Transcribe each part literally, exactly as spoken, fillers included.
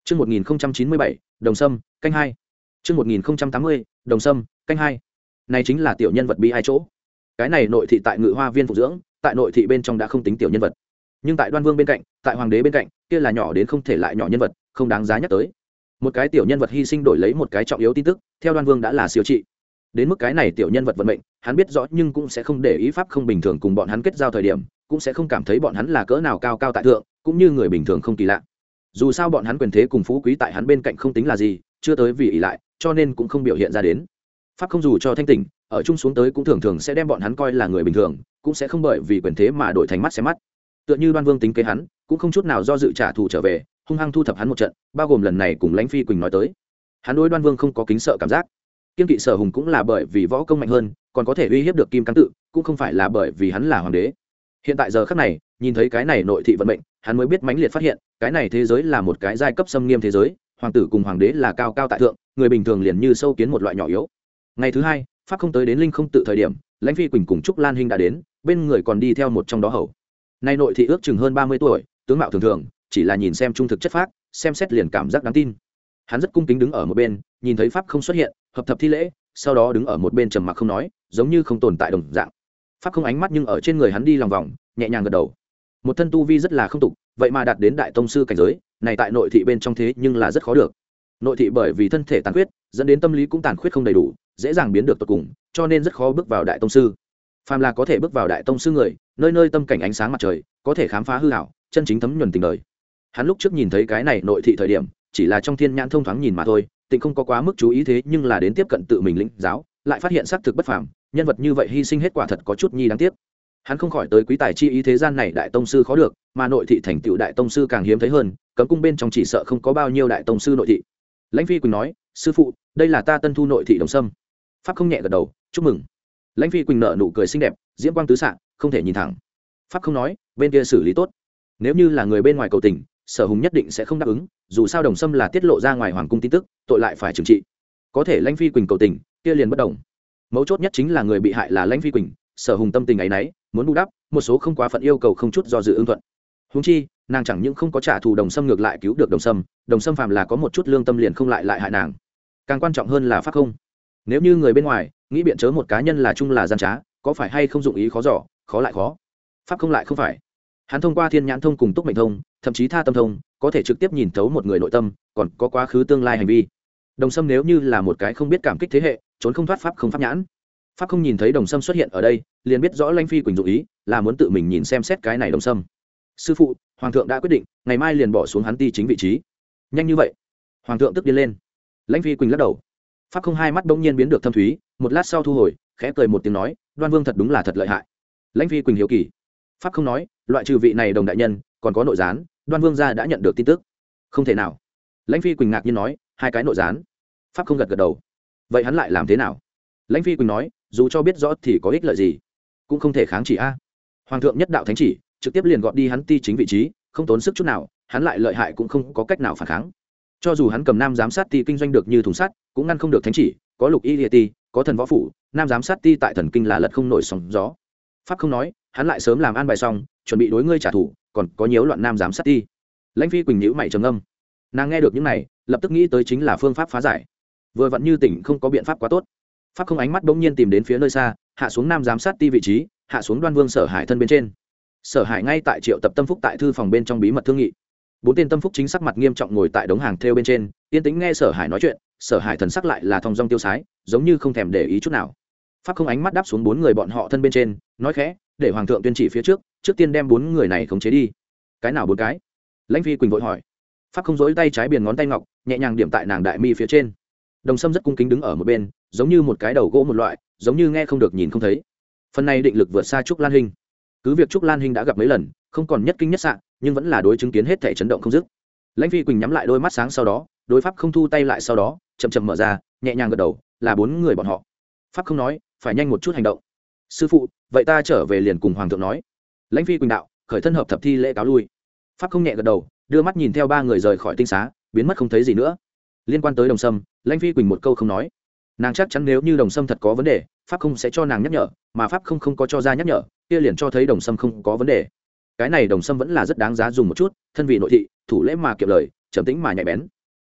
Chương một nghìn chín mươi bảy, Đồng Sâm, canh hai. Chương một nghìn tám mươi, Đồng Sâm, canh hai. Này chính là tiểu nhân vật bi ai chỗ. Cái này nội thị tại Ngự Hoa Viên phục dưỡng, tại nội thị bên trong đã không tính tiểu nhân vật. Nhưng tại Đoan Vương bên cạnh, tại hoàng đế bên cạnh, kia là nhỏ đến không thể lại nhỏ nhân vật, không đáng giá nhắc tới. Một cái tiểu nhân vật hy sinh đổi lấy một cái trọng yếu tin tức, theo Đoan Vương đã là siêu trị. Đến mức cái này tiểu nhân vật vận mệnh, hắn biết rõ nhưng cũng sẽ không để ý pháp không bình thường cùng bọn hắn kết giao thời điểm, cũng sẽ không cảm thấy bọn hắn là cỡ nào cao cao tại thượng, cũng như người bình thường không kỳ lạ. Dù sao bọn hắn quyền thế cùng phú quý tại hắn bên cạnh không tính là gì, chưa tới vì ỷ lại, cho nên cũng không biểu hiện ra đến. Pháp không dù cho thanh tỉnh, ở chung xuống tới cũng thường thường sẽ đem bọn hắn coi là người bình thường, cũng sẽ không bởi vì quyền thế mà đổi thành mắt xem mắt. Tựa như Đoan Vương tính kế hắn, cũng không chút nào do dự trả thù trở về, hung hăng thu thập hắn một trận, bao gồm lần này cùng Lãnh Phi Quỳnh nói tới. Hắn đối Đoan Vương không có kính sợ cảm giác. Kiên kỵ Sở Hùng cũng là bởi vì võ công mạnh hơn, còn có thể uy hiếp được Kim Cang Tự, cũng không phải là bởi vì hắn là hoàng đế. Hiện tại giờ khắc này, nhìn thấy cái này nội thị vận mệnh, hắn mới biết mãnh liệt phát hiện, cái này thế giới là một cái giai cấp xâm nghiêm thế giới, hoàng tử cùng hoàng đế là cao cao tại thượng, người bình thường liền như sâu kiến một loại nhỏ yếu. Ngày thứ hai, pháp không tới đến Linh Không Tự thời điểm, Lãnh Phi Quỳnh cùng Trúc Lan Hinh đã đến, bên người còn đi theo một trong đó hầu. Nay nội thị ước chừng hơn ba mươi tuổi, tướng mạo thường thường, chỉ là nhìn xem trung thực chất phác, xem xét liền cảm giác đáng tin. Hắn rất cung kính đứng ở một bên, nhìn thấy pháp không xuất hiện, hợp thập thi lễ, sau đó đứng ở một bên trầm mặc không nói, giống như không tồn tại đồng dạng. Pháp không ánh mắt nhưng ở trên người hắn đi lòng vòng, nhẹ nhàng gật đầu. Một thân tu vi rất là không tục, vậy mà đạt đến đại tông sư cảnh giới, này tại nội thị bên trong thế nhưng là rất khó được. Nội thị bởi vì thân thể tàn khuyết, dẫn đến tâm lý cũng tàn khuyết không đầy đủ, dễ dàng biến được tột cùng, cho nên rất khó bước vào đại tông sư. Phàm là có thể bước vào đại tông sư người, nơi nơi tâm cảnh ánh sáng mặt trời, có thể khám phá hư ảo, chân chính thấm nhuần tình đời. Hắn lúc trước nhìn thấy cái này nội thị thời điểm, chỉ là trong thiên nhãn thông thoáng nhìn mà thôi, tình không có quá mức chú ý thế nhưng là đến tiếp cận tự mình lĩnh giáo, lại phát hiện xác thực bất phàm, nhân vật như vậy hy sinh hết quả thật có chút nhi đáng tiếc. Hắn không khỏi tới quý tài chi ý thế gian này đại tông sư khó được, mà nội thị thành tựu đại tông sư càng hiếm thấy hơn, cấm cung bên trong chỉ sợ không có bao nhiêu đại tông sư nội thị. Lãnh Phi Quỳnh nói, sư phụ, đây là ta tân thu nội thị Đồng Sâm. Pháp không nhẹ gật đầu, chúc mừng. Lãnh Phi Quỳnh nở nụ cười xinh đẹp, diễm quang tứ xạ, không thể nhìn thẳng. Pháp không nói, bên kia xử lý tốt. Nếu như là người bên ngoài cầu tình, Sở Hùng nhất định sẽ không đáp ứng, dù sao Đồng Sâm là tiết lộ ra ngoài hoàng cung tin tức, tội lại phải trừng trị. Có thể Lãnh Phi Quỳnh cầu tình, kia liền bất đồng. Mấu chốt nhất chính là người bị hại là Lãnh Phi Quỳnh, Sở Hùng tâm tình ấy nấy, muốn bù đắp, một số không quá phận yêu cầu không chút do dự ứng thuận. Huống chi, nàng chẳng những không có trả thù Đồng Sâm ngược lại cứu được Đồng Sâm, Đồng Sâm phàm là có một chút lương tâm liền không lại lại hại nàng. Càng quan trọng hơn là pháp không. Nếu như người bên ngoài nghĩ biện chớ một cá nhân là chung là gian trá, có phải hay không dụng ý khó dò, khó lại khó. Pháp không lại không phải. Hắn thông qua thiên nhãn thông cùng túc mệnh thông, thậm chí tha tâm thông, có thể trực tiếp nhìn thấu một người nội tâm, còn có quá khứ tương lai hành vi. Đồng Sâm nếu như là một cái không biết cảm kích thế hệ, trốn không thoát pháp không pháp nhãn. Pháp không nhìn thấy Đồng Sâm xuất hiện ở đây, liền biết rõ Lãnh Phi Quỳnh dụng ý là muốn tự mình nhìn xem xét cái này Đồng Sâm. Sư phụ, hoàng thượng đã quyết định, ngày mai liền bỏ xuống hắn ti chính vị trí. Nhanh như vậy? Hoàng thượng tức điên lên. Lãnh Phi Quỳnh lắc đầu. Pháp không hai mắt bỗng nhiên biến được thâm thúy, một lát sau thu hồi, khẽ cười một tiếng nói, Đoan Vương thật đúng là thật lợi hại. Lãnh Phi Quỳnh hiếu kỳ. Pháp không nói, loại trừ vị này Đồng đại nhân, còn có nội gián, Đoan Vương gia đã nhận được tin tức. Không thể nào. Lãnh Phi Quỳnh ngạc nhiên nói, hai cái nội gián. Pháp không gật gật đầu. Vậy hắn lại làm thế nào? Lãnh Phi Quỳnh nói, dù cho biết rõ thì có ích lợi gì, cũng không thể kháng chỉ a. Hoàng thượng nhất đạo thánh chỉ, trực tiếp liền gọt đi hắn ti chính vị trí, không tốn sức chút nào, hắn lại lợi hại cũng không có cách nào phản kháng. Cho dù hắn cầm nam giám sát ti kinh doanh được như thùng sắt, cũng ngăn không được thánh chỉ, có lục y liệt ti, có thần võ phủ, nam giám sát ti tại thần kinh là lật không nổi sóng gió. Pháp không nói, hắn lại sớm làm an bài xong, chuẩn bị đối ngươi trả thù, còn có nhiễu loạn nam giám sát ti. Lãnh Phi Quỳnh nhíu mày trầm ngâm. Nàng nghe được những này, lập tức nghĩ tới chính là phương pháp phá giải. Vừa vặn như tỉnh không có biện pháp quá tốt. Pháp không ánh mắt bỗng nhiên tìm đến phía nơi xa, hạ xuống nam giám sát ti vị trí, hạ xuống Đoan Vương Sở Hải thân bên trên. Sở Hải ngay tại Triệu Tập Tâm Phúc tại thư phòng bên trong bí mật thương nghị. Bốn tên tâm phúc chính sắc mặt nghiêm trọng ngồi tại đống hàng thêu bên trên, yên tĩnh nghe Sở Hải nói chuyện. Sở Hải thần sắc lại là thong dong tiêu sái, giống như không thèm để ý chút nào. Pháp không ánh mắt đáp xuống bốn người bọn họ thân bên trên, nói khẽ, để hoàng thượng tuyên chỉ phía trước, trước tiên đem bốn người này khống chế đi. Cái nào bốn cái? Lãnh Phi Quỳnh vội hỏi. Pháp không dối tay trái biển ngón tay ngọc, nhẹ nhàng điểm tại nàng đại mi phía trên. Đồng Sâm rất cung kính đứng ở một bên, giống như một cái đầu gỗ một loại, giống như nghe không được nhìn không thấy. Phần này định lực vượt xa Trúc Lan Hinh. Cứ việc Trúc Lan Hinh đã gặp mấy lần, không còn nhất kinh nhất sạn, nhưng vẫn là đối chứng kiến hết thể chấn động không dứt. Lãnh Phi Quỳnh nhắm lại đôi mắt sáng sau đó, đối pháp không thu tay lại sau đó, chậm chậm mở ra, nhẹ nhàng gật đầu, là bốn người bọn họ. Pháp không nói, phải nhanh một chút hành động. Sư phụ, vậy ta trở về liền cùng hoàng thượng nói. Lãnh Phi Quỳnh đạo, khởi thân hợp thập thi lễ cáo lui. Pháp không nhẹ gật đầu, đưa mắt nhìn theo ba người rời khỏi tinh xá, biến mất không thấy gì nữa. Liên quan tới Đồng Sâm, Lãnh Phi Quỳnh một câu không nói. Nàng chắc chắn nếu như Đồng Sâm thật có vấn đề, pháp không sẽ cho nàng nhắc nhở, mà pháp không không có cho ra nhắc nhở, kia liền cho thấy Đồng Sâm không có vấn đề. Cái này Đồng Sâm vẫn là rất đáng giá dùng một chút, thân vị nội thị, thủ lễ mà kiệm lời, trầm tĩnh mà nhạy bén.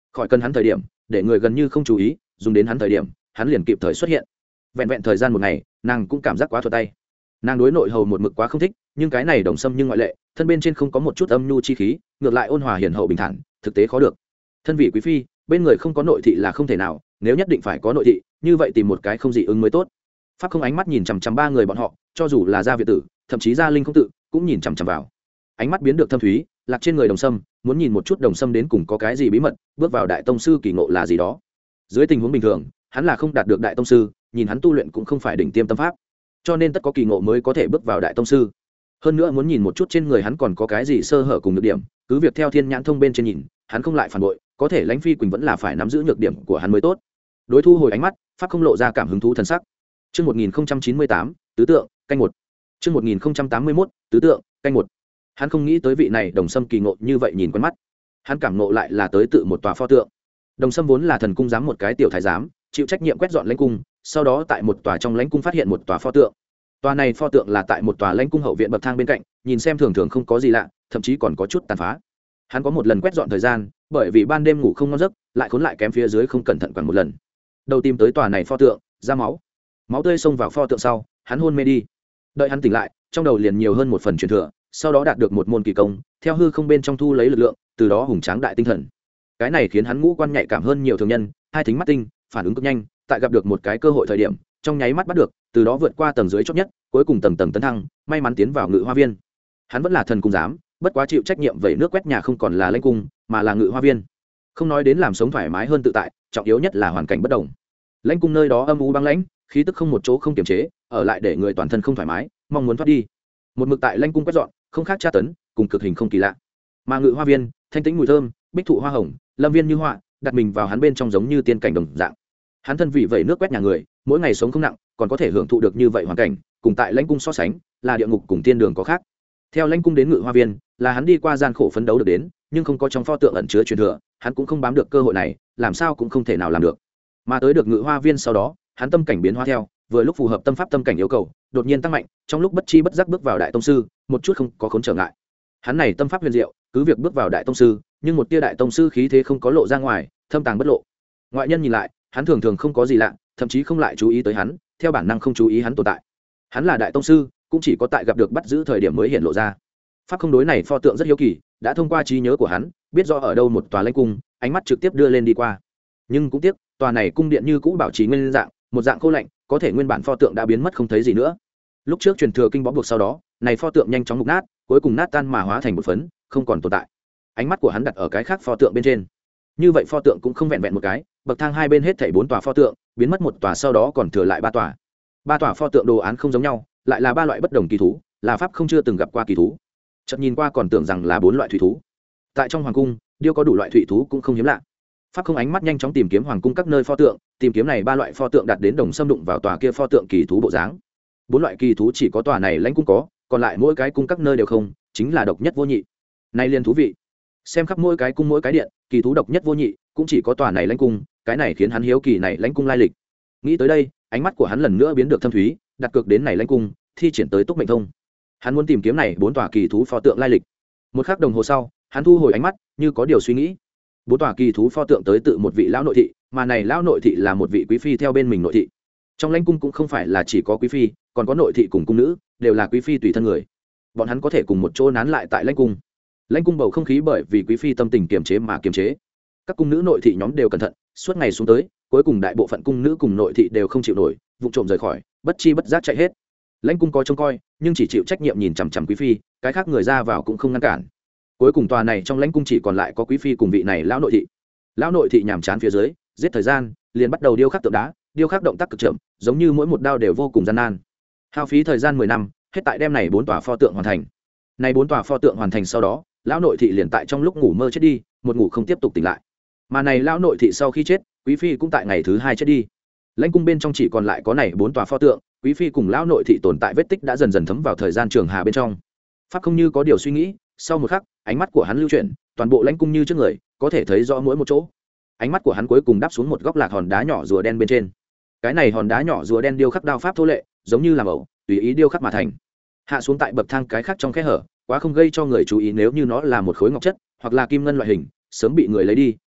khỏi cần hắn thời điểm để người gần như không chú ý, dùng đến hắn thời điểm hắn liền kịp thời xuất hiện. Vẹn vẹn thời gian một ngày nàng cũng cảm giác quá thuận tay. Nàng đối nội hầu một mực quá không thích, nhưng cái này Đồng Sâm nhưng ngoại lệ, thân bên trên không có một chút âm nhu chi khí, ngược lại ôn hòa hiền hậu bình thản, thực tế khó được. Thân vị quý phi bên người không có nội thị là không thể nào, nếu nhất định phải có nội thị như vậy tìm một cái không dị ứng mới tốt. Pháp không ánh mắt nhìn chằm chằm ba người bọn họ, cho dù là gia việt tử thậm chí gia linh không tự cũng nhìn chằm chằm vào. Ánh mắt biến được thâm thúy, lạc trên người Đồng Sâm, muốn nhìn một chút Đồng Sâm đến cùng có cái gì bí mật, bước vào đại tông sư kỳ ngộ là gì đó. Dưới tình huống bình thường hắn là không đạt được đại tông sư, nhìn hắn tu luyện cũng không phải đỉnh tiêm tâm pháp, cho nên tất có kỳ ngộ mới có thể bước vào đại tông sư. Hơn nữa muốn nhìn một chút trên người hắn còn có cái gì sơ hở cùng nhược điểm, cứ việc theo thiên nhãn thông bên trên nhìn hắn không lại phản bội, có thể lãnh phi quỳnh vẫn là phải nắm giữ nhược điểm của hắn mới tốt. Đối thu hồi ánh mắt, pháp không lộ ra cảm hứng thú thần sắc. Chương một nghìn chín mươi tám, tứ tượng, canh một. Chương một nghìn tám mươi mốt, tứ tượng, canh một. Hắn không nghĩ tới vị này Đồng Sâm kỳ ngộ như vậy nhìn quen mắt. Hắn cảm ngộ lại là tới tự một tòa pho tượng. Đồng Sâm vốn là thần cung giám một cái tiểu thái giám, chịu trách nhiệm quét dọn lãnh cung, sau đó tại một tòa trong lãnh cung phát hiện một tòa pho tượng. Tòa này pho tượng là tại một tòa lãnh cung hậu viện bậc thang bên cạnh, nhìn xem thường thường không có gì lạ, thậm chí còn có chút tàn phá. Hắn có một lần quét dọn thời gian, bởi vì ban đêm ngủ không ngon giấc, lại khốn lại kém phía dưới không cẩn thận quẳng một lần. Đầu tìm tới tòa này pho tượng, ra máu. Máu tươi xông vào pho tượng sau, hắn hôn mê đi. Đợi hắn tỉnh lại, trong đầu liền nhiều hơn một phần truyền thừa, sau đó đạt được một môn kỳ công, theo hư không bên trong thu lấy lực lượng, từ đó hùng tráng đại tinh thần. Cái này khiến hắn ngũ quan nhạy cảm hơn nhiều thường nhân, hai thính mắt tinh, phản ứng cực nhanh, tại gặp được một cái cơ hội thời điểm, trong nháy mắt bắt được, từ đó vượt qua tầng dưới chót nhất, cuối cùng tầng tầng tấn thăng, may mắn tiến vào Ngự Hoa Viên. Hắn vẫn là thần cung giám, bất quá chịu trách nhiệm vẩy nước quét nhà không còn là lãnh cung, mà là Ngự Hoa Viên. Không nói đến làm sống thoải mái hơn tự tại, trọng yếu nhất là hoàn cảnh bất đồng. Lãnh cung nơi đó âm u băng lãnh, khí tức không một chỗ không kiềm chế, ở lại để người toàn thân không thoải mái, mong muốn thoát đi. Một mực tại lãnh cung quét dọn, không khác tra tấn, cùng cực hình không kỳ lạ. Mà Ngự Hoa Viên, thanh tĩnh mùi thơm, bích thụ hoa hồng, lâm viên như họa, đặt mình vào hắn bên trong giống như tiên cảnh đồng dạng. Hắn thân vị vẩy nước quét nhà người, mỗi ngày sống không nặng, còn có thể hưởng thụ được như vậy hoàn cảnh, cùng tại lãnh cung so sánh, là địa ngục cùng tiên đường có khác. Theo lãnh cung đến Ngự Hoa Viên, là hắn đi qua gian khổ phấn đấu được đến, nhưng không có trong pho tượng ẩn chứa truyền thừa, hắn cũng không bám được cơ hội này, làm sao cũng không thể nào làm được. Mà tới được Ngự Hoa Viên sau đó, hắn tâm cảnh biến hóa theo, vừa lúc phù hợp tâm pháp tâm cảnh yêu cầu, đột nhiên tăng mạnh, trong lúc bất chi bất giác bước vào đại tông sư, một chút không có khốn trở ngại. Hắn này tâm pháp huyền diệu, cứ việc bước vào đại tông sư, nhưng một tia đại tông sư khí thế không có lộ ra ngoài, thâm tàng bất lộ. Ngoại nhân nhìn lại, hắn thường thường không có gì lạ, thậm chí không lại chú ý tới hắn, theo bản năng không chú ý hắn tồn tại. Hắn là đại tông sư, cũng chỉ có tại gặp được bắt giữ thời điểm mới hiện lộ ra. Pháp không đối này pho tượng rất hiếu kỳ, đã thông qua trí nhớ của hắn, biết rõ ở đâu một tòa lãnh cung, ánh mắt trực tiếp đưa lên đi qua. Nhưng cũng tiếc, tòa này cung điện như cũ bảo trì nguyên dạng, một dạng khô lạnh, có thể nguyên bản pho tượng đã biến mất không thấy gì nữa. Lúc trước truyền thừa kinh bó buộc sau đó, này pho tượng nhanh chóng mục nát, cuối cùng nát tan mà hóa thành một phấn, không còn tồn tại. Ánh mắt của hắn đặt ở cái khác pho tượng bên trên. Như vậy pho tượng cũng không vẹn vẹn một cái, bậc thang hai bên hết thảy bốn tòa pho tượng, biến mất một tòa sau đó còn thừa lại ba tòa. Ba tòa pho tượng đồ án không giống nhau, lại là ba loại bất đồng kỳ thú, là pháp không chưa từng gặp qua kỳ thú. Chợt nhìn qua còn tưởng rằng là bốn loại thủy thú. Tại trong hoàng cung, điêu có đủ loại thủy thú cũng không hiếm lạ. Pháp không ánh mắt nhanh chóng tìm kiếm hoàng cung các nơi pho tượng, tìm kiếm này ba loại pho tượng đạt đến đồng xâm đụng vào tòa kia pho tượng kỳ thú bộ dáng. Bốn loại kỳ thú chỉ có tòa này lãnh cung có, còn lại mỗi cái cung các nơi đều không, chính là độc nhất vô nhị. Này liền thú vị. Xem khắp mỗi cái cung mỗi cái điện, kỳ thú độc nhất vô nhị, cũng chỉ có tòa này lãnh cung, cái này khiến hắn hiếu kỳ này lãnh cung lai lịch. Nghĩ tới đây, ánh mắt của hắn lần nữa biến được thâm thúy, đặt cược đến này lãnh cung, thi triển tới túc mệnh thông. Hắn muốn tìm kiếm này bốn tòa kỳ thú pho tượng lai lịch. Một khắc đồng hồ sau, hắn thu hồi ánh mắt, như có điều suy nghĩ. Bốn tòa kỳ thú pho tượng tới tự một vị lão nội thị, mà này lão nội thị là một vị quý phi theo bên mình nội thị. Trong lãnh cung cũng không phải là chỉ có quý phi, còn có nội thị cùng cung nữ, đều là quý phi tùy thân người. Bọn hắn có thể cùng một chỗ nán lại tại lãnh cung. Lãnh cung bầu không khí bởi vì quý phi tâm tình kiềm chế mà kiềm chế. Các cung nữ nội thị nhóm đều cẩn thận, suốt ngày xuống tới, cuối cùng đại bộ phận cung nữ cùng nội thị đều không chịu nổi, vụ trộm rời khỏi, bất chi bất giác chạy hết. Lãnh cung có trông coi, nhưng chỉ chịu trách nhiệm nhìn chằm chằm quý phi, cái khác người ra vào cũng không ngăn cản. Cuối cùng tòa này trong lãnh cung chỉ còn lại có quý phi cùng vị này lão nội thị. Lão nội thị nhàm chán phía dưới, giết thời gian, liền bắt đầu điêu khắc tượng đá, điêu khắc động tác cực chậm, giống như mỗi một đao đều vô cùng gian nan. Hao phí thời gian mười năm, hết tại đêm này bốn tòa pho tượng hoàn thành. Này bốn tòa pho tượng hoàn thành sau đó, lão nội thị liền tại trong lúc ngủ mơ chết đi, một ngủ không tiếp tục tỉnh lại. Mà này lão nội thị sau khi chết, quý phi cũng tại ngày thứ hai chết đi. Lãnh cung bên trong chỉ còn lại có này bốn tòa pho tượng, quý phi cùng lão nội thị tồn tại vết tích đã dần dần thấm vào thời gian trường hà bên trong. Pháp không như có điều suy nghĩ, sau một khắc, ánh mắt của hắn lưu chuyển, toàn bộ lãnh cung như trước người, có thể thấy rõ mỗi một chỗ. Ánh mắt của hắn cuối cùng đáp xuống một góc lạc hòn đá nhỏ rùa đen bên trên. Cái này hòn đá nhỏ rùa đen điêu khắc đao pháp thô lệ, giống như làm ẩu, tùy ý điêu khắc mà thành. Hạ xuống tại bậc thang cái khác trong khe hở, quá không gây cho người chú ý, nếu như nó là một khối ngọc chất hoặc là kim ngân loại hình, sớm bị người lấy đi,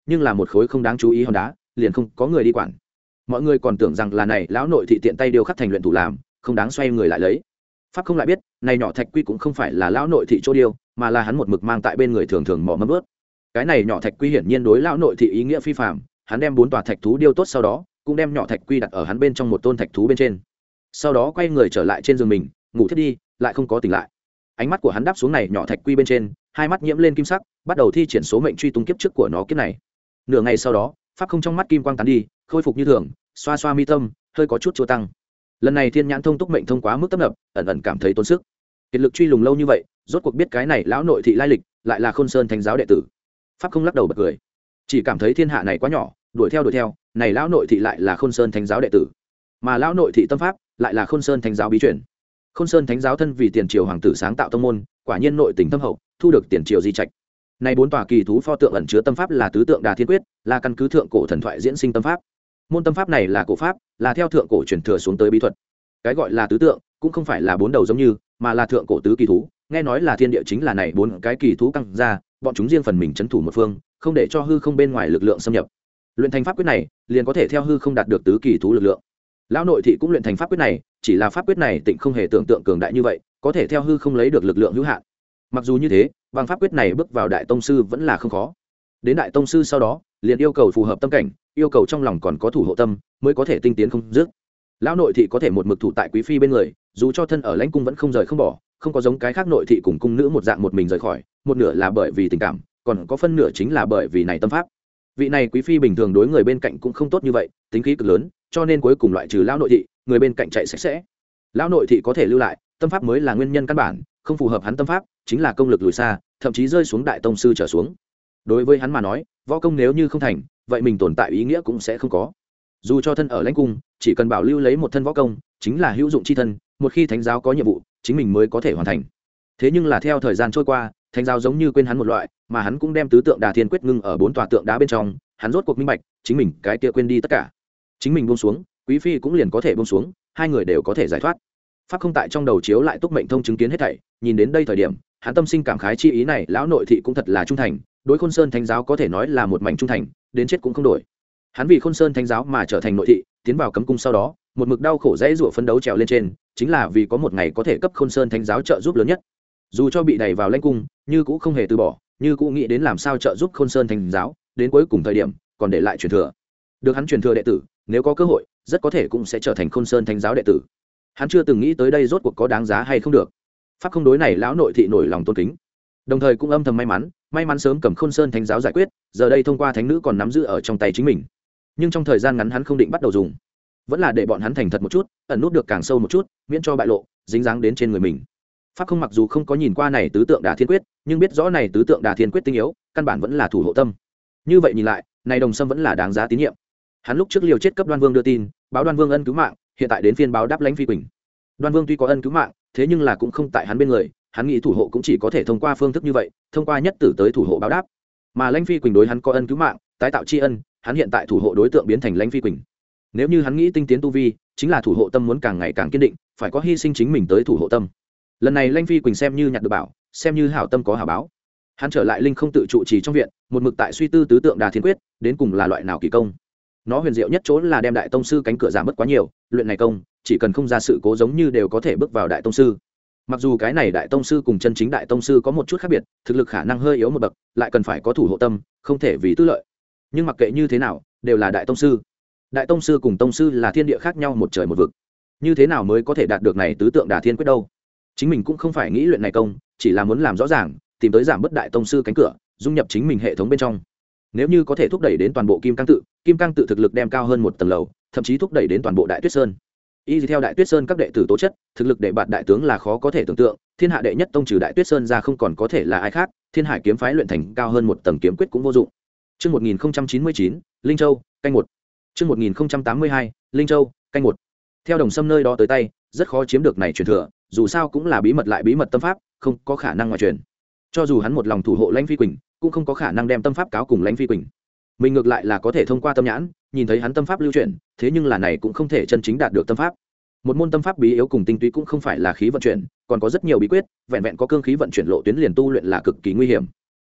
nhưng là một khối không đáng chú ý hòn đá liền không có người đi quản. Mọi người còn tưởng rằng là này lão nội thị tiện tay điêu khắc thành luyện thủ làm, không đáng xoay người lại lấy. Pháp không lại biết này nhỏ thạch quy cũng không phải là lão nội thị chỗ điêu, mà là hắn một mực mang tại bên người thường thường mò mẫm ướt. Cái này nhỏ thạch quy hiển nhiên đối lão nội thị ý nghĩa phi phàm, hắn đem bốn tòa thạch thú điêu tốt sau đó cũng đem nhỏ thạch quy đặt ở hắn bên trong một tôn thạch thú bên trên, sau đó quay người trở lại trên giường mình ngủ thiết đi, lại không có tỉnh lại. Ánh mắt của hắn đáp xuống này nhỏ thạch quy bên trên, hai mắt nhiễm lên kim sắc, bắt đầu thi triển số mệnh truy tung kiếp trước của nó kiếp này. Nửa ngày sau đó, pháp không trong mắt kim quang tán đi, khôi phục như thường, xoa xoa mi tâm, hơi có chút chua tăng. Lần này thiên nhãn thông túc mệnh thông quá mức tấp nập, ẩn ẩn cảm thấy tốn sức. Kiệt lực truy lùng lâu như vậy, rốt cuộc biết cái này lão nội thị lai lịch, lại là Khôn Sơn Thánh giáo đệ tử. Pháp không lắc đầu bật cười, chỉ cảm thấy thiên hạ này quá nhỏ, đuổi theo đuổi theo, này lão nội thị lại là Khôn Sơn Thánh giáo đệ tử, mà lão nội thị tâm pháp lại là Khôn Sơn Thánh giáo bí truyền. Khôn Sơn Thánh giáo thân vì tiền triều hoàng tử sáng tạo tông môn, quả nhiên nội tình thâm hậu, thu được tiền triều di trạch. Này bốn tòa kỳ thú pho tượng ẩn chứa tâm pháp là tứ tượng Đà Thiên Quyết, là căn cứ thượng cổ thần thoại diễn sinh tâm pháp. Môn tâm pháp này là cổ pháp, là theo thượng cổ truyền thừa xuống tới bí thuật. Cái gọi là tứ tượng cũng không phải là bốn đầu giống như, mà là thượng cổ tứ kỳ thú, nghe nói là thiên địa chính là này bốn cái kỳ thú căng ra, bọn chúng riêng phần mình trấn thủ một phương, không để cho hư không bên ngoài lực lượng xâm nhập. Luyện thành pháp quyết này, liền có thể theo hư không đạt được tứ kỳ thú lực lượng. Lão nội thị cũng luyện thành pháp quyết này, chỉ là pháp quyết này tịnh không hề tưởng tượng cường đại như vậy, có thể theo hư không lấy được lực lượng hữu hạn. Mặc dù như thế, bằng pháp quyết này bước vào đại tông sư vẫn là không khó. Đến đại tông sư sau đó, liền yêu cầu phù hợp tâm cảnh, yêu cầu trong lòng còn có thủ hộ tâm, mới có thể tinh tiến không dứt. Lão nội thị có thể một mực thủ tại quý phi bên người, dù cho thân ở lãnh cung vẫn không rời không bỏ, không có giống cái khác nội thị cùng cung nữ một dạng một mình rời khỏi, một nửa là bởi vì tình cảm, còn có phân nửa chính là bởi vì này tâm pháp. Vị này quý phi bình thường đối người bên cạnh cũng không tốt như vậy, tính khí cực lớn, cho nên cuối cùng loại trừ lão nội thị, người bên cạnh chạy sạch sẽ. Lão nội thị có thể lưu lại, tâm pháp mới là nguyên nhân căn bản, không phù hợp hắn tâm pháp, chính là công lực lùi xa, thậm chí rơi xuống đại tông sư trở xuống. Đối với hắn mà nói, võ công nếu như không thành, vậy mình tồn tại ý nghĩa cũng sẽ không có. Dù cho thân ở lãnh cung, chỉ cần bảo lưu lấy một thân võ công, chính là hữu dụng chi thân, một khi thánh giáo có nhiệm vụ, chính mình mới có thể hoàn thành. Thế nhưng là theo thời gian trôi qua, thánh giáo giống như quên hắn một loại, mà hắn cũng đem tứ tượng Đà Thiên Quyết ngưng ở bốn tòa tượng đá bên trong, hắn rốt cuộc minh bạch, chính mình cái kia quên đi tất cả. Chính mình buông xuống, quý phi cũng liền có thể buông xuống, hai người đều có thể giải thoát. Pháp không tại trong đầu chiếu lại túc mệnh thông chứng kiến hết thảy, nhìn đến đây thời điểm, hắn tâm sinh cảm khái chi ý này, lão nội thị cũng thật là trung thành, đối Khôn Sơn Thánh giáo có thể nói là một mảnh trung thành, đến chết cũng không đổi. Hắn vì Khôn Sơn Thánh giáo mà trở thành nội thị, tiến vào cấm cung sau đó, một mực đau khổ dễ dụa phấn đấu trèo lên trên, chính là vì có một ngày có thể cấp Khôn Sơn Thánh giáo trợ giúp lớn nhất. Dù cho bị đẩy vào lãnh cung, như cũng không hề từ bỏ, như cũng nghĩ đến làm sao trợ giúp Khôn Sơn Thánh giáo, đến cuối cùng thời điểm, còn để lại truyền thừa. Được hắn truyền thừa đệ tử, nếu có cơ hội, rất có thể cũng sẽ trở thành Khôn Sơn Thánh giáo đệ tử. Hắn chưa từng nghĩ tới đây rốt cuộc có đáng giá hay không được. Pháp không đối này lão nội thị nổi lòng tôn kính, đồng thời cũng âm thầm may mắn, may mắn sớm cầm Khôn Sơn Thánh giáo giải quyết, giờ đây thông qua thánh nữ còn nắm giữ ở trong tay chính mình. Nhưng trong thời gian ngắn hắn không định bắt đầu dùng, vẫn là để bọn hắn thành thật một chút, ẩn nút được càng sâu một chút, miễn cho bại lộ, dính dáng đến trên người mình. Pháp không mặc dù không có nhìn qua này tứ tượng Đà Thiên Quyết, nhưng biết rõ này tứ tượng Đà Thiên Quyết tinh yếu, căn bản vẫn là thủ hộ tâm. Như vậy nhìn lại, này Đồng Sâm vẫn là đáng giá tín nhiệm. Hắn lúc trước liều chết cấp Đoan Vương đưa tin, báo Đoan Vương ân cứu mạng, hiện tại đến phiên báo đáp Lãnh Phi Quỳnh. Đoan Vương tuy có ân cứu mạng, thế nhưng là cũng không tại hắn bên người, hắn nghĩ thủ hộ cũng chỉ có thể thông qua phương thức như vậy, thông qua nhất tử tới thủ hộ báo đáp. Mà Lãnh Phi Quỳnh đối hắn có ân cứu mạng, tái tạo tri ân, hắn hiện tại thủ hộ đối tượng biến thành Lãnh Phi Quỳnh. Nếu như hắn nghĩ tinh tiến tu vi, chính là thủ hộ tâm muốn càng ngày càng kiên định, phải có hy sinh chính mình tới thủ hộ tâm. Lần này Lãnh Phi Quỳnh xem như nhặt được bảo, xem như hảo tâm có hảo báo. Hắn trở lại linh không tự trụ trì trong viện, một mực tại suy tư tứ tượng Đà Thiên Quyết, đến cùng là loại nào kỳ công. Nó huyền diệu nhất chỗ là đem đại tông sư cánh cửa giảm bớt quá nhiều, luyện này công, chỉ cần không ra sự cố giống như đều có thể bước vào đại tông sư. Mặc dù cái này đại tông sư cùng chân chính đại tông sư có một chút khác biệt, thực lực khả năng hơi yếu một bậc, lại cần phải có thủ hộ tâm, không thể vì tư lợi. Nhưng mặc kệ như thế nào, đều là đại tông sư. Đại tông sư cùng tông sư là thiên địa khác nhau một trời một vực. Như thế nào mới có thể đạt được này tứ tượng Đà Thiên Quyết đâu? Chính mình cũng không phải nghĩ luyện này công, chỉ là muốn làm rõ ràng, tìm tới giảm bớt đại tông sư cánh cửa, dung nhập chính mình hệ thống bên trong. Nếu như có thể thúc đẩy đến toàn bộ kim cang tự, kim cang tự thực lực đem cao hơn một tầng lầu, thậm chí thúc đẩy đến toàn bộ đại tuyết sơn. Y theo đại tuyết sơn các đệ tử tố chất, thực lực để bạt đại tướng là khó có thể tưởng tượng, thiên hạ đệ nhất tông trừ đại tuyết sơn ra không còn có thể là ai khác, thiên hải kiếm phái luyện thành cao hơn một tầng kiếm quyết cũng vô dụng. Chương một nghìn chín mươi chín, Linh Châu, canh một. Chương một nghìn tám mươi hai, Linh Châu, canh một. Theo Đồng Sâm nơi đó tới tay, rất khó chiếm được này truyền thừa, dù sao cũng là bí mật lại bí mật tâm pháp, không có khả năng ngoại truyền. Cho dù hắn một lòng thủ hộ Lãnh Phi Quỳnh, cũng không có khả năng đem tâm pháp cáo cùng Lãnh Phi Quỳnh. Mình ngược lại là có thể thông qua tâm nhãn, nhìn thấy hắn tâm pháp lưu chuyển, thế nhưng là này cũng không thể chân chính đạt được tâm pháp. Một môn tâm pháp bí yếu cùng tinh túy cũng không phải là khí vận chuyển, còn có rất nhiều bí quyết, vẹn vẹn có cương khí vận chuyển lộ tuyến liền tu luyện là cực kỳ nguy hiểm.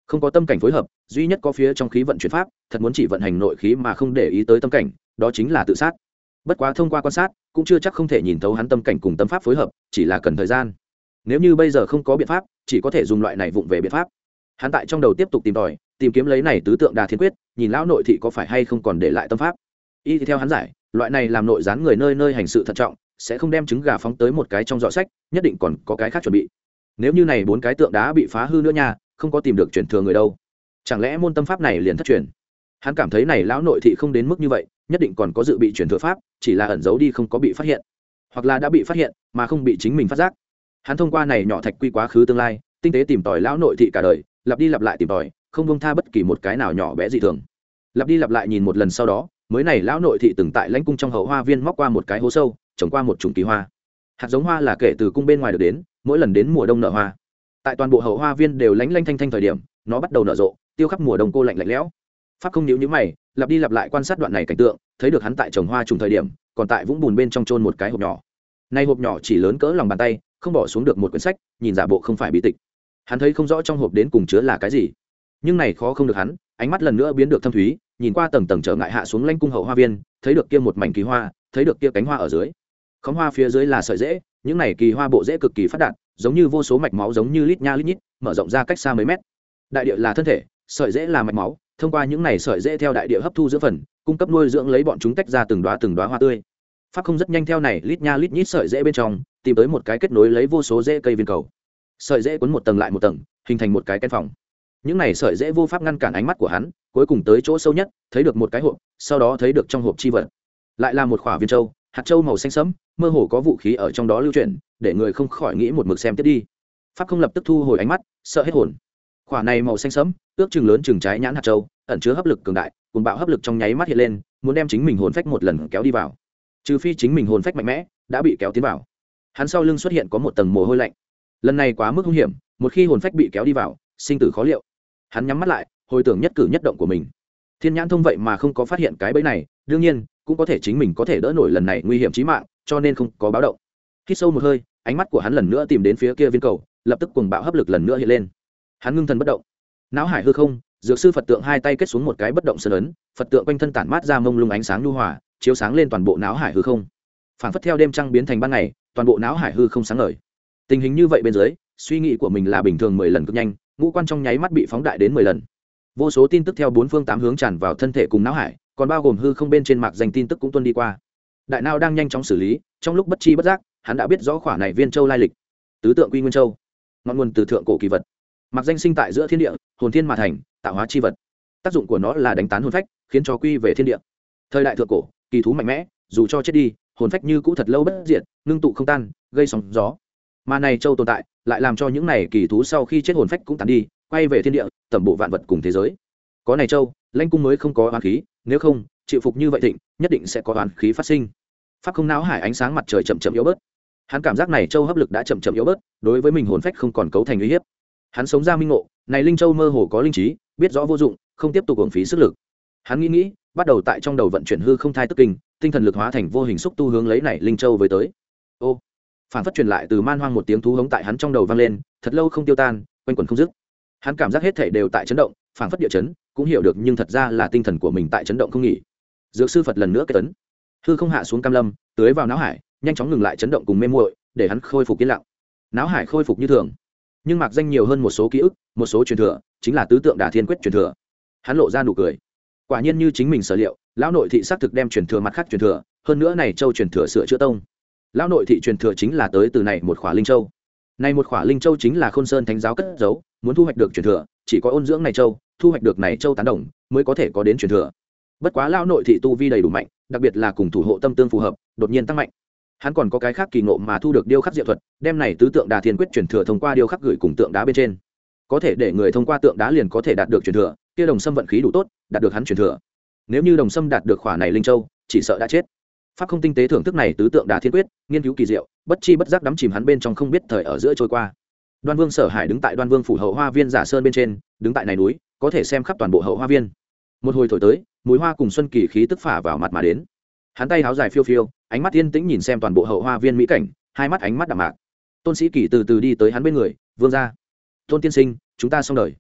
không có tâm cảnh phối hợp, duy nhất có phía trong khí vận chuyển pháp, thật muốn chỉ vận hành nội khí mà không để ý tới tâm cảnh, đó chính là tự sát. Bất quá thông qua quan sát cũng chưa chắc không thể nhìn thấu hắn tâm cảnh cùng tâm pháp phối hợp, chỉ là cần thời gian. Nếu như bây giờ không có biện pháp, chỉ có thể dùng loại này vụng về biện pháp. Hắn tại trong đầu tiếp tục tìm tòi, tìm kiếm lấy này tứ tượng đà thiên quyết, nhìn lão nội thị có phải hay không còn để lại tâm pháp. Y theo hắn giải, loại này làm nội gián người nơi nơi hành sự thận trọng, sẽ không đem trứng gà phóng tới một cái trong giỏ sách, nhất định còn có cái khác chuẩn bị. Nếu như này bốn cái tượng đá bị phá hư nữa nha, không có tìm được truyền thừa người đâu, chẳng lẽ môn tâm pháp này liền thất truyền? Hắn cảm thấy này lão nội thị không đến mức như vậy, nhất định còn có dự bị truyền thừa pháp, chỉ là ẩn giấu đi không có bị phát hiện, hoặc là đã bị phát hiện mà không bị chính mình phát giác. Hắn thông qua này nhỏ thạch quy quá khứ tương lai, tinh tế tìm tòi lão nội thị cả đời, lặp đi lặp lại tìm tòi, không buông tha bất kỳ một cái nào nhỏ bé dị thường. Lặp đi lặp lại nhìn một lần sau đó, mới này lão nội thị từng tại lãnh cung trong hậu hoa viên móc qua một cái hố sâu, trồng qua một chủng kỳ hoa. Hạt giống hoa là kể từ cung bên ngoài được đến, mỗi lần đến mùa đông nở hoa. Tại toàn bộ hậu hoa viên đều lánh lanh thanh thanh thời điểm, nó bắt đầu nở rộ, tiêu khắp mùa đông cô lạnh lạnh lẽo. Pháp không nhíu nhíu mày, lặp đi lặp lại quan sát đoạn này cảnh tượng, thấy được hắn tại trồng hoa trùng thời điểm, còn tại vũng bùn bên trong chôn một cái hộp nhỏ. Nay hộp nhỏ chỉ lớn cỡ lòng bàn tay, không bỏ xuống được một quyển sách, nhìn giả bộ không phải bí tịch. Hắn thấy không rõ trong hộp đến cùng chứa là cái gì, nhưng này khó không được hắn, ánh mắt lần nữa biến được thâm thúy, nhìn qua tầng tầng trở ngại hạ xuống lãnh cung hậu hoa viên, thấy được kia một mảnh kỳ hoa, thấy được kia cánh hoa ở dưới. Khóm hoa phía dưới là sợi rễ, những này kỳ hoa bộ rễ cực kỳ phát đạt, giống như vô số mạch máu giống như lít nha lít nhít, mở rộng ra cách xa mấy mét. Đại địa là thân thể, sợi rễ là mạch máu, thông qua những này sợi rễ theo đại địa hấp thu dưỡng phần, cung cấp nuôi dưỡng lấy bọn chúng tách ra từng đóa từng đóa hoa tươi. Pháp không rất nhanh theo này lít nha lít nhít sợi rễ bên trong, tìm tới một cái kết nối lấy vô số rễ cây viên cầu. Sợi rễ cuốn một tầng lại một tầng, hình thành một cái căn phòng. Những này sợi rễ vô pháp ngăn cản ánh mắt của hắn, cuối cùng tới chỗ sâu nhất, thấy được một cái hộp, sau đó thấy được trong hộp chi vật, lại là một quả viên châu, hạt châu màu xanh sẫm, mơ hồ có vũ khí ở trong đó lưu chuyển, để người không khỏi nghĩ một mực xem tiếp đi. Pháp không lập tức thu hồi ánh mắt, sợ hết hồn. Quả này màu xanh sẫm, ước chừng lớn chừng trái nhãn hạt châu, ẩn chứa hấp lực cường đại, cuồng bạo hấp lực trong nháy mắt hiện lên, muốn đem chính mình hồn phách một lần kéo đi vào. Trừ phi chính mình hồn phách mạnh mẽ, đã bị kéo tiến vào. Hắn sau lưng xuất hiện có một tầng mồ hôi lạnh. Lần này quá mức hung hiểm, một khi hồn phách bị kéo đi vào, sinh tử khó liệu. Hắn nhắm mắt lại, hồi tưởng nhất cử nhất động của mình. Thiên nhãn thông vậy mà không có phát hiện cái bẫy này, đương nhiên, cũng có thể chính mình có thể đỡ nổi lần này nguy hiểm chí mạng, cho nên không có báo động. Hít sâu một hơi, ánh mắt của hắn lần nữa tìm đến phía kia viên cầu, lập tức cuồng bạo hấp lực lần nữa hiện lên. Hắn ngưng thần bất động. Náo hải hư không, dược sư Phật tượng hai tay kết xuống một cái bất động sơn ấn, Phật tượng quanh thân tản mát ra mông lung ánh sáng nhu hòa, chiếu sáng lên toàn bộ náo hải hư không. Phản phất theo đêm trăng biến thành ban ngày, toàn bộ náo hải hư không sáng ngời. Tình hình như vậy bên dưới, suy nghĩ của mình là bình thường mười lần cực nhanh, ngũ quan trong nháy mắt bị phóng đại đến mười lần. Vô số tin tức theo bốn phương tám hướng tràn vào thân thể cùng não hải, còn bao gồm hư không bên trên mạc danh tin tức cũng tuôn đi qua. Đại não đang nhanh chóng xử lý, trong lúc bất chi bất giác, hắn đã biết rõ khỏa này viên châu lai lịch. Tứ tượng Quy Nguyên Châu, ngọn nguồn từ thượng cổ kỳ vật, mạc danh sinh tại giữa thiên địa, hồn thiên mà thành, tạo hóa chi vật. Tác dụng của nó là đánh tán hồn phách, khiến cho quy về thiên địa. Thời đại thượng cổ, kỳ thú mạnh mẽ, dù cho chết đi, hồn phách như cũ thật lâu bất diệt, ngưng tụ không tan, gây sóng gió. Mà này châu tồn tại, lại làm cho những này kỳ thú sau khi chết hồn phách cũng tán đi, quay về thiên địa, tẩm bộ vạn vật cùng thế giới. Có này châu, lãnh cung mới không có oán khí, nếu không, chịu phục như vậy thịnh, nhất định sẽ có oán khí phát sinh. Pháp không não hải ánh sáng mặt trời chậm chậm yếu bớt. Hắn cảm giác này châu hấp lực đã chậm chậm yếu bớt, đối với mình hồn phách không còn cấu thành uy hiếp. Hắn sống ra minh ngộ, này linh châu mơ hồ có linh trí, biết rõ vô dụng, không tiếp tục uổng phí sức lực. Hắn nghĩ nghĩ, bắt đầu tại trong đầu vận chuyển hư không thai tức kinh, tinh thần lực hóa thành vô hình xúc tu hướng lấy này linh châu với tới. Ô, phản phất truyền lại từ man hoang một tiếng thú hống tại hắn trong đầu vang lên, thật lâu không tiêu tan, quanh quẩn không dứt. Hắn cảm giác hết thể đều tại chấn động, phản phất địa chấn, cũng hiểu được nhưng thật ra là tinh thần của mình tại chấn động không nghỉ. Dược sư Phật lần nữa kết tấn, hư không hạ xuống cam lâm, tưới vào não hải, nhanh chóng ngừng lại chấn động cùng mê muội, để hắn khôi phục yên lặng. Não hải khôi phục như thường, nhưng mạc danh nhiều hơn một số ký ức, một số truyền thừa, chính là tứ tượng đả thiên quyết truyền thừa. Hắn lộ ra nụ cười, quả nhiên như chính mình sở liệu, lão nội thị xác thực đem truyền thừa mặt khác truyền thừa, hơn nữa này châu truyền thừa sửa chữa tông. Lão nội thị truyền thừa chính là tới từ này một khỏa linh châu. Này một khỏa linh châu chính là Khôn Sơn Thánh giáo cất giấu, muốn thu hoạch được truyền thừa, chỉ có ôn dưỡng này châu, thu hoạch được này châu tán đồng, mới có thể có đến truyền thừa. Bất quá lão nội thị tu vi đầy đủ mạnh, đặc biệt là cùng thủ hộ tâm tương phù hợp, đột nhiên tăng mạnh. Hắn còn có cái khác kỳ ngộ mà thu được điêu khắc diệu thuật, đem này tứ tượng đà thiên quyết truyền thừa thông qua điêu khắc gửi cùng tượng đá bên trên. Có thể để người thông qua tượng đá liền có thể đạt được truyền thừa, kia Đồng Sâm vận khí đủ tốt, đạt được hắn truyền thừa. Nếu như Đồng Sâm đạt được khỏa này linh châu, chỉ sợ đã chết. Pháp không tinh tế thưởng thức này tứ tượng đà thiên quyết, nghiên cứu kỳ diệu, bất chi bất giác đắm chìm hắn bên trong không biết thời ở giữa trôi qua. Đoan Vương Sở Hải đứng tại Đoan Vương phủ hậu hoa viên giả sơn bên trên, đứng tại này núi, có thể xem khắp toàn bộ hậu hoa viên. Một hồi thổi tới, mùi hoa cùng xuân kỳ khí tức phả vào mặt mà đến. Hắn tay háo dài phiêu phiêu, ánh mắt yên tĩnh nhìn xem toàn bộ hậu hoa viên mỹ cảnh, hai mắt ánh mắt đạm mạc. Tôn Sĩ Kỳ từ từ đi tới hắn bên người, "Vương gia." "Tôn tiên sinh, chúng ta xong đời."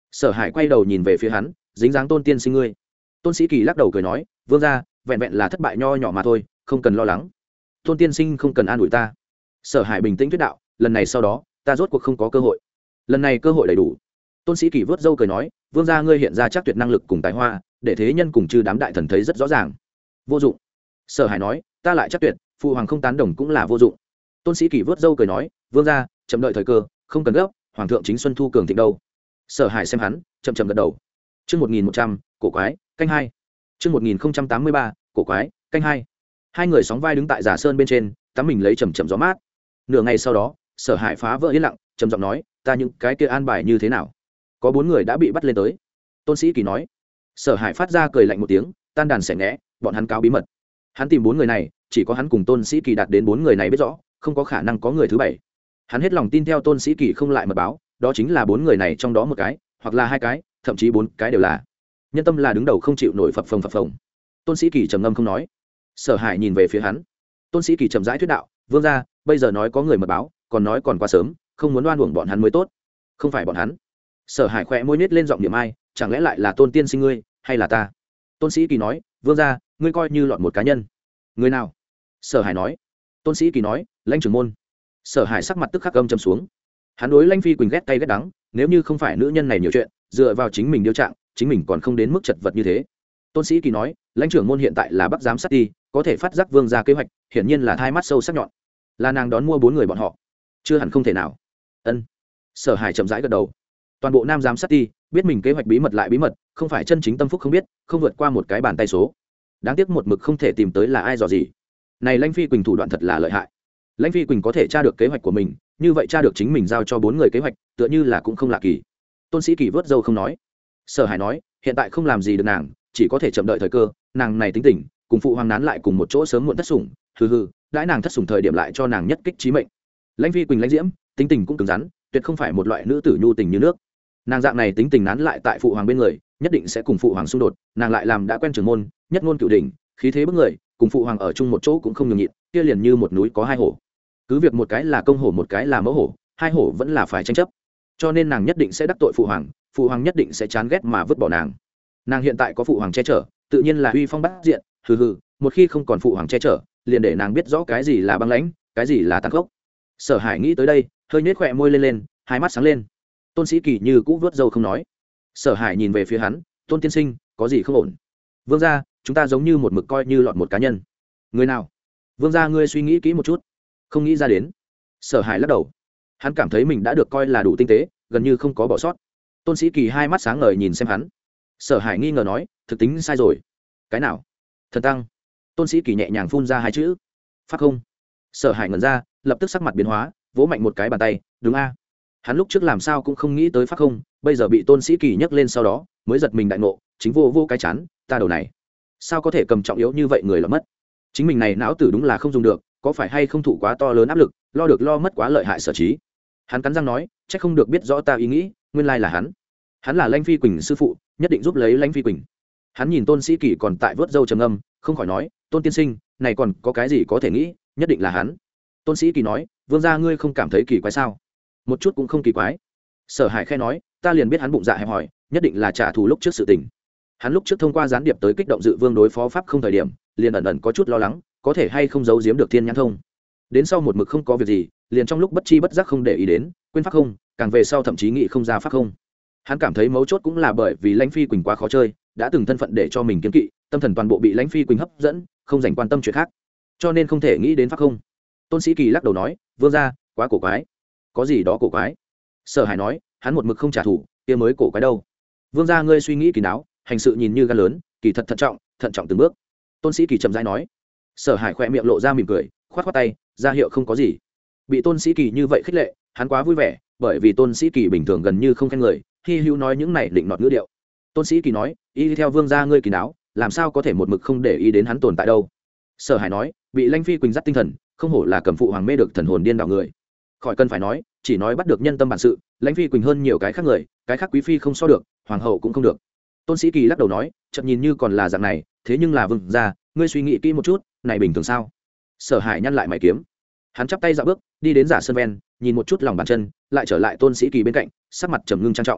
Sở Hải quay đầu nhìn về phía hắn, dính dáng Tôn tiên sinh ngươi. Tôn Sĩ Kỳ lắc đầu cười nói, vương gia, vẹn vẹn là thất bại nho nhỏ mà thôi, không cần lo lắng. Tôn tiên sinh không cần an ủi ta. Sở Hải bình tĩnh thuyết đạo, lần này sau đó ta rốt cuộc không có cơ hội, lần này cơ hội đầy đủ. Tôn Sĩ Kỳ vớt râu cười nói, vương gia ngươi hiện ra chắc tuyệt năng lực cùng tài hoa, để thế nhân cùng chư đám đại thần thấy rất rõ ràng. Vô dụng. Sở Hải nói, ta lại chắc tuyệt, phụ hoàng không tán đồng cũng là vô dụng. Tôn Sĩ Kỳ vớt râu cười nói, vương gia chậm đợi thời cơ, không cần gấp, hoàng thượng chính xuân thu cường thịnh đâu. Sở Hải xem hắn, chậm chậm gật đầu. Chương một nghìn một trăm, cổ quái, canh hai. Chương một nghìn tám mươi ba, cổ quái, canh hai. Hai người sóng vai đứng tại Giả Sơn bên trên, tắm mình lấy chầm chậm gió mát. Nửa ngày sau đó, Sở Hải phá vỡ yên lặng, trầm giọng nói, ta những cái kia an bài như thế nào? Có bốn người đã bị bắt lên tới. Tôn Sĩ Kỳ nói. Sở Hải phát ra cười lạnh một tiếng, tan đàn xẻ nghẽ, bọn hắn cáo bí mật. Hắn tìm bốn người này, chỉ có hắn cùng Tôn Sĩ Kỳ đạt đến bốn người này biết rõ, không có khả năng có người thứ bảy. Hắn hết lòng tin theo Tôn Sĩ Kỳ không lại mật báo, đó chính là bốn người này trong đó một cái, hoặc là hai cái, thậm chí bốn cái đều là. Nhân tâm là đứng đầu không chịu nổi phập phồng phập phồng. Tôn Sĩ Kỳ trầm ngâm không nói. Sở Hải nhìn về phía hắn. Tôn Sĩ Kỳ chậm rãi thuyết đạo, vương gia, bây giờ nói có người mật báo, còn nói còn quá sớm, không muốn đoan uổng bọn hắn mới tốt. Không phải bọn hắn. Sở Hải khẽ môi nhếch lên giọng niệm ai, chẳng lẽ lại là Tôn tiên sinh ngươi, hay là ta? Tôn Sĩ Kỳ nói, vương gia, ngươi coi như lọt một cá nhân. Người nào? Sở Hải nói. Tôn Sĩ Kỳ nói, Lãnh trưởng môn. Sở Hải sắc mặt tức khắc âm trầm xuống. Hắn đối Lãnh Phi Quỳnh ghét cay ghét đắng, nếu như không phải nữ nhân này nhiều chuyện, dựa vào chính mình điều trạng, chính mình còn không đến mức chật vật như thế. Tôn Sĩ Kỳ nói, Lãnh trưởng môn hiện tại là Bắc giám sát ti, có thể phát giác vương gia kế hoạch, hiển nhiên là thai mắt sâu sắc nhọn. Là nàng đón mua bốn người bọn họ, chưa hẳn không thể nào. Ân. Sở Hải chậm rãi gật đầu. Toàn bộ Nam giám sát ti biết mình kế hoạch bí mật lại bí mật, không phải chân chính tâm phúc không biết, không vượt qua một cái bàn tay số. Đáng tiếc một mực không thể tìm tới là ai dò gì. Này Lãnh Phi Quỳnh thủ đoạn thật là lợi hại. Lãnh Phi Quỳnh có thể tra được kế hoạch của mình, như vậy tra được chính mình giao cho bốn người kế hoạch, tựa như là cũng không lạ kỳ. Tôn Sĩ Kỳ vớt râu không nói. Sở Hải nói, hiện tại không làm gì được nàng, chỉ có thể chậm đợi thời cơ, nàng này tính tình, cùng phụ hoàng nán lại cùng một chỗ sớm muộn thất sủng, hừ hừ, đãi nàng thất sủng thời điểm lại cho nàng nhất kích chí mệnh. Lãnh Phi Quỳnh lãnh diễm, tính tình cũng cứng rắn, tuyệt không phải một loại nữ tử nhu tình như nước. Nàng dạng này tính tình nán lại tại phụ hoàng bên người, nhất định sẽ cùng phụ hoàng xung đột, nàng lại làm đã quen trưởng môn, nhất ngôn cửu đỉnh, khí thế bức người, cùng phụ hoàng ở chung một chỗ cũng không nhường nhịn, kia liền như một núi có hai hổ. Cứ việc một cái là công hổ một cái là mẫu hổ, hai hổ vẫn là phải tranh chấp. Cho nên nàng nhất định sẽ đắc tội phụ hoàng, phụ hoàng nhất định sẽ chán ghét mà vứt bỏ nàng. Nàng hiện tại có phụ hoàng che chở, tự nhiên là uy phong bát diện, hừ hừ, một khi không còn phụ hoàng che chở, liền để nàng biết rõ cái gì là băng lãnh, cái gì là tàn khốc. Sở Hải nghĩ tới đây, hơi nhếch khóe môi lên lên, hai mắt sáng lên. Tôn Sĩ Kỳ như cũ vớt râu không nói. Sở Hải nhìn về phía hắn, Tôn tiên sinh, có gì không ổn? Vương gia, chúng ta giống như một mực coi như lọt một cá nhân. Người nào? Vương gia ngươi suy nghĩ kỹ một chút. Không nghĩ ra đến. Sở Hải lắc đầu. Hắn cảm thấy mình đã được coi là đủ tinh tế, gần như không có bỏ sót. Tôn Sĩ Kỳ hai mắt sáng ngời nhìn xem hắn. Sở Hải nghi ngờ nói, thực tính sai rồi. Cái nào? Thần tăng. Tôn Sĩ Kỳ nhẹ nhàng phun ra hai chữ. Pháp không. Sở Hải ngẩn ra, lập tức sắc mặt biến hóa, vỗ mạnh một cái bàn tay, đúng a. Hắn lúc trước làm sao cũng không nghĩ tới pháp không, bây giờ bị Tôn Sĩ Kỳ nhấc lên sau đó, mới giật mình đại ngộ, chính vô vô cái chán, ta đầu này, sao có thể cầm trọng yếu như vậy người là mất. Chính mình này não tử đúng là không dùng được, có phải hay không thụ quá to lớn áp lực, lo được lo mất quá lợi hại sở trí. Hắn cắn răng nói, chắc không được biết rõ ta ý nghĩ, nguyên lai là hắn. Hắn là Lãnh Phi Quỳnh sư phụ, nhất định giúp lấy Lãnh Phi Quỳnh. Hắn nhìn Tôn Sĩ Kỳ còn tại vớt râu trầm âm, không khỏi nói, Tôn tiên sinh, này còn có cái gì có thể nghĩ, nhất định là hắn. Tôn Sĩ Kỳ nói, vương gia ngươi không cảm thấy kỳ quái sao? Một chút cũng không kỳ quái. Sở Hải khẽ nói, ta liền biết hắn bụng dạ hẹp hòi, nhất định là trả thù lúc trước sự tình. Hắn lúc trước thông qua gián điệp tới kích động Dự Vương đối phó pháp không thời điểm, liền ẩn ẩn có chút lo lắng, có thể hay không giấu giếm được Thiên Nhãn Thông. Đến sau một mực không có việc gì, liền trong lúc bất chi bất giác không để ý đến, quên pháp không, càng về sau thậm chí nghĩ không ra pháp không. Hắn cảm thấy mấu chốt cũng là bởi vì Lãnh Phi Quỳnh quá khó chơi, đã từng thân phận để cho mình kiêng kỵ, tâm thần toàn bộ bị Lãnh Phi Quỳnh hấp dẫn, không dành quan tâm chuyện khác, cho nên không thể nghĩ đến pháp không. Tôn Sĩ Kỳ lắc đầu nói, vương gia, quá cổ quái. Có gì đó cổ quái? Sở Hải nói, hắn một mực không trả thù, kia mới cổ quái đâu. Vương gia ngươi suy nghĩ kỳ đáo, hành sự nhìn như gan lớn, kỳ thật thận trọng, thận trọng từng bước. Tôn Sĩ Kỳ chậm rãi nói. Sở Hải khẽ miệng lộ ra mỉm cười, khoát khoát tay, ra hiệu không có gì. Bị Tôn Sĩ Kỳ như vậy khích lệ, hắn quá vui vẻ, bởi vì Tôn Sĩ Kỳ bình thường gần như không khen người, hi hữu nói những này định nọt ngữ điệu. Tôn Sĩ Kỳ nói, y theo vương gia ngươi kỳ đáo, làm sao có thể một mực không để ý đến hắn tồn tại đâu. Sở Hải nói, bị Lãnh Phi Quỳnh dắt tinh thần, không hổ là cầm phụ hoàng mê được thần hồn điên đảo người. Khỏi cần phải nói, chỉ nói bắt được nhân tâm bản sự, Lãnh Phi Quỳnh hơn nhiều cái khác người, cái khác quý phi không so được, hoàng hậu cũng không được. Tôn Sĩ Kỳ lắc đầu nói, chậm nhìn như còn là dạng này, thế nhưng là vương gia, ngươi suy nghĩ kỹ một chút, này bình thường sao? Sở Hải nhăn lại mày kiếm, hắn chắp tay dạo bước, đi đến Giả Sơn ven, nhìn một chút lòng bàn chân, lại trở lại Tôn Sĩ Kỳ bên cạnh, sắc mặt trầm ngưng trang trọng.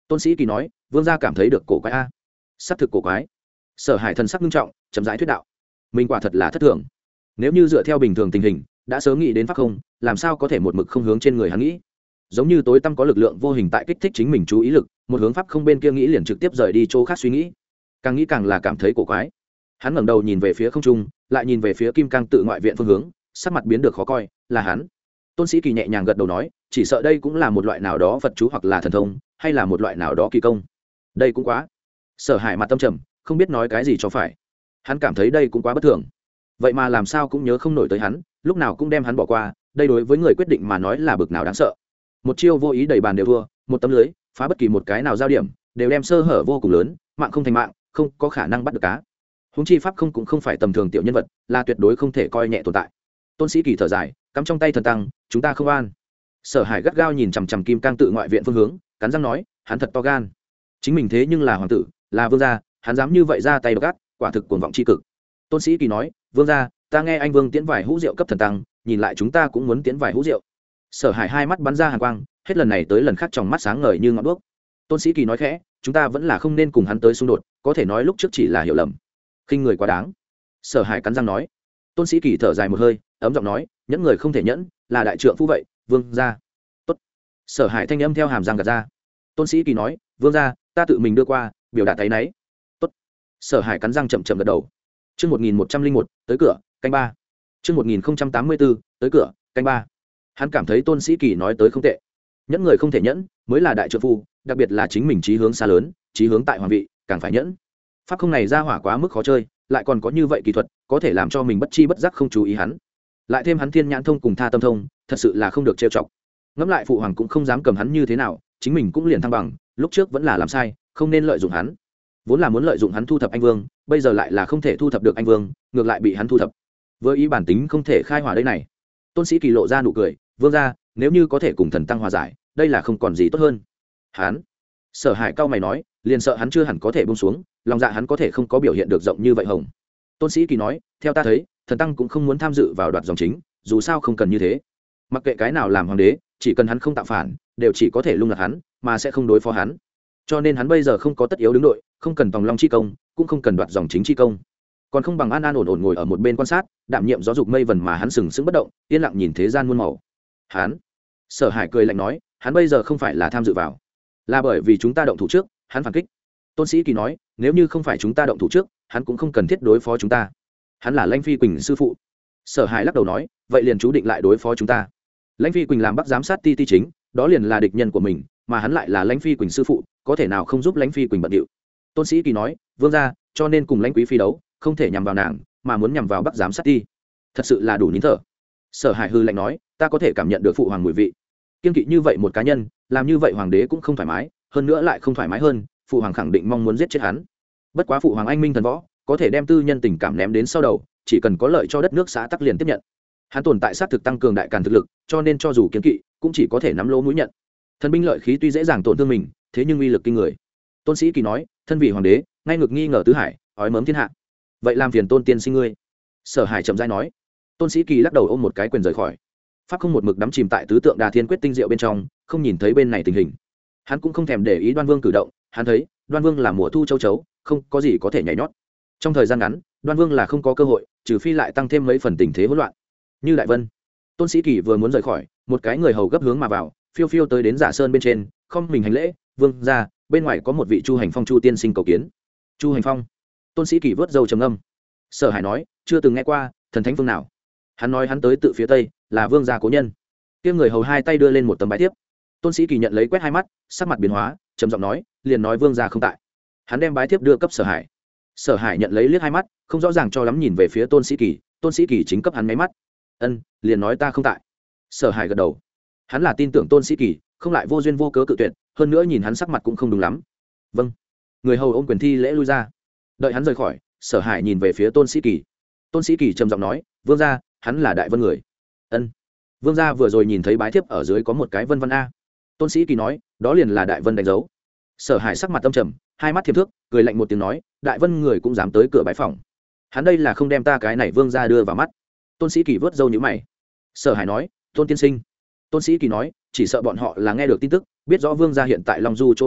Tôn sĩ kỳ nói, vương gia cảm thấy được cổ quái a. Sắc thực cổ quái. Sở Hải thần sắc nghiêm trọng, chậm rãi thuyết đạo, mình quả thật là thất thường. Nếu như dựa theo bình thường tình hình, đã sớm nghĩ đến pháp không, làm sao có thể một mực không hướng trên người hắn nghĩ. Giống như tối tăm có lực lượng vô hình tại kích thích chính mình chú ý lực, một hướng pháp không bên kia nghĩ liền trực tiếp rời đi chỗ khác suy nghĩ. Càng nghĩ càng là cảm thấy cổ quái. Hắn ngẩng đầu nhìn về phía không trung, lại nhìn về phía kim cang tự ngoại viện phương hướng, sắc mặt biến được khó coi. Là hắn. Tôn sĩ kỳ nhẹ nhàng gật đầu nói, chỉ sợ đây cũng là một loại nào đó Phật chú hoặc là thần thông, hay là một loại nào đó kỳ công. Đây cũng quá. Sở Hải mặt tâm trầm, không biết nói cái gì cho phải. Hắn cảm thấy đây cũng quá bất thường. Vậy mà làm sao cũng nhớ không nổi tới hắn, lúc nào cũng đem hắn bỏ qua, đây đối với người quyết định mà nói là bực nào đáng sợ. Một chiêu vô ý đầy bàn đều thua, một tấm lưới phá bất kỳ một cái nào giao điểm đều đem sơ hở vô cùng lớn, mạng không thành mạng, không có khả năng bắt được cá. Huống chi pháp không cũng không phải tầm thường tiểu nhân vật, là tuyệt đối không thể coi nhẹ tồn tại. Tôn sĩ kỳ thở dài, cắm trong tay thần tăng, chúng ta không an. Sở Hải gắt gao nhìn chằm chằm kim cang tự ngoại viện phương hướng, cắn răng nói, hắn thật to gan. Chính mình thế nhưng là hoàng tử, là vương gia, hắn dám như vậy ra tay độc ác, quả thực cuồng vọng chi cực. Tôn sĩ kỳ nói, vương gia, ta nghe anh vương tiễn vài hũ rượu cấp thần tăng, nhìn lại chúng ta cũng muốn tiễn vài hũ rượu. Sở Hải hai mắt bắn ra hàn quang, hết lần này tới lần khác trong mắt sáng ngời như ngọn đuốc. Tôn sĩ kỳ nói khẽ, chúng ta vẫn là không nên cùng hắn tới xung đột, có thể nói lúc trước chỉ là hiểu lầm, khinh người quá đáng. Sở Hải cắn răng nói. Tôn sĩ kỳ thở dài một hơi, ấm giọng nói, nhẫn người không thể nhẫn, là đại trượng phu vậy, vương gia. Tốt. Sở Hải thanh âm theo hàm răng gạt ra. Tôn sĩ kỳ nói, vương gia, ta tự mình đưa qua, biểu đạt thấy nấy. Tốt. Sở Hải cắn răng chậm chậm gật đầu. Chương một nghìn một trăm linh một, tới cửa, canh ba. Chương một nghìn tám mươi bốn, tới cửa, canh ba. Hắn cảm thấy Tôn sĩ kỳ nói tới không tệ. Nhẫn người không thể nhẫn, mới là đại trượng phu, đặc biệt là chính mình chí hướng xa lớn, chí hướng tại hoàng vị, càng phải nhẫn. Pháp không này ra hỏa quá mức khó chơi, lại còn có như vậy kỹ thuật, có thể làm cho mình bất chi bất giác không chú ý hắn. Lại thêm hắn thiên nhãn thông cùng tha tâm thông, thật sự là không được trêu chọc. Ngẫm lại phụ hoàng cũng không dám cầm hắn như thế nào, chính mình cũng liền thăng bằng, lúc trước vẫn là làm sai, không nên lợi dụng hắn. Vốn là muốn lợi dụng hắn thu thập anh vương, bây giờ lại là không thể thu thập được anh vương, ngược lại bị hắn thu thập. Với ý bản tính không thể khai hỏa đây này. Tôn sĩ kỳ lộ ra nụ cười, vương gia, nếu như có thể cùng thần tăng hòa giải, đây là không còn gì tốt hơn. Hắn. Sở Hải cao mày nói, liền sợ hắn chưa hẳn có thể buông xuống, lòng dạ hắn có thể không có biểu hiện được rộng như vậy hồng. Tôn sĩ kỳ nói, theo ta thấy, thần tăng cũng không muốn tham dự vào đoạt dòng chính, dù sao không cần như thế. Mặc kệ cái nào làm hoàng đế, chỉ cần hắn không tạo phản, đều chỉ có thể lung lạc hắn, mà sẽ không đối phó hắn. Cho nên hắn bây giờ không có tất yếu đứng đội, không cần tòng long chi công, cũng không cần đoạt dòng chính chi công, còn không bằng an an ổn ổn ngồi ở một bên quan sát, đạm nhiệm gió dục mây vần mà hắn sừng sững bất động, yên lặng nhìn thế gian muôn màu. Hắn. Sở Hải cười lạnh nói, hắn bây giờ không phải là tham dự vào, là bởi vì chúng ta động thủ trước, hắn phản kích. Tôn sĩ kỳ nói, nếu như không phải chúng ta động thủ trước, hắn cũng không cần thiết đối phó chúng ta. Hắn là Lãnh Phi Quỳnh sư phụ. Sở Hải lắc đầu nói, vậy liền chú định lại đối phó chúng ta. Lãnh Phi Quỳnh làm Bắc giám sát ti ti chính, đó liền là địch nhân của mình, mà hắn lại là Lãnh Phi Quỳnh sư phụ, có thể nào không giúp Lãnh Phi Quỳnh bận điệu. Tôn sĩ kỳ nói, vương gia, cho nên cùng Lãnh Quý phi đấu, không thể nhằm vào nàng, mà muốn nhằm vào Bắc giám sát ti. Thật sự là đủ nín thở. Sở Hải hư lạnh nói, ta có thể cảm nhận được phụ hoàng mùi vị. Kiên kỵ như vậy một cá nhân, làm như vậy hoàng đế cũng không thoải mái, hơn nữa lại không thoải mái hơn, phụ hoàng khẳng định mong muốn giết chết hắn. Bất quá phụ hoàng anh minh thần võ, có thể đem tư nhân tình cảm ném đến sau đầu, chỉ cần có lợi cho đất nước xã tắc liền tiếp nhận. Hắn tồn tại sát thực tăng cường đại càn thực lực, cho nên cho dù kiên kỵ, cũng chỉ có thể nắm lỗ mũi nhận. Thần binh lợi khí tuy dễ dàng tổn thương mình, thế nhưng uy lực kinh người. Tôn sĩ kỳ nói, thân vị hoàng đế, ngay ngược nghi ngờ tứ hải, ói mớm thiên hạ. Vậy làm phiền Tôn tiên sinh ngươi. Sở Hải chậm rãi nói. Tôn sĩ kỳ lắc đầu ôm một cái quyền rời khỏi. Pháp không một mực đắm chìm tại tứ tượng đà thiên quyết tinh diệu bên trong, không nhìn thấy bên này tình hình. Hắn cũng không thèm để ý Đoan Vương cử động, hắn thấy Đoan Vương là mùa thu châu chấu, không có gì có thể nhảy nhót. Trong thời gian ngắn, Đoan Vương là không có cơ hội, trừ phi lại tăng thêm mấy phần tình thế hỗn loạn. Như Đại Vân, Tôn sĩ kỳ vừa muốn rời khỏi, một cái người hầu gấp hướng mà vào, phiêu phiêu tới đến Giả Sơn bên trên, không mình hành lễ, vương ra, bên ngoài có một vị Chu Hành Phong Chu tiên sinh cầu kiến. Chu Hành Phong. Tôn sĩ kỳ vớt râu trầm âm. Sở Hải nói, chưa từng nghe qua, thần thánh phương nào? Hắn nói hắn tới tự phía tây, là vương gia cố nhân. Kia người hầu hai tay đưa lên một tấm bái thiếp. Tôn sĩ kỳ nhận lấy quét hai mắt, sắc mặt biến hóa, trầm giọng nói, liền nói vương gia không tại. Hắn đem bái thiếp đưa cấp Sở Hải. Sở Hải nhận lấy liếc hai mắt, không rõ ràng cho lắm nhìn về phía Tôn sĩ kỳ, Tôn sĩ kỳ chính cấp hắn mấy mắt. Ân, liền nói ta không tại. Sở Hải gật đầu. Hắn là tin tưởng Tôn sĩ kỳ, không lại vô duyên vô cớ cự tuyệt, hơn nữa nhìn hắn sắc mặt cũng không đúng lắm. Vâng. Người hầu ôm quyền thi lễ lui ra. Đợi hắn rời khỏi, Sở Hải nhìn về phía Tôn sĩ kỳ. Tôn sĩ kỳ trầm giọng nói, vương gia, hắn là Đại Vân người. Ân. Vương gia vừa rồi nhìn thấy bái thiếp ở dưới có một cái vân vân a. Tôn sĩ kỳ nói, đó liền là Đại Vân đánh dấu. Sở Hải sắc mặt tâm trầm, hai mắt thiềm thước, cười lạnh một tiếng nói, Đại Vân người cũng dám tới cửa bái phòng. Hắn đây là không đem ta cái này vương gia đưa vào mắt. Tôn sĩ kỳ vớt râu nhíu mày. Sở Hải nói, Tôn tiên sinh. Tôn sĩ kỳ nói, chỉ sợ bọn họ là nghe được tin tức, biết rõ vương gia hiện tại Long Du chỗ nước cạn,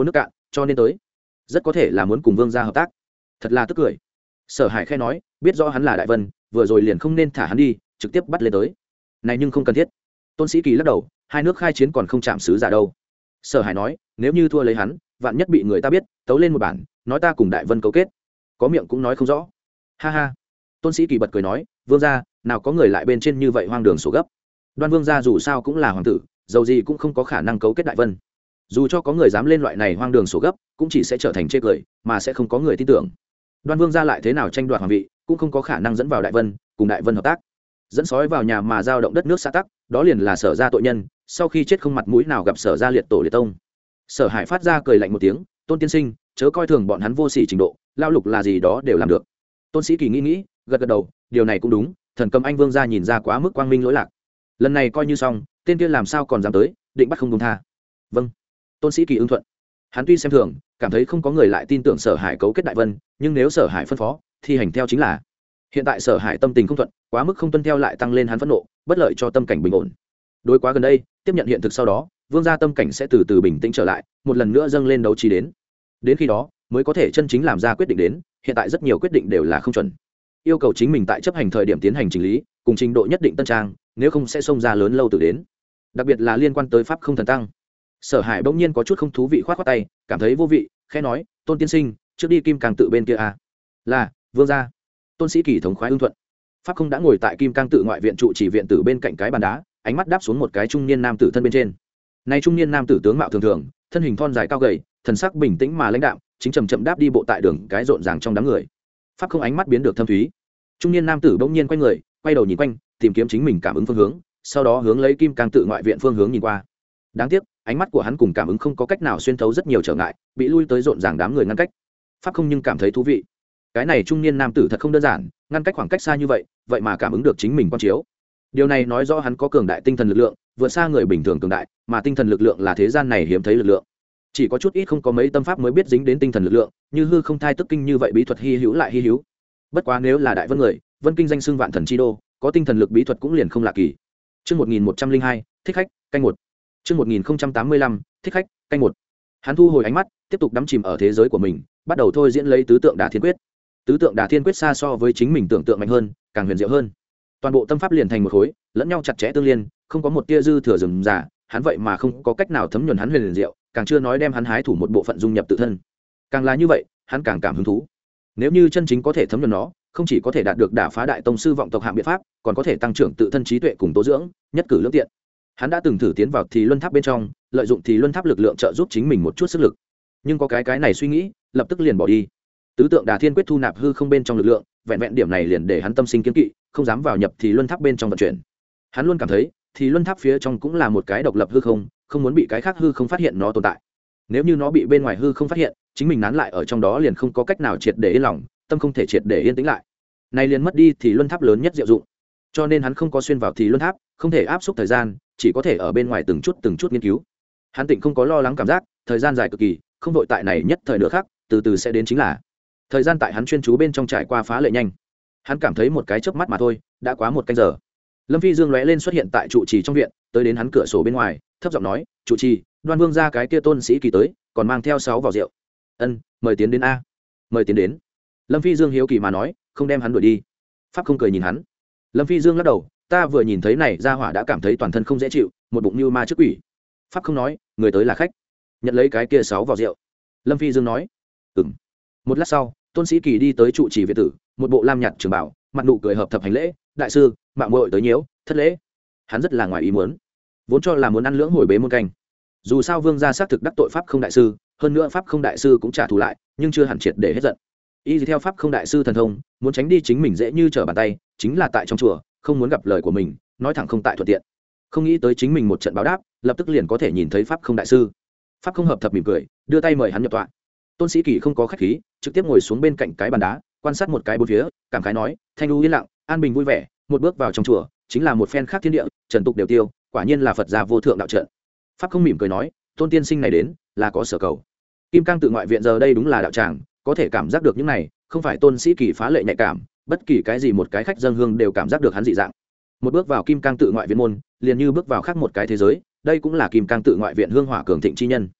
cho nên tới rất có thể là muốn cùng vương gia hợp tác. Thật là tức cười. Sở Hải khẽ nói, biết rõ hắn là Đại Vân, vừa rồi liền không nên thả hắn đi, trực tiếp bắt lên tới. Này nhưng không cần thiết. Tôn Sĩ Kỳ lắc đầu, hai nước khai chiến còn không chạm sứ giả đâu. Sở Hải nói, nếu như thua lấy hắn, vạn nhất bị người ta biết, tấu lên một bản, nói ta cùng Đại Vân cấu kết, có miệng cũng nói không rõ. Ha ha. Tôn Sĩ Kỳ bật cười nói, vương gia, nào có người lại bên trên như vậy hoang đường sổ gấp. Đoan vương gia dù sao cũng là hoàng tử, dầu gì cũng không có khả năng cấu kết Đại Vân. Dù cho có người dám lên loại này hoang đường sổ gấp, cũng chỉ sẽ trở thành chê cười, mà sẽ không có người tin tưởng. Đoan vương gia lại thế nào tranh đoạt hoàng vị, cũng không có khả năng dẫn vào Đại Vân, cùng Đại Vân hợp tác. Dẫn sói vào nhà mà giao động đất nước xã tắc, đó liền là Sở gia tội nhân, sau khi chết không mặt mũi nào gặp Sở gia liệt tổ liệt tông. Sở Hải phát ra cười lạnh một tiếng, Tôn tiên sinh, chớ coi thường bọn hắn vô sỉ trình độ, lao lục là gì đó đều làm được. Tôn Sĩ Kỳ nghĩ nghĩ, gật gật đầu, điều này cũng đúng, thần cầm anh vương gia nhìn ra quá mức quang minh lỗi lạc. Lần này coi như xong, tên kia làm sao còn dám tới, định bắt không buông tha. Vâng. Tôn Sĩ Kỳ ứng thuận. Hắn tuy xem thường, cảm thấy không có người lại tin tưởng Sở Hải cấu kết Đại Vân, nhưng nếu Sở Hải phân phó, thì hành theo chính là. Hiện tại Sở Hải tâm tình không thuận, quá mức không tuân theo lại tăng lên hắn phẫn nộ, bất lợi cho tâm cảnh bình ổn. Đối quá gần đây, tiếp nhận hiện thực sau đó, vương gia tâm cảnh sẽ từ từ bình tĩnh trở lại, một lần nữa dâng lên đấu trí đến. Đến khi đó, mới có thể chân chính làm ra quyết định đến, hiện tại rất nhiều quyết định đều là không chuẩn. Yêu cầu chính mình tại chấp hành thời điểm tiến hành chỉnh lý, cùng trình độ nhất định tân trang, nếu không sẽ xông ra lớn lâu từ đến. Đặc biệt là liên quan tới pháp không thần tăng. Sở Hải bỗng nhiên có chút không thú vị khoát khoát tay, cảm thấy vô vị, khẽ nói, Tôn tiên sinh, trước đi Kim Cang tự bên kia à? Là, vương gia. Tôn Sĩ Kỳ thống khoái ưng thuận. Pháp không đã ngồi tại Kim Cang tự ngoại viện trụ chỉ viện tử bên cạnh cái bàn đá, ánh mắt đáp xuống một cái trung niên nam tử thân bên trên. Này trung niên nam tử tướng mạo thường thường, thân hình thon dài cao gầy, thần sắc bình tĩnh mà lãnh đạm, chính chậm chậm đáp đi bộ tại đường cái rộn ràng trong đám người. Pháp không ánh mắt biến được thâm thúy. Trung niên nam tử bỗng nhiên quay người, quay đầu nhìn quanh, tìm kiếm chính mình cảm ứng phương hướng, sau đó hướng lấy Kim Cang tự ngoại viện phương hướng nhìn qua. Đáng tiếc, ánh mắt của hắn cùng cảm ứng không có cách nào xuyên thấu rất nhiều trở ngại, bị lui tới rộn ràng đám người ngăn cách. Pháp không nhưng cảm thấy thú vị. Cái này trung niên nam tử thật không đơn giản, ngăn cách khoảng cách xa như vậy, vậy mà cảm ứng được chính mình quan chiếu. Điều này nói rõ hắn có cường đại tinh thần lực lượng, vượt xa người bình thường cường đại, mà tinh thần lực lượng là thế gian này hiếm thấy lực lượng. Chỉ có chút ít không có mấy tâm pháp mới biết dính đến tinh thần lực lượng, như hư không thai tức kinh như vậy bí thuật hi hữu lại hi hữu. Bất quá nếu là đại vân người, vân kinh danh xưng vạn thần chi đô, có tinh thần lực bí thuật cũng liền không lạ kỳ. Chương một nghìn một trăm linh hai, thích khách, canh một. Chương một nghìn tám mươi lăm, thích khách, canh một. Hắn thu hồi ánh mắt, tiếp tục đắm chìm ở thế giới của mình, bắt đầu thôi diễn lấy tứ tượng Đả Thiên Quyết. Tứ tượng Đả Thiên Quyết xa so với chính mình tưởng tượng mạnh hơn, càng huyền diệu hơn. Toàn bộ tâm pháp liền thành một khối, lẫn nhau chặt chẽ tương liên, không có một tia dư thừa rườm rà, hắn vậy mà không có cách nào thấm nhuần hắn huyền diệu, càng chưa nói đem hắn hái thủ một bộ phận dung nhập tự thân. Càng là như vậy, hắn càng cảm hứng thú. Nếu như chân chính có thể thấm nhuần nó, không chỉ có thể đạt được đả phá đại tông sư vọng tộc hạng biện pháp, còn có thể tăng trưởng tự thân trí tuệ cùng tố dưỡng, nhất cử lưỡng tiện. Hắn đã từng thử tiến vào thì luân tháp bên trong, lợi dụng thì luân tháp lực lượng trợ giúp chính mình một chút sức lực, nhưng có cái cái này suy nghĩ, lập tức liền bỏ đi. Tứ tượng Đả Thiên Quyết thu nạp hư không bên trong lực lượng, vẹn vẹn điểm này liền để hắn tâm sinh kiêng kỵ, không dám vào nhập thì luân tháp bên trong vận chuyển. Hắn luôn cảm thấy, thì luân tháp phía trong cũng là một cái độc lập hư không, không muốn bị cái khác hư không phát hiện nó tồn tại. Nếu như nó bị bên ngoài hư không phát hiện, chính mình nán lại ở trong đó liền không có cách nào triệt để yên lòng, tâm không thể triệt để yên tĩnh lại. Này liền mất đi thì luân tháp lớn nhất diệu dụng. Cho nên hắn không có xuyên vào thì luân tháp, không thể áp xúc thời gian, chỉ có thể ở bên ngoài từng chút từng chút nghiên cứu. Hắn tịnh không có lo lắng cảm giác, thời gian dài cực kỳ, không vội tại này nhất thời nữa khác, từ từ sẽ đến chính là. Thời gian tại hắn chuyên chú bên trong trải qua phá lệ nhanh. Hắn cảm thấy một cái chớp mắt mà thôi, đã quá một canh giờ. Lâm Phi Dương lóe lên xuất hiện tại trụ trì trong viện, tới đến hắn cửa sổ bên ngoài, thấp giọng nói, "Trụ trì, Đoan Vương gia cái kia Tôn Sĩ Kỳ tới, còn mang theo sáu vỏ rượu." "Ân, mời tiến đến a." "Mời tiến đến." Lâm Phi Dương hiếu kỳ mà nói, không đem hắn đuổi đi. Pháp không cười nhìn hắn. Lâm Phi Dương lắc đầu, "Ta vừa nhìn thấy này gia hỏa đã cảm thấy toàn thân không dễ chịu, một bụng như ma trước quỷ." Pháp không nói, người tới là khách. Nhận lấy cái kia sáu vỏ rượu. Lâm Phi Dương nói, "Ừm." Một lát sau, Tôn Sĩ Kỳ đi tới trụ trì viện tử, một bộ lam nhạt trường bảo, mặt nụ cười hợp thập hành lễ, "Đại sư, mạo muội tới nhiễu, thất lễ." Hắn rất là ngoài ý muốn, vốn cho là muốn ăn lưỡng hồi bế môn canh. Dù sao Vương gia xác thực đắc tội pháp không đại sư, hơn nữa pháp không đại sư cũng trả thù lại, nhưng chưa hẳn triệt để hết giận. Y theo pháp không đại sư thần thông, muốn tránh đi chính mình dễ như trở bàn tay, chính là tại trong chùa, không muốn gặp lời của mình, nói thẳng không tại thuận tiện. Không nghĩ tới chính mình một trận báo đáp, lập tức liền có thể nhìn thấy pháp không đại sư. Pháp không hợp thập mỉm cười, đưa tay mời hắn nhập tọa. Tôn Sĩ Kỳ không có khách khí, trực tiếp ngồi xuống bên cạnh cái bàn đá, quan sát một cái bốn phía, cảm khái nói, "Thanh lưu yên lặng, an bình vui vẻ, một bước vào trong chùa, chính là một phen khác thiên địa, trần tục đều tiêu, quả nhiên là Phật gia vô thượng đạo trận." Pháp không mỉm cười nói, "Tôn tiên sinh này đến, là có sở cầu." Kim Cang tự ngoại viện giờ đây đúng là đạo tràng, có thể cảm giác được những này, không phải Tôn Sĩ Kỳ phá lệ nhạy cảm, bất kỳ cái gì một cái khách dâng hương đều cảm giác được hắn dị dạng. Một bước vào Kim Cang tự ngoại viện môn, liền như bước vào khác một cái thế giới, đây cũng là Kim Cang tự ngoại viện hương hỏa cường thịnh chi nhân.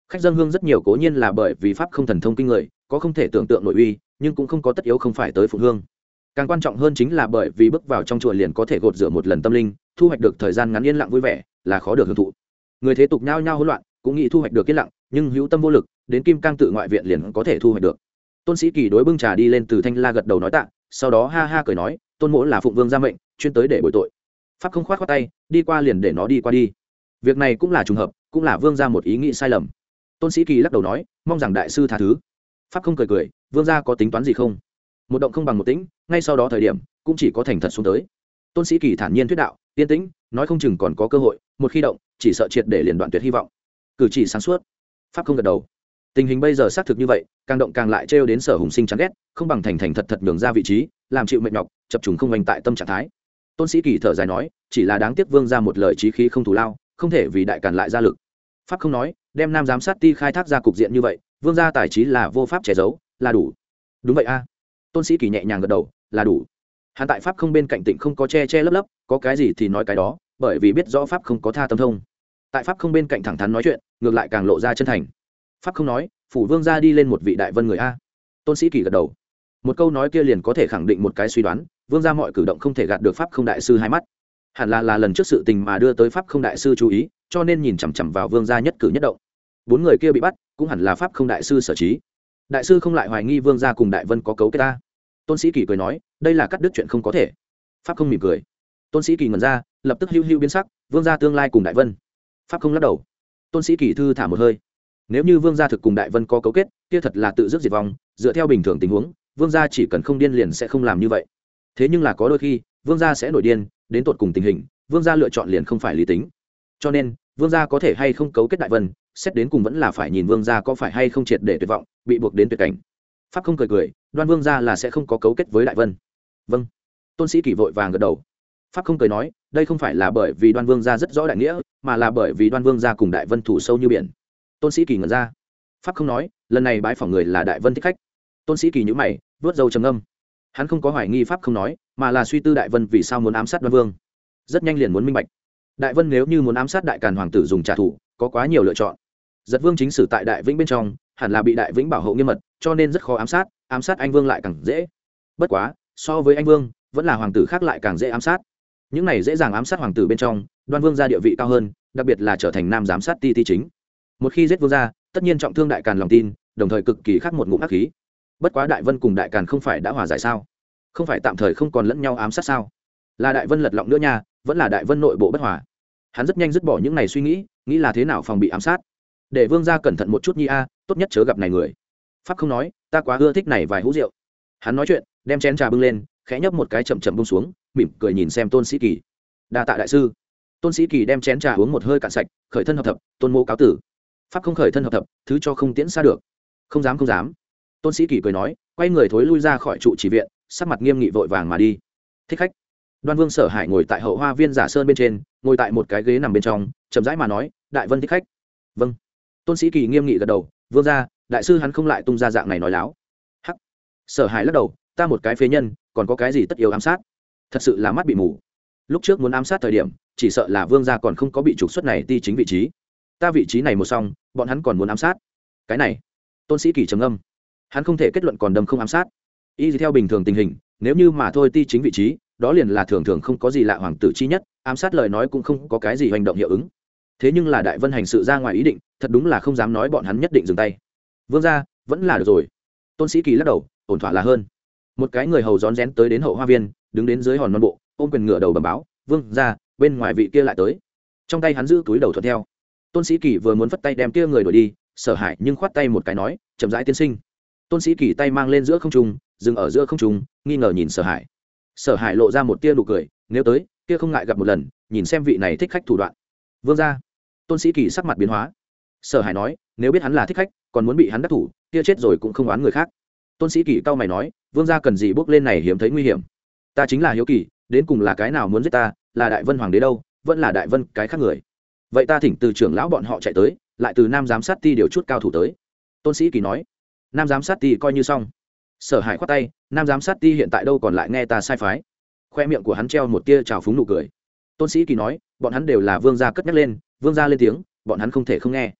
khách dân hương rất nhiều cố nhiên là bởi vì pháp không thần thông kinh người, có không thể tưởng tượng nội uy, nhưng cũng không có tất yếu không phải tới phụng hương. Càng quan trọng hơn chính là bởi vì bước vào trong chùa liền có thể gột rửa một lần tâm linh, thu hoạch được thời gian ngắn yên lặng vui vẻ, là khó được hưởng thụ. Người thế tục nhao nhao hỗn loạn, cũng nghĩ thu hoạch được yên lặng, nhưng hữu tâm vô lực, đến kim cang tự ngoại viện liền có thể thu hoạch được. Tôn Sĩ Kỳ đối bưng trà đi lên từ thanh la gật đầu nói tạ, sau đó ha ha cười nói, tôn mỗ là phụng vương gia mệnh, chuyên tới để bồi tội. Pháp không khoát khoát tay, đi qua liền để nó đi qua đi. Việc này cũng là trùng hợp, cũng là vương gia một ý nghĩ sai lầm. Tôn Sĩ Kỳ lắc đầu nói, mong rằng đại sư tha thứ. Pháp không cười cười, vương gia có tính toán gì không? Một động không bằng một tĩnh, ngay sau đó thời điểm cũng chỉ có thành thật xuống tới. Tôn Sĩ Kỳ thản nhiên thuyết đạo, yên tĩnh, nói không chừng còn có cơ hội, một khi động, chỉ sợ triệt để liền đoạn tuyệt hy vọng. Cử chỉ sáng suốt. Pháp không gật đầu. Tình hình bây giờ xác thực như vậy, càng động càng lại trêu đến Sở Hùng Sinh chán ghét, không bằng thành thành thật thật nhường ra vị trí, làm chịu mệt nhọc, chập trùng không hành tại tâm trạng thái. Tôn Sĩ Kỳ thở dài nói, chỉ là đáng tiếc vương gia một lời chí khí không thù lao, không thể vì đại càn lại ra lực. Pháp không nói, đem nam giám sát ti khai thác ra cục diện như vậy, vương gia tài trí là vô pháp che giấu, là đủ. Đúng vậy a. Tôn Sĩ Kỳ nhẹ nhàng gật đầu, là đủ. Hắn tại pháp không bên cạnh Tịnh không có che che lấp lấp, có cái gì thì nói cái đó, bởi vì biết rõ pháp không có tha tâm thông. Tại pháp không bên cạnh thẳng thắn nói chuyện, ngược lại càng lộ ra chân thành. Pháp không nói, phủ vương gia đi lên một vị đại vân người a. Tôn Sĩ Kỳ gật đầu. Một câu nói kia liền có thể khẳng định một cái suy đoán, vương gia mọi cử động không thể gạt được pháp không đại sư hai mắt. Hẳn là là lần trước sự tình mà đưa tới pháp không đại sư chú ý, cho nên nhìn chằm chằm vào vương gia nhất cử nhất động. Bốn người kia bị bắt, cũng hẳn là pháp không đại sư sở trí. Đại sư không lại hoài nghi vương gia cùng đại vân có cấu kết ta. Tôn Sĩ Kỳ cười nói, đây là cắt đứt chuyện không có thể. Pháp không mỉm cười. Tôn Sĩ Kỳ ngẩn ra, lập tức hưu hưu biến sắc, vương gia tương lai cùng đại vân. Pháp không lắc đầu. Tôn Sĩ Kỳ thư thả một hơi. Nếu như vương gia thực cùng đại vân có cấu kết, kia thật là tự dứt diệt vong, dựa theo bình thường tình huống, vương gia chỉ cần không điên liền sẽ không làm như vậy. Thế nhưng là có đôi khi, vương gia sẽ nổi điên, đến tột cùng tình hình, vương gia lựa chọn liền không phải lý tính. Cho nên, vương gia có thể hay không cấu kết đại vân, xét đến cùng vẫn là phải nhìn vương gia có phải hay không triệt để tuyệt vọng, bị buộc đến tuyệt cảnh. Pháp không cười cười, Đoan vương gia là sẽ không có cấu kết với đại vân. Vâng. Tôn Sĩ Kỳ vội vàng gật đầu. Pháp không cười nói, đây không phải là bởi vì Đoan vương gia rất rõ đại nghĩa, mà là bởi vì Đoan vương gia cùng đại vân thủ sâu như biển. Tôn Sĩ Kỳ ngẩn ra. Pháp không nói, lần này bái phỏng người là đại vân thích khách. Tôn Sĩ Kỳ nhíu mày, vuốt râu trầm ngâm. Hắn không có hoài nghi pháp không nói, mà là suy tư đại vân vì sao muốn ám sát Đoan vương. Rất nhanh liền muốn minh bạch. Đại vân nếu như muốn ám sát đại càn hoàng tử dùng trả thù, có quá nhiều lựa chọn. Giật vương chính sử tại đại vĩnh bên trong, hẳn là bị đại vĩnh bảo hộ nghiêm mật, cho nên rất khó ám sát, ám sát anh vương lại càng dễ. Bất quá, so với anh vương, vẫn là hoàng tử khác lại càng dễ ám sát. Những này dễ dàng ám sát hoàng tử bên trong, Đoan vương gia địa vị cao hơn, đặc biệt là trở thành nam giám sát ti ti chính. Một khi giết vương gia, tất nhiên trọng thương đại càn lòng tin, đồng thời cực kỳ khắc một ngụm ác khí. Bất quá đại vân cùng đại càn không phải đã hòa giải sao? Không phải tạm thời không còn lẫn nhau ám sát sao? Là đại vân lật lọng nữa nha, vẫn là đại vân nội bộ bất hòa. Hắn rất nhanh dứt bỏ những này suy nghĩ, nghĩ là thế nào phòng bị ám sát. Để vương gia cẩn thận một chút nhi a, tốt nhất chớ gặp này người. Pháp không nói, ta quá ưa thích này vài hũ rượu. Hắn nói chuyện, đem chén trà bưng lên, khẽ nhấp một cái chậm chậm buông xuống, mỉm cười nhìn xem Tôn Sĩ Kỳ. Đa tạ đại sư. Tôn Sĩ Kỳ đem chén trà uống một hơi cạn sạch, khởi thân hợp thập, tôn mô cáo tử. Pháp không khởi thân hợp thập, thứ cho không tiễn xa được. Không dám không dám. Tôn Sĩ Kỳ cười nói, quay người thối lui ra khỏi trụ chỉ viện, sắc mặt nghiêm nghị vội vàng mà đi. Thích khách. Đoan vương Sở Hải ngồi tại hậu hoa viên giả sơn bên trên, ngồi tại một cái ghế nằm bên trong, chậm rãi mà nói, đại vân thích khách. Vâng. Tôn Sĩ Kỳ nghiêm nghị gật đầu, vương gia, đại sư hắn không lại tung ra dạng này nói láo. Hắc. Sở Hải lắc đầu, ta một cái phế nhân, còn có cái gì tất yếu ám sát? Thật sự là mắt bị mù. Lúc trước muốn ám sát thời điểm, chỉ sợ là vương gia còn không có bị trục xuất này ti chính vị trí. Ta vị trí này một xong, bọn hắn còn muốn ám sát. Cái này. Tôn Sĩ Kỳ trầm ngâm. Hắn không thể kết luận còn đâm không ám sát. Y theo bình thường tình hình, nếu như mà thôi ti chính vị trí, đó liền là thường thường không có gì lạ hoàng tử chi nhất, ám sát lời nói cũng không có cái gì hành động hiệu ứng. Thế nhưng là đại vân hành sự ra ngoài ý định, thật đúng là không dám nói bọn hắn nhất định dừng tay. Vương gia, vẫn là được rồi. Tôn Sĩ Kỳ lắc đầu, ổn thỏa là hơn. Một cái người hầu rón rén tới đến hậu hoa viên, đứng đến dưới hòn non bộ, ôm quyền ngựa đầu bẩm báo, vương gia, bên ngoài vị kia lại tới. Trong tay hắn giữ túi đầu thuận theo. Tôn Sĩ Kỳ vừa muốn phất tay đem kia người đuổi đi, Sở Hải nhưng khoát tay một cái nói, chậm rãi tiên sinh. Tôn Sĩ Kỳ tay mang lên giữa không trung, dừng ở giữa không trung, nghi ngờ nhìn Sở Hải. Sở Hải lộ ra một tia nụ cười, nếu tới, kia không ngại gặp một lần, nhìn xem vị này thích khách thủ đoạn. Vương gia. Tôn Sĩ Kỳ sắc mặt biến hóa. Sở Hải nói, nếu biết hắn là thích khách, còn muốn bị hắn đắc thủ, kia chết rồi cũng không oán người khác. Tôn Sĩ Kỳ cau mày nói, vương gia cần gì bước lên này hiếm thấy nguy hiểm? Ta chính là hiếu kỳ, đến cùng là cái nào muốn giết ta, là đại vân hoàng đế đâu, vẫn là đại vân cái khác người. Vậy ta thỉnh từ trưởng lão bọn họ chạy tới, lại từ nam giám sát ti điều chút cao thủ tới. Tôn Sĩ Kỳ nói, nam giám sát ti coi như xong. Sở Hải khoát tay, nam giám sát ti hiện tại đâu còn lại nghe ta sai phái. Khoe miệng của hắn treo một tia trào phúng nụ cười. Tôn Sĩ Kỳ nói, bọn hắn đều là vương gia cất nhắc lên, vương gia lên tiếng, bọn hắn không thể không nghe.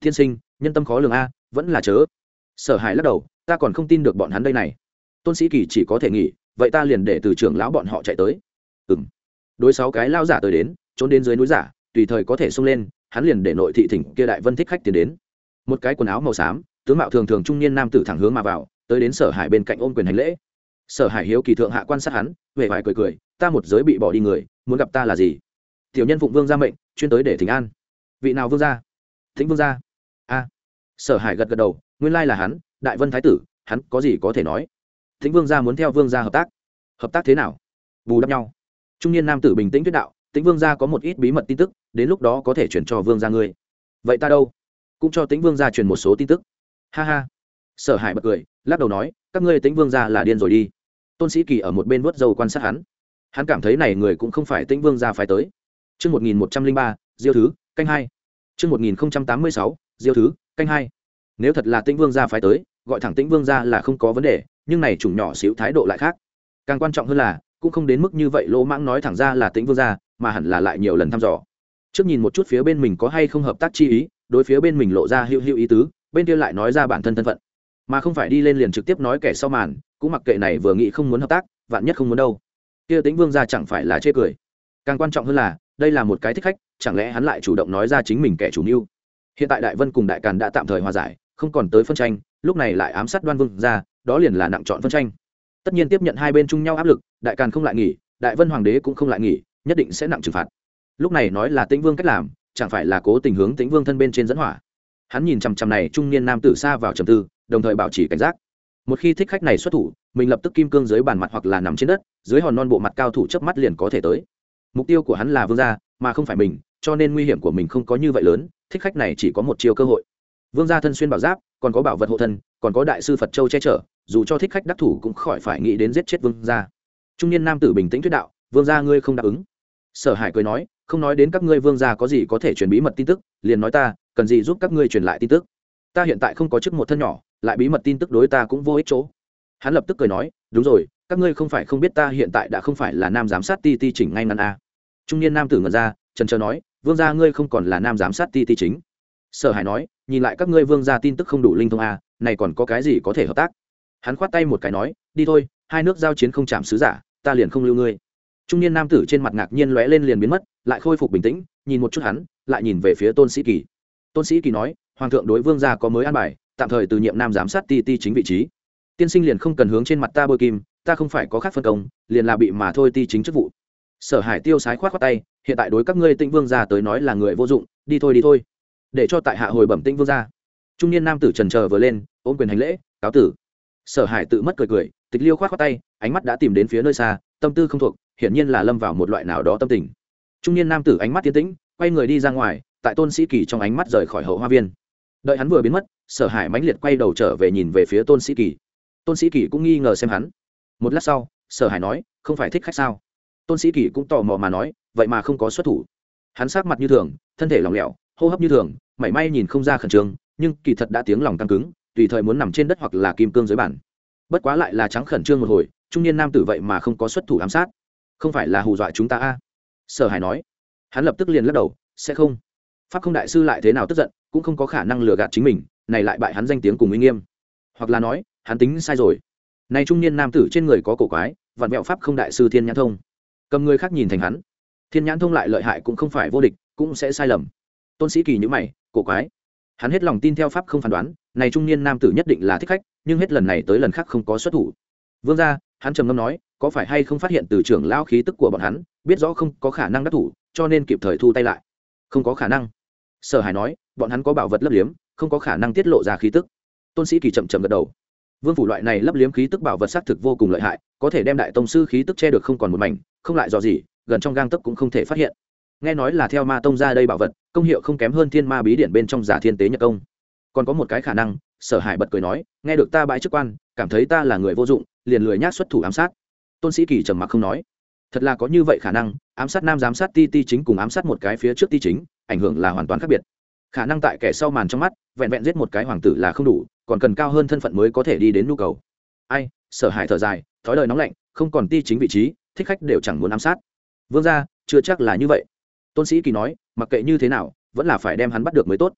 Thiên sinh nhân tâm khó lường a, vẫn là chớ. Sở Hải lắc đầu, ta còn không tin được bọn hắn đây này. Tôn Sĩ Kỳ chỉ có thể nghỉ, vậy ta liền để từ trưởng lão bọn họ chạy tới. Ừm. Đối sáu cái lao giả tới đến, trốn đến dưới núi giả, tùy thời có thể xông lên, hắn liền để nội thị thỉnh kia đại vân thích khách tiến đến. Một cái quần áo màu xám, tướng mạo thường thường trung niên nam tử thẳng hướng mà vào, tới đến Sở Hải bên cạnh ôm quyền hành lễ. Sở Hải hiếu kỳ thượng hạ quan sát hắn, vẻ vải cười cười, ta một giới bị bỏ đi người, muốn gặp ta là gì? Tiểu nhân phụng vương gia mệnh, chuyên tới để thỉnh an. Vị nào vương gia? Thính vương gia. A. Sở Hải gật gật đầu, nguyên lai là hắn, đại vân thái tử, hắn có gì có thể nói? Thính vương gia muốn theo vương gia hợp tác. Hợp tác thế nào? Bù đắp nhau. Trung niên nam tử bình tĩnh thuyết đạo, Tĩnh vương gia có một ít bí mật tin tức, đến lúc đó có thể chuyển cho vương gia ngươi. Vậy ta đâu? Cũng cho Tĩnh vương gia truyền một số tin tức. Ha ha. Sở Hải bật cười, lắc đầu nói, các ngươi Tĩnh vương gia là điên rồi đi. Tôn Sĩ Kỳ ở một bên vuốt râu quan sát hắn. Hắn cảm thấy này người cũng không phải Tĩnh vương gia phải tới. Chương một nghìn một trăm linh ba, Diêu thứ, canh hai. Chương một nghìn tám mươi sáu, Diêu thứ, canh hai. Nếu thật là Tĩnh vương gia phải tới, gọi thẳng Tĩnh vương gia là không có vấn đề, nhưng này chủng nhỏ xíu thái độ lại khác. Càng quan trọng hơn là, cũng không đến mức như vậy lỗ mãng nói thẳng ra là Tĩnh vương gia, mà hẳn là lại nhiều lần thăm dò. Trước nhìn một chút phía bên mình có hay không hợp tác chi ý, đối phía bên mình lộ ra hữu hữu ý tứ, bên kia lại nói ra bản thân thân phận, mà không phải đi lên liền trực tiếp nói kẻ sau màn, cũng mặc kệ này vừa nghĩ không muốn hợp tác, vạn nhất không muốn đâu. Kia Tĩnh vương gia chẳng phải là chê cười. Càng quan trọng hơn là, đây là một cái thích khách, chẳng lẽ hắn lại chủ động nói ra chính mình kẻ chủ mưu. Hiện tại Đại Vân cùng Đại Càn đã tạm thời hòa giải, không còn tới phân tranh, lúc này lại ám sát Đoan Vương gia, đó liền là nặng chọn phân tranh. Tất nhiên tiếp nhận hai bên chung nhau áp lực, Đại Càn không lại nghỉ, Đại Vân hoàng đế cũng không lại nghỉ, nhất định sẽ nặng trừng phạt. Lúc này nói là Tĩnh vương cách làm, chẳng phải là cố tình hướng Tĩnh vương thân bên trên dẫn hỏa. Hắn nhìn chằm chằm này trung niên nam tử xa vào trầm tư, đồng thời bảo trì cảnh giác. Một khi thích khách này xuất thủ, mình lập tức kim cương dưới bàn mặt hoặc là nằm trên đất, dưới hòn non bộ mặt cao thủ chớp mắt liền có thể tới. Mục tiêu của hắn là vương gia, mà không phải mình, cho nên nguy hiểm của mình không có như vậy lớn, thích khách này chỉ có một chiêu cơ hội. Vương gia thân xuyên bảo giáp, còn có bảo vật hộ thân, còn có đại sư Phật Châu che chở, dù cho thích khách đắc thủ cũng khỏi phải nghĩ đến giết chết vương gia. Trung niên nam tử bình tĩnh thuyết đạo, vương gia ngươi không đáp ứng. Sở Hải cười nói, không nói đến các ngươi vương gia có gì có thể truyền bí mật tin tức, liền nói ta cần gì giúp các ngươi truyền lại tin tức. Ta hiện tại không có chức một thân nhỏ, lại bí mật tin tức đối ta cũng vô ích chỗ. Hắn lập tức cười nói, đúng rồi, các ngươi không phải không biết ta hiện tại đã không phải là nam giám sát ti ti chỉnh ngay ngắn a. Trung niên nam tử ngẩn ra, chần chờ nói, vương gia ngươi không còn là nam giám sát ti ti chính. Sở Hải nói, nhìn lại các ngươi vương gia tin tức không đủ linh thông a, này còn có cái gì có thể hợp tác. Hắn khoát tay một cái nói, đi thôi, hai nước giao chiến không chạm sứ giả, ta liền không lưu ngươi. Trung niên nam tử trên mặt ngạc nhiên lóe lên liền biến mất, lại khôi phục bình tĩnh, nhìn một chút hắn, lại nhìn về phía Tôn Sĩ Kỳ. Tôn Sĩ Kỳ nói, hoàng thượng đối vương gia có mới an bài, tạm thời từ nhiệm nam giám sát ti ti chính vị trí. Tiên sinh liền không cần hướng trên mặt ta bôi kim, ta không phải có khác phân công, liền là bị mà thôi ti chính chức vụ. Sở Hải tiêu sái khoát khoát tay, hiện tại đối các ngươi Tĩnh vương gia tới nói là người vô dụng, đi thôi đi thôi, để cho tại hạ hồi bẩm Tĩnh vương gia. Trung niên nam tử trần chờ vừa lên, ôm quyền hành lễ, cáo tử. Sở Hải tự mất cười cười, Tịch Liêu khoát khoát tay, ánh mắt đã tìm đến phía nơi xa, tâm tư không thuộc, hiển nhiên là lâm vào một loại nào đó tâm tình. Trung niên nam tử ánh mắt tiến tĩnh, quay người đi ra ngoài, tại Tôn Sĩ Kỳ trong ánh mắt rời khỏi hậu hoa viên. Đợi hắn vừa biến mất, Sở Hải mãnh liệt quay đầu trở về nhìn về phía Tôn Sĩ Kỳ. Tôn Sĩ Kỳ cũng nghi ngờ xem hắn. Một lát sau, Sở Hải nói, không phải thích khách sao? Tôn Sĩ Kỳ cũng tò mò mà nói, vậy mà không có xuất thủ. Hắn sắc mặt như thường, thân thể lỏng lẻo, hô hấp như thường, mảy may nhìn không ra khẩn trương, nhưng kỳ thật đã tiếng lòng căng cứng, tùy thời muốn nằm trên đất hoặc là kim cương dưới bàn. Bất quá lại là trắng khẩn trương một hồi, trung niên nam tử vậy mà không có xuất thủ ám sát, không phải là hù dọa chúng ta a? Sở Hải nói. Hắn lập tức liền lắc đầu, sẽ không. Pháp không đại sư lại thế nào tức giận, cũng không có khả năng lừa gạt chính mình, này lại bại hắn danh tiếng cùng uy nghiêm. Hoặc là nói, hắn tính sai rồi. Này trung niên nam tử trên người có cổ quái, vạn mẹo pháp không đại sư Thiên Nhãn Thông. Cầm người khác nhìn thành hắn, Thiên Nhãn Thông lại lợi hại cũng không phải vô địch, cũng sẽ sai lầm. Tôn Sĩ Kỳ nhíu mày, cổ quái. Hắn hết lòng tin theo pháp không phán đoán, này trung niên nam tử nhất định là thích khách, nhưng hết lần này tới lần khác không có xuất thủ. Vương gia, hắn trầm ngâm nói, có phải hay không phát hiện từ trưởng lão khí tức của bọn hắn, biết rõ không có khả năng đắc thủ, cho nên kịp thời thu tay lại. Không có khả năng. Sở Hải nói, bọn hắn có bảo vật lấp liếm, không có khả năng tiết lộ ra khí tức. Tôn Sĩ Kỳ chậm chậm gật đầu. Vương phủ loại này lấp liếm khí tức bảo vật xác thực vô cùng lợi hại, có thể đem đại tông sư khí tức che được không còn một mảnh, không lại dò gì, gần trong gang tấc cũng không thể phát hiện. Nghe nói là theo ma tông ra đây bảo vật, công hiệu không kém hơn thiên ma bí điển bên trong giả thiên tế nhật công. Còn có một cái khả năng, Sở Hải bật cười nói, nghe được ta bãi chức quan, cảm thấy ta là người vô dụng, liền lười nhác xuất thủ ám sát. Tôn Sĩ Kỳ trầm mặc không nói. Thật là có như vậy khả năng, ám sát nam giám sát ti ti chính cùng ám sát một cái phía trước ti chính, ảnh hưởng là hoàn toàn khác biệt. Khả năng tại kẻ sau màn trong mắt, vẹn vẹn giết một cái hoàng tử là không đủ, còn cần cao hơn thân phận mới có thể đi đến nhu cầu. Ai? Sở Hải thở dài, thói đời nóng lạnh, không còn ti chính vị trí, thích khách đều chẳng muốn ám sát. Vương gia, chưa chắc là như vậy. Tôn Sĩ Kỳ nói, mặc kệ như thế nào, vẫn là phải đem hắn bắt được mới tốt.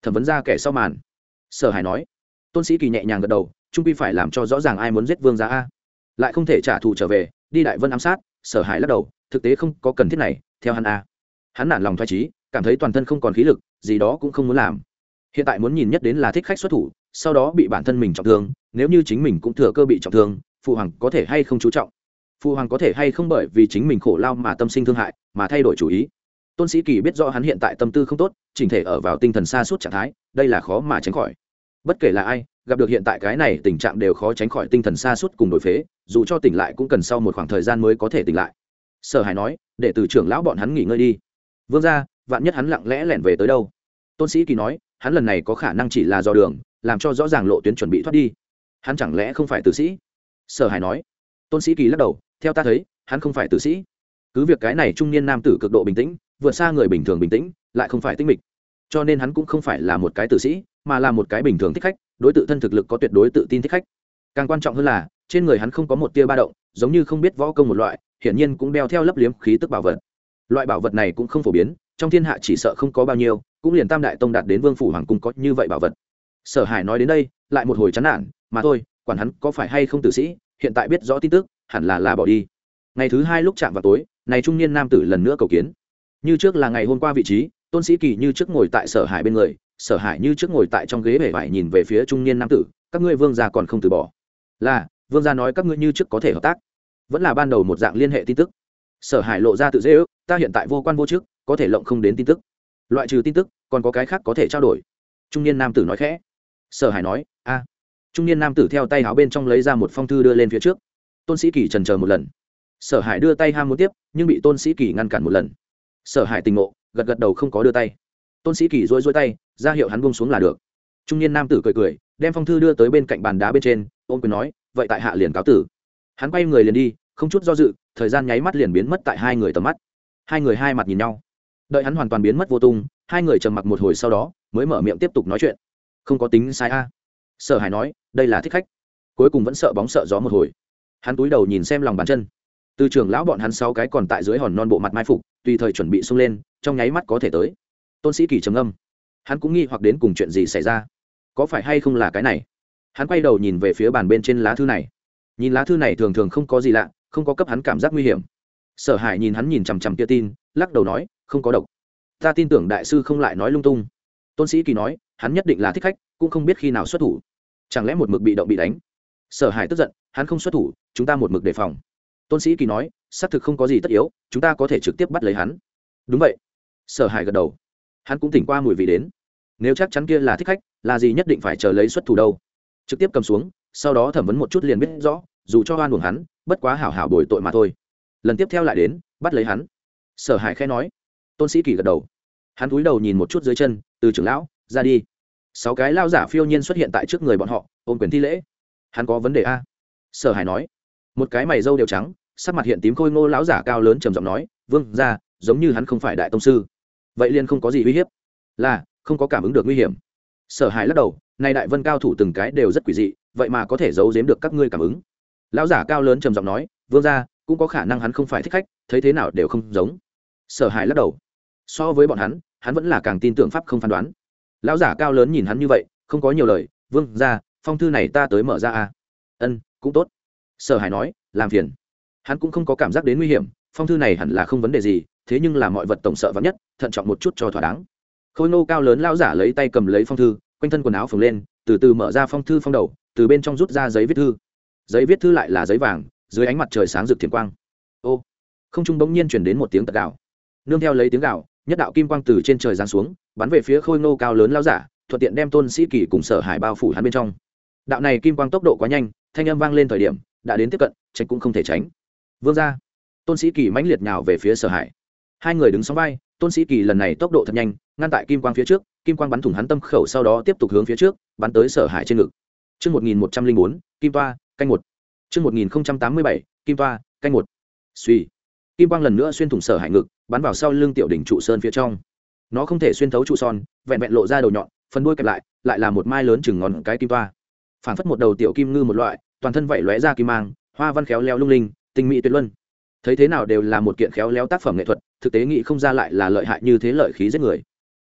thẩm vấn ra kẻ sau màn. Sở Hải nói. Tôn Sĩ Kỳ nhẹ nhàng gật đầu, trung quy phải làm cho rõ ràng ai muốn giết vương gia a, lại không thể trả thù trở về đi đại vân ám sát. Sở Hải lắc đầu, thực tế không có cần thiết này, theo hắn a. Hắn nản lòng thoái trí, cảm thấy toàn thân không còn khí lực, gì đó cũng không muốn làm. Hiện tại muốn nhìn nhất đến là thích khách xuất thủ, sau đó bị bản thân mình trọng thương, nếu như chính mình cũng thừa cơ bị trọng thương, phụ hoàng có thể hay không chú trọng, phụ hoàng có thể hay không bởi vì chính mình khổ lao mà tâm sinh thương hại mà thay đổi chủ ý. Tôn Sĩ Kỳ biết rõ hắn hiện tại tâm tư không tốt, chỉnh thể ở vào tinh thần sa sút trạng thái, đây là khó mà tránh khỏi. Bất kể là ai gặp được hiện tại cái này tình trạng đều khó tránh khỏi tinh thần sa sút cùng đổi phế, dù cho tỉnh lại cũng cần sau một khoảng thời gian mới có thể tỉnh lại. Sở Hải nói, để từ trưởng lão bọn hắn nghỉ ngơi đi. Vương gia, vạn nhất hắn lặng lẽ lẻn về tới đâu? Tôn Sĩ Kỳ nói, hắn lần này có khả năng chỉ là do đường, làm cho rõ ràng lộ tuyến chuẩn bị thoát đi. Hắn chẳng lẽ không phải tử sĩ? Sở Hải nói. Tôn Sĩ Kỳ lắc đầu, theo ta thấy, hắn không phải tử sĩ. Cứ việc cái này trung niên nam tử cực độ bình tĩnh, vượt xa người bình thường bình tĩnh, lại không phải tinh mịch, cho nên hắn cũng không phải là một cái tử sĩ, mà là một cái bình thường thích khách, đối tự thân thực lực có tuyệt đối tự tin thích khách. Càng quan trọng hơn là trên người hắn không có một tia ba động, giống như không biết võ công một loại, hiển nhiên cũng đeo theo lấp liếm khí tức bảo vật. Loại bảo vật này cũng không phổ biến, trong thiên hạ chỉ sợ không có bao nhiêu, cũng liền Tam đại tông đạt đến Vương phủ hoàng cung có như vậy bảo vật. Sở Hải nói đến đây, lại một hồi chán nản, mà thôi, quản hắn có phải hay không tử sĩ, hiện tại biết rõ tin tức, hẳn là là bỏ đi. Ngày thứ hai lúc chạm vào tối, này trung niên nam tử lần nữa cầu kiến. Như trước là ngày hôm qua vị trí, Tôn Sĩ Kỳ như trước ngồi tại Sở Hải bên người, Sở Hải như trước ngồi tại trong ghế bể vải nhìn về phía trung niên nam tử, các ngươi vương gia còn không từ bỏ. Là, vương gia nói các ngươi như trước có thể hợp tác, vẫn là ban đầu một dạng liên hệ tin tức. Sở Hải lộ ra tự dễ ước, ta hiện tại vô quan vô chức, có thể lộng không đến tin tức, loại trừ tin tức còn có cái khác có thể trao đổi. Trung niên nam tử nói khẽ. Sở Hải nói, a. Trung niên nam tử theo tay áo bên trong lấy ra một phong thư đưa lên phía trước. Tôn Sĩ Kỳ chần chờ một lần. Sở Hải đưa tay ham muốn tiếp, nhưng bị Tôn Sĩ Kỳ ngăn cản một lần. Sở Hải tình ngộ, gật gật đầu không có đưa tay. Tôn Sĩ Kỳ rối rối tay, ra hiệu hắn buông xuống là được. Trung niên nam tử cười cười, đem phong thư đưa tới bên cạnh bàn đá bên trên, ôm quyền nói, vậy tại hạ liền cáo tử. Hắn quay người liền đi, không chút do dự, thời gian nháy mắt liền biến mất tại hai người tầm mắt. Hai người hai mặt nhìn nhau. Đợi hắn hoàn toàn biến mất vô tung, hai người trầm mặc một hồi sau đó, mới mở miệng tiếp tục nói chuyện. Không có tính sai a. Sở Hải nói, đây là thích khách. Cuối cùng vẫn sợ bóng sợ gió một hồi. Hắn túi đầu nhìn xem lòng bàn chân. Từ trưởng lão bọn hắn sáu cái còn tại dưới hòn non bộ mặt mai phục, tùy thời chuẩn bị xông lên, trong nháy mắt có thể tới. Tôn Sĩ Kỳ trầm ngâm, hắn cũng nghi hoặc đến cùng chuyện gì xảy ra, có phải hay không là cái này. Hắn quay đầu nhìn về phía bàn bên trên lá thư này, nhìn lá thư này thường thường không có gì lạ, không có cấp hắn cảm giác nguy hiểm. Sở Hải nhìn hắn nhìn chằm chằm kia tin, lắc đầu nói, không có độc, ta tin tưởng đại sư không lại nói lung tung. Tôn Sĩ Kỳ nói, hắn nhất định là thích khách, cũng không biết khi nào xuất thủ, chẳng lẽ một mực bị động bị đánh. Sở Hải tức giận, hắn không xuất thủ, chúng ta một mực đề phòng. Tôn Sĩ Kỳ nói, xác thực không có gì tất yếu, chúng ta có thể trực tiếp bắt lấy hắn. Đúng vậy. Sở Hải gật đầu, hắn cũng tỉnh qua mùi vị đến, nếu chắc chắn kia là thích khách, là gì nhất định phải chờ lấy xuất thủ đâu, trực tiếp cầm xuống, sau đó thẩm vấn một chút liền biết rõ, dù cho oan uổng hắn, bất quá hảo hảo bồi tội mà thôi, lần tiếp theo lại đến bắt lấy hắn. Sở Hải khẽ nói. Tôn Sĩ Kỳ gật đầu, hắn cúi đầu nhìn một chút dưới chân, từ trưởng lão ra đi. Sáu cái lao giả phiêu nhiên xuất hiện tại trước người bọn họ, ôm quyền thi lễ. Hắn có vấn đề a? Sở Hải nói. Một cái mày râu đều trắng, sắc mặt hiện tím khôi ngô lão giả cao lớn trầm giọng nói, vương gia, giống như hắn không phải đại tông sư, vậy liền không có gì uy hiếp. Là không có cảm ứng được nguy hiểm. Sở Hải lắc đầu, nay đại vân cao thủ từng cái đều rất quỷ dị, vậy mà có thể giấu giếm được các ngươi cảm ứng. Lão giả cao lớn trầm giọng nói, vương gia, cũng có khả năng hắn không phải thích khách, thấy thế nào đều không giống. Sở Hải lắc đầu, so với bọn hắn, hắn vẫn là càng tin tưởng pháp không phán đoán. Lão giả cao lớn nhìn hắn như vậy, không có nhiều lời, vương gia, phong thư này ta tới mở ra a. Ân, cũng tốt. Sở Hải nói, làm phiền. Hắn cũng không có cảm giác đến nguy hiểm, phong thư này hẳn là không vấn đề gì, thế nhưng là mọi vật tổng sợ vắn nhất, thận trọng một chút cho thỏa đáng. Khôi ngô cao lớn lão giả lấy tay cầm lấy phong thư, quanh thân quần áo phồng lên, từ từ mở ra phong thư phong đầu, từ bên trong rút ra giấy viết thư. Giấy viết thư lại là giấy vàng, dưới ánh mặt trời sáng rực thiểm quang. Ô, không trung bỗng nhiên truyền đến một tiếng tật gào. Nương theo lấy tiếng gào, nhất đạo kim quang từ trên trời giáng xuống, bắn về phía khôi ngô cao lớn lão giả, thuận tiện đem Tôn Sĩ Kỳ cùng Sở Hải bao phủ hắn bên trong. Đạo này kim quang tốc độ quá nhanh, thanh âm vang lên thời điểm đã đến tiếp cận, tránh cũng không thể tránh. Vương gia. Tôn Sĩ Kỳ mãnh liệt nhào về phía Sở Hải. Hai người đứng song vai, Tôn Sĩ Kỳ lần này tốc độ thật nhanh, ngăn tại kim quang phía trước, kim quang bắn thủng hắn tâm khẩu, sau đó tiếp tục hướng phía trước, bắn tới Sở Hải trên ngực. Chương một nghìn một trăm lẻ bốn, kim toa, canh một. Chương một nghìn tám mươi bảy, kim toa, canh một. Suy. Kim quang lần nữa xuyên thủng Sở Hải ngực, bắn vào sau lưng tiểu đỉnh trụ sơn phía trong. Nó không thể xuyên thấu trụ son, vẹn vẹn lộ ra đầu nhọn, phần đuôi kẹp lại, lại là một mai lớn chừng ngón cái kim toa. Phản phất một đầu tiểu kim ngư một loại, toàn thân vảy lóe ra kim mang, hoa văn khéo léo lung linh, tinh mỹ tuyệt luân. Thấy thế nào đều là một kiện khéo léo tác phẩm nghệ thuật, thực tế nghĩ không ra lại là lợi hại như thế, lợi khí giết người.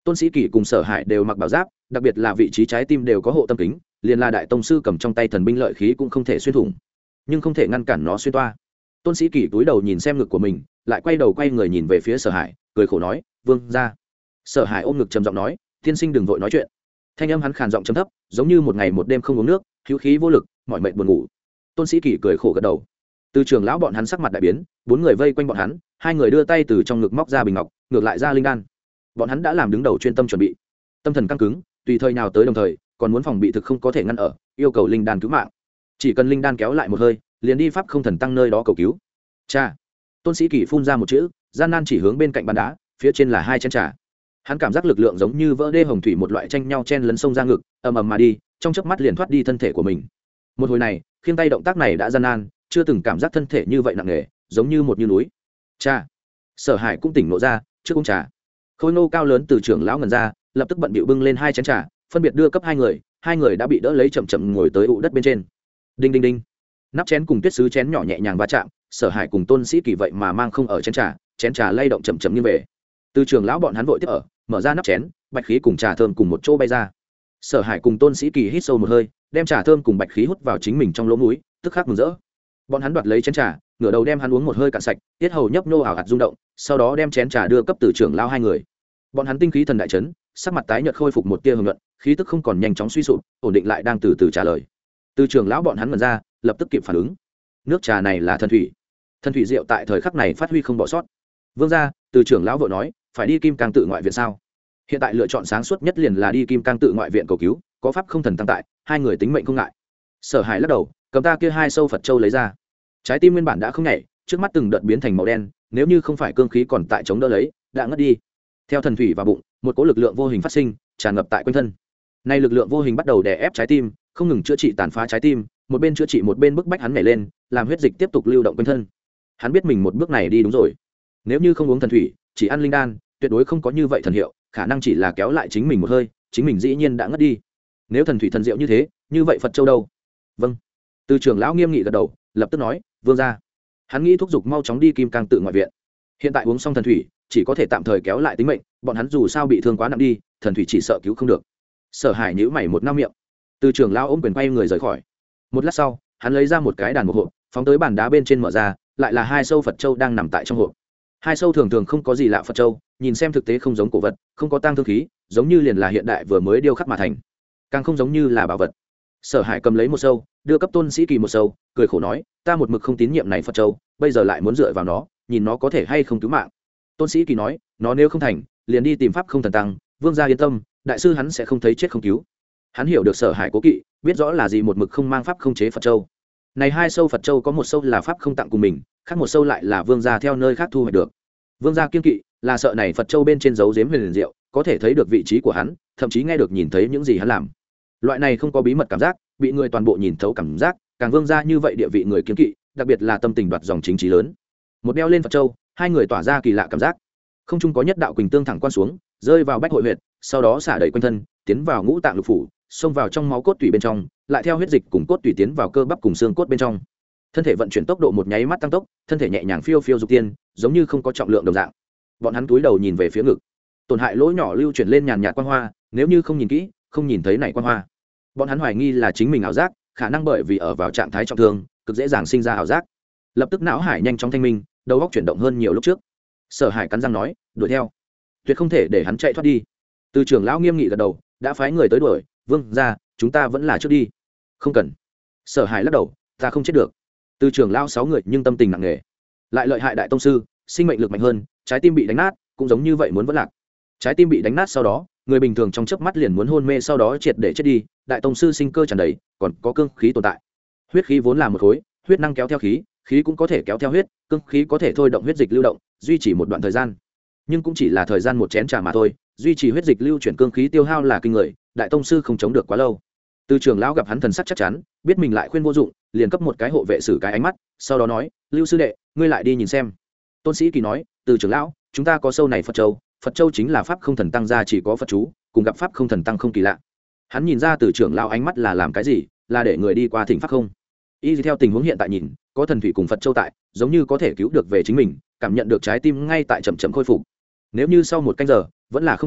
Tôn Sĩ Kỳ cùng Sở Hải đều mặc bảo giáp, đặc biệt là vị trí trái tim đều có hộ tâm kính, liền là đại tông sư cầm trong tay thần binh lợi khí cũng không thể xuyên thủng, nhưng không thể ngăn cản nó xuyên toa. Tôn Sĩ Kỳ cúi đầu nhìn xem ngực của mình, lại quay đầu quay người nhìn về phía Sở Hải, cười khổ nói, "Vương gia." Sở Hải ôm ngực trầm giọng nói, "Tiên sinh đừng vội nói chuyện." Thanh âm hắn khàn giọng trầm thấp, giống như một ngày một đêm không uống nước, hữu khí vô lực, mỏi mệt buồn ngủ. Tôn Sĩ Kỳ cười khổ gật đầu. Từ trường lão bọn hắn sắc mặt đại biến, bốn người vây quanh bọn hắn, hai người đưa tay từ trong ngực móc ra bình ngọc, ngược lại ra linh đan. Bọn hắn đã làm đứng đầu chuyên tâm chuẩn bị, tâm thần căng cứng, tùy thời nào tới đồng thời, còn muốn phòng bị thực không có thể ngăn ở, yêu cầu linh đan cứu mạng. Chỉ cần linh đan kéo lại một hơi, liền đi pháp không thần tăng nơi đó cầu cứu. Cha. Tôn Sĩ Kỳ phun ra một chữ, gian nan chỉ hướng bên cạnh bàn đá, phía trên là hai chén trà. Hắn cảm giác lực lượng giống như vỡ đê hồng thủy một loại tranh nhau chen lấn sông ra ngực, ầm ầm mà đi, trong chớp mắt liền thoát đi thân thể của mình. Một hồi này, khiêng tay động tác này đã gian nan, chưa từng cảm giác thân thể như vậy nặng nề, giống như một như núi. Cha. Sở Hải cũng tỉnh ngộ ra, trước uống trà. Khôi nô cao lớn từ trưởng lão ngần ra, lập tức bận bịu bưng lên hai chén trà, phân biệt đưa cấp hai người, hai người đã bị đỡ lấy chậm chậm ngồi tới ụ đất bên trên. Đinh đinh đinh. Nắp chén cùng tuyết sứ chén nhỏ nhẹ nhàng va chạm, Sở Hải cùng Tôn Sĩ Kỳ vậy mà mang không ở chén trà, chén trà lay động chậm chậm như về. Từ trưởng lão bọn hắn vội tiếp ở, mở ra nắp chén, bạch khí cùng trà thơm cùng một chỗ bay ra. Sở Hải cùng Tôn Sĩ Kỳ hít sâu một hơi, đem trà thơm cùng bạch khí hút vào chính mình trong lỗ mũi, tức khắc mừng rỡ. Bọn hắn đoạt lấy chén trà, ngửa đầu đem hắn uống một hơi cạn sạch, tiết hầu nhấp nhô ảo ạt rung động, sau đó đem chén trà đưa cấp từ trưởng lão hai người. Bọn hắn tinh khí thần đại chấn, sắc mặt tái nhợt khôi phục một tia hồng nhuận, khí tức không còn nhanh chóng suy sụp, ổn định lại đang từ từ trả lời. Từ trưởng lão bọn hắn mở ra, lập tức kịp phản ứng. Nước trà này là thần thủy. Thần thủy rượu tại thời khắc này phát huy không bỏ sót. Vương gia, từ trưởng lão vội nói, phải đi Kim Cang tự ngoại viện sao? Hiện tại lựa chọn sáng suốt nhất liền là đi Kim Cang tự ngoại viện cầu cứu, có pháp không thần tăng tại, hai người tính mệnh không ngại. Sở Hải lắc đầu, cầm ta kia hai sâu Phật châu lấy ra. Trái tim nguyên bản đã không nhảy, trước mắt từng đợt biến thành màu đen, nếu như không phải cương khí còn tại chống đỡ lấy, đã ngất đi. Theo thần thủy vào bụng, một cỗ lực lượng vô hình phát sinh, tràn ngập tại quanh thân. Nay lực lượng vô hình bắt đầu đè ép trái tim, không ngừng chữa trị tàn phá trái tim, một bên chữa trị một bên bức bách hắn nhảy lên, làm huyết dịch tiếp tục lưu động quanh thân. Hắn biết mình một bước này đi đúng rồi. Nếu như không uống thần thủy, chỉ ăn linh đan, tuyệt đối không có như vậy thần hiệu, khả năng chỉ là kéo lại chính mình một hơi, chính mình dĩ nhiên đã ngất đi. Nếu thần thủy thần diệu như thế, như vậy Phật châu đâu? Vâng. Từ trưởng lão nghiêm nghị gật đầu, lập tức nói, vương gia. Hắn nghĩ thúc giục mau chóng đi Kim Cang tự ngoại viện. Hiện tại uống xong thần thủy, chỉ có thể tạm thời kéo lại tính mệnh, bọn hắn dù sao bị thương quá nặng đi, thần thủy chỉ sợ cứu không được. Sở Hải nhíu mày một năm miệng. Từ trưởng lão ôm quyền quay người rời khỏi. Một lát sau, hắn lấy ra một cái đàn một hộp, phóng tới bàn đá bên trên mở ra, lại là hai sâu Phật châu đang nằm tại trong hộp. Hai sâu thường thường không có gì lạ Phật châu, nhìn xem thực tế không giống cổ vật, không có tang thương khí, giống như liền là hiện đại vừa mới điêu khắc mà thành, càng không giống như là bảo vật. Sở Hải cầm lấy một sâu, đưa cấp Tôn Sĩ Kỳ một sâu, cười khổ nói, ta một mực không tín nhiệm này Phật châu, bây giờ lại muốn dựa vào nó, nhìn nó có thể hay không cứu mạng. Tôn Sĩ Kỳ nói, nó nếu không thành, liền đi tìm pháp không thần tăng, vương gia yên tâm, đại sư hắn sẽ không thấy chết không cứu. Hắn hiểu được Sở Hải cố kỵ, biết rõ là gì một mực không mang pháp không chế Phật châu. Này hai sâu Phật châu có một sâu là pháp không tặng cùng mình, khác một sâu lại là vương gia theo nơi khác thu hoạch được. Vương gia kiên kỵ là sợ này Phật châu bên trên dấu giếm huyền liền diệu, có thể thấy được vị trí của hắn, thậm chí nghe được nhìn thấy những gì hắn làm. Loại này không có bí mật cảm giác, bị người toàn bộ nhìn thấu cảm giác, càng vương gia như vậy địa vị người kiên kỵ, đặc biệt là tâm tình đoạt dòng chính trí lớn. Một đeo lên Phật châu, hai người tỏa ra kỳ lạ cảm giác. Không trung có nhất đạo quỳnh tương thẳng quan xuống, rơi vào bách hội huyệt, sau đó xả đầy quanh thân, tiến vào ngũ tạng lục phủ, xông vào trong máu cốt tủy bên trong, lại theo huyết dịch cùng cốt tủy tiến vào cơ bắp cùng xương cốt bên trong. Thân thể vận chuyển tốc độ một nháy mắt tăng tốc, thân thể nhẹ nhàng phiêu phiêu dục tiên, giống như không có trọng lượng đồng dạng. Bọn hắn cúi đầu nhìn về phía ngực, tổn hại lỗ nhỏ lưu chuyển lên nhàn nhạt quang hoa, nếu như không nhìn kỹ, không nhìn thấy này quang hoa. Bọn hắn hoài nghi là chính mình ảo giác, khả năng bởi vì ở vào trạng thái trọng thương, cực dễ dàng sinh ra ảo giác. Lập tức não hải nhanh chóng thanh minh, đầu óc chuyển động hơn nhiều lúc trước. Sở Hải cắn răng nói, đuổi theo, tuyệt không thể để hắn chạy thoát đi. Từ trưởng lão nghiêm nghị gật đầu, đã phái người tới đuổi, vương gia, chúng ta vẫn là trước đi. Không cần. Sở Hải lắc đầu, ta không chết được. Từ trưởng lão sáu người nhưng tâm tình nặng nề, lại lợi hại đại tông sư, sinh mệnh lực mạnh hơn, trái tim bị đánh nát, cũng giống như vậy muốn vẫn lạc. Trái tim bị đánh nát sau đó, người bình thường trong chớp mắt liền muốn hôn mê, sau đó triệt để chết đi. Đại tông sư sinh cơ tràn đầy, còn có cương khí tồn tại. Huyết khí vốn là một khối, huyết năng kéo theo khí, khí cũng có thể kéo theo huyết, cương khí có thể thôi động huyết dịch lưu động, duy trì một đoạn thời gian, nhưng cũng chỉ là thời gian một chén trà mà thôi. Duy trì huyết dịch lưu chuyển cương khí tiêu hao là kinh người, đại tông sư không chống được quá lâu. Từ trưởng lão gặp hắn thần sắc chắc chắn, biết mình lại khuyên vô dụng, liền cấp một cái hộ vệ sử cái ánh mắt, sau đó nói, lưu sư đệ, ngươi lại đi nhìn xem. Tôn Sĩ Kỳ nói, từ trưởng lão, chúng ta có sâu này Phật châu, Phật châu chính là pháp không thần tăng ra chỉ có Phật chú, cùng gặp pháp không thần tăng không kỳ lạ. Hắn nhìn ra từ trưởng lão ánh mắt là làm cái gì, là để người đi qua thỉnh pháp không. Y theo tình huống hiện tại nhìn, có thần thủy cùng Phật châu tại, giống như có thể cứu được về chính mình, cảm nhận được trái tim ngay tại chậm chậm khôi phục. Nếu như sau một canh giờ vẫn là không thành,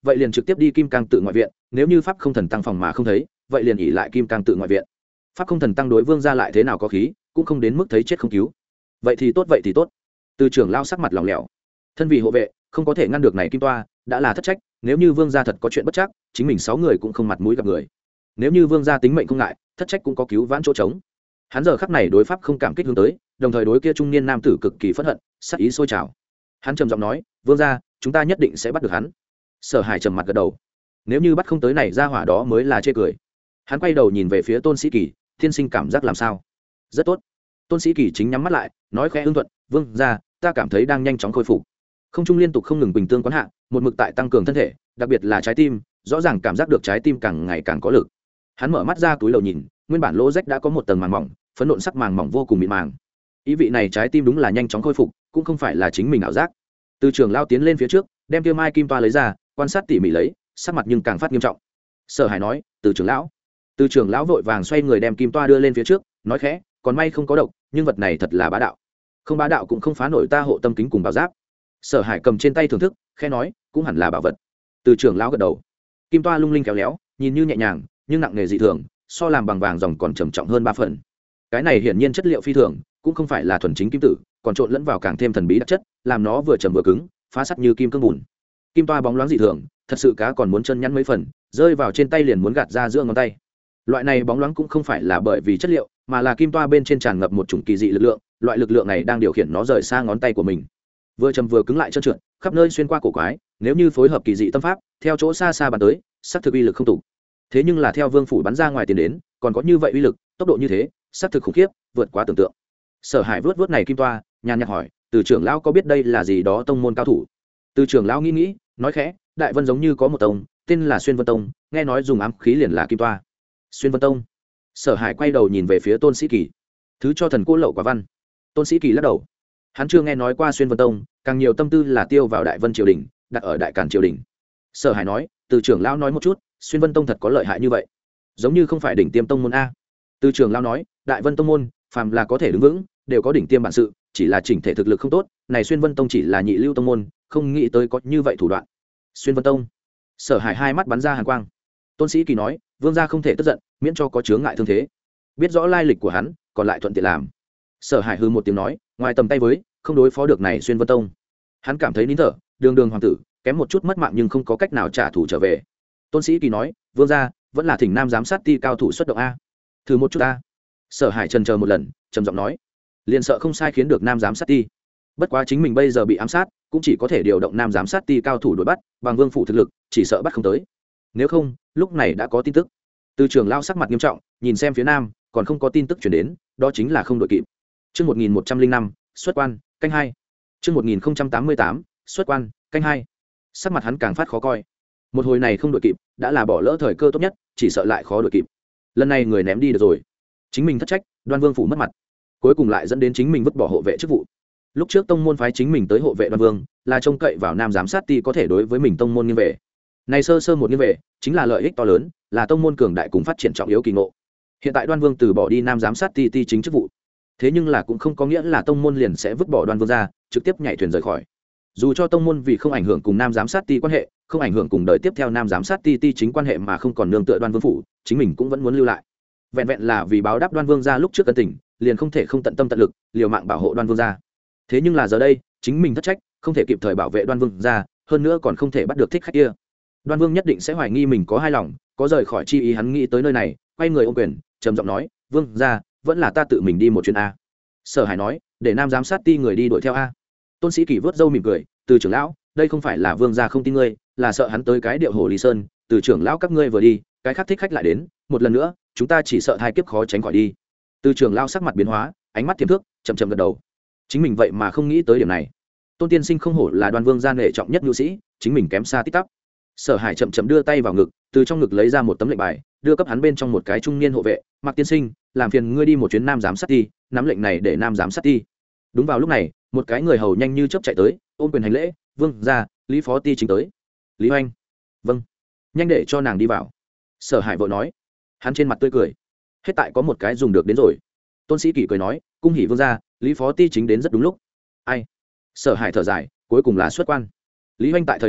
vậy liền trực tiếp đi kim cang tự ngoại viện, nếu như pháp không thần tăng phòng mà không thấy, vậy liền ỉ lại kim cang tự ngoại viện. Pháp không thần tăng đối vương gia lại thế nào có khí, cũng không đến mức thấy chết không cứu. Vậy thì tốt, vậy thì tốt. Từ trưởng lao sắc mặt lỏng lẻo, thân vì hộ vệ không có thể ngăn được này kim toa, đã là thất trách, nếu như vương gia thật có chuyện bất chắc, chính mình sáu người cũng không mặt mũi gặp người. Nếu như vương gia tính mệnh không ngại, thất trách cũng có cứu vãn chỗ trống. Hắn giờ khắc này đối pháp không cảm kích hướng tới, đồng thời đối kia trung niên nam tử cực kỳ phẫn hận, sát ý sôi trào. Hắn trầm giọng nói, vương gia, chúng ta nhất định sẽ bắt được hắn. Sở Hải trầm mặt gật đầu, nếu như bắt không tới này ra hỏa đó mới là chê cười. Hắn quay đầu nhìn về phía Tôn Sĩ Kỳ, thiên sinh cảm giác làm sao? Rất tốt. Tôn Sĩ Kỳ chính nhắm mắt lại, nói khẽ ưng thuận, vương gia, ta cảm thấy đang nhanh chóng khôi phục. Không trung liên tục không ngừng bình tương quán hạ, một mực tại tăng cường thân thể, đặc biệt là trái tim, rõ ràng cảm giác được trái tim càng ngày càng có lực. Hắn mở mắt ra túi lầu nhìn, nguyên bản lỗ rách đã có một tầng màng mỏng, phấn nộn sắc màng mỏng vô cùng mịn màng. Ý vị này trái tim đúng là nhanh chóng khôi phục, cũng không phải là chính mình ảo giác. Từ trường lao tiến lên phía trước, đem tiêu mai kim toa lấy ra, quan sát tỉ mỉ lấy, sắc mặt nhưng càng phát nghiêm trọng. Sở Hải nói, từ trường lão. Từ trường lão vội vàng xoay người đem kim toa đưa lên phía trước, nói khẽ, còn may không có độc, nhưng vật này thật là bá đạo. Không bá đạo cũng không phá nổi ta hộ tâm kính cùng bảo giáp. Sở Hải cầm trên tay thưởng thức, khẽ nói, cũng hẳn là bảo vật. Từ trường lão gật đầu. Kim toa lung linh kéo léo, nhìn như nhẹ nhàng, nhưng nặng nề dị thường, so làm bằng vàng dòng còn trầm trọng hơn ba phần. Cái này hiển nhiên chất liệu phi thường, cũng không phải là thuần chính kim tử, còn trộn lẫn vào càng thêm thần bí đặc chất, làm nó vừa trầm vừa cứng, phá sắt như kim cương bùn. Kim toa bóng loáng dị thường, thật sự cá còn muốn chân nhắn mấy phần, rơi vào trên tay liền muốn gạt ra giữa ngón tay. Loại này bóng loáng cũng không phải là bởi vì chất liệu, mà là kim toa bên trên tràn ngập một chủng kỳ dị lực lượng, loại lực lượng này đang điều khiển nó rời xa ngón tay của mình. Vừa trầm vừa cứng lại trơn trượt, khắp nơi xuyên qua cổ quái, nếu như phối hợp kỳ dị tâm pháp, theo chỗ xa xa bắn tới, sắc thực uy lực không tụ. Thế nhưng là theo vương phủ bắn ra ngoài tiền đến, còn có như vậy uy lực, tốc độ như thế, sắc thực khủng khiếp, vượt quá tưởng tượng. Sở Hải vớt vớt này kim toa, nhàn nhạt hỏi, từ trưởng lão có biết đây là gì đó tông môn cao thủ? Từ trưởng lão nghĩ nghĩ, nói khẽ, đại vân giống như có một tông, tên là Xuyên Vân Tông, nghe nói dùng ám khí liền là kim toa. Xuyên Vân Tông. Sở Hải quay đầu nhìn về phía Tôn Sĩ Kỳ, thứ cho thần cô lậu quả văn. Tôn Sĩ Kỳ lắc đầu, hắn chưa nghe nói qua Xuyên Vân Tông, càng nhiều tâm tư là tiêu vào Đại Vân triều đình, đặt ở Đại Càn triều đình. Sở Hải nói, từ trưởng lão nói một chút, Xuyên Vân Tông thật có lợi hại như vậy? Giống như không phải đỉnh tiêm tông môn a. Từ trưởng lão nói, Đại Vân tông môn, phàm là có thể đứng vững, đều có đỉnh tiêm bản sự, chỉ là chỉnh thể thực lực không tốt, này Xuyên Vân Tông chỉ là nhị lưu tông môn, không nghĩ tới có như vậy thủ đoạn. Xuyên Vân Tông. Sở Hải hai mắt bắn ra hàn quang. Tôn Sĩ Kỳ nói, vương gia không thể tức giận, miễn cho có chướng ngại thương thế. Biết rõ lai lịch của hắn, còn lại thuận tiện làm. Sở Hải hừ một tiếng nói, ngoài tầm tay với, không đối phó được này Xuyên Vân Tông. Hắn cảm thấy nín thở, đường đường hoàng tử, kém một chút mất mạng nhưng không có cách nào trả thù trở về. Tôn Sĩ Kỳ nói, vương gia, vẫn là thỉnh nam giám sát ti cao thủ xuất động a. Thử một chút a. Sở Hải trần chờ một lần, trầm giọng nói, liền sợ không sai khiến được nam giám sát ti. Bất quá chính mình bây giờ bị ám sát, cũng chỉ có thể điều động nam giám sát ti cao thủ đuổi bắt, bằng vương phủ thực lực, chỉ sợ bắt không tới. Nếu không, lúc này đã có tin tức. Từ trường lao sắc mặt nghiêm trọng, nhìn xem phía nam, còn không có tin tức truyền đến, đó chính là không đội kịp. Chương một nghìn một trăm linh năm, xuất quan, canh hai. Chương một nghìn tám mươi tám, xuất quan, canh hai. Sắc mặt hắn càng phát khó coi. Một hồi này không đội kịp, đã là bỏ lỡ thời cơ tốt nhất, chỉ sợ lại khó đội kịp. Lần này người ném đi được rồi, chính mình thất trách, Đoan Vương phủ mất mặt, cuối cùng lại dẫn đến chính mình vứt bỏ hộ vệ chức vụ. Lúc trước tông môn phái chính mình tới hộ vệ Đoan Vương, là trông cậy vào nam giám sát ti có thể đối với mình tông môn nghiêng về. Này sơ sơ một nghiêng về, chính là lợi ích to lớn, là tông môn cường đại cùng phát triển trọng yếu kỳ ngộ. Hiện tại Đoan Vương từ bỏ đi nam giám sát ti ti chính chức vụ, thế nhưng là cũng không có nghĩa là tông môn liền sẽ vứt bỏ Đoan Vương ra, trực tiếp nhảy thuyền rời khỏi. Dù cho tông môn vì không ảnh hưởng cùng nam giám sát ti quan hệ, không ảnh hưởng cùng đời tiếp theo nam giám sát ti ti chính quan hệ mà không còn nương tựa Đoan Vương phủ, chính mình cũng vẫn muốn lưu lại. Vẹn vẹn là vì báo đáp Đoan Vương ra lúc trước ân tình, liền không thể không tận tâm tận lực, liều mạng bảo hộ Đoan Vương ra. Thế nhưng là giờ đây, chính mình thất trách, không thể kịp thời bảo vệ Đoan Vương ra, hơn nữa còn không thể bắt được thích khách kia. Đoan Vương nhất định sẽ hoài nghi mình có hai lòng, có rời khỏi chi ý. Hắn nghĩ tới nơi này, quay người ôm quyền, trầm giọng nói, vương ra, vẫn là ta tự mình đi một chuyến a. Sở Hải nói, để nam giám sát ti người đi đuổi theo a. Tôn Sĩ Kỳ vớt râu mỉm cười, từ trưởng lão, đây không phải là vương gia không tin ngươi, là sợ hắn tới cái điệu hồ Lý Sơn, từ trưởng lão các ngươi vừa đi, cái khác thích khách lại đến, một lần nữa, chúng ta chỉ sợ hai kiếp khó tránh khỏi đi. Từ trưởng lão sắc mặt biến hóa, ánh mắt thiềm thước, chậm chậm gật đầu. Chính mình vậy mà không nghĩ tới điểm này. Tôn tiên sinh không hổ là Đoan Vương gia nể trọng nhất nhu sĩ, chính mình kém xa tích tắp. Sở Hải chậm chậm đưa tay vào ngực, từ trong ngực lấy ra một tấm lệnh bài, đưa cấp hắn bên trong một cái trung niên hộ vệ, Mạc tiên sinh, làm phiền ngươi đi một chuyến nam giám sát ti, nắm lệnh này để nam giám sát ti. Đúng vào lúc này, một cái người hầu nhanh như chớp chạy tới, ôm quyền hành lễ, vương gia, Lý phó ti chính tới. Lý Hoành, vâng, nhanh để cho nàng đi vào. Sở Hải vội nói, hắn trên mặt tươi cười, hết tại có một cái dùng được đến rồi. Tôn Sĩ Kỳ cười nói, cung hỉ vương gia, Lý phó ti chính đến rất đúng lúc. Ai? Sở Hải thở dài, cuối cùng là xuất quan. Lý Hoành tại thời điểm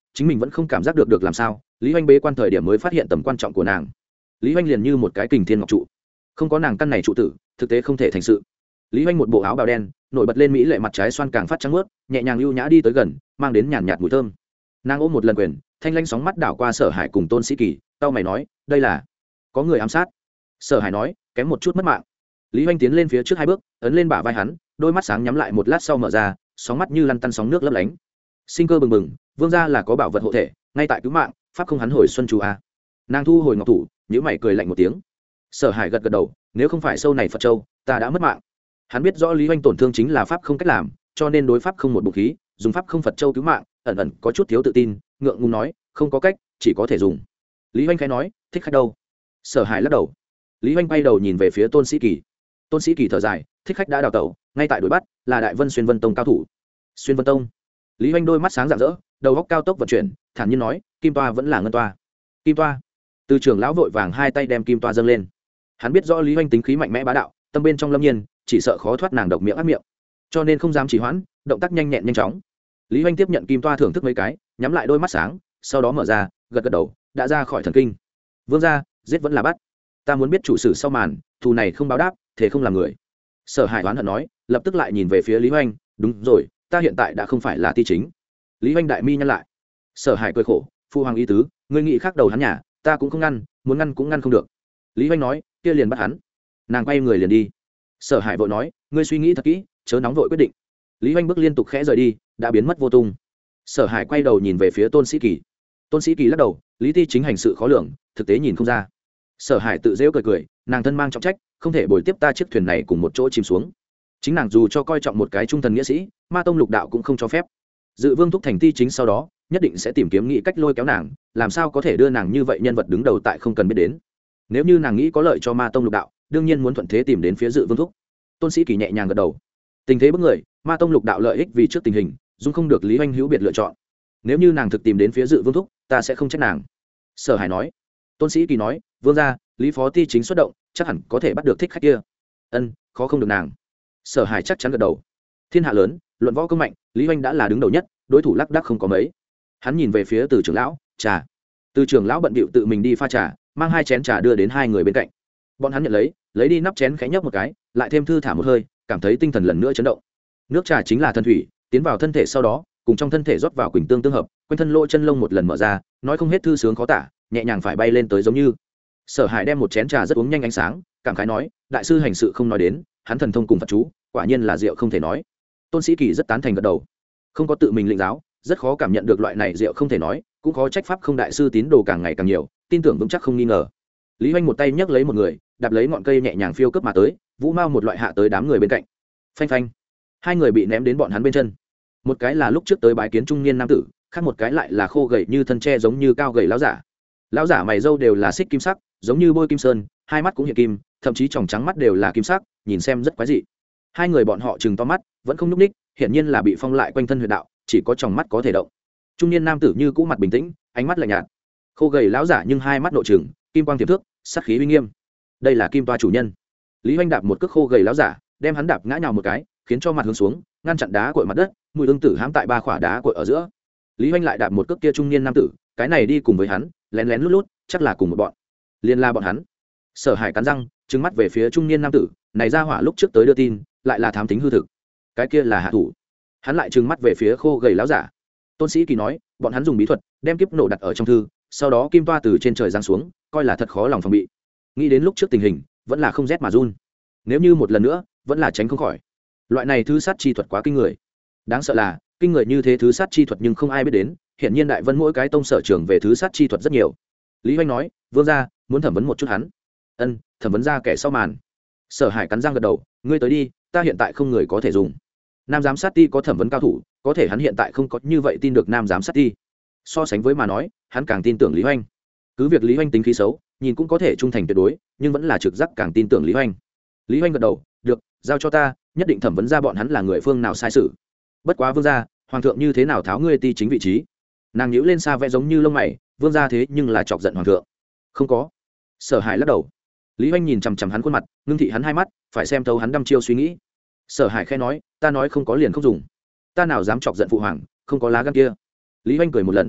chính mình vẫn không cảm giác được được làm sao lý oanh bế quan thời điểm mới phát hiện tầm quan trọng của nàng. Lý oanh liền như một cái kình thiên ngọc trụ, không có nàng căn này trụ tử thực tế không thể thành sự. Lý oanh một bộ áo bào đen nổi bật lên mỹ lệ, mặt trái xoan càng phát trắng ướt, nhẹ nhàng lưu nhã đi tới gần, mang đến nhàn nhạt mùi thơm. Nàng ôm một lần quyền, thanh lanh sóng mắt đảo qua Sở Hải cùng Tôn Sĩ Kỳ, tao mày nói đây là có người ám sát. Sở Hải nói kém một chút mất mạng. Lý oanh tiến lên phía trước hai bước, ấn lên bả vai hắn, đôi mắt sáng nhắm lại một lát sau mở ra, sóng mắt như lăn tăn sóng nước lấp lánh. Sinh cơ bừng bừng, vương gia là có bảo vật hộ thể, ngay tại cứu mạng, pháp không hắn hồi xuân chú a. Nàng thu hồi ngọc thủ, nhíu mày cười lạnh một tiếng. Sở Hải gật gật đầu, nếu không phải sâu này Phật châu, ta đã mất mạng. Hắn biết rõ Lý oanh tổn thương chính là pháp không cách làm, cho nên đối pháp không một vũ khí, dùng pháp không Phật châu cứu mạng, ẩn ẩn có chút thiếu tự tin, ngượng ngùng nói không có cách, chỉ có thể dùng. Lý oanh khẽ nói thích khách đâu? Sở Hải lắc đầu. Lý oanh bay đầu nhìn về phía Tôn Sĩ Kỳ. Tôn Sĩ Kỳ thở dài, thích khách đã đào tẩu, ngay tại đuổi bắt, là Đại Vân Xuyên Vân Tông cao thủ. Xuyên Vân Tông? Lý oanh đôi mắt sáng rạng rỡ, đầu góc cao tốc vận chuyển, thản nhiên nói kim toa vẫn là ngân toa. Kim toa? Từ trưởng lão vội vàng hai tay đem kim toa dâng lên. Hắn biết rõ Lý oanh tính khí mạnh mẽ bá đạo, tâm bên trong lâm nhiên, chỉ sợ khó thoát nàng độc miệng ác miệng, cho nên không dám trì hoãn, động tác nhanh nhẹn nhanh chóng. Lý oanh tiếp nhận kim toa thưởng thức mấy cái, nhắm lại đôi mắt sáng, sau đó mở ra, gật gật đầu, đã ra khỏi thần kinh. Vương gia, giết vẫn là bắt? Ta muốn biết chủ sử sau màn, thù này không báo đáp, thể không làm người. Sở Hải oán hận nói, lập tức lại nhìn về phía Lý oanh, đúng rồi, ta hiện tại đã không phải là ti chính. Lý oanh đại mi nhăn lại. Sở Hải cười khổ, phu hoàng ý tứ, ngươi nghĩ khác đầu hắn nhà, ta cũng không ngăn, muốn ngăn cũng ngăn không được. Lý oanh nói, kia liền bắt hắn. Nàng quay người liền đi. Sở Hải vội nói, ngươi suy nghĩ thật kỹ, chớ nóng vội quyết định. Lý oanh bước liên tục khẽ rời đi, đã biến mất vô tung. Sở Hải quay đầu nhìn về phía Tôn Sĩ Kỳ. Tôn Sĩ Kỳ lắc đầu, Lý ti chính hành sự khó lường, thực tế nhìn không ra. Sở Hải tự dễu cười cười, nàng thân mang trọng trách, không thể bồi tiếp ta chiếc thuyền này cùng một chỗ chìm xuống. Chính nàng dù cho coi trọng một cái trung thần nghĩa sĩ, Ma tông lục đạo cũng không cho phép. Dự Vương thúc thành ti chính sau đó, nhất định sẽ tìm kiếm nghĩ cách lôi kéo nàng, làm sao có thể đưa nàng như vậy nhân vật đứng đầu tại không cần biết đến. Nếu như nàng nghĩ có lợi cho Ma tông lục đạo, đương nhiên muốn thuận thế tìm đến phía Dự Vương thúc. Tôn Sĩ Kỳ nhẹ nhàng gật đầu. Tình thế bức người, Ma tông lục đạo lợi ích vì trước tình hình, dung không được Lý oanh hữu biệt lựa chọn. Nếu như nàng thực tìm đến phía Dự Vương thúc, ta sẽ không trách nàng. Sở Hải nói. Tôn Sĩ Kỳ nói, vương gia, Lý phó ti chính xuất động, chắc hẳn có thể bắt được thích khách kia. Ân, khó không được nàng. Sở Hải chắc chắn gật đầu. Thiên hạ lớn, luận võ công mạnh, Lý oanh đã là đứng đầu nhất, đối thủ lác đác không có mấy. Hắn nhìn về phía Từ trưởng lão, trà. Từ trưởng lão bận bịu tự mình đi pha trà, mang hai chén trà đưa đến hai người bên cạnh. Bọn hắn nhận lấy, lấy đi nắp chén khẽ nhấp một cái, lại thêm thư thả một hơi, cảm thấy tinh thần lần nữa chấn động. Nước trà chính là thần thủy, tiến vào thân thể sau đó, cùng trong thân thể rót vào quỳnh tương tương hợp, quanh thân lỗ chân lông một lần mở ra, nói không hết thư sướng khó tả, nhẹ nhàng phải bay lên tới giống như. Sở Hải đem một chén trà rất uống nhanh ánh sáng, cảm khái nói, đại sư hành sự không nói đến, hắn thần thông cùng Phật chú, quả nhiên là diệu không thể nói. Tôn Sĩ Kỳ rất tán thành gật đầu. Không có tự mình lĩnh giáo, rất khó cảm nhận được loại này diệu không thể nói, cũng khó trách pháp không đại sư tín đồ càng ngày càng nhiều, tin tưởng vững chắc không nghi ngờ. Lý oanh một tay nhấc lấy một người, đạp lấy ngọn cây nhẹ nhàng phiêu cấp mà tới, vũ mao một loại hạ tới đám người bên cạnh. Phanh phanh, hai người bị ném đến bọn hắn bên chân. Một cái là lúc trước tới bái kiến trung niên nam tử, khác một cái lại là khô gầy như thân tre giống như cao gầy lão giả. Lão giả mày râu đều là xích kim sắc, giống như bôi kim sơn, hai mắt cũng hiện kim, thậm chí tròng trắng mắt đều là kim sắc, nhìn xem rất quái dị. Hai người bọn họ trừng to mắt, vẫn không nhúc ních, hiển nhiên là bị phong lại quanh thân huyệt đạo, chỉ có tròng mắt có thể động. Trung niên nam tử như cũ mặt bình tĩnh, ánh mắt lạnh nhạt. Khô gầy lão giả nhưng hai mắt nội trừng, kim quang tiềm thước, sát khí uy nghiêm. Đây là kim toa chủ nhân. Lý oanh đạp một cước khô gầy lão giả, đem hắn đạp ngã nhào một cái, khiến cho mặt hướng xuống, ngăn chặn đá cội mặt đất, mùi ương tử hãm tại ba khỏa đá cội ở giữa. Lý oanh lại đạp một cước kia trung niên nam tử, cái này đi cùng với hắn, lén lén lút lút, chắc là cùng một bọn. Liên la bọn hắn. Sở Hải cắn răng, trừng mắt về phía trung niên nam tử, này ra hỏa lúc trước tới đưa tin, lại là thám tính hư thực. Cái kia là hạ thủ. Hắn lại trừng mắt về phía khô gầy lão giả. Tôn Sĩ Kỳ nói, bọn hắn dùng bí thuật, đem kiếp nổ đặt ở trong thư, sau đó kim toa từ trên trời giáng xuống, coi là thật khó lòng phòng bị. Nghĩ đến lúc trước tình hình, vẫn là không rét mà run. Nếu như một lần nữa, vẫn là tránh không khỏi. Loại này thứ sát chi thuật quá kinh người. Đáng sợ là, kinh người như thế thứ sát chi thuật nhưng không ai biết đến, hiện nhiên Đại Vân mỗi cái tông sở trường về thứ sát chi thuật rất nhiều. Lý oanh nói, vương gia, muốn thẩm vấn một chút hắn. Ân, thẩm vấn ra kẻ sau màn. Sở Hải cắn răng gật đầu, ngươi tới đi, ta hiện tại không người có thể dùng. Nam giám sát ti có thẩm vấn cao thủ, có thể hắn hiện tại không có như vậy tin được nam giám sát ti. So sánh với mà nói, hắn càng tin tưởng Lý oanh. Cứ việc Lý oanh tính khí xấu, nhìn cũng có thể trung thành tuyệt đối, nhưng vẫn là trực giác càng tin tưởng Lý oanh. Lý oanh gật đầu, được, giao cho ta, nhất định thẩm vấn ra bọn hắn là người phương nào sai sự. Bất quá vương gia, hoàng thượng như thế nào tháo ngươi ti chính vị trí? Nàng nhíu lên xa vẽ giống như lông mày, vương gia thế nhưng là chọc giận hoàng thượng. Không có. Sở Hải lắc đầu. Lý oanh nhìn chằm chằm hắn khuôn mặt, ngưng thị hắn hai mắt, phải xem thấu hắn đăm chiêu suy nghĩ. Sở Hải khẽ nói, ta nói không có liền không dùng, ta nào dám chọc giận phụ hoàng, không có lá gan kia. Lý oanh cười một lần.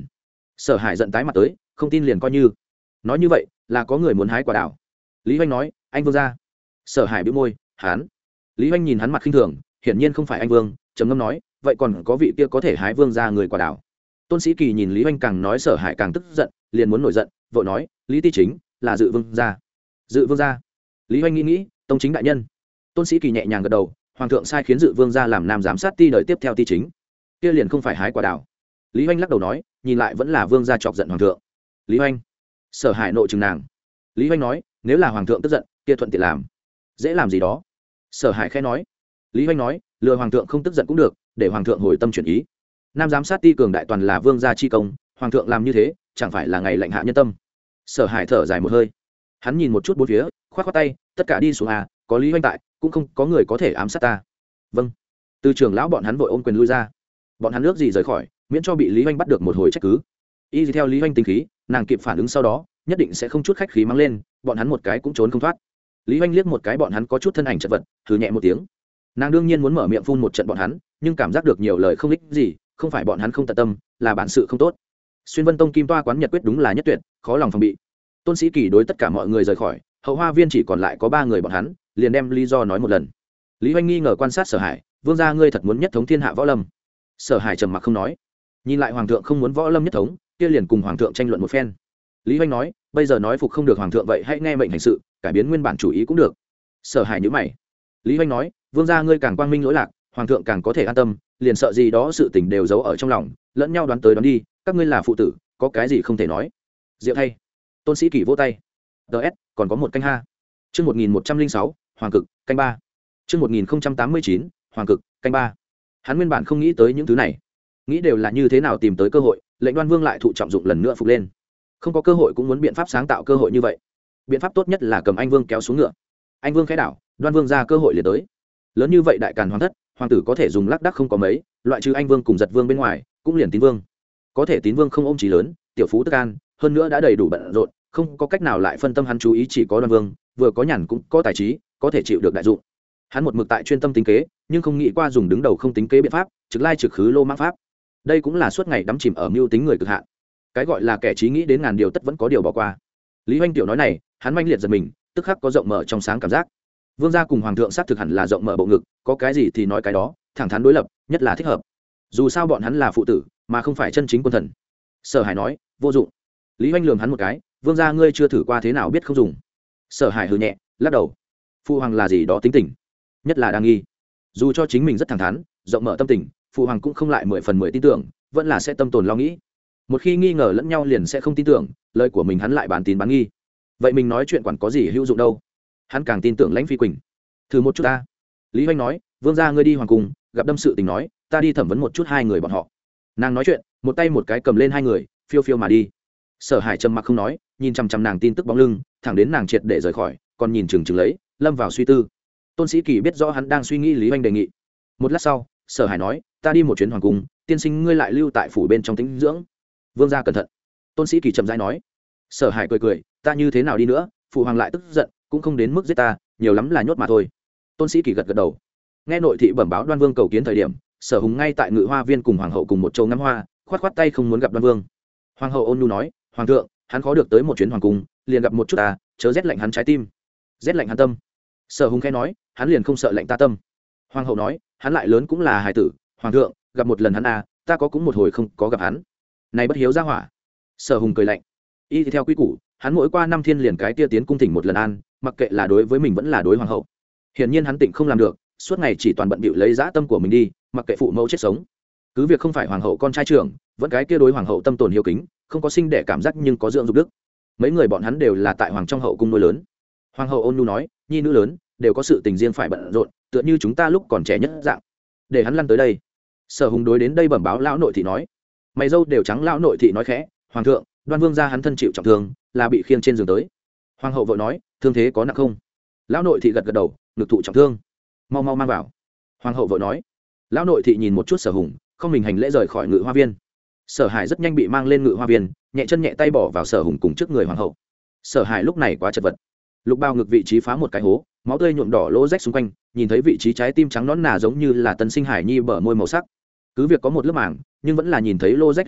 Sở Hải giận tái mặt tới, không tin liền coi như. Nói như vậy là có người muốn hái quả đào. Lý Hoành nói, anh Vương gia. Sở Hải bĩu môi, hắn. Lý Hoành nhìn hắn mặt khinh thường, hiển nhiên không phải anh Vương, trầm ngâm nói, vậy còn có vị kia có thể hái Vương gia người quả đào. Tôn Sĩ Kỳ nhìn Lý Hoành càng nói Sở Hải càng tức giận, liền muốn nổi giận, vội nói, Lý Ti Chính là Dự Vương gia. Dự Vương gia. Lý Hoành nghĩ nghĩ, tông chính đại nhân. Tôn Sĩ Kỳ nhẹ nhàng gật đầu, hoàng thượng sai khiến Dự Vương gia làm nam giám sát ti đời tiếp theo ti chính, kia liền không phải hái quả đào. Lý Hoành lắc đầu nói, nhìn lại vẫn là Vương gia chọc giận hoàng thượng. Lý Hoành. Sở Hải nội chừng nàng. Lý Hoành nói, nếu là hoàng thượng tức giận, kia thuận tiện làm, dễ làm gì đó. Sở Hải khẽ nói. Lý Hoành nói, lừa hoàng thượng không tức giận cũng được, để hoàng thượng hồi tâm chuyển ý. Nam giám sát ti cường đại toàn là Vương gia chi công, hoàng thượng làm như thế chẳng phải là ngày lạnh hạ nhân tâm. Sở Hải thở dài một hơi, hắn nhìn một chút bốn phía, khoát khoát tay, tất cả đi xuống à, có Lý Hoành tại cũng không có người có thể ám sát ta. Vâng. Từ trưởng lão bọn hắn vội ôm quyền lui ra, bọn hắn ước gì rời khỏi, miễn cho bị Lý Hoành bắt được một hồi trách cứ. Y theo Lý Hoành tính khí, nàng kịp phản ứng sau đó nhất định sẽ không chút khách khí mang lên, bọn hắn một cái cũng trốn không thoát. Lý Hoành liếc một cái bọn hắn có chút thân ảnh chật vật, thử nhẹ một tiếng. Nàng đương nhiên muốn mở miệng phun một trận bọn hắn, nhưng cảm giác được nhiều lời không ích gì, không phải bọn hắn không tận tâm, là bản sự không tốt. Xuyên Vân Tông Kim Toa quán Nhật quyết đúng là nhất tuyệt, khó lòng phòng bị. Tôn Sĩ Kỳ đối tất cả mọi người rời khỏi, hậu hoa viên chỉ còn lại có ba người bọn hắn, liền đem lý do nói một lần. Lý Hoành nghi ngờ quan sát Sở Hải, Vương gia ngươi thật muốn nhất thống thiên hạ võ lâm? Sở Hải trầm mặc không nói, nhìn lại hoàng thượng không muốn võ lâm nhất thống, kia liền cùng hoàng thượng tranh luận một phen. Lý Hoành nói, bây giờ nói phục không được hoàng thượng vậy hãy nghe mệnh hành sự, cải biến nguyên bản chủ ý cũng được. Sở Hải nhíu mày. Lý Hoành nói, Vương gia ngươi càng quang minh lỗi lạc, hoàng thượng càng có thể an tâm, liền sợ gì đó sự tình đều giấu ở trong lòng, lẫn nhau đoán tới đoán đi, các ngươi là phụ tử, có cái gì không thể nói. Diệu thay. Tôn Sĩ Kỳ vỗ tay. ds còn có một canh ha. Chương một nghìn một trăm linh sáu, hoàng cực, canh ba. Chương một nghìn tám mươi chín, hoàng cực, canh ba. Hắn nguyên bản không nghĩ tới những thứ này, nghĩ đều là như thế nào tìm tới cơ hội, lệnh Đoan Vương lại thụ trọng dụng lần nữa phục lên. Không có cơ hội cũng muốn biện pháp sáng tạo cơ hội như vậy. Biện pháp tốt nhất là cầm anh Vương kéo xuống ngựa. Anh Vương khẽ đảo, Đoan Vương ra cơ hội liền tới. Lớn như vậy đại càn hoàng thất, hoàng tử có thể dùng lác đác không có mấy, loại trừ anh Vương cùng Giật Vương bên ngoài, cũng liền Tín Vương. Có thể Tín Vương không ôm chí lớn, tiểu phú tức an, hơn nữa đã đầy đủ bận rộn, không có cách nào lại phân tâm hắn chú ý, chỉ có Đoan Vương, vừa có nhàn cũng có tài trí, có thể chịu được đại dụng. Hắn một mực tại chuyên tâm tính kế, nhưng không nghĩ qua dùng đứng đầu không tính kế biện pháp, trực lai trực khứ lô mãng pháp. Đây cũng là suốt ngày đắm chìm ở mưu tính người cực hạn. Cái gọi là kẻ trí nghĩ đến ngàn điều tất vẫn có điều bỏ qua. Lý Hoành tiểu nói này, hắn manh liệt giật mình, tức khắc có rộng mở trong sáng cảm giác. Vương gia cùng hoàng thượng xác thực hẳn là rộng mở bộ ngực, có cái gì thì nói cái đó, thẳng thắn đối lập, nhất là thích hợp. Dù sao bọn hắn là phụ tử, mà không phải chân chính quân thần. Sở Hải nói, vô dụng. Lý Hoành lườm hắn một cái, Vương gia ngươi chưa thử qua thế nào biết không dùng. Sở Hải hừ nhẹ, lắc đầu. Phụ hoàng là gì đó tính tình, nhất là đang nghi. Dù cho chính mình rất thẳng thắn, rộng mở tâm tình, phụ hoàng cũng không lại mười phần mười tin tưởng, vẫn là sẽ tâm tồn lo nghĩ. Một khi nghi ngờ lẫn nhau liền sẽ không tin tưởng, lời của mình hắn lại bán tín bán nghi. Vậy mình nói chuyện quản có gì hữu dụng đâu? Hắn càng tin tưởng Lãnh Phi Quỳnh. Thử một chút ta. Lý Hoành nói, Vương gia ngươi đi hoàng cung, gặp đâm sự tình nói, ta đi thẩm vấn một chút hai người bọn họ. Nàng nói chuyện, một tay một cái cầm lên hai người, phiêu phiêu mà đi. Sở Hải trầm mặc không nói, nhìn chằm chằm nàng tin tức bóng lưng, thẳng đến nàng triệt để rời khỏi, còn nhìn chừng chừng lấy, lâm vào suy tư. Tôn Sĩ Kỳ biết rõ hắn đang suy nghĩ Lý Hoành đề nghị. Một lát sau, Sở Hải nói, ta đi một chuyến hoàng cung, tiên sinh ngươi lại lưu tại phủ bên trong tĩnh dưỡng. Vương gia cẩn thận. Tôn Sĩ Kỳ chậm rãi nói. Sở Hải cười cười, ta như thế nào đi nữa, phụ hoàng lại tức giận, cũng không đến mức giết ta, nhiều lắm là nhốt mà thôi. Tôn Sĩ Kỳ gật gật đầu. Nghe nội thị bẩm báo Đoan Vương cầu kiến thời điểm, Sở Hùng ngay tại Ngự Hoa Viên cùng hoàng hậu cùng một châu ngắm hoa, khoát khoát tay không muốn gặp Đoan Vương. Hoàng hậu ôn nhu nói, hoàng thượng, hắn khó được tới một chuyến hoàng cung, liền gặp một chút ta, chớ rét lạnh hắn trái tim, rét lạnh hắn tâm. Sở Hùng khẽ nói, hắn liền không sợ lạnh ta tâm. Hoàng hậu nói, hắn lại lớn cũng là hài tử, hoàng thượng, gặp một lần hắn à, ta có cũng một hồi không có gặp hắn. Này bất hiếu ra hỏa. Sở Hùng cười lạnh. Y theo quy củ, hắn mỗi qua năm thiên liền cái tia tiến cung thỉnh một lần an, mặc kệ là đối với mình vẫn là đối hoàng hậu. Hiển nhiên hắn tịnh không làm được, suốt ngày chỉ toàn bận bịu lấy dã tâm của mình đi, mặc kệ phụ mẫu chết sống. Cứ việc không phải hoàng hậu con trai trưởng, vẫn cái kia đối hoàng hậu tâm tồn hiếu kính, không có sinh để cảm giác nhưng có dưỡng dục đức. Mấy người bọn hắn đều là tại hoàng trong hậu cung nuôi lớn. Hoàng hậu ôn nhu nói, nhi nữ lớn đều có sự tình riêng phải bận rộn, tựa như chúng ta lúc còn trẻ nhất dạng. Để hắn lăn tới đây. Sở Hùng đối đến đây bẩm báo lão nội thị nói, mày dâu đều trắng. Lão nội thị nói khẽ, hoàng thượng, Đoan Vương gia hắn thân chịu trọng thương, là bị khiêng trên giường tới. Hoàng hậu vội nói, thương thế có nặng không? Lão nội thị gật gật đầu, ngực thụ trọng thương, mau mau mang vào. Hoàng hậu vội nói. Lão nội thị nhìn một chút Sở Hùng, không mình hành lễ rời khỏi Ngự Hoa Viên. Sở Hải rất nhanh bị mang lên Ngự Hoa Viên, nhẹ chân nhẹ tay bỏ vào Sở Hùng cùng trước người hoàng hậu. Sở Hải lúc này quá chật vật, lục bao ngực vị trí phá một cái hố, máu tươi nhuộm đỏ lỗ rách xung quanh, nhìn thấy vị trí trái tim trắng nõn nà giống như là tân sinh hải nhi bờ môi màu sắc. Cứ việc có một lớp màng, nhưng vẫn là nhìn thấy lô rách hình dạng,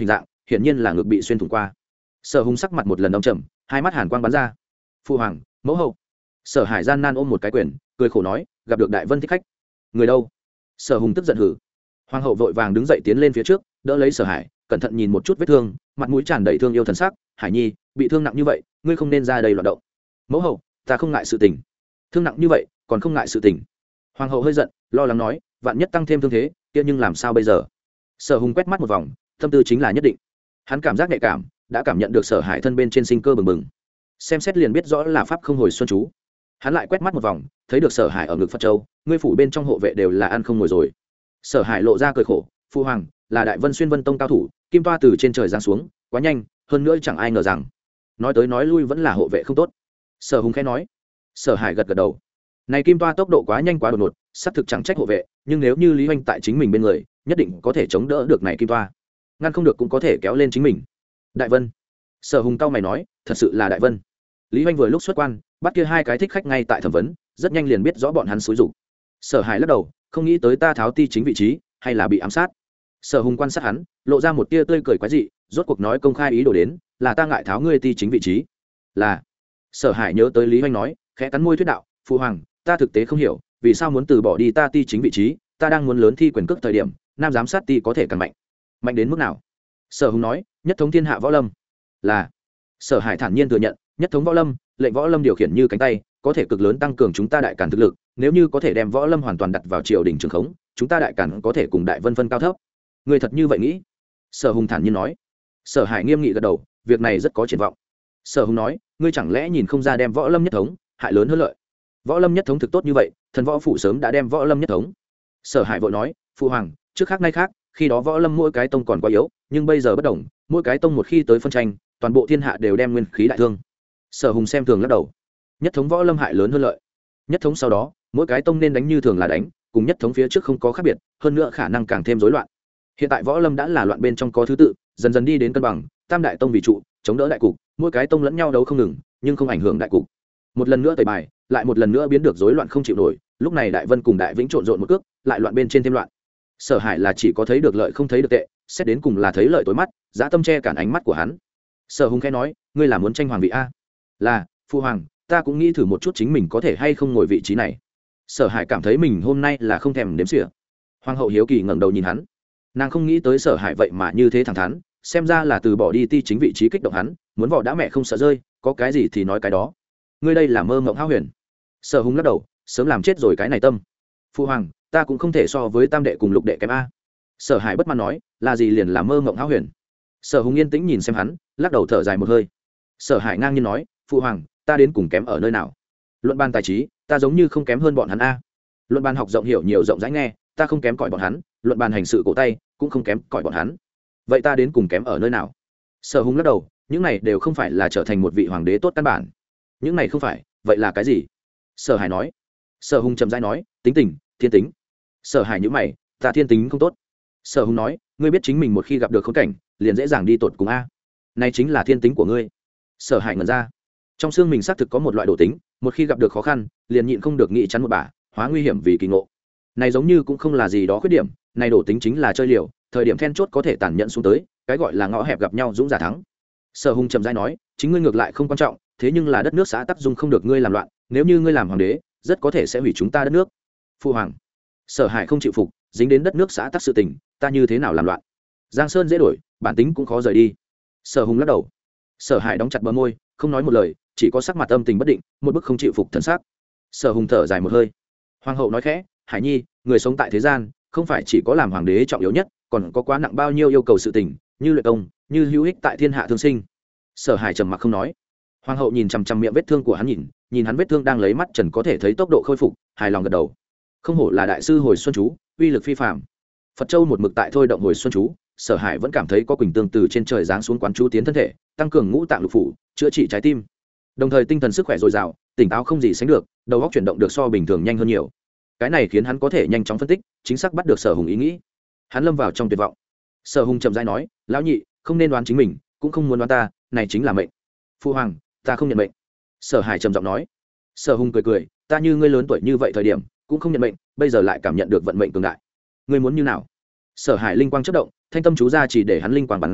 hiển nhiên là ngực bị xuyên thủng qua. Sở Hùng sắc mặt một lần đông trầm, hai mắt hàn quang bắn ra. Phu hoàng, mẫu hậu. Sở Hải gian nan ôm một cái quyền, cười khổ nói, gặp được đại vân thích khách. Người đâu? Sở Hùng tức giận hừ. Hoàng hậu vội vàng đứng dậy tiến lên phía trước, đỡ lấy Sở Hải, cẩn thận nhìn một chút vết thương, mặt mũi tràn đầy thương yêu thần sắc. Hải nhi, bị thương nặng như vậy, ngươi không nên ra đây loạn động. Mẫu hậu, ta không ngại sự tình. Thương nặng như vậy, còn không ngại sự tình. Hoàng hậu hơi giận, lo lắng nói, vạn nhất tăng thêm thương thế, kia nhưng làm sao bây giờ? Sở Hùng quét mắt một vòng, tâm tư chính là nhất định. Hắn cảm giác nhạy cảm, đã cảm nhận được Sở Hải thân bên trên sinh cơ bừng bừng. Xem xét liền biết rõ là pháp không hồi xuân chú. Hắn lại quét mắt một vòng, thấy được Sở Hải ở ngực Phật Châu, ngươi phủ bên trong hộ vệ đều là ăn không ngồi rồi. Sở Hải lộ ra cười khổ, phu hoàng, là Đại Vân Xuyên Vân Tông cao thủ, kim toa từ trên trời giáng xuống, quá nhanh, hơn nữa chẳng ai ngờ rằng. Nói tới nói lui vẫn là hộ vệ không tốt. Sở Hùng khẽ nói. Sở Hải gật gật đầu. Này kim toa tốc độ quá nhanh quá đột ngột, xác thực chẳng trách hộ vệ, nhưng nếu như Lý Hoành tại chính mình bên người, nhất định có thể chống đỡ được này kim toa. Ngăn không được cũng có thể kéo lên chính mình. Đại Vân. Sở Hùng cao mày nói, thật sự là Đại Vân. Lý Hoành vừa lúc xuất quan, bắt kia hai cái thích khách ngay tại thẩm vấn, rất nhanh liền biết rõ bọn hắn xúi dục. Sở Hải lắc đầu, không nghĩ tới ta tháo ti chính vị trí, hay là bị ám sát. Sở Hùng quan sát hắn, lộ ra một tia tươi cười quái dị, rốt cuộc nói công khai ý đồ đến, là ta ngại tháo ngươi ti chính vị trí. Là. Sở Hải nhớ tới Lý Hoành nói, khẽ cắn môi thuyết đạo, phụ hoàng, ta thực tế không hiểu, vì sao muốn từ bỏ đi ta ti chính vị trí, ta đang muốn lớn thi quyền cước thời điểm, nam giám sát ti có thể càng mạnh. Mạnh đến mức nào? Sở Hùng nói, nhất thống thiên hạ võ lâm. Là. Sở Hải thản nhiên thừa nhận, nhất thống võ lâm, lệnh võ lâm điều khiển như cánh tay, có thể cực lớn tăng cường chúng ta đại càn thực lực, nếu như có thể đem võ lâm hoàn toàn đặt vào triều đình trường khống, chúng ta đại càn có thể cùng đại vân phân cao thấp. Người thật như vậy nghĩ? Sở Hùng thản nhiên nói. Sở Hải nghiêm nghị gật đầu, việc này rất có triển vọng. Sở Hùng nói, ngươi chẳng lẽ nhìn không ra đem võ lâm nhất thống hại lớn hơn lợi? Võ lâm nhất thống thực tốt như vậy, thần võ phủ sớm đã đem võ lâm nhất thống. Sở Hải vội nói, phụ hoàng, trước khác nay khác, khi đó võ lâm mỗi cái tông còn quá yếu, nhưng bây giờ bất đồng, mỗi cái tông một khi tới phân tranh, toàn bộ thiên hạ đều đem nguyên khí đại thương. Sở Hùng xem thường lắc đầu. Nhất thống võ lâm hại lớn hơn lợi. Nhất thống sau đó, mỗi cái tông nên đánh như thường là đánh, cùng nhất thống phía trước không có khác biệt, hơn nữa khả năng càng thêm rối loạn. Hiện tại võ lâm đã là loạn bên trong có thứ tự, dần dần đi đến cân bằng, tam đại tông vì trụ, chống đỡ đại cục, mỗi cái tông lẫn nhau đấu không ngừng, nhưng không ảnh hưởng đại cục. Một lần nữa tẩy bài, lại một lần nữa biến được rối loạn không chịu nổi, lúc này Đại Vân cùng Đại Vĩnh trộn rộn một cước, lại loạn bên trên thêm loạn. Sở Hải là chỉ có thấy được lợi không thấy được tệ, xét đến cùng là thấy lợi tối mắt, dã tâm che cản ánh mắt của hắn. Sở Hùng khẽ nói, ngươi là muốn tranh hoàng vị a? Là, phu hoàng, ta cũng nghĩ thử một chút chính mình có thể hay không ngồi vị trí này. Sở Hải cảm thấy mình hôm nay là không thèm đếm xỉa. Hoàng hậu hiếu kỳ ngẩng đầu nhìn hắn, nàng không nghĩ tới Sở Hải vậy mà như thế thẳng thắn, xem ra là từ bỏ đi ti chính vị trí kích động hắn, muốn vỏ đã mẹ không sợ rơi, có cái gì thì nói cái đó. Ngươi đây là mơ mộng hão huyền. Sở Hùng lắc đầu, sớm làm chết rồi cái này tâm. Phu hoàng, ta cũng không thể so với tam đệ cùng lục đệ kém a. Sở Hải bất mãn nói, là gì liền là mơ mộng hão huyền. Sở Hùng yên tĩnh nhìn xem hắn, lắc đầu thở dài một hơi. Sở Hải ngang nhiên nói, phụ hoàng, ta đến cùng kém ở nơi nào? Luận bàn tài trí, ta giống như không kém hơn bọn hắn a. Luận bàn học rộng hiểu nhiều rộng rãi nghe, ta không kém cỏi bọn hắn, luận bàn hành sự cổ tay, cũng không kém cỏi bọn hắn. Vậy ta đến cùng kém ở nơi nào? Sở Hùng lắc đầu, những này đều không phải là trở thành một vị hoàng đế tốt căn bản. Những này không phải, vậy là cái gì? Sở Hải nói. Sở Hùng chậm rãi nói, tính tình, thiên tính. Sở Hải nhíu mày, ta thiên tính không tốt. Sở Hùng nói, ngươi biết chính mình một khi gặp được khốn cảnh, liền dễ dàng đi tột cùng a. Này chính là thiên tính của ngươi. Sở Hải ngẩn ra. Trong xương mình xác thực có một loại đồ tính, một khi gặp được khó khăn, liền nhịn không được nghĩ chắn một bả, hóa nguy hiểm vì kỳ ngộ. Này giống như cũng không là gì đó khuyết điểm, này đồ tính chính là chơi liều, thời điểm then chốt có thể tàn nhẫn xuống tới, cái gọi là ngõ hẹp gặp nhau dũng giả thắng. Sở Hùng trầm rãi nói, chính ngươi ngược lại không quan trọng, thế nhưng là đất nước xã tắc dung không được ngươi làm loạn, nếu như ngươi làm hoàng đế, rất có thể sẽ hủy chúng ta đất nước. Phu hoàng. Sở Hải không chịu phục, dính đến đất nước xã tắc sự tình, ta như thế nào làm loạn? Giang Sơn dễ đổi, bản tính cũng khó rời đi. Sở Hùng lắc đầu. Sở Hải đóng chặt bờ môi, không nói một lời, chỉ có sắc mặt âm tình bất định, một bức không chịu phục thần sắc. Sở Hùng thở dài một hơi. Hoàng hậu nói khẽ, Hải nhi, người sống tại thế gian, không phải chỉ có làm hoàng đế trọng yếu nhất, còn có quá nặng bao nhiêu yêu cầu sự tình, như luyện công, như hữu ích tại thiên hạ thương sinh. Sở Hải trầm mặc không nói. Hoàng hậu nhìn chằm chằm miệng vết thương của hắn nhìn, nhìn hắn vết thương đang lấy mắt trần có thể thấy tốc độ khôi phục, hài lòng gật đầu. Không hổ là đại sư hồi xuân chú, uy lực phi phàm. Phật Châu một mực tại thôi động hồi xuân chú, Sở Hải vẫn cảm thấy có quỳnh tương từ trên trời giáng xuống quán chú tiến thân thể, tăng cường ngũ tạng lục phủ, chữa trị trái tim. Đồng thời tinh thần sức khỏe dồi dào, tỉnh táo không gì sánh được, đầu óc chuyển động được so bình thường nhanh hơn nhiều. Cái này khiến hắn có thể nhanh chóng phân tích, chính xác bắt được Sở Hùng ý nghĩ. Hắn lâm vào trong tuyệt vọng. Sở Hùng chậm rãi nói, lão nhị, không nên đoán chính mình, cũng không muốn đoán ta, này chính là mệnh. Phu hoàng, ta không nhận mệnh. Sở Hải trầm giọng nói. Sở Hùng cười cười, ta như ngươi lớn tuổi như vậy thời điểm cũng không nhận mệnh, bây giờ lại cảm nhận được vận mệnh cường đại. Ngươi muốn như nào? Sở Hải linh quang chớp động, thanh tâm chú ra chỉ để hắn linh quang bắn ra,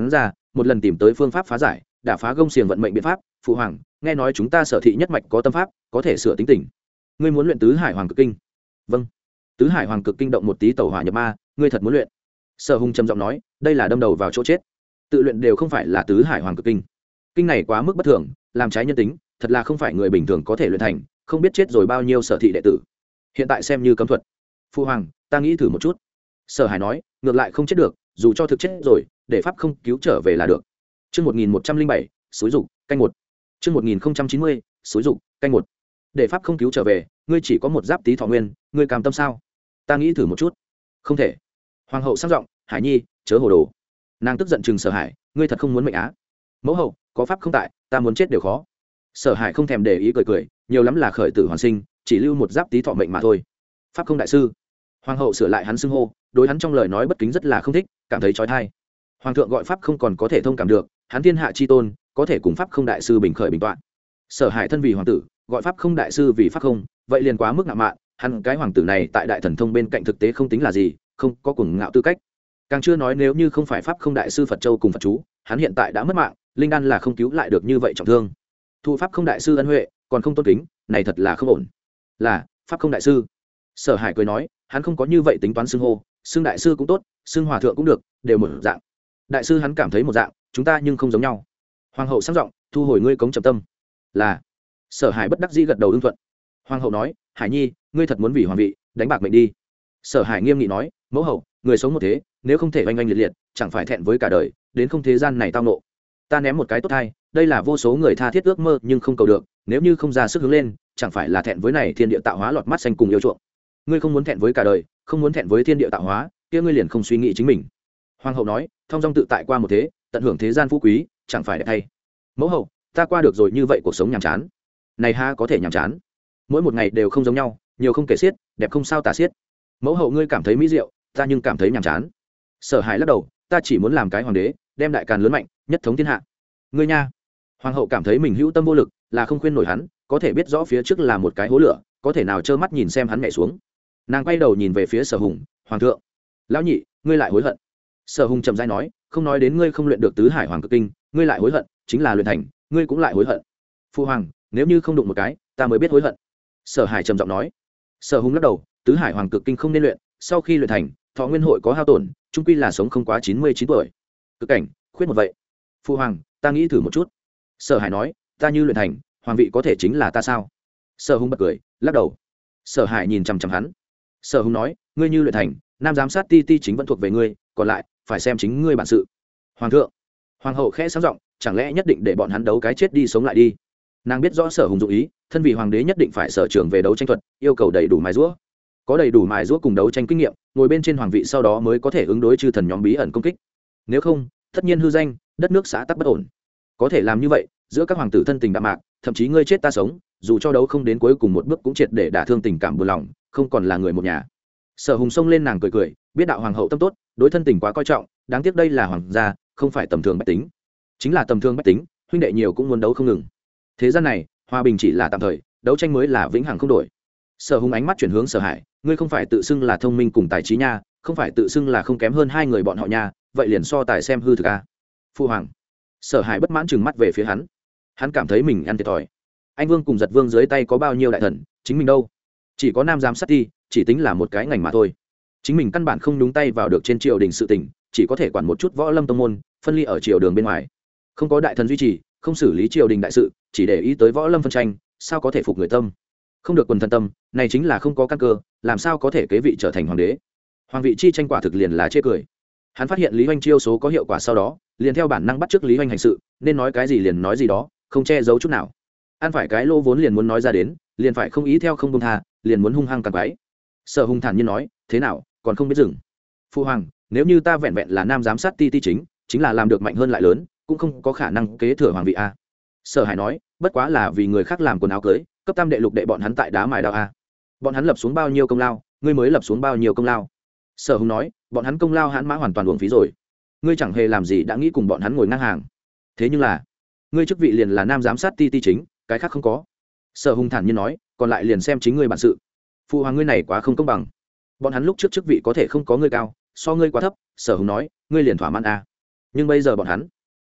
một lần tìm tới phương pháp phá giải đả phá gông xiềng vận mệnh biện pháp. Phụ hoàng, nghe nói chúng ta sở thị nhất mạch có tâm pháp có thể sửa tính tình, ngươi muốn luyện tứ hải hoàng cực kinh? Vâng. Tứ hải hoàng cực kinh động một tí tẩu hỏa nhập ma, ngươi thật muốn luyện? Sở Hùng trầm giọng nói, đây là đâm đầu vào chỗ chết, tự luyện đều không phải là tứ hải hoàng cực kinh. Kinh này quá mức bất thường, làm trái nhân tính, thật là không phải người bình thường có thể luyện thành, không biết chết rồi bao nhiêu sở thị đệ tử, hiện tại xem như cấm thuật. Phụ hoàng, ta nghĩ thử một chút. Sở Hải nói, ngược lại không chết được, dù cho thực chết rồi, để pháp không cứu trở về là được. Chương một nghìn một trăm linh bảy, suối dục, canh một. Chương một nghìn chín mươi, suối dục, canh một. Để pháp không cứu trở về, ngươi chỉ có một giáp tí thọ nguyên, ngươi cam tâm sao? Ta nghĩ thử một chút. Không thể. Hoàng hậu sang giọng, Hải Nhi, chớ hồ đồ. Nàng tức giận chừng Sở Hải, ngươi thật không muốn mệnh á? Mẫu hậu, có pháp không tại, ta muốn chết đều khó. Sở Hải không thèm để ý cười cười, nhiều lắm là khởi tử hoàn sinh, chỉ lưu một giáp tí thọ mệnh mà thôi. Pháp không đại sư. Hoàng hậu sửa lại hắn xưng hô, đối hắn trong lời nói bất kính rất là không thích, cảm thấy trói thai. Hoàng thượng gọi pháp không còn có thể thông cảm được, hắn thiên hạ chi tôn, có thể cùng pháp không đại sư bình khởi bình tọa. Sở Hải thân vì hoàng tử, gọi pháp không đại sư vì pháp không, vậy liền quá mức ngạo mạn, hắn cái hoàng tử này tại đại thần thông bên cạnh thực tế không tính là gì, không có cuồng ngạo tư cách. Càng chưa nói nếu như không phải pháp không đại sư Phật Châu cùng Phật chú, hắn hiện tại đã mất mạng, linh đan là không cứu lại được như vậy trọng thương. Thu pháp không đại sư ân huệ, còn không tôn kính, này thật là không ổn. Là pháp không đại sư. Sở Hải cười nói, hắn không có như vậy tính toán xưng hô, xưng đại sư cũng tốt, xưng hòa thượng cũng được, đều một dạng. Đại sư hắn cảm thấy một dạng, chúng ta nhưng không giống nhau. Hoàng hậu sang giọng, thu hồi ngươi cống trầm tâm. Là. Sở Hải bất đắc dĩ gật đầu ưng thuận. Hoàng hậu nói, Hải Nhi, ngươi thật muốn vì hoàng vị đánh bạc mệnh đi. Sở Hải nghiêm nghị nói, mẫu hậu, người sống một thế, nếu không thể oanh oanh liệt liệt, chẳng phải thẹn với cả đời, đến không thế gian này tao nộ. Ta ném một cái tốt hay, đây là vô số người tha thiết ước mơ nhưng không cầu được, nếu như không ra sức hướng lên, chẳng phải là thẹn với này thiên địa tạo hóa lọt mắt xanh cùng yêu chuộng. Ngươi không muốn thẹn với cả đời, không muốn thẹn với thiên địa tạo hóa, kia ngươi liền không suy nghĩ chính mình. Hoàng hậu nói, thông dong tự tại qua một thế, tận hưởng thế gian phú quý, chẳng phải đẹp thay. Mẫu hậu, ta qua được rồi như vậy cuộc sống nhàm chán. Này ha có thể nhàm chán? Mỗi một ngày đều không giống nhau, nhiều không kể xiết, đẹp không sao tả xiết. Mẫu hậu ngươi cảm thấy mỹ diệu, ta nhưng cảm thấy nhàm chán. Sở Hải lắc đầu, ta chỉ muốn làm cái hoàng đế, đem đại càn lớn mạnh, nhất thống thiên hạ. Ngươi nha. Hoàng hậu cảm thấy mình hữu tâm vô lực, là không khuyên nổi hắn, có thể biết rõ phía trước là một cái hố lửa, có thể nào trơ mắt nhìn xem hắn nhảy xuống. Nàng quay đầu nhìn về phía Sở Hùng, hoàng thượng, lão nhị, ngươi lại hối hận. Sở Hùng chậm rãi nói, không nói đến ngươi không luyện được tứ hải hoàng cực kinh, ngươi lại hối hận, chính là luyện thành, ngươi cũng lại hối hận. Phu hoàng, nếu như không đụng một cái, ta mới biết hối hận. Sở Hải trầm giọng nói. Sở Hùng lắc đầu, tứ hải hoàng cực kinh không nên luyện, sau khi luyện thành, thọ nguyên hội có hao tổn, chung quy là sống không quá chín mươi chín tuổi. Cực cảnh, khuyết một vậy. Phu hoàng, ta nghĩ thử một chút. Sở Hải nói, ta như luyện thành, hoàng vị có thể chính là ta sao? Sở Hùng bật cười, lắc đầu. Sở Hải nhìn chằm chằm hắn. Sở Hùng nói, ngươi như luyện thành, nam giám sát ti ti chính vẫn thuộc về ngươi, còn lại phải xem chính ngươi bản sự. Hoàng thượng. Hoàng hậu khẽ sáng giọng, chẳng lẽ nhất định để bọn hắn đấu cái chết đi sống lại đi? Nàng biết rõ Sở Hùng dụng ý, thân vị hoàng đế nhất định phải sở trường về đấu tranh thuật, yêu cầu đầy đủ mài giũa. Có đầy đủ mài giũa cùng đấu tranh kinh nghiệm, ngồi bên trên hoàng vị sau đó mới có thể ứng đối chư thần nhóm bí ẩn công kích. Nếu không, tất nhiên hư danh, đất nước xã tắc bất ổn. Có thể làm như vậy, giữa các hoàng tử thân tình đạm mạc, thậm chí ngươi chết ta sống, dù cho đấu không đến cuối cùng một bước cũng triệt để đả thương tình cảm buồn lòng, không còn là người một nhà. Sở Hùng xông lên, nàng cười cười, biết đạo hoàng hậu tâm tốt, đối thân tình quá coi trọng, đáng tiếc đây là hoàng gia, không phải tầm thường bách tính. Chính là tầm thường bách tính, huynh đệ nhiều cũng muốn đấu không ngừng. Thế gian này, hòa bình chỉ là tạm thời, đấu tranh mới là vĩnh hằng không đổi. Sở Hùng ánh mắt chuyển hướng Sở Hải, ngươi không phải tự xưng là thông minh cùng tài trí nha, không phải tự xưng là không kém hơn hai người bọn họ nha, vậy liền so tài xem hư thực a. Phu hoàng. Sở Hải bất mãn trừng mắt về phía hắn. Hắn cảm thấy mình ăn thiệt thòi. Anh Vương cùng Giật Vương dưới tay có bao nhiêu đại thần, chính mình đâu? Chỉ có nam giám sát ti, chỉ tính là một cái ngành mà thôi. Chính mình căn bản không nhúng tay vào được trên triều đình sự tình, chỉ có thể quản một chút võ lâm tông môn, phân ly ở triều đường bên ngoài. Không có đại thần duy trì, không xử lý triều đình đại sự, chỉ để ý tới võ lâm phân tranh, sao có thể phục người tâm? Không được quần thần tâm, này chính là không có căn cơ, làm sao có thể kế vị trở thành hoàng đế? Hoàng vị chi tranh quả thực liền là chê cười. Hắn phát hiện Lý Hoành chiêu số có hiệu quả sau đó, liền theo bản năng bắt chước Lý Hoành hành sự, nên nói cái gì liền nói gì đó, không che giấu chút nào. Ăn phải cái lô vốn liền muốn nói ra đến, liền phải không ý theo không buông tha, liền muốn hung hăng càng quái. Sở Hùng thản nhiên nói, thế nào, còn không biết dừng? Phu hoàng, nếu như ta vẹn vẹn là nam giám sát ti ti chính, chính là làm được mạnh hơn lại lớn, cũng không có khả năng kế thừa hoàng vị a. Sở Hải nói, bất quá là vì người khác làm quần áo cưới, cấp tam đệ lục đệ bọn hắn tại đá mài đao a. Bọn hắn lập xuống bao nhiêu công lao, ngươi mới lập xuống bao nhiêu công lao? Sở Hùng nói, bọn hắn công lao hãn mã hoàn toàn uổng phí rồi, ngươi chẳng hề làm gì đã nghĩ cùng bọn hắn ngồi ngang hàng. Thế nhưng là, ngươi chức vị liền là nam giám sát ti ti chính, cái khác không có. Sở Hùng thản nhiên nói, còn lại liền xem chính ngươi bản sự. Phụ hoàng ngươi này quá không công bằng, bọn hắn lúc trước chức vị có thể không có ngươi cao, so ngươi quá thấp. Sở Hùng nói, ngươi liền thỏa mãn a. Nhưng bây giờ bọn hắn,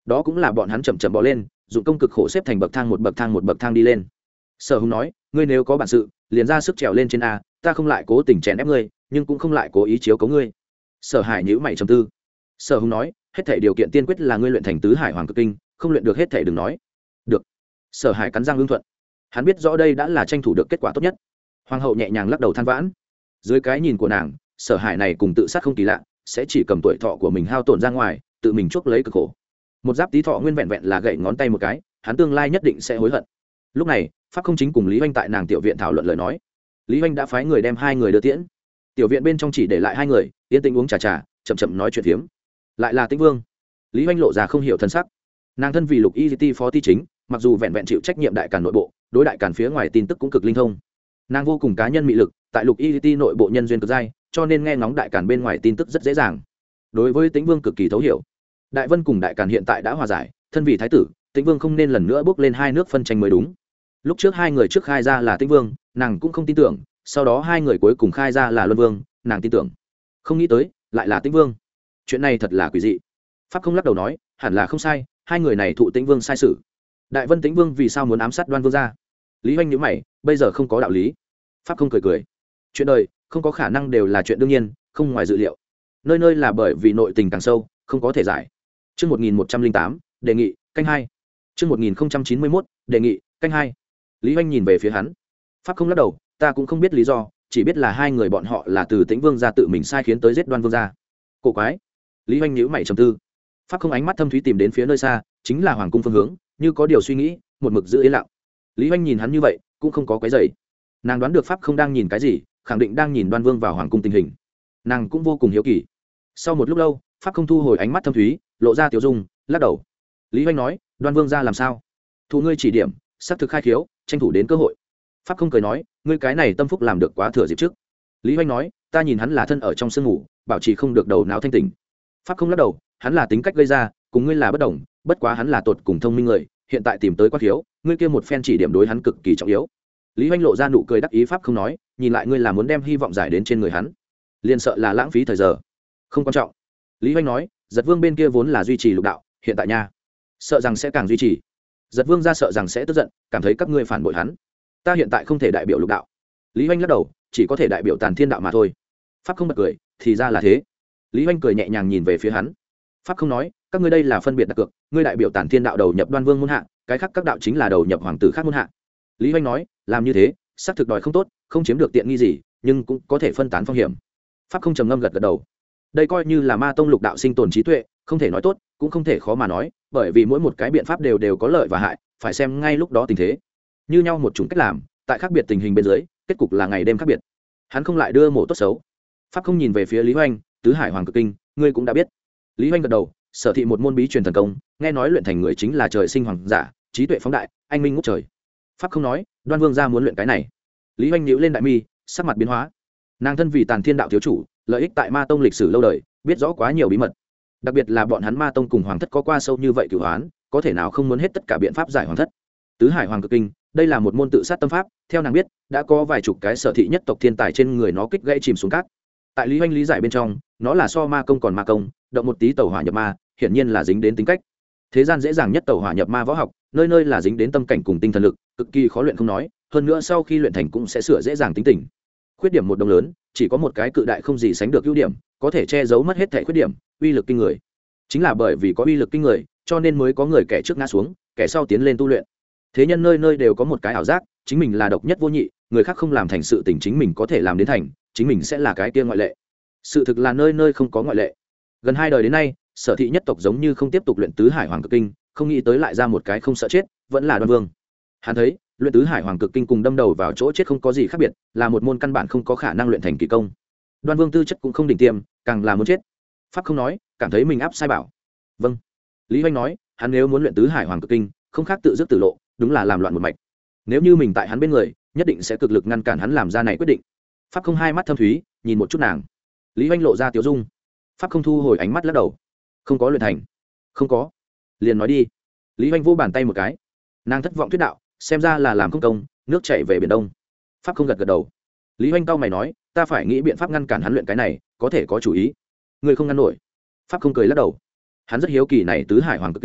đó cũng là bọn hắn chậm chậm bỏ lên dụng công cực khổ xếp thành bậc thang một bậc thang một bậc thang đi lên. Sở Hùng nói, ngươi nếu có bản sự liền ra sức trèo lên trên a, ta không lại cố tình chèn ép ngươi, nhưng cũng không lại cố ý chiếu cố ngươi. Sở Hải nhíu mày trầm tư. Sở Hùng nói, hết thảy điều kiện tiên quyết là ngươi luyện thành tứ hải hoàng cực kinh, không luyện được hết thảy đừng nói. Được. Sở Hải cắn răng ưng thuận. Hắn biết rõ đây đã là tranh thủ được kết quả tốt nhất. Hoàng hậu nhẹ nhàng lắc đầu than vãn. Dưới cái nhìn của nàng, Sở Hải này cùng tự sát không kỳ lạ, sẽ chỉ cầm tuổi thọ của mình hao tổn ra ngoài, tự mình chuốc lấy cực khổ. Một giáp tí thọ nguyên vẹn vẹn là gậy ngón tay một cái, hắn tương lai nhất định sẽ hối hận. Lúc này, Pháp Không Chính cùng Lý Hoành tại nàng tiểu viện thảo luận lời nói. Lý Hoành đã phái người đem hai người đưa tiễn. Tiểu viện bên trong chỉ để lại hai người, yên tĩnh uống trà trà, chậm chậm nói chuyện phiếm. Lại là Tĩnh Vương. Lý Hoành lộ ra không hiểu thân sắc. Nàng thân vì Lục Y Ti phó ti chính, mặc dù vẹn vẹn chịu trách nhiệm đại càn nội bộ, đối đại càn phía ngoài tin tức cũng cực linh thông. Nàng vô cùng cá nhân mị lực, tại Lục Y Ti nội bộ nhân duyên cực dai, cho nên nghe ngóng đại càn bên ngoài tin tức rất dễ dàng. Đối với Tĩnh Vương cực kỳ thấu hiểu. Đại Vân cùng đại càn hiện tại đã hòa giải, thân vì thái tử, Tĩnh Vương không nên lần nữa bước lên hai nước phân tranh mới đúng. Lúc trước hai người trước khai ra là Tĩnh Vương, nàng cũng không tin tưởng, sau đó hai người cuối cùng khai ra là Luân Vương, nàng tin tưởng. Không nghĩ tới, lại là Tĩnh Vương. Chuyện này thật là quỷ dị. Pháp Không lắc đầu nói, hẳn là không sai, hai người này thụ Tĩnh Vương sai sử. Đại Vân Tĩnh Vương vì sao muốn ám sát Đoan Vương gia? Lý Hoành nhíu mày, bây giờ không có đạo lý. Pháp Không cười cười. Chuyện đời, không có khả năng đều là chuyện đương nhiên, không ngoài dự liệu. Nơi nơi là bởi vì nội tình càng sâu, không có thể giải. Chương một nghìn một trăm lẻ tám, đề nghị, canh hai. Chương một nghìn chín mươi mốt, đề nghị, canh hai. Lý Hoành nhìn về phía hắn. Pháp Không lắc đầu, ta cũng không biết lý do, chỉ biết là hai người bọn họ là từ Tĩnh Vương gia tự mình sai khiến tới giết Đoan Vương gia. Cổ quái. Lý Hoành nhíu mày trầm tư. Pháp Không ánh mắt thâm thúy tìm đến phía nơi xa, chính là hoàng cung phương hướng, như có điều suy nghĩ, một mực giữ yên lặng. Lý Hoành nhìn hắn như vậy, cũng không có quấy rầy. Nàng đoán được Pháp Không đang nhìn cái gì, khẳng định đang nhìn Đoan Vương vào hoàng cung tình hình. Nàng cũng vô cùng hiếu kỳ. Sau một lúc lâu, Pháp Không thu hồi ánh mắt thâm thúy, lộ ra tiểu dung, lắc đầu. Lý Hoành nói, Đoan Vương gia làm sao? Thu ngươi chỉ điểm, sắp thực khai khiếu, tranh thủ đến cơ hội. Pháp Không cười nói, ngươi cái này tâm phúc làm được quá thừa dịp trước. Lý Hoành nói, ta nhìn hắn là thân ở trong sương ngủ, bảo trì không được đầu não thanh tỉnh. Pháp Không lắc đầu, hắn là tính cách gây ra, cùng ngươi là bất đồng, bất quá hắn là tột cùng thông minh người, hiện tại tìm tới quá khiếu, ngươi kia một phen chỉ điểm đối hắn cực kỳ trọng yếu. Lý Hoành lộ ra nụ cười đắc ý. Pháp Không nói, nhìn lại ngươi là muốn đem hy vọng giải đến trên người hắn, liền sợ là lãng phí thời giờ. Không quan trọng. Lý Hoành nói, Giật Vương bên kia vốn là duy trì lục đạo, hiện tại nha, sợ rằng sẽ càng duy trì. Giật Vương ra sợ rằng sẽ tức giận, cảm thấy các ngươi phản bội hắn. Ta hiện tại không thể đại biểu lục đạo. Lý Hoành lắc đầu, chỉ có thể đại biểu Tàn Thiên đạo mà thôi. Pháp Không bật cười, thì ra là thế. Lý Hoành cười nhẹ nhàng nhìn về phía hắn. Pháp Không nói, các ngươi đây là phân biệt đặt cược, ngươi đại biểu Tàn Thiên đạo đầu nhập Đoan Vương môn hạ, cái khác các đạo chính là đầu nhập hoàng tử khác môn hạ. Lý Hoành nói, làm như thế, xác thực đòi không tốt, không chiếm được tiện nghi gì, nhưng cũng có thể phân tán phong hiểm. Pháp Không trầm ngâm gật gật đầu. Đây coi như là ma tông lục đạo sinh tồn trí tuệ, không thể nói tốt, cũng không thể khó mà nói, bởi vì mỗi một cái biện pháp đều đều có lợi và hại, phải xem ngay lúc đó tình thế. Như nhau một chủng cách làm, tại khác biệt tình hình bên dưới, kết cục là ngày đêm khác biệt. Hắn không lại đưa mổ tốt xấu. Pháp Không nhìn về phía Lý Hoành, tứ hải hoàng cực kinh, ngươi cũng đã biết. Lý Hoành gật đầu, sở thị một môn bí truyền thần công, nghe nói luyện thành người chính là trời sinh hoàng giả, trí tuệ phóng đại, anh minh ngút trời. Pháp Không nói, Đoan Vương gia muốn luyện cái này. Lý Hoành nhíu lên đại mi, sắc mặt biến hóa. Nàng thân vì Tàn Thiên đạo thiếu chủ, lợi ích tại ma tông lịch sử lâu đời, biết rõ quá nhiều bí mật, đặc biệt là bọn hắn ma tông cùng hoàng thất có qua sâu như vậy cửu hoán, có thể nào không muốn hết tất cả biện pháp giải hoàng thất. Tứ hải hoàng cực kinh, đây là một môn tự sát tâm pháp, theo nàng biết đã có vài chục cái sở thị nhất tộc thiên tài trên người nó kích gãy chìm xuống cát. Tại Lý Hoành lý giải bên trong, nó là so ma công còn ma công, động một tí tẩu hỏa nhập ma, hiển nhiên là dính đến tính cách. Thế gian dễ dàng nhất tẩu hỏa nhập ma võ học, nơi nơi là dính đến tâm cảnh cùng tinh thần lực, cực kỳ khó luyện không nói, hơn nữa sau khi luyện thành cũng sẽ sửa dễ dàng tính tình. Khuyết điểm một đồng lớn, chỉ có một cái cự đại không gì sánh được ưu điểm, có thể che giấu mất hết thảy khuyết điểm, uy lực kinh người. Chính là bởi vì có uy lực kinh người, cho nên mới có người kẻ trước ngã xuống, kẻ sau tiến lên tu luyện. Thế nhân nơi nơi đều có một cái ảo giác, chính mình là độc nhất vô nhị, người khác không làm thành sự tình chính mình có thể làm đến thành, chính mình sẽ là cái kia ngoại lệ. Sự thực là nơi nơi không có ngoại lệ. Gần hai đời đến nay, sở thị nhất tộc giống như không tiếp tục luyện tứ hải hoàng cực kinh, không nghĩ tới lại ra một cái không sợ chết, vẫn là Đoan Vương. Hắn thấy, luyện tứ hải hoàng cực kinh cùng đâm đầu vào chỗ chết không có gì khác biệt, là một môn căn bản không có khả năng luyện thành kỳ công. Đoan Vương tư chất cũng không đỉnh tiêm, càng là muốn chết. Pháp Không nói, cảm thấy mình áp sai bảo. Vâng. Lý Hoành nói, hắn nếu muốn luyện tứ hải hoàng cực kinh, không khác tự dứt tử lộ, đúng là làm loạn một mạch. Nếu như mình tại hắn bên người, nhất định sẽ cực lực ngăn cản hắn làm ra này quyết định. Pháp Không hai mắt thâm thúy, nhìn một chút nàng. Lý Hoành lộ ra tiểu dung. Pháp Không thu hồi ánh mắt lắc đầu. Không có luyện thành. Không có. Liền nói đi. Lý Hoành vô bàn tay một cái. Nàng thất vọng thuyết đạo, xem ra là làm không công, nước chảy về biển đông. Pháp Không gật gật đầu. Lý Hoành cau mày nói, ta phải nghĩ biện pháp ngăn cản hắn luyện cái này, có thể có chủ ý. Người không ngăn nổi. Pháp Không cười lắc đầu. Hắn rất hiếu kỳ này tứ hải hoàng cực kinh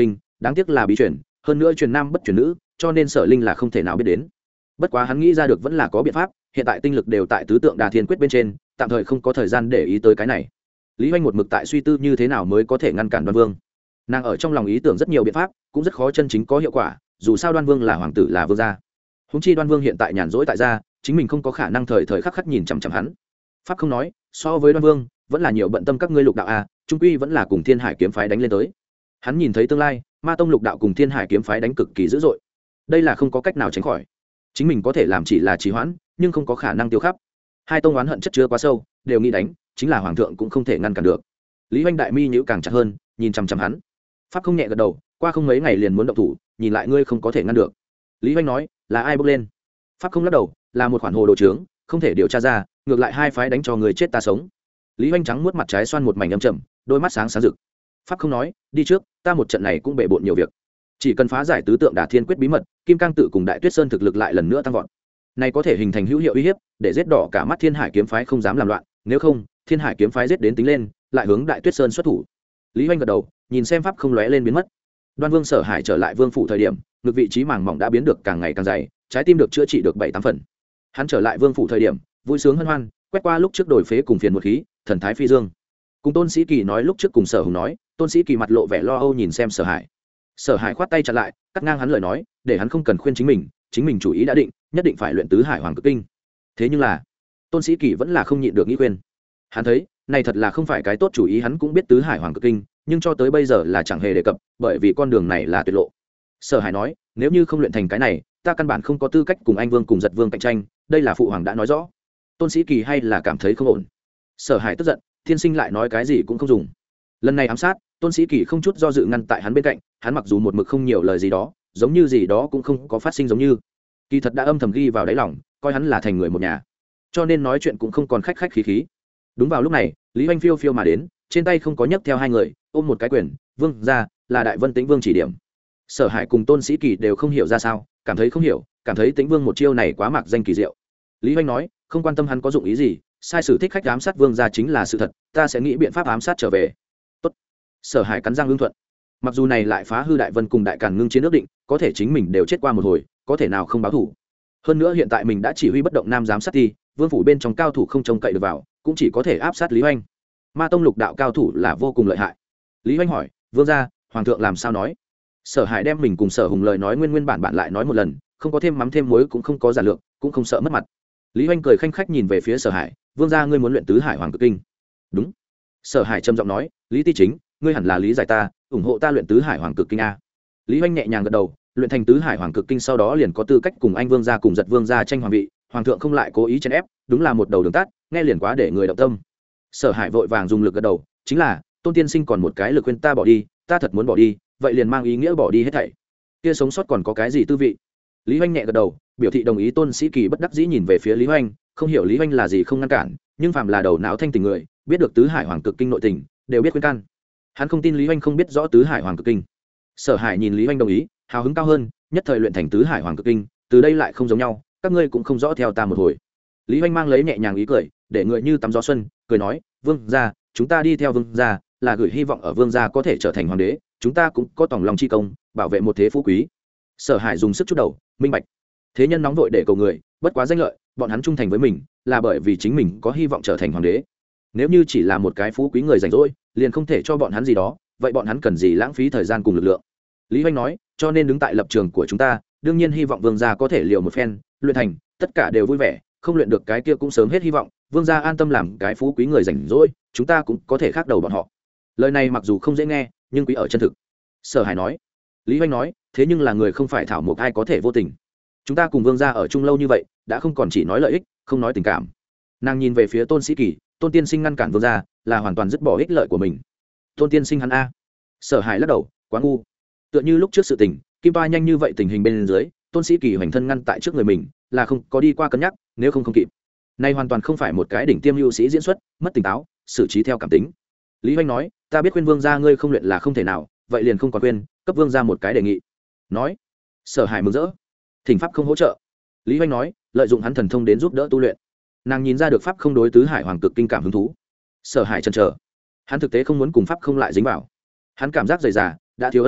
đáng tiếc là bí truyền, hơn nữa truyền nam bất truyền nữ, cho nên Sở Linh là không thể nào biết đến. Bất quá hắn nghĩ ra được vẫn là có biện pháp, hiện tại tinh lực đều tại tứ tượng Đà Thiên Quyết bên trên, tạm thời không có thời gian để ý tới cái này. Lý Hoành một mực tại suy tư như thế nào mới có thể ngăn cản Đoan Vương. Nàng ở trong lòng ý tưởng rất nhiều biện pháp, cũng rất khó chân chính có hiệu quả, dù sao Đoan Vương là hoàng tử là vương gia. Huống chi Đoan Vương hiện tại nhàn rỗi tại gia, chính mình không có khả năng thời thời khắc khắc nhìn chằm chằm hắn. Pháp không nói, so với Đoan Vương, vẫn là nhiều bận tâm các ngươi lục đạo a, trung quy vẫn là cùng Thiên Hải kiếm phái đánh lên tới. Hắn nhìn thấy tương lai, Ma tông lục đạo cùng Thiên Hải kiếm phái đánh cực kỳ dữ dội. Đây là không có cách nào tránh khỏi. Chính mình có thể làm chỉ là trì hoãn, nhưng không có khả năng tiêu khắp. Hai tông oán hận chất chứa quá sâu, đều nghĩ đánh, chính là hoàng thượng cũng không thể ngăn cản được. Lý Hoành đại mi nhíu càng chặt hơn, nhìn chằm chằm hắn. Pháp không nhẹ gật đầu, qua không mấy ngày liền muốn động thủ, nhìn lại ngươi không có thể ngăn được. Lý Hoành nói, là ai bốc lên? Pháp không lắc đầu, là một khoản hồ đồ trướng, không thể điều tra ra, ngược lại hai phái đánh cho người chết ta sống. Lý Hoành trắng muốt mặt trái xoan một mảnh âm trầm, đôi mắt sáng sáng rực. Pháp không nói, đi trước, ta một trận này cũng bể bộn nhiều việc. Chỉ cần phá giải tứ tượng Đả Thiên Quyết bí mật, Kim Cang tự cùng Đại Tuyết Sơn thực lực lại lần nữa tăng vọt. Này có thể hình thành hữu hiệu uy hiếp, để giết đỏ cả mắt Thiên Hải kiếm phái không dám làm loạn, nếu không, Thiên Hải kiếm phái giết đến tính lên, lại hướng Đại Tuyết Sơn xuất thủ. Lý Hoành gật đầu, nhìn xem Pháp không lóe lên biến mất. Đoan Vương Sở Hải trở lại vương phủ thời điểm, ngực vị trí màng mỏng đã biến được càng ngày càng dày, trái tim được chữa trị được bảy tám phần. Hắn trở lại vương phủ thời điểm, vui sướng hân hoan, quét qua lúc trước đổi phế cùng phiền một khí, thần thái phi dương. Cùng Tôn Sĩ Kỳ nói lúc trước cùng Sở Hùng nói, Tôn Sĩ Kỳ mặt lộ vẻ lo âu nhìn xem Sở Hải. Sở Hải khoát tay chặn lại, cắt ngang hắn lời nói, để hắn không cần khuyên chính mình, chính mình chủ ý đã định, nhất định phải luyện tứ hải hoàng cực kinh. Thế nhưng là, Tôn Sĩ Kỳ vẫn là không nhịn được nghĩ khuyên. Hắn thấy, này thật là không phải cái tốt chủ ý, hắn cũng biết tứ hải hoàng cực kinh, nhưng cho tới bây giờ là chẳng hề đề cập, bởi vì con đường này là tuyệt lộ. Sở Hải nói, nếu như không luyện thành cái này, ta căn bản không có tư cách cùng anh vương cùng giật vương cạnh tranh, đây là phụ hoàng đã nói rõ. Tôn Sĩ Kỳ hay là cảm thấy không ổn. Sở Hải tức giận, thiên sinh lại nói cái gì cũng không dùng. Lần này ám sát, Tôn Sĩ Kỳ không chút do dự ngăn tại hắn bên cạnh, hắn mặc dù một mực không nhiều lời gì đó, giống như gì đó cũng không có phát sinh giống như. Kỳ thật đã âm thầm ghi vào đáy lòng, coi hắn là thành người một nhà, cho nên nói chuyện cũng không còn khách khách khí khí. Đúng vào lúc này, Lý Hoành phiêu phiêu mà đến, trên tay không có nhấc theo hai người, ôm một cái quyền, vương ra, là Đại Vân Tĩnh Vương chỉ điểm. Sở Hải cùng Tôn Sĩ Kỳ đều không hiểu ra sao, cảm thấy không hiểu, cảm thấy Tĩnh Vương một chiêu này quá mạc danh kỳ diệu. Lý Hoành nói, không quan tâm hắn có dụng ý gì, sai sử thích khách ám sát vương gia chính là sự thật, ta sẽ nghĩ biện pháp ám sát trở về. Tốt. Sở Hải cắn răng ưng thuận. Mặc dù này lại phá hư Đại Vân cùng Đại Càn ngưng chiến ước định, có thể chính mình đều chết qua một hồi, có thể nào không báo thủ. Hơn nữa hiện tại mình đã chỉ huy bất động nam giám sát thi, vương phủ bên trong cao thủ không trông cậy được vào, cũng chỉ có thể áp sát Lý Hoành. Ma tông lục đạo cao thủ là vô cùng lợi hại. Lý Hoành hỏi, vương gia, hoàng thượng làm sao nói? Sở Hải đem mình cùng Sở Hùng lời nói nguyên nguyên bản bản lại nói một lần, không có thêm mắm thêm muối, cũng không có giả lượng, cũng không sợ mất mặt. Lý Hoành cười khanh khách nhìn về phía Sở Hải, vương gia ngươi muốn luyện tứ hải hoàng cực kinh? Đúng. Sở Hải trầm giọng nói, Lý Ti Chính, ngươi hẳn là lý giải ta, ủng hộ ta luyện tứ hải hoàng cực kinh a. Lý Hoành nhẹ nhàng gật đầu, luyện thành tứ hải hoàng cực kinh sau đó liền có tư cách cùng anh vương gia cùng giật vương gia tranh hoàng vị, hoàng thượng không lại cố ý chèn ép, đúng là một đầu đường tắt, nghe liền quá để người động tâm. Sở Hải vội vàng dùng lực gật đầu, chính là Tôn tiên sinh còn một cái lực khuyên ta bỏ đi, ta thật muốn bỏ đi, vậy liền mang ý nghĩa bỏ đi hết thảy. Kia sống sót còn có cái gì tư vị? Lý Hoành nhẹ gật đầu, biểu thị đồng ý. Tôn Sĩ Kỳ bất đắc dĩ nhìn về phía Lý Hoành, không hiểu Lý Hoành là gì không ngăn cản, nhưng phàm là đầu não thanh tình người, biết được tứ hải hoàng cực kinh nội tình, đều biết khuyên can. Hắn không tin Lý Hoành không biết rõ tứ hải hoàng cực kinh. Sở Hải nhìn Lý Hoành đồng ý, hào hứng cao hơn, nhất thời luyện thành tứ hải hoàng cực kinh, từ đây lại không giống nhau, các ngươi cũng không rõ theo ta một hồi. Lý Hoành mang lấy nhẹ nhàng ý cười, để người như tắm gió xuân, cười nói, vương gia, chúng ta đi theo vương gia, là gửi hy vọng ở vương gia có thể trở thành hoàng đế, chúng ta cũng có tòng lòng chi công, bảo vệ một thế phú quý. Sở Hải dùng sức chút đầu, minh bạch. Thế nhân nóng vội để cầu người, bất quá danh lợi, bọn hắn trung thành với mình, là bởi vì chính mình có hy vọng trở thành hoàng đế. Nếu như chỉ là một cái phú quý người rảnh rỗi, liền không thể cho bọn hắn gì đó, vậy bọn hắn cần gì lãng phí thời gian cùng lực lượng? Lý Hoành nói, cho nên đứng tại lập trường của chúng ta, đương nhiên hy vọng vương gia có thể liều một phen, luyện thành, tất cả đều vui vẻ, không luyện được cái kia cũng sớm hết hy vọng, vương gia an tâm làm cái phú quý người rảnh rỗi, chúng ta cũng có thể khác đầu bọn họ. Lời này mặc dù không dễ nghe, nhưng quý ở chân thực. Sở Hải nói. Lý Hoành nói, thế nhưng là người không phải thảo mộc ai có thể vô tình. Chúng ta cùng vương gia ở chung lâu như vậy, đã không còn chỉ nói lợi ích, không nói tình cảm. Nàng nhìn về phía Tôn Sĩ Kỳ, Tôn tiên sinh ngăn cản vương gia, là hoàn toàn dứt bỏ ích lợi của mình. Tôn tiên sinh hắn a. Sở Hải lắc đầu, quá ngu. Tựa như lúc trước sự tình, Kim Ba nhanh như vậy tình hình bên dưới, Tôn Sĩ Kỳ hoành thân ngăn tại trước người mình, là không có đi qua cân nhắc, nếu không không kịp. Nay hoàn toàn không phải một cái đỉnh tiêm ưu sĩ diễn xuất, mất tỉnh táo, xử trí theo cảm tính. Lý Hoành nói, ta biết khuyên vương gia ngươi không luyện là không thể nào, vậy liền không còn khuyên, cấp vương gia một cái đề nghị. Nói. Sở Hải mừng rỡ. Thỉnh pháp không hỗ trợ. Lý Hoành nói, lợi dụng hắn thần thông đến giúp đỡ tu luyện. Nàng nhìn ra được pháp không đối tứ hải hoàng cực kinh cảm hứng thú. Sở Hải chần chờ. Hắn thực tế không muốn cùng pháp không lại dính vào. Hắn cảm giác dày dà, đã thiếu ân tình,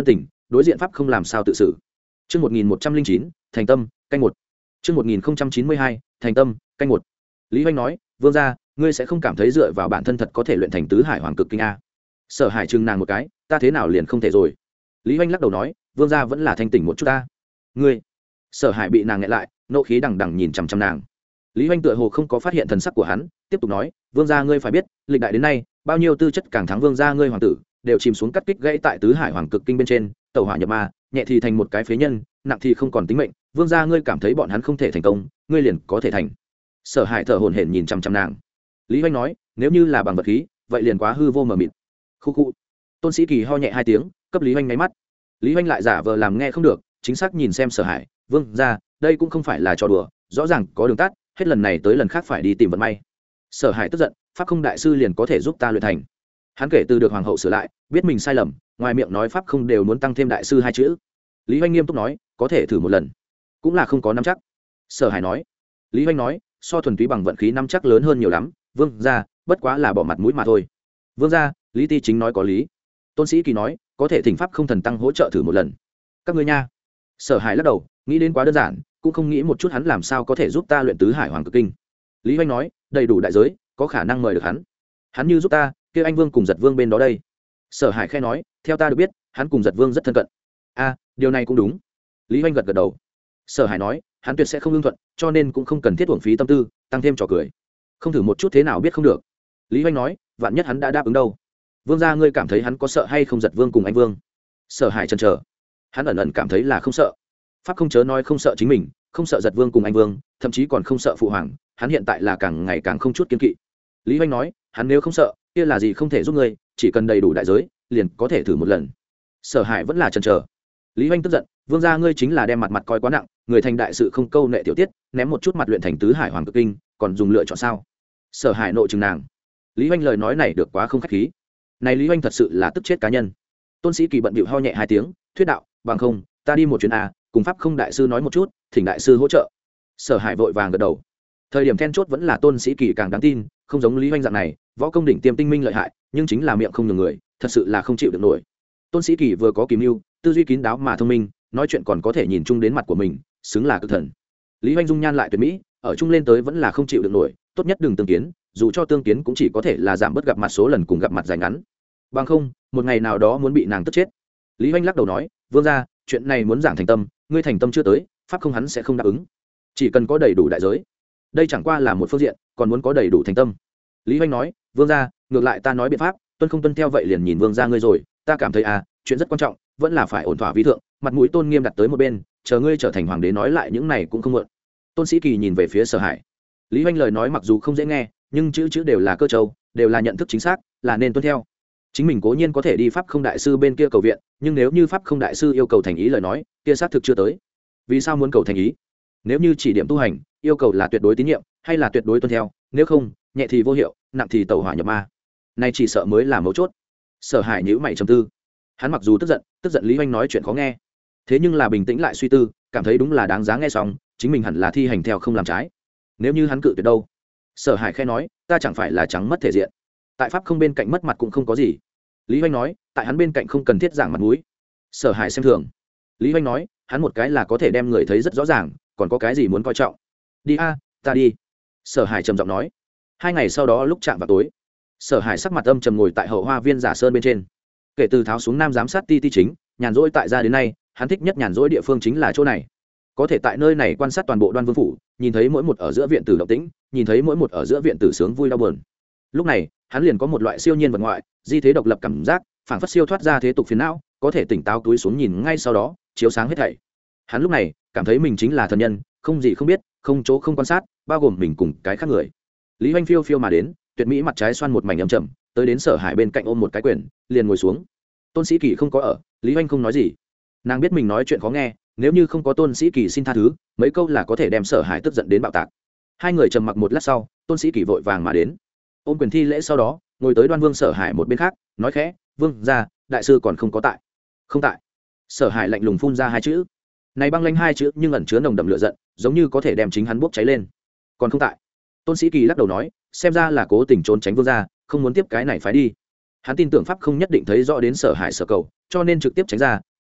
đối diện pháp không làm sao tự xử. Chương một nghìn một trăm linh chín, thành tâm, canh một. Chương một nghìn chín mươi hai, thành tâm, canh một. Lý Hoành nói, vương gia, ngươi sẽ không cảm thấy dựa vào bản thân thật có thể luyện thành tứ hải hoàng cực kinh a? Sở Hải trừng nàng một cái, ta thế nào liền không thể rồi? Lý Hoành lắc đầu nói, vương gia vẫn là thanh tỉnh một chút ta. Ngươi? Sở Hải bị nàng nghẹn lại, nộ khí đằng đằng nhìn chằm chằm nàng. Lý Hoành tựa hồ không có phát hiện thần sắc của hắn, tiếp tục nói, vương gia ngươi phải biết, lịch đại đến nay, bao nhiêu tư chất càng thắng vương gia ngươi hoàng tử, đều chìm xuống cắt kích gãy tại tứ hải hoàng cực kinh bên trên, tẩu hỏa nhập ma, nhẹ thì thành một cái phế nhân, nặng thì không còn tính mệnh, vương gia ngươi cảm thấy bọn hắn không thể thành công, ngươi liền có thể thành. Sở Hải thở hổn hển nhìn chằm chằm nàng. Lý Hoành nói, nếu như là bằng vật khí, vậy liền quá hư vô mờ mịt. Khu khu. Tôn Sĩ Kỳ ho nhẹ hai tiếng, cấp Lý Hoành nháy mắt. Lý Hoành lại giả vờ làm nghe không được, chính xác nhìn xem Sở Hải, vương gia, đây cũng không phải là trò đùa, rõ ràng có đường tắt, hết lần này tới lần khác phải đi tìm vận may. Sở Hải tức giận, pháp không đại sư liền có thể giúp ta luyện thành. Hắn kể từ được hoàng hậu sửa lại, biết mình sai lầm, ngoài miệng nói pháp không đều muốn tăng thêm đại sư hai chữ. Lý Hoành nghiêm túc nói, có thể thử một lần, cũng là không có nắm chắc. Sở Hải nói. Lý Hoành nói, so thuần túy bằng vận khí nắm chắc lớn hơn nhiều lắm, vương gia, bất quá là bỏ mặt mũi mà thôi. Vương gia, Lý Ti chính nói có lý. Tôn Sĩ Kỳ nói, có thể thỉnh pháp không thần tăng hỗ trợ thử một lần. Các ngươi nha. Sở Hải lắc đầu, nghĩ đến quá đơn giản, cũng không nghĩ một chút hắn làm sao có thể giúp ta luyện tứ hải hoàng cực kinh. Lý Hoành nói, đầy đủ đại giới, có khả năng mời được hắn. Hắn như giúp ta, kia anh vương cùng giật vương bên đó đây. Sở Hải khẽ nói, theo ta được biết, hắn cùng giật vương rất thân cận. A, điều này cũng đúng. Lý Hoành gật gật đầu. Sở Hải nói, hắn tuyệt sẽ không ưng thuận, cho nên cũng không cần thiết uổng phí tâm tư, tăng thêm trò cười. Không thử một chút thế nào biết không được. Lý Hoành nói, vạn nhất hắn đã đáp ứng đâu. Vương gia ngươi cảm thấy hắn có sợ hay không giật vương cùng anh vương? Sở Hải chần chờ. Hắn ẩn ẩn cảm thấy là không sợ. Pháp không chớ nói không sợ chính mình, không sợ giật vương cùng anh vương, thậm chí còn không sợ phụ hoàng, hắn hiện tại là càng ngày càng không chút kiên kỵ. Lý Hoành nói, hắn nếu không sợ, kia là gì không thể giúp ngươi, chỉ cần đầy đủ đại giới, liền có thể thử một lần. Sở Hải vẫn là chần chờ. Lý Hoành tức giận, vương gia ngươi chính là đem mặt mặt coi quá nặng, người thành đại sự không câu nệ tiểu tiết, ném một chút mặt luyện thành tứ hải hoàng cực kinh, còn dùng lựa chọn sao? Sở Hải nộ chừng nàng. Lý Hoành lời nói này được quá không khách khí. Này Lý Hoành thật sự là tức chết cá nhân. Tôn Sĩ Kỳ bận bịu ho nhẹ hai tiếng, thuyết đạo, bằng không, ta đi một chuyến a, cùng pháp không đại sư nói một chút, thỉnh đại sư hỗ trợ. Sở Hải vội vàng gật đầu. Thời điểm then chốt vẫn là Tôn Sĩ Kỳ càng đáng tin, không giống Lý Hoành dạng này, võ công đỉnh tiêm tinh minh lợi hại, nhưng chính là miệng không nhường người, thật sự là không chịu được nổi. Tôn Sĩ Kỳ vừa có kìm mưu, tư duy kín đáo mà thông minh, nói chuyện còn có thể nhìn chung đến mặt của mình, xứng là cực thần. Lý Hoành dung nhan lại tuyệt mỹ, ở chung lên tới vẫn là không chịu được nổi, tốt nhất đừng tương kiến, dù cho tương kiến cũng chỉ có thể là giảm bớt gặp mặt số lần cùng gặp mặt dài ngắn. Bằng không, một ngày nào đó muốn bị nàng tức chết. Lý Hoành lắc đầu nói, vương gia, chuyện này muốn giảng thành tâm, ngươi thành tâm chưa tới, pháp không hắn sẽ không đáp ứng. Chỉ cần có đầy đủ đại giới. Đây chẳng qua là một phương diện, còn muốn có đầy đủ thành tâm. Lý Hoành nói, vương gia, ngược lại ta nói biện pháp, tuân không tuân theo vậy liền nhìn vương gia ngươi rồi, ta cảm thấy à, chuyện rất quan trọng, vẫn là phải ổn thỏa vi thượng, mặt mũi tôn nghiêm đặt tới một bên, chờ ngươi trở thành hoàng đế nói lại những này cũng không muộn. Tôn Sĩ Kỳ nhìn về phía Sở Hải. Lý Hoành lời nói mặc dù không dễ nghe, nhưng chữ chữ đều là cơ châu, đều là nhận thức chính xác, là nên tuân theo. Chính mình cố nhiên có thể đi pháp không đại sư bên kia cầu viện, nhưng nếu như pháp không đại sư yêu cầu thành ý lời nói, kia xác thực chưa tới. Vì sao muốn cầu thành ý? Nếu như chỉ điểm tu hành, yêu cầu là tuyệt đối tín nhiệm, hay là tuyệt đối tuân theo, nếu không, nhẹ thì vô hiệu, nặng thì tẩu hỏa nhập ma. Này chỉ sợ mới là mấu chốt. Sở Hải nhíu mày trầm tư. Hắn mặc dù tức giận, tức giận Lý Hoành nói chuyện khó nghe, thế nhưng là bình tĩnh lại suy tư, cảm thấy đúng là đáng giá nghe xong, chính mình hẳn là thi hành theo không làm trái. Nếu như hắn cự tuyệt đâu? Sở Hải khẽ nói, ta chẳng phải là trắng mất thể diện. Tại pháp không bên cạnh mất mặt cũng không có gì. Lý Hoành nói, tại hắn bên cạnh không cần thiết giảng mặt mũi. Sở Hải xem thường. Lý Hoành nói, hắn một cái là có thể đem người thấy rất rõ ràng, còn có cái gì muốn coi trọng? Đi a, ta đi. Sở Hải trầm giọng nói. Hai ngày sau đó lúc chạm vào tối, Sở Hải sắc mặt âm trầm ngồi tại hậu hoa viên giả sơn bên trên. Kể từ tháo xuống nam giám sát ti ti chính, nhàn rỗi tại gia đến nay, hắn thích nhất nhàn rỗi địa phương chính là chỗ này. Có thể tại nơi này quan sát toàn bộ Đoan Vương phủ, nhìn thấy mỗi một ở giữa viện tử động tĩnh, nhìn thấy mỗi một ở giữa viện tử sướng vui đau buồn. Lúc này, hắn liền có một loại siêu nhiên vật ngoại, di thế độc lập cảm giác, phảng phất siêu thoát ra thế tục phiền não, có thể tỉnh táo túi xuống nhìn ngay sau đó, chiếu sáng hết thảy. Hắn lúc này, cảm thấy mình chính là thần nhân, không gì không biết, không chỗ không quan sát, bao gồm mình cùng cái khác người. Lý Hoành phiêu phiêu mà đến, tuyệt mỹ mặt trái xoan một mảnh âm trầm, tới đến Sở Hải bên cạnh ôm một cái quyền, liền ngồi xuống. Tôn Sĩ Kỳ không có ở, Lý Hoành không nói gì. Nàng biết mình nói chuyện khó nghe, nếu như không có Tôn Sĩ Kỳ xin tha thứ, mấy câu là có thể đem Sở Hải tức giận đến bạo tạc. Hai người trầm mặc một lát sau, Tôn Sĩ Kỳ vội vàng mà đến, ôm quyền thi lễ sau đó, ngồi tới Đoan Vương Sở Hải một bên khác, nói khẽ, vương gia, đại sư còn không có tại. Không tại. Sở Hải lạnh lùng phun ra hai chữ, này băng lanh hai chữ nhưng ẩn chứa nồng đậm lửa giận, giống như có thể đem chính hắn bốc cháy lên. Còn không tại. Tôn Sĩ Kỳ lắc đầu nói, xem ra là cố tình trốn tránh vương gia, không muốn tiếp cái này phải đi. Hắn tin tưởng pháp không nhất định thấy rõ đến Sở Hải sở cầu, cho nên trực tiếp tránh ra,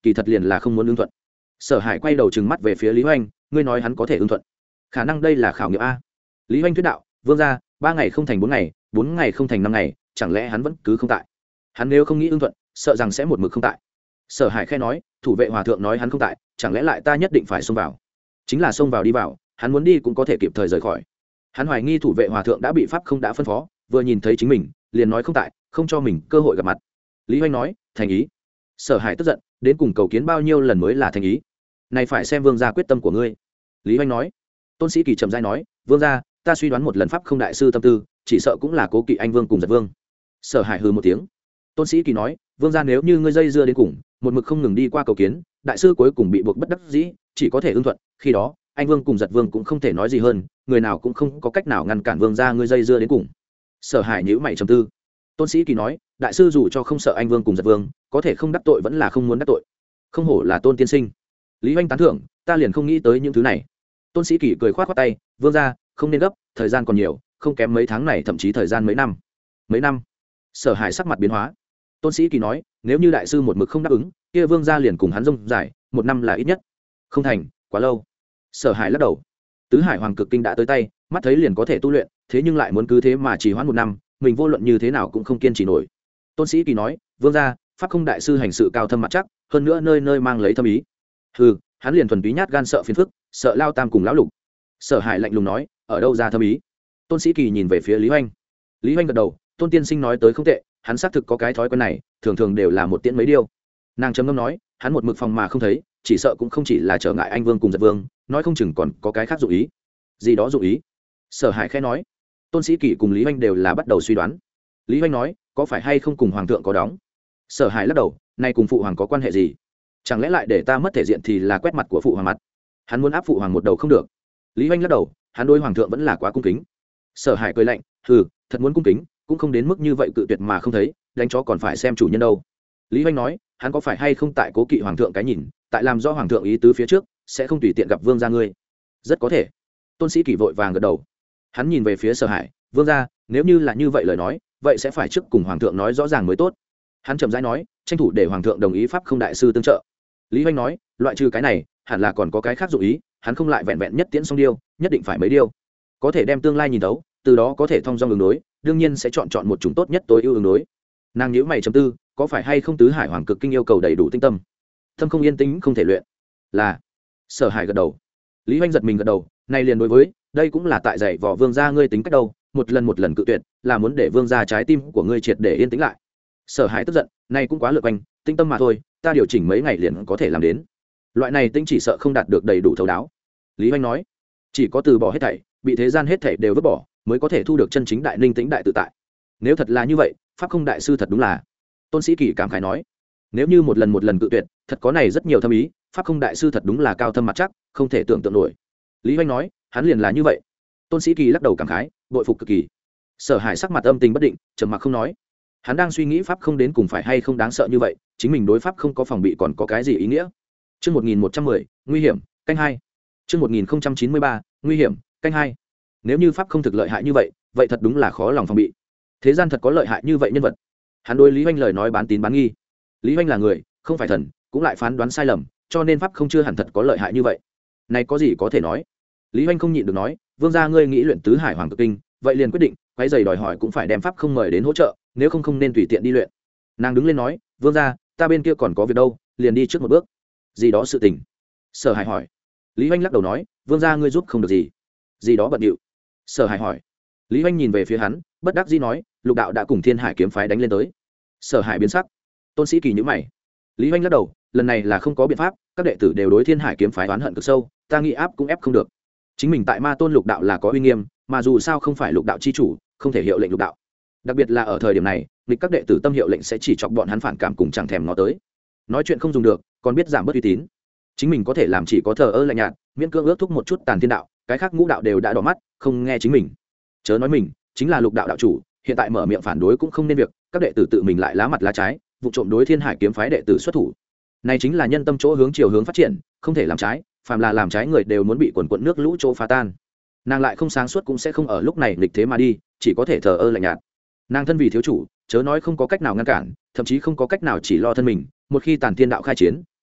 kỳ thật liền là không muốn ưng thuận. Sở Hải quay đầu trừng mắt về phía Lý Hoành, ngươi nói hắn có thể ưng thuận, khả năng đây là khảo nghiệm a. Lý Hoành thuyết đạo, vương gia, ba ngày không thành bốn ngày, bốn ngày không thành năm ngày, chẳng lẽ hắn vẫn cứ không tại? Hắn nếu không nghĩ ưng thuận, sợ rằng sẽ một mực không tại. Sở Hải khẽ nói, thủ vệ hòa thượng nói hắn không tại, chẳng lẽ lại ta nhất định phải xông vào? Chính là xông vào đi vào, hắn muốn đi cũng có thể kịp thời rời khỏi. Hắn hoài nghi thủ vệ hòa thượng đã bị pháp không đã phân phó, vừa nhìn thấy chính mình liền nói không tại, không cho mình cơ hội gặp mặt. Lý Hoành nói, thành ý. Sở Hải tức giận, đến cùng cầu kiến bao nhiêu lần mới là thành ý? Này phải xem vương gia quyết tâm của ngươi. Lý Hoành nói. Tôn Sĩ Kỳ trầm rãi nói, vương gia, ta suy đoán một lần pháp không đại sư tâm tư, chỉ sợ cũng là cố kỵ anh vương cùng giật vương. Sở Hải hừ một tiếng. Tôn Sĩ Kỳ nói, vương gia nếu như ngươi dây dưa đến cùng, một mực không ngừng đi qua cầu kiến, đại sư cuối cùng bị buộc bất đắc dĩ, chỉ có thể ưng thuận, khi đó anh vương cùng giật vương cũng không thể nói gì hơn, người nào cũng không có cách nào ngăn cản vương gia ngươi dây dưa đến cùng. Sở Hải nhíu mày trầm tư. Tôn Sĩ Kỳ nói, đại sư dù cho không sợ anh vương cùng giật vương, có thể không đắc tội vẫn là không muốn đắc tội. Không hổ là Tôn tiên sinh. Lý Hoành tán thưởng, ta liền không nghĩ tới những thứ này. Tôn Sĩ Kỳ cười khoát khoát tay, vương gia, không nên gấp, thời gian còn nhiều, không kém mấy tháng này, thậm chí thời gian mấy năm. Mấy năm? Sở Hải sắc mặt biến hóa. Tôn Sĩ Kỳ nói, nếu như đại sư một mực không đáp ứng, kia vương gia liền cùng hắn rông dài, một năm là ít nhất. Không thành, quá lâu. Sở Hải lắc đầu. Tứ Hải Hoàng Cực Kinh đã tới tay, mắt thấy liền có thể tu luyện, thế nhưng lại muốn cứ thế mà chỉ hoãn một năm, mình vô luận như thế nào cũng không kiên trì nổi. Tôn Sĩ Kỳ nói, vương gia, pháp không đại sư hành sự cao thâm mặt chắc, hơn nữa nơi nơi mang lấy thâm ý. Hừ, hắn liền thuần túy nhát gan sợ phiền phức, sợ lao tam cùng lão lục. Sở Hải lạnh lùng nói, ở đâu ra thâm ý? Tôn Sĩ Kỳ nhìn về phía Lý Hoành. Lý Hoành gật đầu, Tôn tiên sinh nói tới không tệ, hắn xác thực có cái thói quen này, thường thường đều là một tiễn mấy điêu. Nàng trầm ngâm nói, hắn một mực phòng mà không thấy, chỉ sợ cũng không chỉ là trở ngại anh vương cùng giật vương, nói không chừng còn có cái khác dụng ý. Gì đó dụng ý? Sở Hải khẽ nói. Tôn Sĩ Kỳ cùng Lý Hoành đều là bắt đầu suy đoán. Lý Hoành nói, có phải hay không cùng hoàng thượng có đóng? Sở Hải lắc đầu, nay cùng phụ hoàng có quan hệ gì? Chẳng lẽ lại để ta mất thể diện thì là quét mặt của phụ hoàng mặt? Hắn muốn áp phụ hoàng một đầu không được. Lý Hoành lắc đầu, hắn đối hoàng thượng vẫn là quá cung kính. Sở Hải cười lạnh, hừ, thật muốn cung kính cũng không đến mức như vậy cự tuyệt mà không thấy, đánh chó còn phải xem chủ nhân đâu. Lý Hoành nói, hắn có phải hay không tại cố kỵ hoàng thượng cái nhìn, tại làm do hoàng thượng ý tứ phía trước sẽ không tùy tiện gặp vương gia ngươi? Rất có thể. Tôn Sĩ Kỳ vội vàng gật đầu. Hắn nhìn về phía Sở Hải, vương gia, nếu như là như vậy lời nói, vậy sẽ phải trước cùng hoàng thượng nói rõ ràng mới tốt. Hắn chậm rãi nói, tranh thủ để hoàng thượng đồng ý pháp không đại sư tương trợ. Lý Hoành nói, loại trừ cái này hẳn là còn có cái khác dụ ý, hắn không lại vẹn vẹn nhất tiễn xong điêu, nhất định phải mấy điêu, có thể đem tương lai nhìn thấu, từ đó có thể thông dong ứng đối, đương nhiên sẽ chọn chọn một chủng tốt nhất tối ưu ứng đối. Nàng nhíu mày trầm tư, có phải hay không tứ Hải Hoàng Cực Kinh yêu cầu đầy đủ tinh tâm, tâm không yên tĩnh không thể luyện? Là. Sở Hải gật đầu. Lý Hoành giật mình gật đầu, này liền đối với, đây cũng là tại dạy võ vương gia ngươi tính cách đâu, một lần một lần cự tuyệt, là muốn để vương gia trái tim của ngươi triệt để yên tĩnh lại. Sở Hải tức giận, này cũng quá lượt quanh, tinh tâm mà thôi, ta điều chỉnh mấy ngày liền có thể làm đến. Loại này tinh chỉ sợ không đạt được đầy đủ thấu đáo. Lý Hoành nói, chỉ có từ bỏ hết thảy, bị thế gian hết thảy đều vứt bỏ, mới có thể thu được chân chính đại ninh tĩnh đại tự tại. Nếu thật là như vậy, pháp không đại sư thật đúng là. Tôn Sĩ Kỳ cảm khái nói, nếu như một lần một lần cự tuyệt, thật có này rất nhiều thâm ý, pháp không đại sư thật đúng là cao thâm mặt chắc, không thể tưởng tượng nổi. Lý Hoành nói, hắn liền là như vậy. Tôn Sĩ Kỳ lắc đầu cảm khái, bội phục cực kỳ. Sở Hải sắc mặt âm tình bất định, trầm mặc không nói. Hắn đang suy nghĩ pháp không đến cùng phải hay không đáng sợ như vậy, chính mình đối pháp không có phòng bị còn có cái gì ý nghĩa. Chương một nghìn một trăm mười, nguy hiểm, canh hai. Chương một nghìn chín mươi ba, nguy hiểm, canh hai. Nếu như pháp không thực lợi hại như vậy, vậy thật đúng là khó lòng phòng bị. Thế gian thật có lợi hại như vậy nhân vật. Hắn đối Lý Hoành lời nói bán tín bán nghi. Lý Hoành là người, không phải thần, cũng lại phán đoán sai lầm, cho nên pháp không chưa hẳn thật có lợi hại như vậy. Này có gì có thể nói? Lý Hoành không nhịn được nói, vương gia ngươi nghĩ luyện tứ Hải Hoàng Cực Kinh, vậy liền quyết định, quấy giày đòi hỏi cũng phải đem pháp không mời đến hỗ trợ, nếu không không nên tùy tiện đi luyện. Nàng đứng lên nói, vương gia, ta bên kia còn có việc đâu, liền đi trước một bước. Gì đó sự tình? Sở Hải hỏi. Lý Hoành lắc đầu nói, vương gia ngươi giúp không được gì. Gì đó bận điệu. Sở Hải hỏi. Lý Hoành nhìn về phía hắn, bất đắc dĩ nói, lục đạo đã cùng Thiên Hải kiếm phái đánh lên tới. Sở Hải biến sắc. Tôn Sĩ Kỳ nhíu mày. Lý Hoành lắc đầu, lần này là không có biện pháp, các đệ tử đều đối Thiên Hải kiếm phái oán hận cực sâu, ta nghĩ áp cũng ép không được. Chính mình tại Ma Tôn lục đạo là có uy nghiêm, mà dù sao không phải lục đạo chi chủ, không thể hiệu lệnh lục đạo. Đặc biệt là ở thời điểm này, nghịch các đệ tử tâm hiệu lệnh sẽ chỉ chọc bọn hắn phản cảm cùng chẳng thèm ngó tới. Nói chuyện không dùng được, còn biết giảm bớt uy tín. Chính mình có thể làm chỉ có thờ ơ lạnh nhạt, miễn cưỡng ước thúc một chút tàn thiên đạo, cái khác ngũ đạo đều đã đỏ mắt, không nghe chính mình. Chớ nói mình chính là lục đạo đạo chủ, hiện tại mở miệng phản đối cũng không nên việc, các đệ tử tự mình lại lá mặt lá trái, vụ trộm đối Thiên Hải kiếm phái đệ tử xuất thủ. Này chính là nhân tâm chỗ hướng chiều hướng phát triển, không thể làm trái, phàm là làm trái người đều muốn bị quần quần nước lũ chỗ phá tan. Nàng lại không sáng suốt cũng sẽ không ở lúc này nghịch thế mà đi, chỉ có thể thờ ơ lạnh nhạt. Nàng thân vì thiếu chủ, chớ nói không có cách nào ngăn cản, thậm chí không có cách nào chỉ lo thân mình, một khi tàn thiên đạo khai chiến,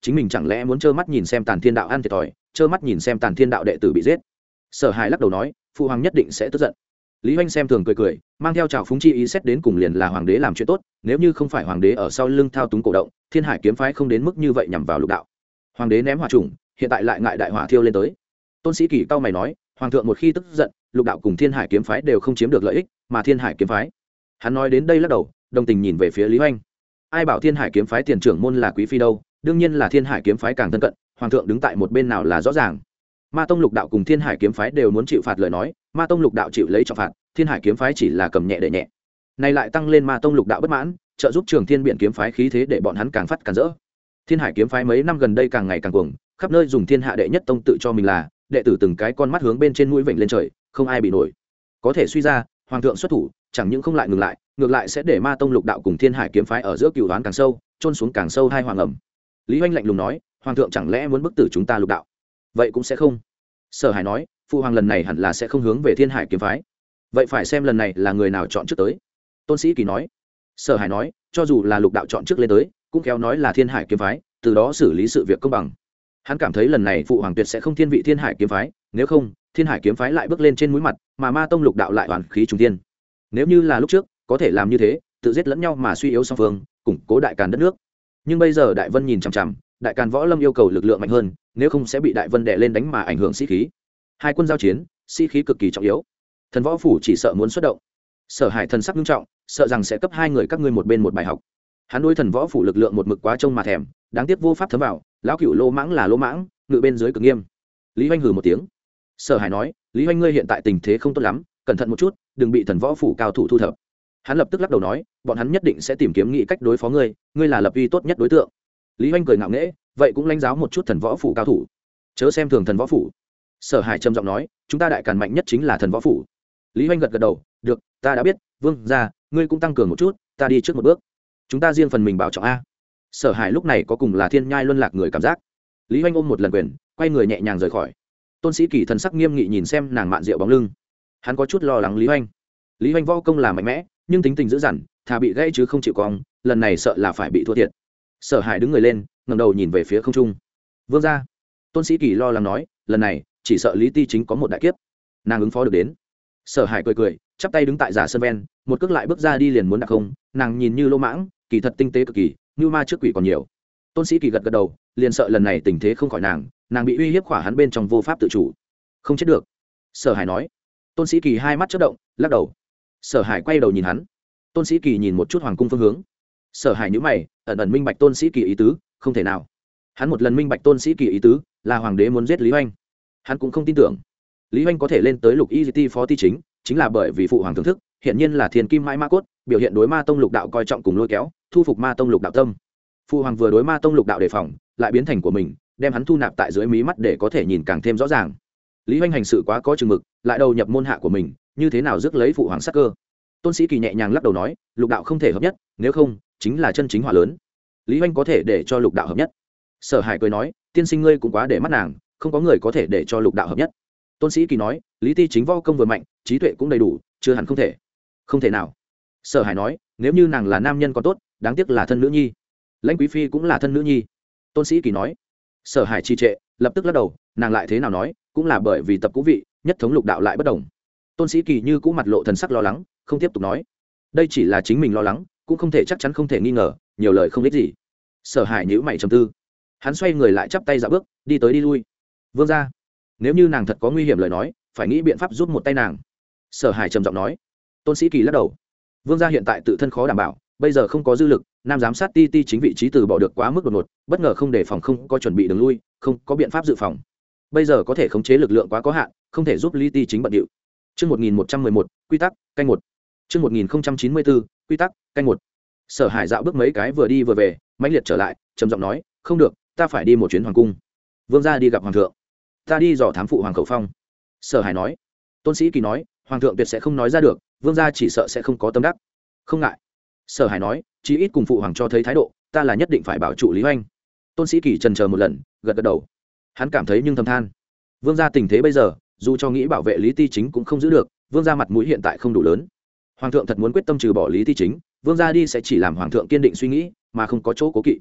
chính mình chẳng lẽ muốn trơ mắt nhìn xem Tàn Thiên đạo ăn thiệt thòi, trơ mắt nhìn xem Tàn Thiên đạo đệ tử bị giết? Sở Hải lắc đầu nói, phụ hoàng nhất định sẽ tức giận. Lý Hoành xem thường cười cười, mang theo trào phúng chi ý xét đến cùng liền là hoàng đế làm chuyện tốt, nếu như không phải hoàng đế ở sau lưng thao túng cổ động, Thiên Hải kiếm phái không đến mức như vậy nhằm vào lục đạo. Hoàng đế ném hỏa trùng, hiện tại lại ngại đại hỏa thiêu lên tới. Tôn Sĩ Kỳ cao mày nói, hoàng thượng một khi tức giận, lục đạo cùng Thiên Hải kiếm phái đều không chiếm được lợi ích, mà Thiên Hải kiếm phái. Hắn nói đến đây lắc đầu, đồng tình nhìn về phía Lý Hoành. Ai bảo Thiên Hải kiếm phái tiền trưởng môn là quý phi đâu, đương nhiên là Thiên Hải kiếm phái càng thân cận, hoàng thượng đứng tại một bên nào là rõ ràng. Ma tông lục đạo cùng Thiên Hải kiếm phái đều muốn chịu phạt lời nói, Ma tông lục đạo chịu lấy trọng phạt, Thiên Hải kiếm phái chỉ là cầm nhẹ để nhẹ. Này lại tăng lên Ma tông lục đạo bất mãn, trợ giúp Trường Thiên Biện kiếm phái khí thế để bọn hắn càng phát càng rỡ. Thiên Hải kiếm phái mấy năm gần đây càng ngày càng cuồng, khắp nơi dùng thiên hạ đệ nhất tông tự cho mình là đệ tử, từng cái con mắt hướng bên trên mũi vểnh lên trời, không ai bị nổi. Có thể suy ra, hoàng thượng xuất thủ, chẳng những không lại ngừng lại, ngược lại sẽ để Ma tông lục đạo cùng Thiên Hải kiếm phái ở giữa cừu đoán càng sâu, chôn xuống càng sâu hai hoàng ẩm. Lý Hoành lạnh lùng nói, hoàng thượng chẳng lẽ muốn bức tử chúng ta lục đạo? Vậy cũng sẽ không. Sở Hải nói, phụ hoàng lần này hẳn là sẽ không hướng về Thiên Hải kiếm phái. Vậy phải xem lần này là người nào chọn trước tới. Tôn Sĩ Kỳ nói. Sở Hải nói, cho dù là lục đạo chọn trước lên tới, cũng khéo nói là Thiên Hải kiếm phái, từ đó xử lý sự việc công bằng. Hắn cảm thấy lần này phụ hoàng tuyệt sẽ không thiên vị Thiên Hải kiếm phái, nếu không, Thiên Hải kiếm phái lại bước lên trên mũi mặt, mà Ma tông lục đạo lại hoàn khí trùng thiên. Nếu như là lúc trước, có thể làm như thế, tự giết lẫn nhau mà suy yếu song phương, củng cố đại càn đất nước. Nhưng bây giờ Đại Vân nhìn chằm chằm, đại càn võ lâm yêu cầu lực lượng mạnh hơn, nếu không sẽ bị Đại Vân đè lên đánh mà ảnh hưởng sĩ khí. Hai quân giao chiến, sĩ khí cực kỳ trọng yếu. Thần võ phủ chỉ sợ muốn xuất động. Sở Hải thần sắc nghiêm trọng, sợ rằng sẽ cấp hai người các ngươi một bên một bài học. Hắn đối thần võ phủ lực lượng một mực quá trông mà thèm, đáng tiếc vô pháp thấm vào, lão cửu lô mãng là lô mãng, ngự bên dưới cực nghiêm. Lý Hoành hừ một tiếng. Sở Hải nói, Lý Hoành ngươi hiện tại tình thế không tốt lắm, cẩn thận một chút, đừng bị thần võ phủ cao thủ thu thập. Hắn lập tức lắc đầu nói, bọn hắn nhất định sẽ tìm kiếm nghị cách đối phó ngươi, ngươi là lập uy tốt nhất đối tượng. Lý Hoành cười ngạo nghễ, vậy cũng lãnh giáo một chút thần võ phủ cao thủ, chớ xem thường thần võ phủ. Sở Hải trầm giọng nói, chúng ta đại càn mạnh nhất chính là thần võ phủ. Lý Hoành gật gật đầu, được, ta đã biết, vương gia, ngươi cũng tăng cường một chút, ta đi trước một bước, chúng ta riêng phần mình bảo trọng a. Sở Hải lúc này có cùng là thiên nhai luân lạc người cảm giác. Lý Hoành ôm một lần quyền, quay người nhẹ nhàng rời khỏi. Tôn Sĩ Kỳ thần sắc nghiêm nghị nhìn xem nàng mạn rượu bóng lưng, hắn có chút lo lắng Lý Hoành. Lý Hoành võ công là mạnh mẽ, nhưng tính tình dữ dằn, thà bị gãy chứ không chịu cong, lần này sợ là phải bị thua thiệt. Sở Hải đứng người lên, ngẩng đầu nhìn về phía không trung. Vương gia. Tôn Sĩ Kỳ lo lắng nói, lần này chỉ sợ Lý Ti chính có một đại kiếp, nàng ứng phó được đến. Sở Hải cười cười, chắp tay đứng tại giả sơn ven, một cước lại bước ra đi liền muốn đạp không, nàng nhìn như lô mãng, kỳ thật tinh tế cực kỳ, như ma trước quỷ còn nhiều. Tôn Sĩ Kỳ gật gật đầu, liền sợ lần này tình thế không khỏi nàng, nàng bị uy hiếp khỏa hắn bên trong vô pháp tự chủ, không chết được. Sở Hải nói. Tôn Sĩ Kỳ hai mắt chớp động, lắc đầu. Sở Hải quay đầu nhìn hắn. Tôn Sĩ Kỳ nhìn một chút hoàng cung phương hướng. Sở Hải nhíu mày, ẩn ẩn minh bạch Tôn Sĩ Kỳ ý tứ, không thể nào. Hắn một lần minh bạch Tôn Sĩ Kỳ ý tứ, là hoàng đế muốn giết Lý Hoành. Hắn cũng không tin tưởng Lý Hoành có thể lên tới lục y ti phó ti chính, chính là bởi vì phụ hoàng thưởng thức, hiện nhiên là thiên kim mãi ma cốt, biểu hiện đối Ma tông lục đạo coi trọng cùng lôi kéo, thu phục Ma tông lục đạo tâm. Phụ hoàng vừa đối Ma tông lục đạo đề phòng, lại biến thành của mình, đem hắn thu nạp tại dưới mí mắt để có thể nhìn càng thêm rõ ràng. Lý Hoành hành sự quá có chừng mực, lại đầu nhập môn hạ của mình, như thế nào rước lấy phụ hoàng sát cơ. Tôn Sĩ Kỳ nhẹ nhàng lắc đầu nói, lục đạo không thể hợp nhất, nếu không chính là chân chính hỏa lớn. Lý Hoành có thể để cho lục đạo hợp nhất. Sở Hải cười nói, tiên sinh ngươi cũng quá để mắt nàng, không có người có thể để cho lục đạo hợp nhất. Tôn Sĩ Kỳ nói, Lý Ti chính võ công vừa mạnh, trí tuệ cũng đầy đủ, chưa hẳn không thể. Không thể nào. Sở Hải nói, nếu như nàng là nam nhân còn tốt, đáng tiếc là thân nữ nhi. Lãnh quý phi cũng là thân nữ nhi. Tôn Sĩ Kỳ nói. Sở Hải trì trệ, lập tức lắc đầu, nàng lại thế nào nói, cũng là bởi vì tập cũ vị, nhất thống lục đạo lại bất đồng. Tôn Sĩ Kỳ như cũ mặt lộ thần sắc lo lắng, không tiếp tục nói. Đây chỉ là chính mình lo lắng, cũng không thể chắc chắn không thể nghi ngờ, nhiều lời không biết gì. Sở Hải nhíu mày trầm tư. Hắn xoay người lại chắp tay dạo bước, đi tới đi lui. Vương gia, nếu như nàng thật có nguy hiểm lời nói, phải nghĩ biện pháp giúp một tay nàng. Sở Hải trầm giọng nói. Tôn Sĩ Kỳ lắc đầu. Vương gia hiện tại tự thân khó đảm bảo, bây giờ không có dư lực, nam giám sát ti ti chính vị trí từ bỏ được quá mức đột ngột, bất ngờ không đề phòng, không có chuẩn bị đường lui, không có biện pháp dự phòng. Bây giờ có thể khống chế lực lượng quá có hạn, không thể giúp Lý Ti chính bận điệu. Chương một nghìn một trăm mười một, quy tắc, canh một. Chương một nghìn chín mươi bốn, quy tắc, canh một. Sở Hải dạo bước mấy cái vừa đi vừa về, mãnh liệt trở lại, trầm giọng nói, không được, ta phải đi một chuyến hoàng cung. Vương gia đi gặp hoàng thượng. Ta đi dò thám phụ hoàng khẩu phong. Sở Hải nói. Tôn Sĩ Kỳ nói, hoàng thượng tuyệt sẽ không nói ra được, vương gia chỉ sợ sẽ không có tâm đắc. Không ngại. Sở Hải nói, chí ít cùng phụ hoàng cho thấy thái độ, ta là nhất định phải bảo trụ Lý Hoành. Tôn Sĩ Kỳ chần chờ một lần, gật gật đầu. Hắn cảm thấy nhưng thầm than, vương gia tình thế bây giờ, dù cho nghĩ bảo vệ Lý Ti chính cũng không giữ được, vương gia mặt mũi hiện tại không đủ lớn. Hoàng thượng thật muốn quyết tâm trừ bỏ Lý Ti chính, vương gia đi sẽ chỉ làm hoàng thượng kiên định suy nghĩ, mà không có chỗ cố kỵ.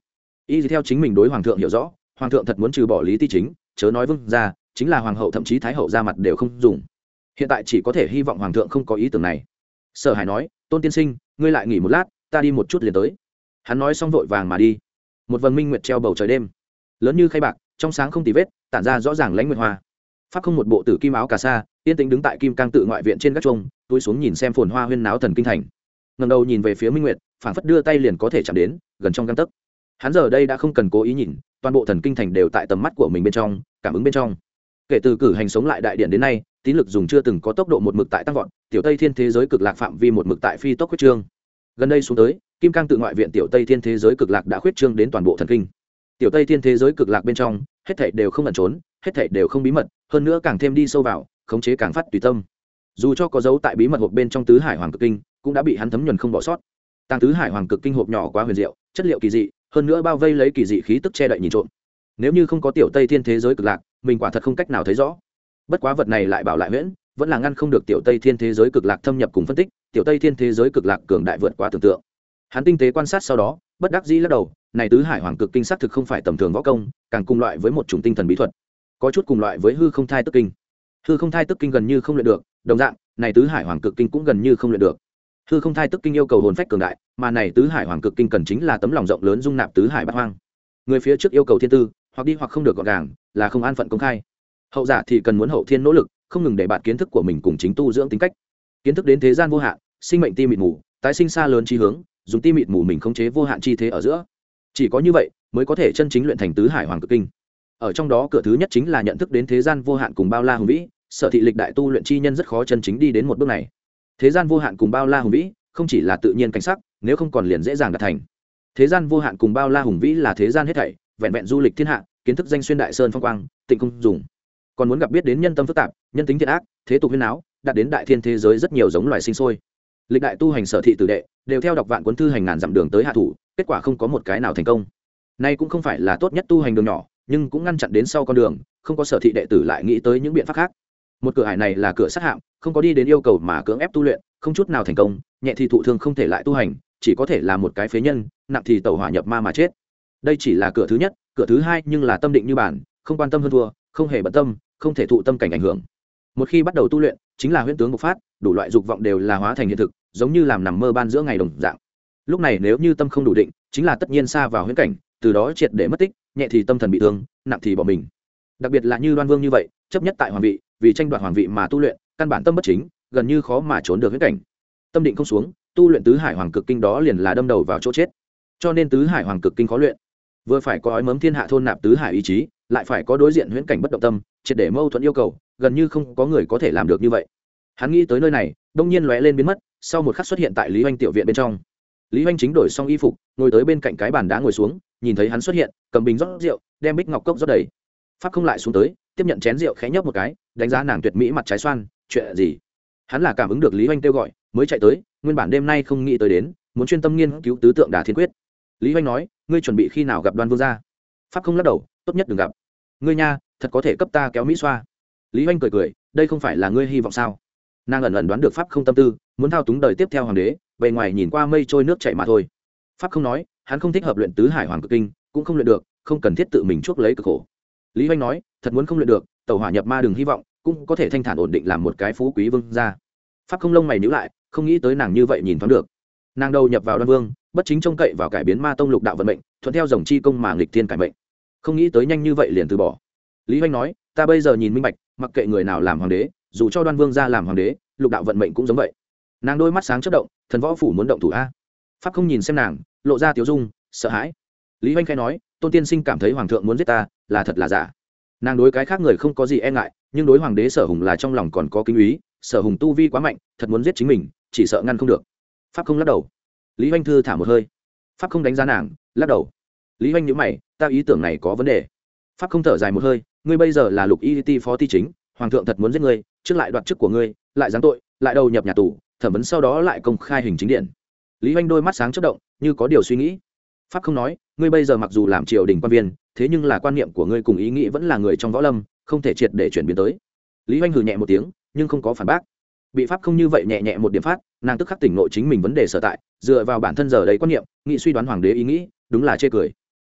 y theo chính mình đối hoàng thượng hiểu rõ, hoàng thượng thật muốn trừ bỏ lý ti chính, chớ nói vương gia, chính là hoàng hậu thậm chí thái hậu ra mặt đều không dùng. Hiện tại chỉ có thể hy vọng hoàng thượng không có ý tưởng này. Sở Hải nói, Tôn tiên sinh, ngươi lại nghỉ một lát, ta đi một chút liền tới. Hắn nói xong vội vàng mà đi. Một vầng minh nguyệt treo bầu trời đêm, lớn như khay bạc, trong sáng không tì vết, tản ra rõ ràng lãnh nguyệt hoa. Pháp không một bộ tử kim áo cà sa, yên tĩnh đứng tại kim cang tự ngoại viện trên gác chuông, túi xuống nhìn xem phồn hoa huyên náo thần kinh thành. Ngẩng đầu nhìn về phía minh nguyệt, phảng phất đưa tay liền có thể chạm đến, gần trong gang tấc. Hắn giờ đây đã không cần cố ý nhìn, toàn bộ thần kinh thành đều tại tầm mắt của mình bên trong, cảm ứng bên trong. Kể từ cử hành sống lại đại điện đến nay, tín lực dùng chưa từng có tốc độ một mực tại tăng vọt, tiểu Tây Thiên thế giới cực lạc phạm vi một mực tại phi tốc huyết trương. Gần đây xuống tới, kim cang tự ngoại viện tiểu Tây Thiên thế giới cực lạc đã huyết trương đến toàn bộ thần kinh. Tiểu Tây Thiên thế giới cực lạc bên trong, hết thảy đều không ẩn trốn, hết thảy đều không bí mật, hơn nữa càng thêm đi sâu vào, khống chế càng phát tùy tâm. Dù cho có dấu tại bí mật hộp bên trong tứ hải hoàng cực kinh, cũng đã bị hắn thấm nhuần không bỏ sót. Tàng tứ hải hoàng cực kinh hộp nhỏ quá huyền diệu, chất liệu kỳ dị, hơn nữa bao vây lấy kỳ dị khí tức che đậy nhìn trộm. Nếu như không có tiểu Tây Thiên thế giới cực lạc, mình quả thật không cách nào thấy rõ. Bất quá vật này lại bảo lại huyễn, vẫn là ngăn không được tiểu Tây Thiên thế giới cực lạc thâm nhập cùng phân tích, tiểu Tây Thiên thế giới cực lạc cường đại vượt quá tưởng tượng. Hắn tinh tế quan sát sau đó, bất đắc dĩ lắc đầu, này tứ hải hoàng cực kinh xác thực không phải tầm thường võ công, càng cùng loại với một chủng tinh thần bí thuật, có chút cùng loại với hư không thai tức kinh. Hư không thai tức kinh gần như không luyện được, đồng dạng, này tứ hải hoàng cực kinh cũng gần như không luyện được. Hư không thai tức kinh yêu cầu hồn phách cường đại, mà này tứ hải hoàng cực kinh cần chính là tấm lòng rộng lớn dung nạp tứ hải bát hoang. Người phía trước yêu cầu thiên tư, hoặc đi hoặc không được gọn gàng, là không an phận công khai. Hậu giả thì cần muốn hậu thiên nỗ lực, không ngừng để bạn kiến thức của mình cùng chính tu dưỡng tính cách. Kiến thức đến thế gian vô hạn, sinh mệnh ti mịt mù, tái sinh xa lớn chi hướng, dùng ti mịt mù mình khống chế vô hạn chi thế ở giữa. Chỉ có như vậy mới có thể chân chính luyện thành tứ hải hoàng cực kinh. Ở trong đó cửa thứ nhất chính là nhận thức đến thế gian vô hạn cùng bao la hùng vĩ, sở thị lịch đại tu luyện chi nhân rất khó chân chính đi đến một bước này. Thế gian vô hạn cùng bao la hùng vĩ không chỉ là tự nhiên cảnh sắc, nếu không còn liền dễ dàng đạt thành. Thế gian vô hạn cùng bao la hùng vĩ là thế gian hết thảy, vẹn vẹn du lịch thiên hạ, kiến thức danh xuyên đại sơn phong quang, tịnh không dùng. Còn muốn gặp biết đến nhân tâm phức tạp, nhân tính thiện ác, thế tục huyên áo, đạt đến đại thiên thế giới rất nhiều giống loài sinh sôi. Lịch đại tu hành sở thị tử đệ đều theo đọc vạn cuốn thư hành ngàn dặm đường tới hạ thủ, kết quả không có một cái nào thành công. Nay cũng không phải là tốt nhất tu hành đường nhỏ, nhưng cũng ngăn chặn đến sau con đường, không có sở thị đệ tử lại nghĩ tới những biện pháp khác. Một cửa ải này là cửa sát hạm, không có đi đến yêu cầu mà cưỡng ép tu luyện, không chút nào thành công, nhẹ thì thụ thương không thể lại tu hành, chỉ có thể là một cái phế nhân, nặng thì tẩu hỏa nhập ma mà chết. Đây chỉ là cửa thứ nhất, cửa thứ hai nhưng là tâm định như bản, không quan tâm hơn thua, không hề bận tâm, không thể thụ tâm cảnh ảnh hưởng. Một khi bắt đầu tu luyện, chính là huyễn tướng bộc phát, đủ loại dục vọng đều là hóa thành hiện thực, giống như làm nằm mơ ban giữa ngày đồng dạng. Lúc này nếu như tâm không đủ định, chính là tất nhiên xa vào huyễn cảnh, từ đó triệt để mất tích, nhẹ thì tâm thần bị thương, nặng thì bỏ mình. Đặc biệt là như Đoan Vương như vậy, chấp nhất tại hoàng vị, vì tranh đoạt hoàng vị mà tu luyện, căn bản tâm bất chính, gần như khó mà trốn được huyễn cảnh. Tâm định không xuống, tu luyện tứ hải hoàng cực kinh đó liền là đâm đầu vào chỗ chết. Cho nên tứ hải hoàng cực kinh khó luyện. Vừa phải có ói mớm thiên hạ thôn nạp tứ hải ý chí, lại phải có đối diện huyễn cảnh bất động tâm, triệt để mâu thuẫn yêu cầu, gần như không có người có thể làm được như vậy. Hắn nghĩ tới nơi này, đông nhiên lóe lên biến mất, sau một khắc xuất hiện tại Lý Hoành tiểu viện bên trong. Lý Hoành chính đổi xong y phục, ngồi tới bên cạnh cái bàn đá ngồi xuống, nhìn thấy hắn xuất hiện, cầm bình rót rượu, đem bích ngọc cốc rót đầy. Pháp không lại xuống tới, tiếp nhận chén rượu khẽ nhấp một cái, đánh giá nàng tuyệt mỹ mặt trái xoan, chuyện gì? Hắn là cảm ứng được Lý Hoành kêu gọi, mới chạy tới, nguyên bản đêm nay không nghĩ tới đến, muốn chuyên tâm nghiên cứu tứ tượng Đả Thiên Quyết. Lý Hoành nói, ngươi chuẩn bị khi nào gặp Đoan Vương gia? Pháp không lắc đầu, tốt nhất đừng gặp. Ngươi nha, thật có thể cấp ta kéo mỹ xoa. Lý Hoành cười cười, đây không phải là ngươi hy vọng sao? Nàng ẩn ẩn đoán được Pháp không tâm tư, muốn thao túng đời tiếp theo hoàng đế, bề ngoài nhìn qua mây trôi nước chảy mà thôi. Pháp không nói, hắn không thích hợp luyện tứ hải hoàng cực kinh, cũng không luyện được, không cần thiết tự mình chuốc lấy cực khổ. Lý Hoành nói, thật muốn không luyện được, tẩu hỏa nhập ma đừng hy vọng, cũng có thể thanh thản ổn định làm một cái phú quý vương gia. Pháp không lông mày nhíu lại, không nghĩ tới nàng như vậy nhìn thoáng được. Nàng đầu nhập vào Đoan Vương, bất chính trông cậy vào cải biến ma tông lục đạo vận mệnh, thuận theo dòng chi công mà nghịch thiên cải mệnh, không nghĩ tới nhanh như vậy liền từ bỏ. Lý Hoành nói, ta bây giờ nhìn minh bạch, mặc kệ người nào làm hoàng đế, dù cho Đoan Vương gia làm hoàng đế, lục đạo vận mệnh cũng giống vậy. Nàng đôi mắt sáng chớp động, thần võ phủ muốn động thủ a? Pháp không nhìn xem nàng, lộ ra tiếu dung, sợ hãi. Lý Hoành khẽ nói, Tôn tiên sinh cảm thấy hoàng thượng muốn giết ta, là thật là giả? Nàng đối cái khác người không có gì e ngại, nhưng đối hoàng đế Sở Hùng là trong lòng còn có kính ý. Sở Hùng tu vi quá mạnh, thật muốn giết chính mình, chỉ sợ ngăn không được. Pháp không lắc đầu. Lý Hoành thư thả một hơi. Pháp không đánh giá nàng, lắc đầu. Lý Hoành nhíu mày, ta ý tưởng này có vấn đề. Pháp không thở dài một hơi, ngươi bây giờ là lục y ti phó ti chính, hoàng thượng thật muốn giết ngươi, trước lại đoạt chức của ngươi, lại giáng tội, lại đầu nhập nhà tù, thẩm vấn sau đó lại công khai hình chính điện. Lý Hoành đôi mắt sáng chớp động, như có điều suy nghĩ. Pháp không nói, ngươi bây giờ mặc dù làm triều đình quan viên, thế nhưng là quan niệm của ngươi cùng ý nghĩ vẫn là người trong võ lâm, không thể triệt để chuyển biến tới. Lý Hoành hừ nhẹ một tiếng, nhưng không có phản bác. Bị Pháp không như vậy nhẹ nhẹ một điểm phát, nàng tức khắc tỉnh nội chính mình vấn đề sở tại, dựa vào bản thân giờ đấy quan niệm, nghĩ suy đoán hoàng đế ý nghĩ, đúng là chê cười.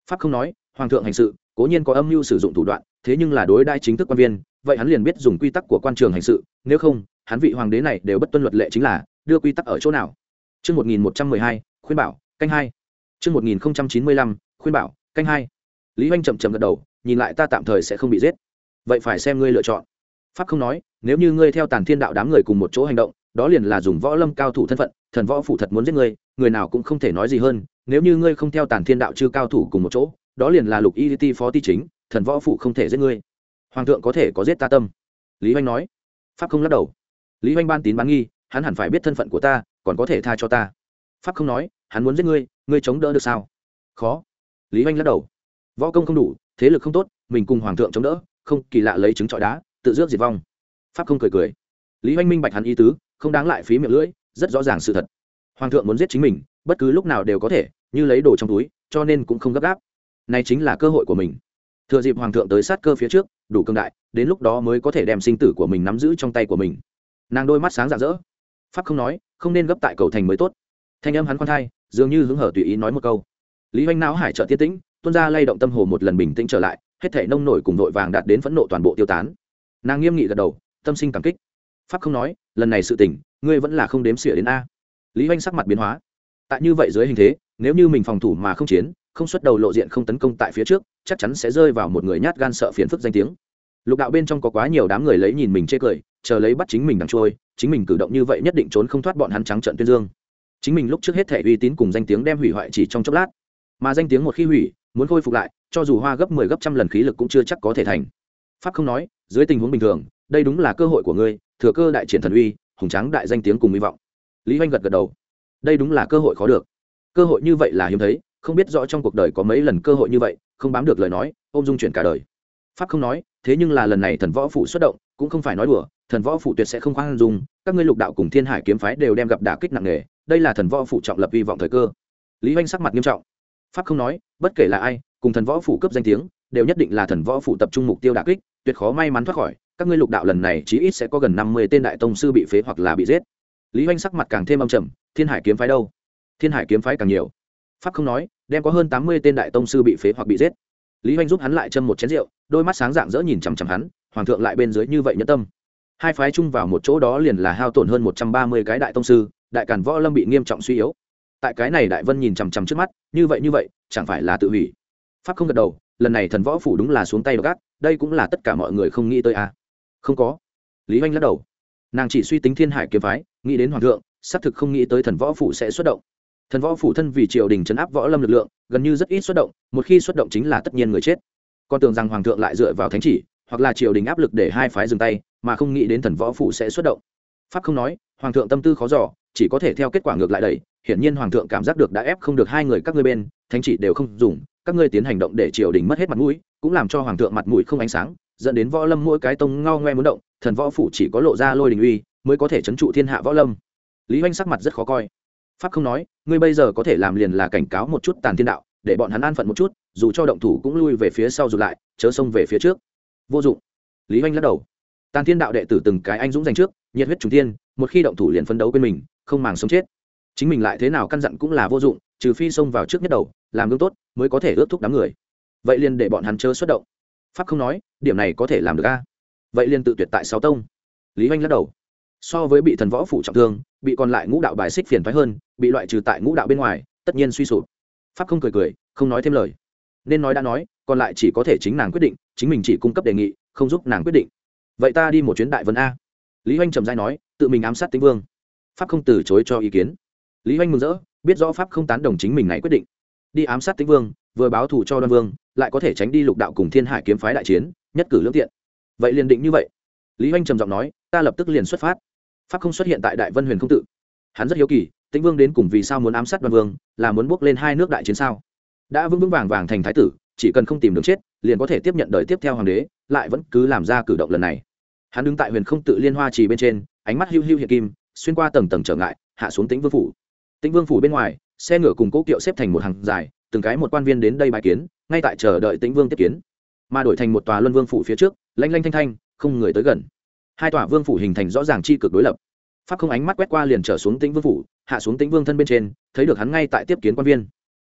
pháp không nói, hoàng thượng hành sự cố nhiên có âm mưu sử dụng thủ đoạn, thế nhưng là đối đãi chính thức quan viên, vậy hắn liền biết dùng quy tắc của quan trường hành sự, nếu không hắn vị hoàng đế này đều bất tuân luật lệ, chính là đưa quy tắc ở chỗ nào. Chương một nghìn một trăm mười hai, khuyên bảo, canh hai. Chương một nghìn chín mươi lăm, khuyên bảo, canh hai. Lý Hoành chậm chậm gật đầu, nhìn lại ta tạm thời sẽ không bị giết. Vậy phải xem ngươi lựa chọn. Pháp không nói, nếu như ngươi theo Tàn Thiên đạo đám người cùng một chỗ hành động, đó liền là dùng võ lâm cao thủ thân phận, thần võ phủ thật muốn giết ngươi, người nào cũng không thể nói gì hơn. Nếu như ngươi không theo Tàn Thiên đạo chư cao thủ cùng một chỗ, đó liền là Lục Y Ti phó ti chính, thần võ phủ không thể giết ngươi. Hoàng thượng có thể có giết ta tâm. Lý Hoành nói. Pháp không lắc đầu. Lý Hoành ban tín bán nghi, hắn hẳn phải biết thân phận của ta, còn có thể tha cho ta. Pháp không nói, hắn muốn giết ngươi, ngươi chống đỡ được sao? Khó. Lý Hoành lắc đầu. Võ công không đủ, thế lực không tốt, mình cùng hoàng thượng chống đỡ, không kỳ lạ lấy trứng trọi đá, tự rước diệt vong. Pháp không cười cười. Lý Hoành minh bạch hắn ý tứ, không đáng lại phí miệng lưỡi, rất rõ ràng sự thật. Hoàng thượng muốn giết chính mình, bất cứ lúc nào đều có thể, như lấy đồ trong túi, cho nên cũng không gấp gáp. Này chính là cơ hội của mình. Thừa dịp hoàng thượng tới sát cơ phía trước, đủ cường đại, đến lúc đó mới có thể đem sinh tử của mình nắm giữ trong tay của mình. Nàng đôi mắt sáng rạng rỡ. Pháp không nói, không nên gấp tại cầu thành mới tốt. Thanh âm hắn khoan thai, dường như hứng hở tùy ý nói một câu. Lý Hoành não hải chợt tiến tĩnh, tuôn ra lay động tâm hồ một lần bình tĩnh trở lại, hết thảy nông nổi cùng vội vàng đạt đến phẫn nộ toàn bộ tiêu tán. Nàng nghiêm nghị gật đầu, tâm sinh cảm kích. Pháp không nói, lần này sự tình, ngươi vẫn là không đếm xỉa đến a. Lý Hoành sắc mặt biến hóa. Tại như vậy dưới hình thế, nếu như mình phòng thủ mà không chiến, không xuất đầu lộ diện không tấn công tại phía trước, chắc chắn sẽ rơi vào một người nhát gan sợ phiền phức danh tiếng. Lục đạo bên trong có quá nhiều đám người lấy nhìn mình chê cười, chờ lấy bắt chính mình đằng trôi, chính mình cử động như vậy nhất định trốn không thoát bọn hắn trắng trợn tuyên dương. Chính mình lúc trước hết thể uy tín cùng danh tiếng đem hủy hoại chỉ trong chốc lát, mà danh tiếng một khi hủy, muốn khôi phục lại, cho dù hoa gấp mười gấp trăm lần khí lực cũng chưa chắc có thể thành. Pháp không nói, dưới tình huống bình thường, đây đúng là cơ hội của ngươi, thừa cơ đại triển thần uy, hùng tráng đại danh tiếng cùng hy vọng. Lý Hoành gật gật đầu. Đây đúng là cơ hội khó được. Cơ hội như vậy là hiếm thấy, không biết rõ trong cuộc đời có mấy lần cơ hội như vậy, không bám được lời nói, ôm dung chuyển cả đời. Pháp không nói, thế nhưng là lần này thần võ phủ xuất động, cũng không phải nói đùa, thần võ phủ tuyệt sẽ không khoan dung, các ngươi lục đạo cùng Thiên Hải kiếm phái đều đem gặp đả kích nặng nề, đây là thần võ phủ trọng lập hy vọng thời cơ. Lý Hoành sắc mặt nghiêm trọng. Pháp không nói, bất kể là ai, cùng thần võ phủ cấp danh tiếng, đều nhất định là thần võ phủ tập trung mục tiêu đả kích, tuyệt khó may mắn thoát khỏi, các ngươi lục đạo lần này chí ít sẽ có gần năm mươi tên đại tông sư bị phế hoặc là bị giết. Lý Hoành sắc mặt càng thêm âm trầm, Thiên Hải kiếm phái đâu? Thiên Hải kiếm phái càng nhiều. Pháp không nói, đem có hơn tám mươi tên đại tông sư bị phế hoặc bị giết. Lý Hoành giúp hắn lại châm một chén rượu, đôi mắt sáng rạng rỡ nhìn chằm chằm hắn, hoàng thượng lại bên dưới như vậy nhẫn tâm. Hai phái chung vào một chỗ đó liền là hao tổn hơn một trăm ba mươi cái đại tông sư, đại càn võ lâm bị nghiêm trọng suy yếu. Tại cái này đại vân nhìn chằm chằm trước mắt, như vậy như vậy, chẳng phải là tự hủy. Pháp không gật đầu, lần này thần võ phủ đúng là xuống tay gác, đây cũng là tất cả mọi người không nghĩ tới à. Không có. Lý Hoành lắc đầu. Nàng chỉ suy tính Thiên Hải kiếm phái, nghĩ đến hoàng thượng, xác thực không nghĩ tới thần võ phủ sẽ xuất động. Thần võ phủ thân vì triều đình trấn áp võ lâm lực lượng, gần như rất ít xuất động, một khi xuất động chính là tất nhiên người chết. Con tưởng rằng hoàng thượng lại dựa vào thánh chỉ, hoặc là triều đình áp lực để hai phái dừng tay, mà không nghĩ đến thần võ phủ sẽ xuất động. Pháp không nói, hoàng thượng tâm tư khó dò, chỉ có thể theo kết quả ngược lại đẩy. Hiển nhiên hoàng thượng cảm giác được đã ép không được hai người các ngươi bên, thánh chỉ đều không dùng, các ngươi tiến hành động để triều đình mất hết mặt mũi, cũng làm cho hoàng thượng mặt mũi không ánh sáng, dẫn đến võ lâm mỗi cái tông ngao ngoe muốn động, thần võ phủ chỉ có lộ ra lôi đình uy, mới có thể trấn trụ thiên hạ võ lâm. Lý Hoành sắc mặt rất khó coi. Pháp không nói, ngươi bây giờ có thể làm liền là cảnh cáo một chút Tàn Thiên đạo, để bọn hắn an phận một chút, dù cho động thủ cũng lui về phía sau rụt lại, chớ xông về phía trước. Vô dụng. Lý Hoành lắc đầu. Tàn Thiên đạo đệ tử từng cái anh dũng giành trước, nhiệt huyết trùng thiên, một khi động thủ liền phấn đấu quên mình, không màng sống chết. Chính mình lại thế nào căn dặn cũng là vô dụng, trừ phi xông vào trước nhất đầu, làm gương tốt, mới có thể ước thúc đám người. Vậy liền để bọn hắn chớ xuất động. Pháp không nói, điểm này có thể làm được a. Vậy liền tự tuyệt tại sáu tông. Lý Hoành lắc đầu. So với bị thần võ phủ trọng thương, bị còn lại ngũ đạo bài xích phiền toái hơn, bị loại trừ tại ngũ đạo bên ngoài, tất nhiên suy sụp. Pháp không cười cười, không nói thêm lời. Nên nói đã nói, còn lại chỉ có thể chính nàng quyết định, chính mình chỉ cung cấp đề nghị, không giúp nàng quyết định. Vậy ta đi một chuyến đại vân a. Lý Hoành trầm rãi nói, tự mình ám sát Tĩnh Vương. Pháp không từ chối cho ý kiến. Lý Hoành mừng rỡ, biết rõ Pháp không tán đồng chính mình này quyết định. Đi ám sát Tĩnh Vương, vừa báo thù cho Đoan Vương, lại có thể tránh đi lục đạo cùng Thiên Hải kiếm phái đại chiến, nhất cử lưỡng tiện. Vậy liền định như vậy. Lý Hoành trầm giọng nói, ta lập tức liền xuất phát. Pháp không xuất hiện tại đại vân huyền không tự. Hắn rất hiếu kỳ, Tĩnh Vương đến cùng vì sao muốn ám sát Đoan Vương, là muốn bước lên hai nước đại chiến sao? Đã vững vững vàng vàng thành thái tử, chỉ cần không tìm đường chết, liền có thể tiếp nhận đời tiếp theo hoàng đế, lại vẫn cứ làm ra cử động lần này. Hắn đứng tại huyền không tự liên hoa trì bên trên, ánh mắt hưu hưu hiện kim, xuyên qua tầng tầng trở ngại, hạ xuống Tĩnh Vương phủ. Tĩnh Vương phủ bên ngoài, xe ngựa cùng cố kiệu xếp thành một hàng dài, từng cái một quan viên đến đây bái kiến, ngay tại chờ đợi Tĩnh Vương tiếp kiến. Mà đổi thành một tòa luân vương phủ phía trước, lanh lanh thanh thanh, không người tới gần. Hai tòa vương phủ hình thành rõ ràng chi cực đối lập. Pháp không ánh mắt quét qua liền trở xuống Tĩnh Vương phủ, hạ xuống Tĩnh Vương thân bên trên, thấy được hắn ngay tại tiếp kiến quan viên.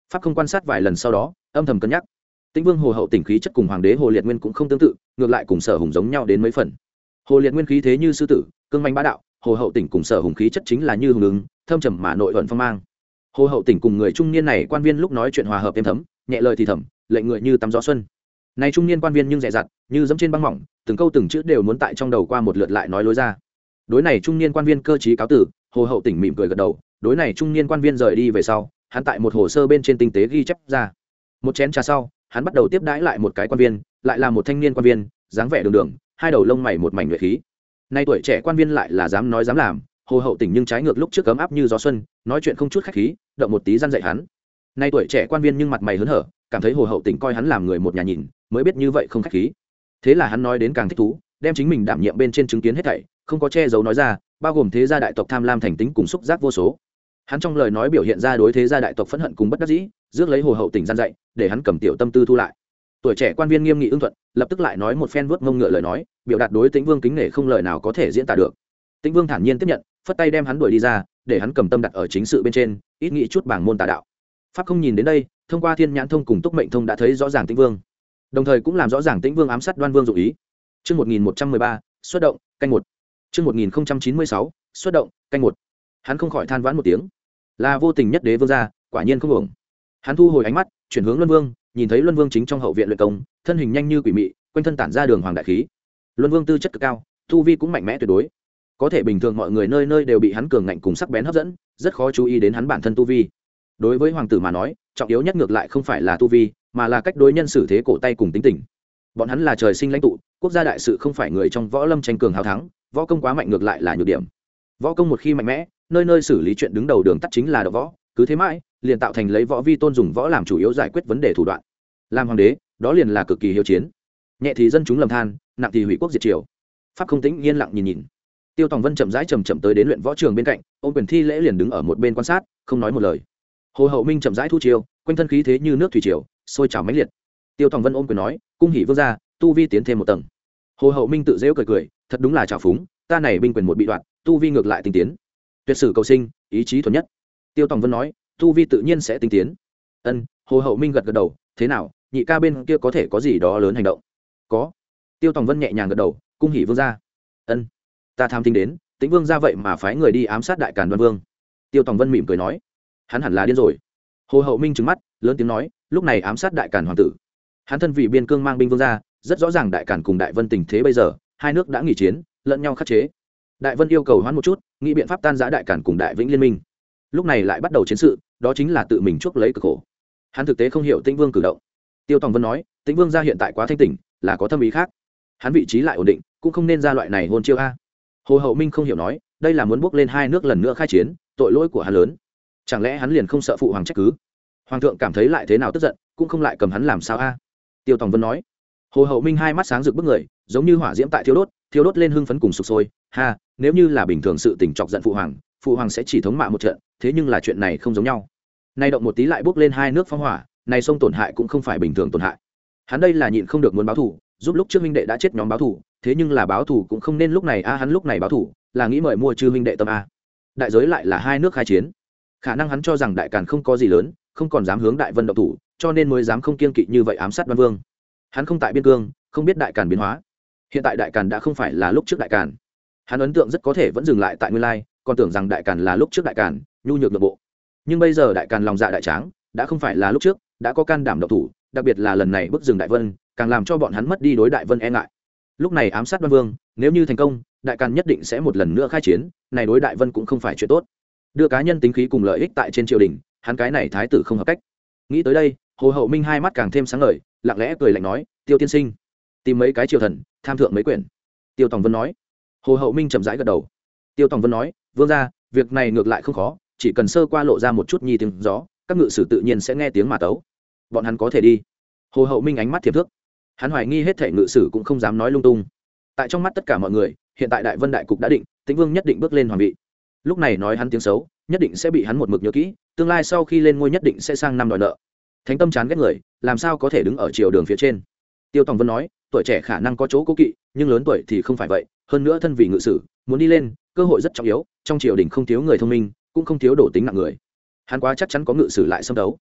pháp không quan sát vài lần sau đó âm thầm cân nhắc. Tĩnh Vương Hồ Hậu Tỉnh khí chất cùng Hoàng đế Hồ Liệt Nguyên cũng không tương tự, ngược lại cùng Sở Hùng giống nhau đến mấy phần. Hồ Liệt Nguyên khí thế như sư tử, cương manh bá đạo, Hồ Hậu Tỉnh cùng Sở Hùng khí chất chính là như hùng ứng, thâm trầm mà nội ẩn phong mang. Hồ Hậu Tỉnh cùng người trung niên này quan viên lúc nói chuyện hòa hợp êm thấm, nhẹ lời thì thầm, lệnh người như tắm gió xuân. Này trung niên quan viên nhưng dè dặt, như dẫm trên băng mỏng, từng câu từng chữ đều muốn tại trong đầu qua một lượt lại nói lối ra. Đối này trung niên quan viên cơ trí cáo tử, Hồ Hậu Tỉnh mỉm cười gật đầu, đối này trung niên quan viên rời đi về sau, hắn tại một hồ sơ bên trên tinh tế ghi chép ra. Một chén trà sau, hắn bắt đầu tiếp đãi lại một cái quan viên, lại là một thanh niên quan viên, dáng vẻ đường đường, hai đầu lông mày một mảnh nhuệ khí. Nay tuổi trẻ quan viên lại là dám nói dám làm, Hồ Hậu Tỉnh nhưng trái ngược lúc trước cấm áp như gió xuân, nói chuyện không chút khách khí, động một tí răn dạy hắn. Nay tuổi trẻ quan viên nhưng mặt mày hớn hở, cảm thấy Hồ Hậu Tỉnh coi hắn làm người một nhà nhìn, mới biết như vậy không khách khí. Thế là hắn nói đến càng thích thú, đem chính mình đảm nhiệm bên trên chứng kiến hết thảy, không có che giấu nói ra, bao gồm thế gia đại tộc tham lam thành tính cùng xúc giác vô số. Hắn trong lời nói biểu hiện ra đối thế gia đại tộc phẫn hận cùng bất đắc dĩ, rước lấy Hồ Hậu Tỉnh gian dạy, để hắn cầm tiểu tâm tư thu lại. Tuổi trẻ quan viên nghiêm nghị ưng thuận, lập tức lại nói một phen vuốt mông ngựa lời nói, biểu đạt đối Tĩnh Vương kính nể không lời nào có thể diễn tả được. Tĩnh Vương thản nhiên tiếp nhận, phất tay đem hắn đuổi đi ra, để hắn cầm tâm đặt ở chính sự bên trên, ít nghĩ chút bảng môn tà đạo. Pháp không nhìn đến đây, thông qua Thiên Nhãn Thông cùng Túc Mệnh Thông đã thấy rõ ràng Tĩnh Vương, đồng thời cũng làm rõ ràng Tĩnh Vương ám sát Đoan Vương dụng ý. Chương một nghìn một trăm mười ba, xuất động, canh một. Chương một nghìn chín mươi sáu, xuất động, canh một. Hắn không khỏi than vãn một tiếng, là vô tình nhất đế vương gia, quả nhiên không ổng. Hắn thu hồi ánh mắt, chuyển hướng Luân Vương, nhìn thấy Luân Vương chính trong hậu viện luyện công, thân hình nhanh như quỷ mị, quanh thân tản ra đường hoàng đại khí. Luân Vương tư chất cực cao, tu vi cũng mạnh mẽ tuyệt đối, có thể bình thường mọi người nơi nơi đều bị hắn cường ngạnh cùng sắc bén hấp dẫn, rất khó chú ý đến hắn bản thân tu vi. Đối với hoàng tử mà nói, trọng yếu nhất ngược lại không phải là tu vi, mà là cách đối nhân xử thế cổ tay cùng tính tình. Bọn hắn là trời sinh lãnh tụ, quốc gia đại sự không phải người trong võ lâm tranh cường hào thắng, võ công quá mạnh ngược lại là nhược điểm. Võ công một khi mạnh mẽ, nơi nơi xử lý chuyện đứng đầu đường tắt chính là độc võ, cứ thế mãi liền tạo thành lấy võ vi tôn dùng võ làm chủ yếu giải quyết vấn đề thủ đoạn. Làm hoàng đế đó liền là cực kỳ hiếu chiến, nhẹ thì dân chúng lầm than, nặng thì hủy quốc diệt triều. Pháp không tĩnh yên lặng nhìn nhìn. Tiêu Tòng Vân chậm rãi chậm chậm tới đến luyện võ trường bên cạnh, ôm quyền thi lễ liền đứng ở một bên quan sát, không nói một lời. Hồ Hậu Minh chậm rãi thu chiêu, quanh thân khí thế như nước thủy triều, sôi trào mãnh liệt. Tiêu Tòng Vân ôm quyền nói, cung hỉ vương gia, tu vi tiến thêm một tầng. Hồ Hậu Minh tự giễu cười cười, thật đúng là trào phúng, ta này binh quyền một bị đoạn, tu vi ngược lại tinh tiến. Tuyệt sử cầu sinh, ý chí thuần nhất. Tiêu Tòng Vân nói, tu vi tự nhiên sẽ tinh tiến. Ân. Hồ Hậu Minh gật gật đầu, thế nào, nhị ca bên kia có thể có gì đó lớn hành động? Có. Tiêu Tòng Vân nhẹ nhàng gật đầu, cung hỉ vương gia. Ân. Ta tham tính đến, Tĩnh Vương gia vậy mà phái người đi ám sát đại càn Đoan Vương. Tiêu Tòng Vân mỉm cười nói, hắn hẳn là điên rồi. Hồ Hậu Minh trừng mắt, lớn tiếng nói, lúc này ám sát đại càn hoàng tử. Hắn thân vì biên cương mang binh vương gia, rất rõ ràng đại càn cùng đại vân tình thế bây giờ, hai nước đã nghỉ chiến, lẫn nhau khắc chế. Đại vân yêu cầu hoãn một chút, nghĩ biện pháp tan rã đại càn cùng đại vĩnh liên minh. Lúc này lại bắt đầu chiến sự, đó chính là tự mình chuốc lấy cực khổ. Hắn thực tế không hiểu Tĩnh Vương cử động. Tiêu Tòng Vân nói, Tĩnh Vương gia hiện tại quá thanh tỉnh, là có thâm ý khác. Hắn vị trí lại ổn định, cũng không nên ra loại này hôn chiêu a. Hồ Hậu Minh không hiểu nói, đây là muốn bước lên hai nước lần nữa khai chiến, tội lỗi của hắn lớn. Chẳng lẽ hắn liền không sợ phụ hoàng trách cứ? Hoàng thượng cảm thấy lại thế nào tức giận, cũng không lại cầm hắn làm sao a. Tiêu Tòng Vân nói. Hồ Hậu Minh hai mắt sáng rực bức người, giống như hỏa diễm tại thiêu đốt, thiêu đốt lên hưng phấn cùng sục sôi. Ha, nếu như là bình thường sự tình chọc giận phụ hoàng, phụ hoàng sẽ chỉ thống mạ một trận, thế nhưng là chuyện này không giống nhau. Nay động một tí lại bốc lên hai nước phong hỏa, này sông tổn hại cũng không phải bình thường tổn hại. Hắn đây là nhịn không được muốn báo thù, giúp lúc trước huynh đệ đã chết nhóm báo thù, thế nhưng là báo thù cũng không nên lúc này a, hắn lúc này báo thù là nghĩ mời mua chư huynh đệ tâm a. Đại giới lại là hai nước khai chiến. Khả năng hắn cho rằng đại càn không có gì lớn, không còn dám hướng đại vân động thủ, cho nên mới dám không kiêng kỵ như vậy ám sát Đoan Vương. Hắn không tại biên cương, không biết đại càn biến hóa. Hiện tại đại càn đã không phải là lúc trước đại càn. Hắn ấn tượng rất có thể vẫn dừng lại tại nguyên lai, còn tưởng rằng đại càn là lúc trước đại càn, nhu nhược nội bộ. Nhưng bây giờ đại càn lòng dạ đại tráng, đã không phải là lúc trước, đã có can đảm động thủ, đặc biệt là lần này bức rừng đại vân, càng làm cho bọn hắn mất đi đối đại vân e ngại. Lúc này ám sát Đoan Vương, nếu như thành công, đại càn nhất định sẽ một lần nữa khai chiến, này đối đại vân cũng không phải chuyện tốt. Đưa cá nhân tính khí cùng lợi ích tại trên triều đình, hắn cái này thái tử không hợp cách. Nghĩ tới đây, Hồ Hậu Minh hai mắt càng thêm sáng ngời, lặng lẽ cười lạnh nói, Tiêu tiên sinh, tìm mấy cái triều thần, tham thượng mấy quyển. Tiêu Tòng Vân nói. Hồ Hậu Minh chậm rãi gật đầu. Tiêu Tòng Vân nói, vương gia, việc này ngược lại không khó, chỉ cần sơ qua lộ ra một chút nhi tiếng gió, các ngự sử tự nhiên sẽ nghe tiếng mà tấu. Bọn hắn có thể đi. Hồ Hậu Minh ánh mắt thiệp thước, hắn hoài nghi hết thảy ngự sử cũng không dám nói lung tung. Tại trong mắt tất cả mọi người, hiện tại đại vân đại cục đã định, Tĩnh Vương nhất định bước lên hoàng vị. Lúc này nói hắn tiếng xấu, nhất định sẽ bị hắn một mực nhớ kỹ, tương lai sau khi lên ngôi nhất định sẽ sang năm đòi nợ. Thánh tâm chán ghét người, làm sao có thể đứng ở triều đường phía trên. Tiêu Tòng Vân nói, tuổi trẻ khả năng có chỗ cố kỵ, nhưng lớn tuổi thì không phải vậy, hơn nữa thân vị ngự sử, muốn đi lên, cơ hội rất trọng yếu, trong triều đình không thiếu người thông minh, cũng không thiếu đổ tính nặng người. Hắn quá chắc chắn có ngự sử lại xâm đấu.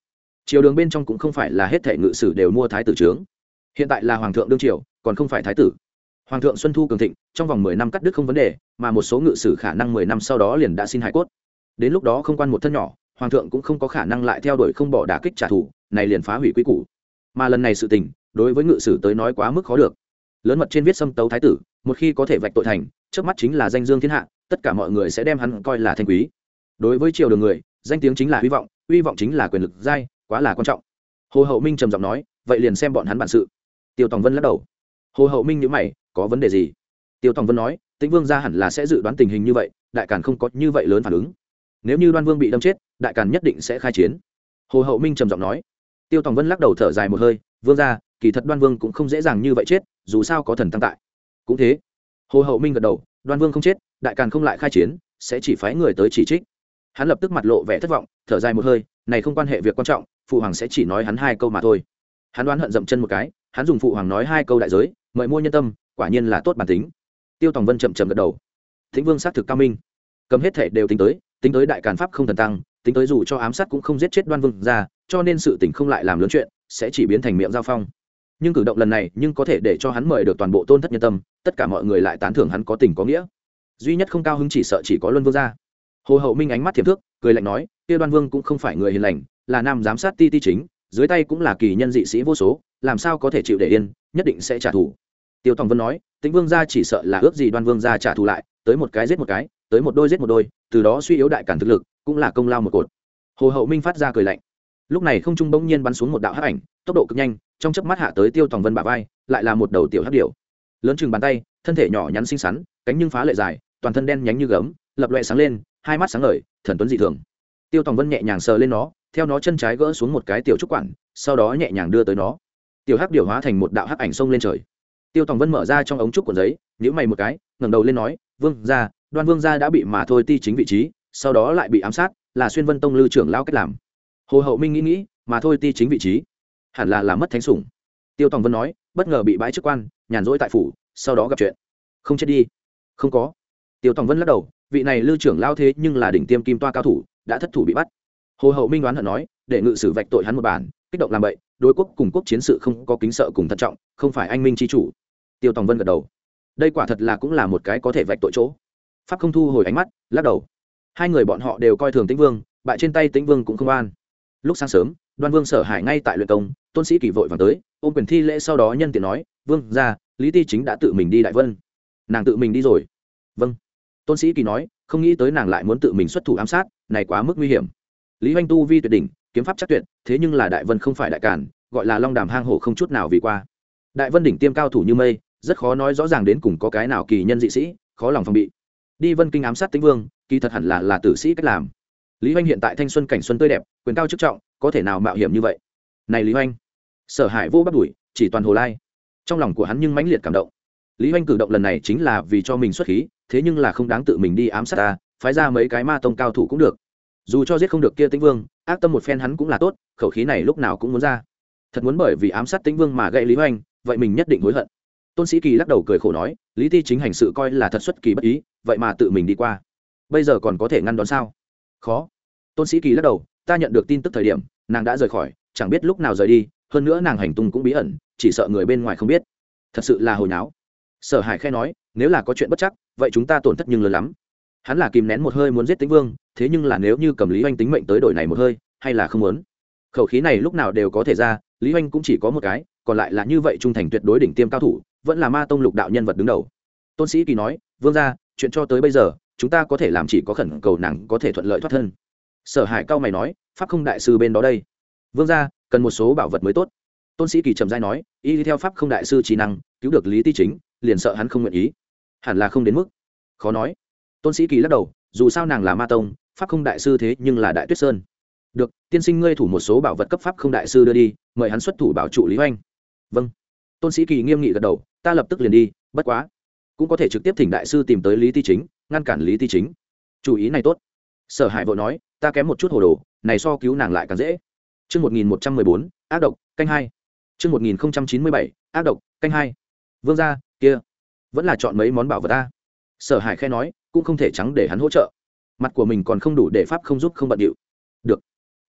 triều đường bên trong cũng không phải là hết thể ngự sử đều mua thái tử trướng. Hiện tại là hoàng thượng đương triều, còn không phải thái tử. Hoàng thượng xuân thu cường thịnh, trong vòng mười năm cắt đứt không vấn đề, mà một số ngự sử khả năng mười năm sau đó liền đã xin hải cốt. Đến lúc đó không quan một thân nhỏ, hoàng thượng cũng không có khả năng lại theo đuổi không bỏ đả kích trả thù, này liền phá hủy quy củ. Mà lần này sự tình, đối với ngự sử tới nói quá mức khó được. Lớn mật trên viết xâm tấu thái tử, một khi có thể vạch tội thành, trước mắt chính là danh dương thiên hạ, tất cả mọi người sẽ đem hắn coi là thanh quý. Đối với triều đường người, danh tiếng chính là hy vọng, hy vọng chính là quyền lực giai, quá là quan trọng. Hồ Hậu Minh trầm giọng nói, vậy liền xem bọn hắn bản sự. Tiêu Tòng Vân lắc đầu. Hồ Hậu Minh nhíu mày, có vấn đề gì? Tiêu Tòng Vân nói, Tĩnh Vương gia hẳn là sẽ dự đoán tình hình như vậy, đại càn không có như vậy lớn phản ứng. Nếu như Đoan Vương bị đâm chết, đại càn nhất định sẽ khai chiến. Hồ Hậu Minh trầm giọng nói. Tiêu Tòng Vân lắc đầu thở dài một hơi, Vương gia, kỳ thật Đoan Vương cũng không dễ dàng như vậy chết, dù sao có thần tăng tại. Cũng thế. Hồ Hậu Minh gật đầu, Đoan Vương không chết, đại càn không lại khai chiến, sẽ chỉ phái người tới chỉ trích. Hắn lập tức mặt lộ vẻ thất vọng, thở dài một hơi, này không quan hệ việc quan trọng, phụ hoàng sẽ chỉ nói hắn hai câu mà thôi. Hắn đoán hận dậm chân một cái, hắn dùng phụ hoàng nói hai câu đại giới, mời mua nhân tâm, quả nhiên là tốt bản tính. Tiêu Tòng Vân chậm chậm gật đầu. Thính Vương xác thực cao minh, cầm hết thể đều tính tới, tính tới đại càn pháp không thần tăng, tính tới dù cho ám sát cũng không giết chết Đoan Vương ra, cho nên sự tình không lại làm lớn chuyện, sẽ chỉ biến thành miệng giao phong. Nhưng cử động lần này, nhưng có thể để cho hắn mời được toàn bộ tôn thất nhân tâm, tất cả mọi người lại tán thưởng hắn có tình có nghĩa. Duy nhất không cao hứng chỉ sợ chỉ có Luân Vương gia. Hồ Hậu Minh ánh mắt thiểm thước, cười lạnh nói, kia Đoan Vương cũng không phải người hiền lành, là nam giám sát ti ti chính, dưới tay cũng là kỳ nhân dị sĩ vô số, làm sao có thể chịu để yên, nhất định sẽ trả thù. Tiêu Tòng Vân nói, Tĩnh Vương gia chỉ sợ là ước gì Đoan Vương gia trả thù lại, tới một cái giết một cái, tới một đôi giết một đôi, từ đó suy yếu đại cản thực lực, cũng là công lao một cột. Hồ Hậu Minh phát ra cười lạnh. Lúc này không trung bỗng nhiên bắn xuống một đạo hắc ảnh, tốc độ cực nhanh, trong chớp mắt hạ tới Tiêu Tòng Vân bả vai, lại là một đầu tiểu hắc điểu. Lớn chừng bàn tay, thân thể nhỏ nhắn xinh xắn, cánh nhưng phá lệ dài, toàn thân đen nhánh như gấm, lập loè sáng lên, hai mắt sáng ngời, thần tuấn dị thường. Tiêu Tòng Vân nhẹ nhàng sờ lên nó, theo nó chân trái gỡ xuống một cái tiểu trúc quản, sau đó nhẹ nhàng đưa tới nó. Tiểu hắc điểu hóa thành một đạo hắc ảnh xông lên trời. Tiêu Tòng Vân mở ra trong ống trúc cuộn giấy, nhíu mày một cái, ngẩng đầu lên nói, "Vương gia, Đoan Vương gia đã bị mà thôi ti chính vị trí, sau đó lại bị ám sát, là Xuyên Vân Tông Lư trưởng lão cách làm." Hồ Hậu Minh nghĩ nghĩ, mà thôi ti chính vị trí, hẳn là làm mất thánh sủng. Tiêu Tòng Vân nói, bất ngờ bị bãi chức quan, nhàn rỗi tại phủ, sau đó gặp chuyện. Không chết đi. Không có. Tiêu Tòng Vân lắc đầu, vị này Lư trưởng lão thế nhưng là đỉnh tiêm kim toa cao thủ, đã thất thủ bị bắt. Hồ Hậu Minh đoán hận nói, để ngự sử vạch tội hắn một bản, kích động làm bậy, đối quốc cùng quốc chiến sự không có kính sợ cùng thận trọng, không phải anh minh chi chủ. Tiêu Tòng Vân gật đầu, đây quả thật là cũng là một cái có thể vạch tội chỗ. Pháp không thu hồi ánh mắt, lắc đầu. Hai người bọn họ đều coi thường Tĩnh Vương, bại trên tay Tĩnh Vương cũng không an. Lúc sáng sớm, Đoan Vương Sở Hải ngay tại luyện công, Tôn Sĩ Kỳ vội vàng tới, ôm quyền thi lễ, sau đó nhân tiện nói, "Vương gia, Lý Ti Chính đã tự mình đi Đại Vân." Nàng tự mình đi rồi? Vâng. Tôn Sĩ Kỳ nói, không nghĩ tới nàng lại muốn tự mình xuất thủ ám sát, này quá mức nguy hiểm. Lý Hoành tu vi tuyệt đỉnh, kiếm pháp chắc tuyệt, thế nhưng là Đại Vân không phải đại càn, gọi là long đàm hang hổ không chút nào vì qua. Đại Vân đỉnh tiêm cao thủ như mây, rất khó nói rõ ràng đến cùng có cái nào kỳ nhân dị sĩ, khó lòng phòng bị. Đi Vân Kinh ám sát Tĩnh Vương, kỳ thật hẳn là là tử sĩ cách làm. Lý Hoành hiện tại thanh xuân cảnh xuân tươi đẹp, quyền cao chức trọng, có thể nào mạo hiểm như vậy? Này Lý Hoành, Sở Hải vô bắt đuổi, chỉ toàn hồ lai. Trong lòng của hắn nhưng mãnh liệt cảm động. Lý Hoành cử động lần này chính là vì cho mình xuất khí, thế nhưng là không đáng tự mình đi ám sát ta, phái ra mấy cái ma tông cao thủ cũng được. Dù cho giết không được kia Tĩnh Vương, ác tâm một phen hắn cũng là tốt, khẩu khí này lúc nào cũng muốn ra. Thật muốn bởi vì ám sát Tĩnh Vương mà gãy Lý Hoành, vậy mình nhất định hối hận. Tôn Sĩ Kỳ lắc đầu cười khổ nói, Lý Ti Chính hành sự coi là thật xuất kỳ bất ý, vậy mà tự mình đi qua, bây giờ còn có thể ngăn đón sao? Khó. Tôn Sĩ Kỳ lắc đầu, ta nhận được tin tức thời điểm, nàng đã rời khỏi, chẳng biết lúc nào rời đi, hơn nữa nàng hành tung cũng bí ẩn, chỉ sợ người bên ngoài không biết. Thật sự là hồi nháo. Sở Hải khẽ nói, nếu là có chuyện bất chắc, vậy chúng ta tổn thất nhưng lớn lắm. Hắn là kìm nén một hơi muốn giết Tĩnh Vương, thế nhưng là nếu như cầm Lý Hoành tính mệnh tới đổi này một hơi, hay là không muốn. Khẩu khí này lúc nào đều có thể ra, Lý Hoành cũng chỉ có một cái, còn lại là như vậy trung thành tuyệt đối đỉnh tiêm cao thủ, vẫn là ma tông lục đạo nhân vật đứng đầu. Tôn Sĩ Kỳ nói, Vương gia, chuyện cho tới bây giờ, chúng ta có thể làm chỉ có khẩn cầu nàng có thể thuận lợi thoát thân. Sở Hải cao mày nói, pháp không đại sư bên đó đây. Vương gia, cần một số bảo vật mới tốt. Tôn Sĩ Kỳ trầm dai nói, y đi theo pháp không đại sư trí năng, cứu được Lý Ti Chính, liền sợ hắn không nguyện ý. Hẳn là không đến mức. Khó nói. Tôn Sĩ Kỳ lắc đầu, dù sao nàng là ma tông, pháp không đại sư thế nhưng là Đại Tuyết Sơn. Được, tiên sinh ngươi thủ một số bảo vật cấp pháp không đại sư đưa đi, mời hắn xuất thủ bảo trụ Lý Hoành. Vâng. Tôn Sĩ Kỳ nghiêm nghị gật đầu, ta lập tức liền đi, bất quá cũng có thể trực tiếp thỉnh đại sư tìm tới Lý Ti Chính, ngăn cản Lý Ti Chính. Chủ ý này tốt. Sở Hải vội nói, ta kém một chút hồ đồ, này so cứu nàng lại càng dễ. Chương một nghìn một trăm mười bốn, ác độc, canh hai. Chương một nghìn chín mươi bảy, ác độc, canh hai. Vương gia, kia, vẫn là chọn mấy món bảo vật ta. Sở Hải khẽ nói, cũng không thể trắng để hắn hỗ trợ. Mặt của mình còn không đủ để pháp không giúp không bận điệu. Được.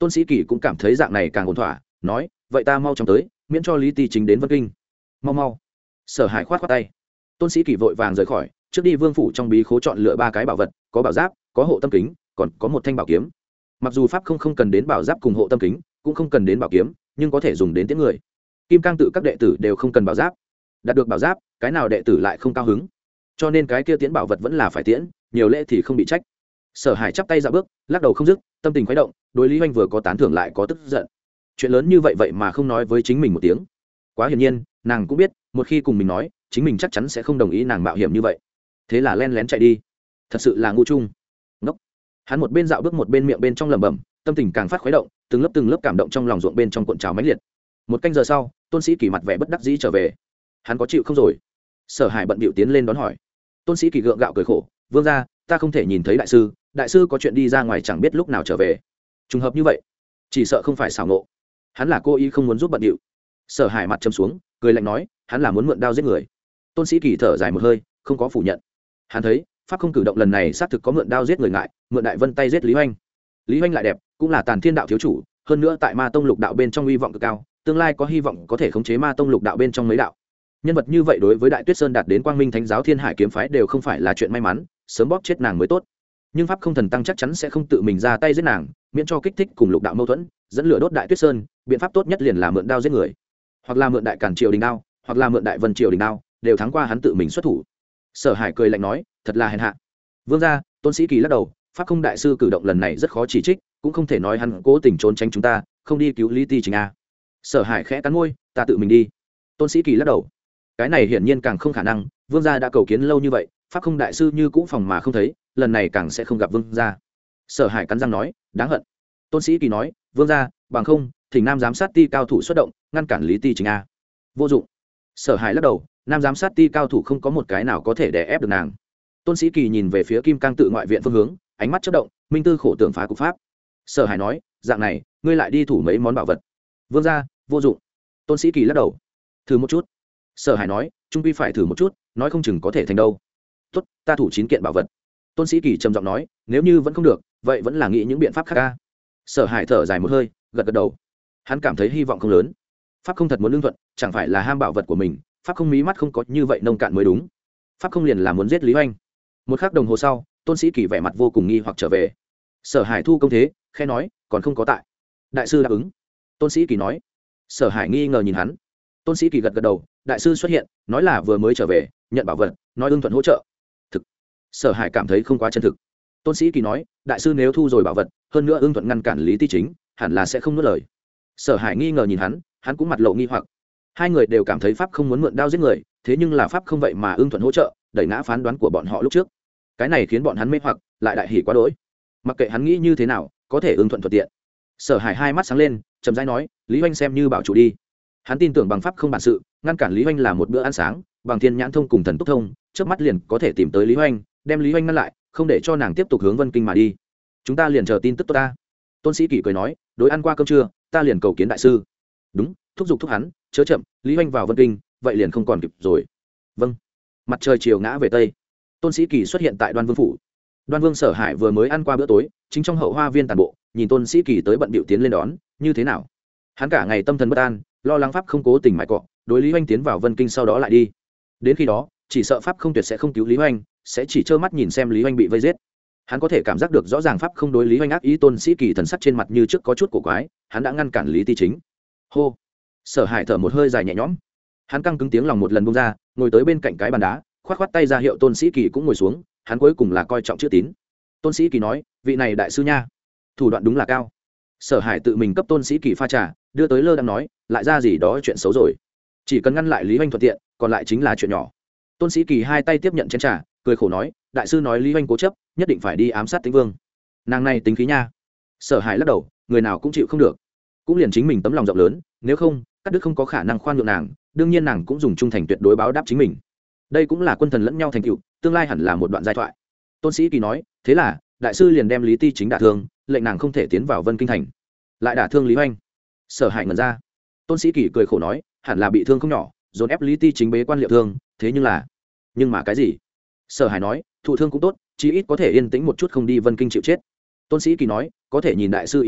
tôn sĩ kỳ cũng cảm thấy dạng này càng ổn thỏa, nói vậy ta mau chóng tới, miễn cho lý ti chính đến vân kinh. Mau mau. Sở Hải khoát khoát tay. Tôn sĩ kỳ vội vàng rời khỏi, trước đi vương phủ trong bí khố chọn lựa ba cái bảo vật, có bảo giáp, có hộ tâm kính, còn có một thanh bảo kiếm. Mặc dù pháp không không cần đến bảo giáp cùng hộ tâm kính, cũng không cần đến bảo kiếm, nhưng có thể dùng đến tiễn người. Kim Cang tự các đệ tử đều không cần bảo giáp, đạt được bảo giáp, cái nào đệ tử lại không cao hứng. Cho nên cái kia tiễn bảo vật vẫn là phải tiễn, nhiều lễ thì không bị trách. Sở Hải chắp tay ra bước, lắc đầu không dứt, tâm tình khuấy động, đối Lý Hoành vừa có tán thưởng lại có tức giận. Chuyện lớn như vậy vậy mà không nói với chính mình một tiếng. Quá hiển nhiên, nàng cũng biết, một khi cùng mình nói, chính mình chắc chắn sẽ không đồng ý nàng mạo hiểm như vậy. Thế là len lén chạy đi. Thật sự là ngu chung. Ngốc. Hắn một bên dạo bước một bên miệng bên trong lẩm bẩm, tâm tình càng phát khuấy động, từng lớp từng lớp cảm động trong lòng ruộng bên trong cuộn trào mãnh liệt. Một canh giờ sau, Tôn Sĩ Kỳ mặt vẻ bất đắc dĩ trở về. Hắn có chịu không rồi? Sở Hải bận bịu tiến lên đón hỏi. Tôn Sĩ Kỳ gượng gạo cười khổ, vương gia, ta không thể nhìn thấy đại sư, đại sư có chuyện đi ra ngoài chẳng biết lúc nào trở về. Trùng hợp như vậy, chỉ sợ không phải xảo nộ. Hắn là cố ý không muốn giúp bận điệu. Sở Hải mặt trầm xuống, cười lạnh nói, hắn là muốn mượn đao giết người. Tôn Sĩ Kỳ thở dài một hơi, không có phủ nhận. Hắn thấy pháp không cử động lần này xác thực có mượn đao giết người ngại, mượn đại vân tay giết Lý Hoành. Lý Hoành lại đẹp, cũng là Tàn Thiên đạo thiếu chủ, hơn nữa tại Ma Tông lục đạo bên trong uy vọng cực cao, tương lai có hy vọng có thể khống chế Ma Tông lục đạo bên trong mấy đạo. Nhân vật như vậy đối với Đại Tuyết Sơn đạt đến Quang Minh Thánh giáo Thiên Hải kiếm phái đều không phải là chuyện may mắn, sớm bóp chết nàng mới tốt. Nhưng pháp không thần tăng chắc chắn sẽ không tự mình ra tay giết nàng, miễn cho kích thích cùng lục đạo mâu thuẫn, dẫn lửa đốt Đại Tuyết Sơn, biện pháp tốt nhất liền là mượn đao giết người, hoặc là mượn Đại Càn Triều đình đao, hoặc là mượn Đại Vân Triều đình đao, đều thắng qua hắn tự mình xuất thủ. Sở Hải cười lạnh nói, thật là hèn hạ. Vương gia, Tôn Sĩ Kỳ lắc đầu, pháp không đại sư cử động lần này rất khó chỉ trích, cũng không thể nói hắn cố tình trốn tránh chúng ta, không đi cứu Lý Ti Chính a. Sở Hải khẽ cắn môi, ta tự mình đi. Tôn Sĩ Kỳ lắc đầu, cái này hiển nhiên càng không khả năng, vương gia đã cầu kiến lâu như vậy, pháp không đại sư như cũ phòng mà không thấy, lần này càng sẽ không gặp vương gia. Sở Hải cắn răng nói, đáng hận. Tôn Sĩ Kỳ nói, vương gia, bằng không thỉnh nam giám sát ti cao thủ xuất động, ngăn cản Lý Ti Chính a. Vô dụng. Sở Hải lắc đầu, nam giám sát ti cao thủ không có một cái nào có thể đè ép được nàng. Tôn Sĩ Kỳ nhìn về phía Kim Cang tự ngoại viện phương hướng, ánh mắt chớp động, minh tư khổ tưởng phá cục pháp. Sở Hải nói, dạng này ngươi lại đi thủ mấy món bảo vật. Vương gia, vô dụng. Tôn Sĩ Kỳ lắc đầu, thử một chút. Sở Hải nói, trung quy phải thử một chút, nói không chừng có thể thành đâu. Tốt, ta thủ chín kiện bảo vật. Tôn Sĩ Kỳ trầm giọng nói, nếu như vẫn không được, vậy vẫn là nghĩ những biện pháp khác ca. Sở Hải thở dài một hơi, gật gật đầu. Hắn cảm thấy hy vọng không lớn. Pháp không thật muốn lương thuận, chẳng phải là ham bảo vật của mình, pháp không mí mắt không có như vậy nông cạn mới đúng. Pháp không liền là muốn giết Lý Hoành. Một khắc đồng hồ sau, Tôn Sĩ Kỳ vẻ mặt vô cùng nghi hoặc trở về. Sở Hải thu công thế, khẽ nói, còn không có tại. Đại sư đáp ứng. Tôn Sĩ Kỳ nói. Sở Hải nghi ngờ nhìn hắn. Tôn Sĩ Kỳ gật gật đầu, đại sư xuất hiện, nói là vừa mới trở về, nhận bảo vật, nói ưng thuận hỗ trợ. Thực. Sở Hải cảm thấy không quá chân thực. Tôn Sĩ Kỳ nói, đại sư nếu thu rồi bảo vật, hơn nữa ưng thuận ngăn cản Lý Ti Chính, hẳn là sẽ không nuốt lời. Sở Hải nghi ngờ nhìn hắn, hắn cũng mặt lộ nghi hoặc. Hai người đều cảm thấy pháp không muốn mượn đao giết người, thế nhưng là pháp không vậy mà ưng thuận hỗ trợ, đẩy ngã phán đoán của bọn họ lúc trước. Cái này khiến bọn hắn mê hoặc, lại đại hỉ quá đỗi. Mặc kệ hắn nghĩ như thế nào, có thể ưng thuận thuận tiện. Sở Hải hai mắt sáng lên, chậm rãi nói, Lý Hoành xem như bảo chủ đi. Hắn tin tưởng bằng pháp không bản sự, ngăn cản Lý Hoành là một bữa ăn sáng, bằng thiên nhãn thông cùng thần túc thông, trước mắt liền có thể tìm tới Lý Hoành, đem Lý Hoành ngăn lại, không để cho nàng tiếp tục hướng Vân Kinh mà đi. Chúng ta liền chờ tin tức tốt ta. Tôn Sĩ Kỳ cười nói, đối ăn qua cơm trưa, ta liền cầu kiến đại sư. Đúng, thúc giục thúc hắn, chớ chậm, Lý Hoành vào Vân Kinh, vậy liền không còn kịp rồi. Vâng. Mặt trời chiều ngã về tây. Tôn Sĩ Kỳ xuất hiện tại Đoan Vương phủ. Đoan Vương Sở Hải vừa mới ăn qua bữa tối, chính trong hậu hoa viên tàn bộ, nhìn Tôn Sĩ Kỳ tới bận bịu tiến lên đón, như thế nào? Hắn cả ngày tâm thần bất an, lo lắng pháp không cố tình mại cọ, đối Lý Hoành tiến vào Vân Kinh sau đó lại đi. Đến khi đó, chỉ sợ pháp không tuyệt sẽ không cứu Lý Hoành, sẽ chỉ trơ mắt nhìn xem Lý Hoành bị vây giết. Hắn có thể cảm giác được rõ ràng pháp không đối Lý Hoành ác ý. Tôn Sĩ Kỳ thần sắc trên mặt như trước có chút cổ quái, hắn đã ngăn cản Lý Ti Chính. Hô. Sở Hải thở một hơi dài nhẹ nhõm. Hắn căng cứng tiếng lòng một lần buông ra, ngồi tới bên cạnh cái bàn đá, khoát khoát tay ra hiệu Tôn Sĩ Kỳ cũng ngồi xuống, hắn cuối cùng là coi trọng chữ tín. Tôn Sĩ Kỳ nói, vị này đại sư nha, thủ đoạn đúng là cao. Sở Hải tự mình cấp Tôn Sĩ Kỳ pha trà, đưa tới lơ đang nói, lại ra gì đó chuyện xấu rồi, chỉ cần ngăn lại Lý Hoành thuận tiện, còn lại chính là chuyện nhỏ. Tôn Sĩ Kỳ hai tay tiếp nhận chén trà, cười khổ nói, đại sư nói Lý Hoành cố chấp, nhất định phải đi ám sát Tĩnh Vương, nàng này tính khí nha. Sở Hải lắc đầu, người nào cũng chịu không được, cũng liền chính mình tấm lòng rộng lớn, nếu không cắt đứt không có khả năng khoan nhượng nàng, đương nhiên nàng cũng dùng trung thành tuyệt đối báo đáp chính mình. Đây cũng là quân thần lẫn nhau thành tựu, tương lai hẳn là một đoạn giai thoại. Tôn Sĩ Kỳ nói, thế là đại sư liền đem Lý Ti Chính đả thương, lệnh nàng không thể tiến vào Vân Kinh thành, lại đả thương Lý Hoành. Sở Hải ngẩn ra. Tôn Sĩ Kỳ cười khổ nói, hẳn là bị thương không nhỏ, dồn ép Lý Ti Chính bế quan liệu thương, thế nhưng là nhưng mà cái gì? Sở Hải nói, thụ thương cũng tốt, chí ít có thể yên tĩnh một chút không đi Vân Kinh chịu chết. Tôn Sĩ Kỳ nói, có thể nhìn đại sư ý tứ,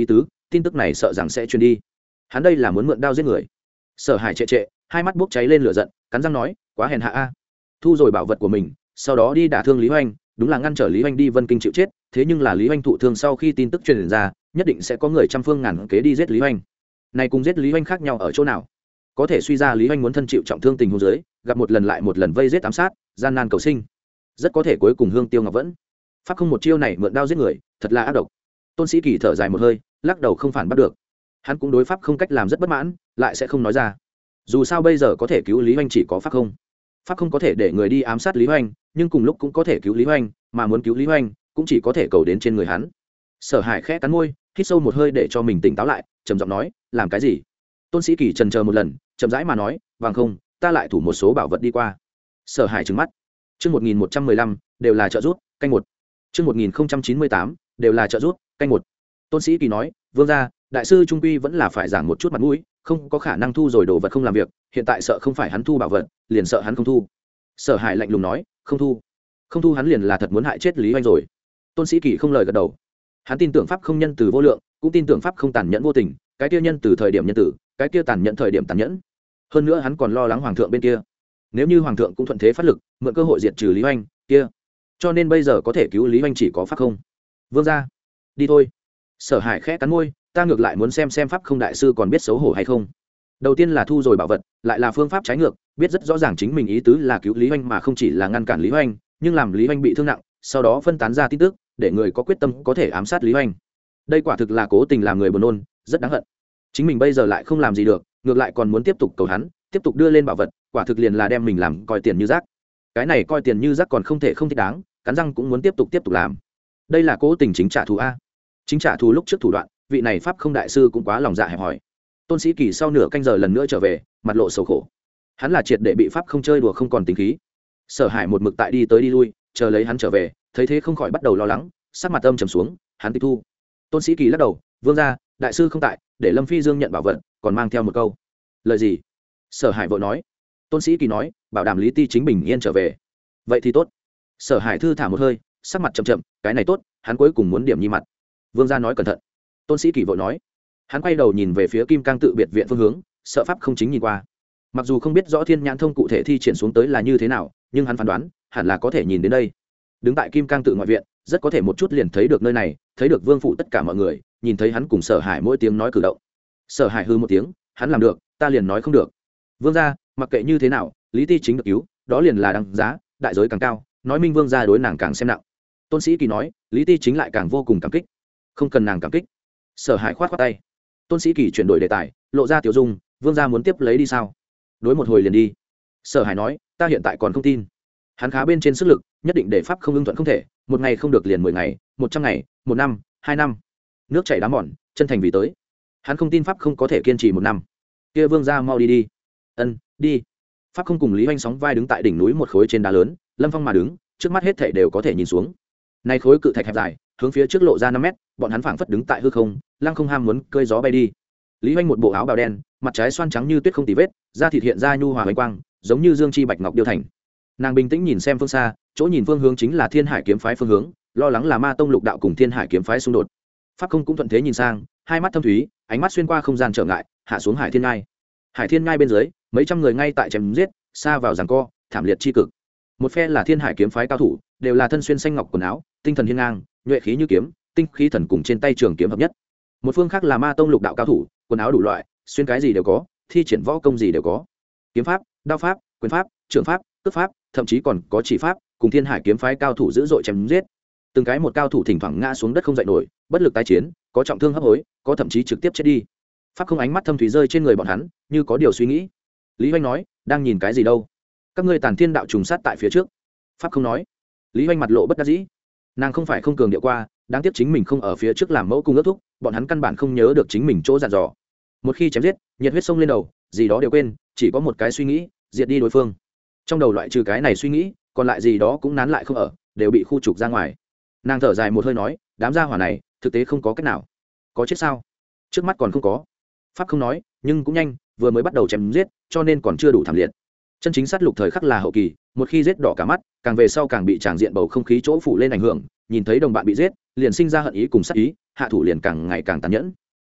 tin tức này sợ rằng sẽ truyền đi. Hắn đây là muốn mượn đao giết người. Sở Hải trệ trệ, hai mắt bốc cháy lên lửa giận, cắn răng nói, quá hèn hạ a. Thu rồi bảo vật của mình, sau đó đi đả thương Lý Hoành, đúng là ngăn trở Lý Hoành đi Vân Kinh chịu chết, thế nhưng là Lý Hoành thụ thương sau khi tin tức truyền ra, nhất định sẽ có người trăm phương ngàn kế đi giết Lý Hoành. Này cùng giết Lý Hoành khác nhau ở chỗ nào? Có thể suy ra Lý Hoành muốn thân chịu trọng thương tình huống dưới, gặp một lần lại một lần vây giết ám sát, gian nan cầu sinh, rất có thể cuối cùng hương tiêu ngọc vẫn. Pháp không một chiêu này mượn đao giết người, thật là ác độc. Tôn Sĩ Kỳ thở dài một hơi, lắc đầu không phản bắt được. Hắn cũng đối pháp không cách làm rất bất mãn, lại sẽ không nói ra. Dù sao bây giờ có thể cứu Lý Hoành chỉ có pháp không. Pháp không có thể để người đi ám sát Lý Hoành, nhưng cùng lúc cũng có thể cứu Lý Hoành, mà muốn cứu Lý Hoành cũng chỉ có thể cầu đến trên người hắn. Sở Hải khẽ cắn môi, hít sâu một hơi để cho mình tỉnh táo lại, trầm giọng nói, làm cái gì? Tôn Sĩ Kỳ chần chờ một lần, chậm rãi mà nói, vàng không, ta lại thủ một số bảo vật đi qua. Sở Hải trừng mắt. Chương một nghìn một trăm mười lăm đều là trợ giúp, canh một. Chương một nghìn chín mươi tám đều là trợ giúp, canh một. Tôn Sĩ Kỳ nói, vương gia, đại sư trung quy vẫn là phải giảng một chút mặt mũi, không có khả năng thu rồi đồ vật không làm việc, hiện tại sợ không phải hắn thu bảo vật, liền sợ hắn không thu. Sở Hải lạnh lùng nói, không thu. Không thu hắn liền là thật muốn hại chết Lý Hoành rồi. Tôn Sĩ Kỳ không lời gật đầu. Hắn tin tưởng pháp không nhân từ vô lượng, cũng tin tưởng pháp không tàn nhẫn vô tình, cái kia nhân từ thời điểm nhân tử, cái kia tàn nhẫn thời điểm tàn nhẫn. Hơn nữa hắn còn lo lắng hoàng thượng bên kia. Nếu như hoàng thượng cũng thuận thế phát lực, mượn cơ hội diệt trừ Lý Hoành, kia, cho nên bây giờ có thể cứu Lý Hoành chỉ có pháp không. Vương gia, đi thôi. Sở Hải khẽ cắn môi, ta ngược lại muốn xem xem pháp không đại sư còn biết xấu hổ hay không. Đầu tiên là thu rồi bảo vật, lại là phương pháp trái ngược, biết rất rõ ràng chính mình ý tứ là cứu Lý Hoành mà không chỉ là ngăn cản Lý Hoành, nhưng làm Lý Hoành bị thương nặng, sau đó phân tán ra tin tức, để người có quyết tâm có thể ám sát Lý Hoành. Đây quả thực là cố tình làm người buồn nôn, rất đáng hận. Chính mình bây giờ lại không làm gì được, ngược lại còn muốn tiếp tục cầu hắn, tiếp tục đưa lên bảo vật, quả thực liền là đem mình làm coi tiền như rác. Cái này coi tiền như rác còn không thể không thích đáng, cắn răng cũng muốn tiếp tục tiếp tục làm. Đây là cố tình chính trả thù a. Chính trả thù lúc trước thủ đoạn, vị này pháp không đại sư cũng quá lòng dạ hẹp hòi. Tôn Sĩ Kỳ sau nửa canh giờ lần nữa trở về, mặt lộ sầu khổ. Hắn là triệt để bị pháp không chơi đùa không còn tính khí. Sở Hải một mực tại đi tới đi lui, chờ lấy hắn trở về, thấy thế không khỏi bắt đầu lo lắng, sắc mặt âm trầm xuống, hắn tịch thu. Tôn Sĩ Kỳ lắc đầu, vương gia, đại sư không tại, để Lâm Phi Dương nhận bảo vật, còn mang theo một câu. Lời gì? Sở Hải vội nói. Tôn Sĩ Kỳ nói, bảo đảm Lý Ti chính bình yên trở về. Vậy thì tốt. Sở Hải thư thả một hơi, sắc mặt chậm chậm, cái này tốt, hắn cuối cùng muốn điểm nhi mặt. Vương gia nói cẩn thận. Tôn Sĩ Kỳ vội nói. Hắn quay đầu nhìn về phía Kim Cang tự biệt viện phương hướng, sợ pháp không chính nhìn qua. Mặc dù không biết rõ Thiên Nhãn Thông cụ thể thi triển xuống tới là như thế nào, nhưng hắn phán đoán, hẳn là có thể nhìn đến đây. Đứng tại Kim Cang tự ngoại viện, rất có thể một chút liền thấy được nơi này, thấy được Vương phủ tất cả mọi người, nhìn thấy hắn cùng Sở Hải mỗi tiếng nói cử động. Sở Hải hư một tiếng, hắn làm được, ta liền nói không được. Vương gia, mặc kệ như thế nào, Lý Ti chính được cứu, đó liền là đăng giá, đại giới càng cao, nói minh vương gia đối nàng càng xem nặng. Tôn Sĩ Kỳ nói, Lý Ti chính lại càng vô cùng cảm kích. Không cần nàng cảm kích. Sở Hải khoát khoát tay. Tôn Sĩ Kỳ chuyển đổi đề tài, lộ ra tiểu dung, vương gia muốn tiếp lấy đi sao? Đối một hồi liền đi. Sở Hải nói, ta hiện tại còn không tin. Hắn khá bên trên sức lực, nhất định để pháp không ưng thuận không thể, một ngày không được liền mười ngày, một trăm ngày, một năm, hai năm. Nước chảy đá mòn, chân thành vì tới. Hắn không tin pháp không có thể kiên trì một năm. Kia vương gia mau đi đi. Ân, đi. Pháp không cùng Lý Hoành sóng vai đứng tại đỉnh núi một khối trên đá lớn, Lâm Phong mà đứng, trước mắt hết thảy đều có thể nhìn xuống. Này khối cự thạch hẹp dài, hướng phía trước lộ ra năm mét, bọn hắn phảng phất đứng tại hư không, lăng không ham muốn cơi gió bay đi. Lý Hoành một bộ áo bào đen, mặt trái xoan trắng như tuyết không tì vết, da thịt hiện ra nhu hòa huỳnh quang, giống như dương chi bạch ngọc điêu thành. Nàng bình tĩnh nhìn xem phương xa, chỗ nhìn phương hướng chính là Thiên Hải kiếm phái phương hướng, lo lắng là Ma tông lục đạo cùng Thiên Hải kiếm phái xung đột. Pháp không cũng thuận thế nhìn sang, hai mắt thâm thúy, ánh mắt xuyên qua không gian trở ngại, hạ xuống Hải Thiên Ngai. Hải Thiên Ngai bên dưới, mấy trăm người ngay tại chém giết, xa vào giằng co, thảm liệt chi cực. Một phe là Thiên Hải kiếm phái cao thủ, đều là thân xuyên xanh ngọc quần áo, tinh thần hiên ngang, nhuệ khí như kiếm, tinh khí thần cùng trên tay trường kiếm hợp nhất. Một phương khác là Ma tông lục đạo cao thủ, quần áo đủ loại, xuyên cái gì đều có, thi triển võ công gì đều có. Kiếm pháp, đao pháp, quyền pháp, trường pháp, cước pháp, thậm chí còn có chỉ pháp, cùng Thiên Hải kiếm phái cao thủ dữ dội chém giết. Từng cái một cao thủ thỉnh thoảng ngã xuống đất không dậy nổi, bất lực tái chiến, có trọng thương hấp hối, có thậm chí trực tiếp chết đi. Pháp không ánh mắt thâm thúy rơi trên người bọn hắn, như có điều suy nghĩ. Lý Hoành nói, đang nhìn cái gì đâu? Các ngươi Tàn Thiên đạo trùng sát tại phía trước. Pháp không nói. Lý Hoành mặt lộ bất đắc dĩ. Nàng không phải không cường điệu qua, đáng tiếc chính mình không ở phía trước làm mẫu cung ước thúc, bọn hắn căn bản không nhớ được chính mình chỗ dặn dò. Một khi chém giết, nhiệt huyết sông lên đầu, gì đó đều quên, chỉ có một cái suy nghĩ, diệt đi đối phương. Trong đầu loại trừ cái này suy nghĩ, còn lại gì đó cũng nán lại không ở, đều bị khu trục ra ngoài. Nàng thở dài một hơi nói, đám gia hỏa này, thực tế không có cách nào. Có chết sao? Trước mắt còn không có. Pháp không nói, nhưng cũng nhanh, vừa mới bắt đầu chém giết, cho nên còn chưa đủ thảm liệt. Chân chính sát lục thời khắc là hậu kỳ, một khi giết đỏ cả mắt, càng về sau càng bị tràng diện bầu không khí chỗ phủ lên ảnh hưởng, nhìn thấy đồng bạn bị giết, liền sinh ra hận ý cùng sát ý, hạ thủ liền càng ngày càng tàn nhẫn.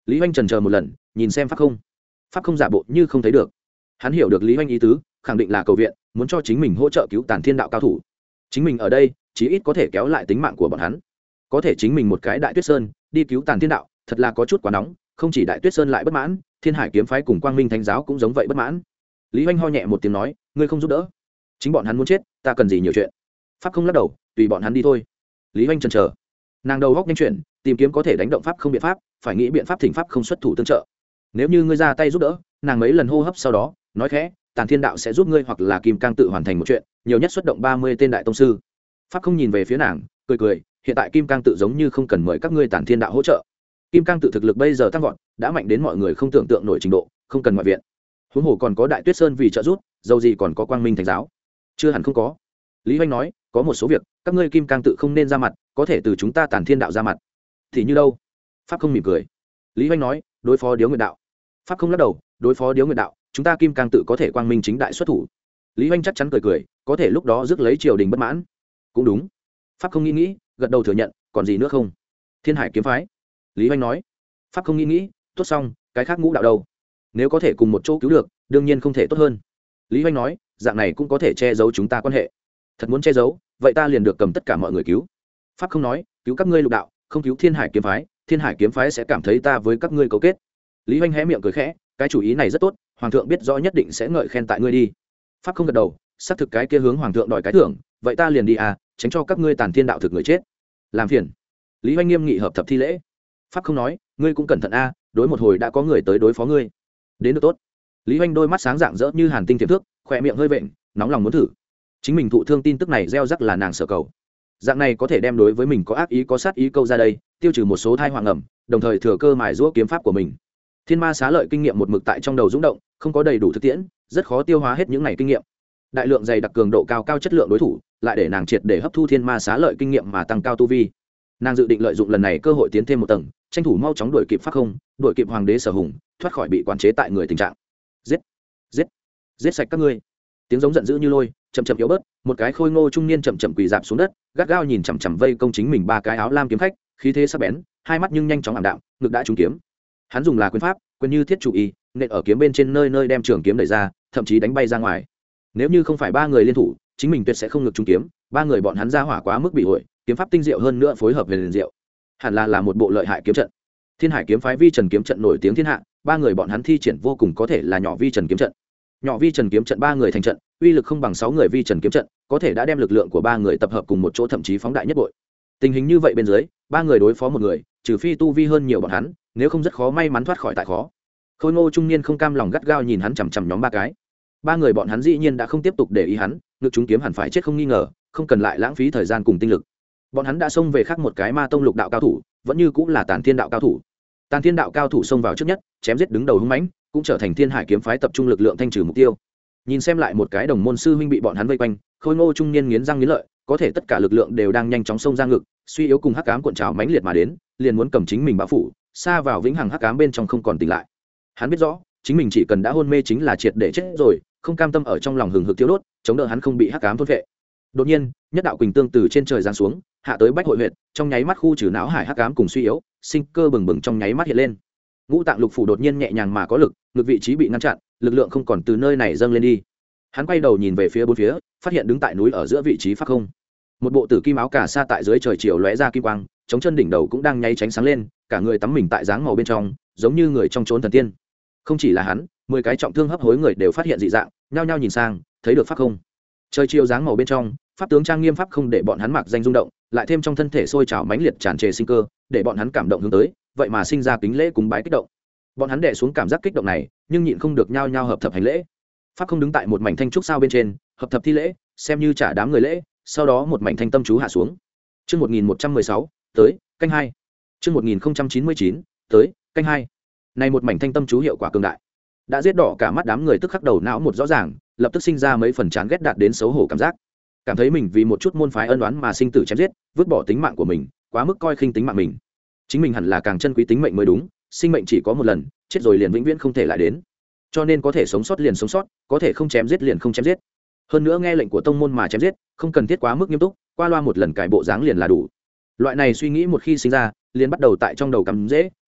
Lý Hoành trần chờ một lần nhìn xem pháp không. Pháp không giả bộ như không thấy được. Hắn hiểu được Lý Hoành ý tứ, khẳng định là cầu viện, muốn cho chính mình hỗ trợ cứu Tản Thiên đạo cao thủ. Chính mình ở đây chí ít có thể kéo lại tính mạng của bọn hắn. Có thể chính mình một cái Đại Tuyết Sơn đi cứu Tản Thiên đạo, thật là có chút quá nóng. Không chỉ Đại Tuyết Sơn lại bất mãn, Thiên Hải kiếm phái cùng Quang Minh Thánh giáo cũng giống vậy bất mãn. Lý Hoành ho nhẹ một tiếng nói, ngươi không giúp đỡ, chính bọn hắn muốn chết, ta cần gì nhiều chuyện. Pháp không lắc đầu, tùy bọn hắn đi thôi. Lý Hoành chần chờ, nàng đầu góc nhanh chuyển, tìm kiếm có thể đánh động pháp không biện pháp, phải nghĩ biện pháp thỉnh pháp không xuất thủ tương trợ. Nếu như ngươi ra tay giúp đỡ, nàng mấy lần hô hấp sau đó nói khẽ, Tản Thiên đạo sẽ giúp ngươi hoặc là Kim Cang tự hoàn thành một chuyện, nhiều nhất xuất động ba mươi tên đại tông sư. Pháp không nhìn về phía nàng, cười cười, hiện tại Kim Cang tự giống như không cần mời các ngươi Tản Thiên đạo hỗ trợ. Kim Cang tự thực lực bây giờ tăng vọt, đã mạnh đến mọi người không tưởng tượng nổi trình độ, không cần ngoại viện. Huống hồ còn có Đại Tuyết Sơn vì trợ giúp, dầu gì còn có Quang Minh Thánh giáo. Chưa hẳn không có. Lý Hoành nói, có một số việc các ngươi Kim Cang tự không nên ra mặt, có thể từ chúng ta Tản Thiên đạo ra mặt. Thì như đâu? Pháp không mỉm cười. Lý Hoành nói, đối phó Điếu Nguyệt đạo. Pháp không lắc đầu, đối phó Điếu Nguyệt đạo, chúng ta Kim Cang tự có thể quang minh chính đại xuất thủ. Lý Hoành chắc chắn cười cười, có thể lúc đó rước lấy triều đình bất mãn. Cũng đúng. Pháp không nghĩ nghĩ, gật đầu thừa nhận, còn gì nữa không? Thiên Hải kiếm phái. Lý Hoành nói. Pháp không nghĩ nghĩ, tốt xong, cái khác ngũ đạo đâu? Nếu có thể cùng một chỗ cứu được, đương nhiên không thể tốt hơn. Lý Hoành nói, dạng này cũng có thể che giấu chúng ta quan hệ. Thật muốn che giấu, vậy ta liền được cầm tất cả mọi người cứu. Pháp không nói, cứu các ngươi lục đạo, không cứu Thiên Hải kiếm phái, Thiên Hải kiếm phái sẽ cảm thấy ta với các ngươi cấu kết. Lý Hoành hé miệng cười khẽ, cái chủ ý này rất tốt, hoàng thượng biết rõ nhất định sẽ ngợi khen tại ngươi đi. Pháp không gật đầu, xác thực cái kia hướng hoàng thượng đòi cái thưởng, vậy ta liền đi à, tránh cho các ngươi Tản Thiên đạo thực người chết. Làm phiền. Lý Hoành nghiêm nghị hợp thập thi lễ. Pháp không nói, ngươi cũng cẩn thận a, đối một hồi đã có người tới đối phó ngươi. Đến được tốt. Lý Hoành đôi mắt sáng rạng rỡ như hàn tinh tiềm thước, khỏe miệng hơi vện, nóng lòng muốn thử. Chính mình thụ thương tin tức này gieo rắc là nàng sở cầu. Dạng này có thể đem đối với mình có ác ý có sát ý câu ra đây, tiêu trừ một số thai hoàng ẩm, đồng thời thừa cơ mài giũa kiếm pháp của mình. Thiên Ma xá lợi kinh nghiệm một mực tại trong đầu rung động, không có đầy đủ thực tiễn, rất khó tiêu hóa hết những này kinh nghiệm. Đại lượng dày đặc cường độ cao cao chất lượng đối thủ, lại để nàng triệt để hấp thu Thiên Ma xá lợi kinh nghiệm mà tăng cao tu vi. Nàng dự định lợi dụng lần này cơ hội tiến thêm một tầng, tranh thủ mau chóng đuổi kịp Pháp không, đuổi kịp hoàng đế Sở Hùng, thoát khỏi bị quản chế tại người tình trạng. Giết, giết, giết sạch các ngươi! Tiếng giống giận dữ như lôi, chậm chậm yếu bớt, một cái khôi ngô trung niên chậm chậm quỳ rạp xuống đất, gắt gao nhìn chằm chằm vây công chính mình ba cái áo lam kiếm khách, khí thế sắc bén, hai mắt nhưng nhanh chóng ảm đạm, ngực đã trúng kiếm. Hắn dùng là quyền pháp, quyền như thiết chủ y, nện ở kiếm bên trên nơi nơi đem trường kiếm đẩy ra, thậm chí đánh bay ra ngoài. Nếu như không phải ba người liên thủ, chính mình tuyệt sẽ không ngực trúng kiếm, ba người bọn hắn ra hỏa quá mức bị hội, kiếm pháp tinh diệu hơn nữa phối hợp về liền diệu. Hẳn là là một bộ lợi hại kiếm trận. Thiên Hải kiếm phái vi trần kiếm trận nổi tiếng thiên hạ, ba người bọn hắn thi triển vô cùng có thể là nhỏ vi trần kiếm trận. Nhỏ vi trần kiếm trận ba người thành trận, uy lực không bằng sáu người vi trần kiếm trận, có thể đã đem lực lượng của ba người tập hợp cùng một chỗ, thậm chí phóng đại nhất bội. Tình hình như vậy bên dưới, ba người đối phó một người, trừ phi tu vi hơn nhiều bọn hắn, nếu không rất khó may mắn thoát khỏi tại khó. Khôi ngô trung niên không cam lòng gắt gao nhìn hắn chằm chằm nhóm ba cái. Ba người bọn hắn dĩ nhiên đã không tiếp tục để ý hắn, ngực chúng kiếm hẳn phải chết không nghi ngờ, không cần lại lãng phí thời gian cùng tinh lực. Bọn hắn đã xông về khác một cái Ma tông lục đạo cao thủ, vẫn như cũng là Tản Thiên đạo cao thủ. Tản Thiên đạo cao thủ xông vào trước nhất, chém giết đứng đầu hung mãnh, cũng trở thành Thiên Hải kiếm phái tập trung lực lượng thanh trừ mục tiêu. Nhìn xem lại một cái đồng môn sư huynh bị bọn hắn vây quanh, khôi ngô trung niên nghiến răng nghiến lợi, có thể tất cả lực lượng đều đang nhanh chóng xông ra ngực, suy yếu cùng hắc ám cuộn trào mãnh liệt mà đến, liền muốn cầm chính mình bão phủ, xa vào vĩnh hằng hắc ám bên trong không còn tỉnh lại. Hắn biết rõ, chính mình chỉ cần đã hôn mê chính là triệt để chết rồi, không cam tâm ở trong lòng hừng hực thiêu đốt, chống đỡ hắn không bị hắc ám thôn phệ. Đột nhiên, nhất đạo quỳnh tương từ trên trời giáng xuống, hạ tới bách hội huyệt, trong nháy mắt khu trừ não hải hắc ám cùng suy yếu, sinh cơ bừng bừng trong nháy mắt hiện lên. Ngũ tạng lục phủ đột nhiên nhẹ nhàng mà có lực, ngực vị trí bị ngăn chặn, lực lượng không còn từ nơi này dâng lên đi. Hắn quay đầu nhìn về phía bốn phía, phát hiện đứng tại núi ở giữa vị trí Pháp không. Một bộ tử kim áo cà sa tại dưới trời chiều lóe ra kim quang, chống chân đỉnh đầu cũng đang nháy tránh sáng lên, cả người tắm mình tại dáng màu bên trong, giống như người trong chốn thần tiên. Không chỉ là hắn, mười cái trọng thương hấp hối người đều phát hiện dị dạng, nhao nhao nhìn sang, thấy được Pháp không. Trời chiều dáng màu bên trong, pháp tướng trang nghiêm pháp không để bọn hắn mặc danh rung động, lại thêm trong thân thể sôi trào mãnh liệt tràn trề sinh cơ, để bọn hắn cảm động hướng tới, vậy mà sinh ra kính lễ cúng bái kích động. Bọn hắn đè xuống cảm giác kích động này, nhưng nhịn không được nhao nhao hợp thập hành lễ. Pháp không đứng tại một mảnh thanh trúc sao bên trên, hợp thập thi lễ, xem như trả đám người lễ, sau đó một mảnh thanh tâm chú hạ xuống. Chương một nghìn một trăm mười sáu, tới, canh hai. Chương một nghìn chín mươi chín, tới, canh hai. Này một mảnh thanh tâm chú hiệu quả cường đại, đã giết đỏ cả mắt đám người, tức khắc đầu não một rõ ràng, lập tức sinh ra mấy phần chán ghét đạt đến xấu hổ cảm giác, cảm thấy mình vì một chút môn phái ân oán mà sinh tử chém giết, vứt bỏ tính mạng của mình, quá mức coi khinh tính mạng mình. Chính mình hẳn là càng trân quý tính mệnh mới đúng, sinh mệnh chỉ có một lần, chết rồi liền vĩnh viễn không thể lại đến. Cho nên có thể sống sót liền sống sót, có thể không chém giết liền không chém giết. Hơn nữa nghe lệnh của tông môn mà chém giết, không cần thiết quá mức nghiêm túc, qua loa một lần cải bộ dáng liền là đủ. Loại này suy nghĩ một khi sinh ra, liền bắt đầu tại trong đầu cắm rễ,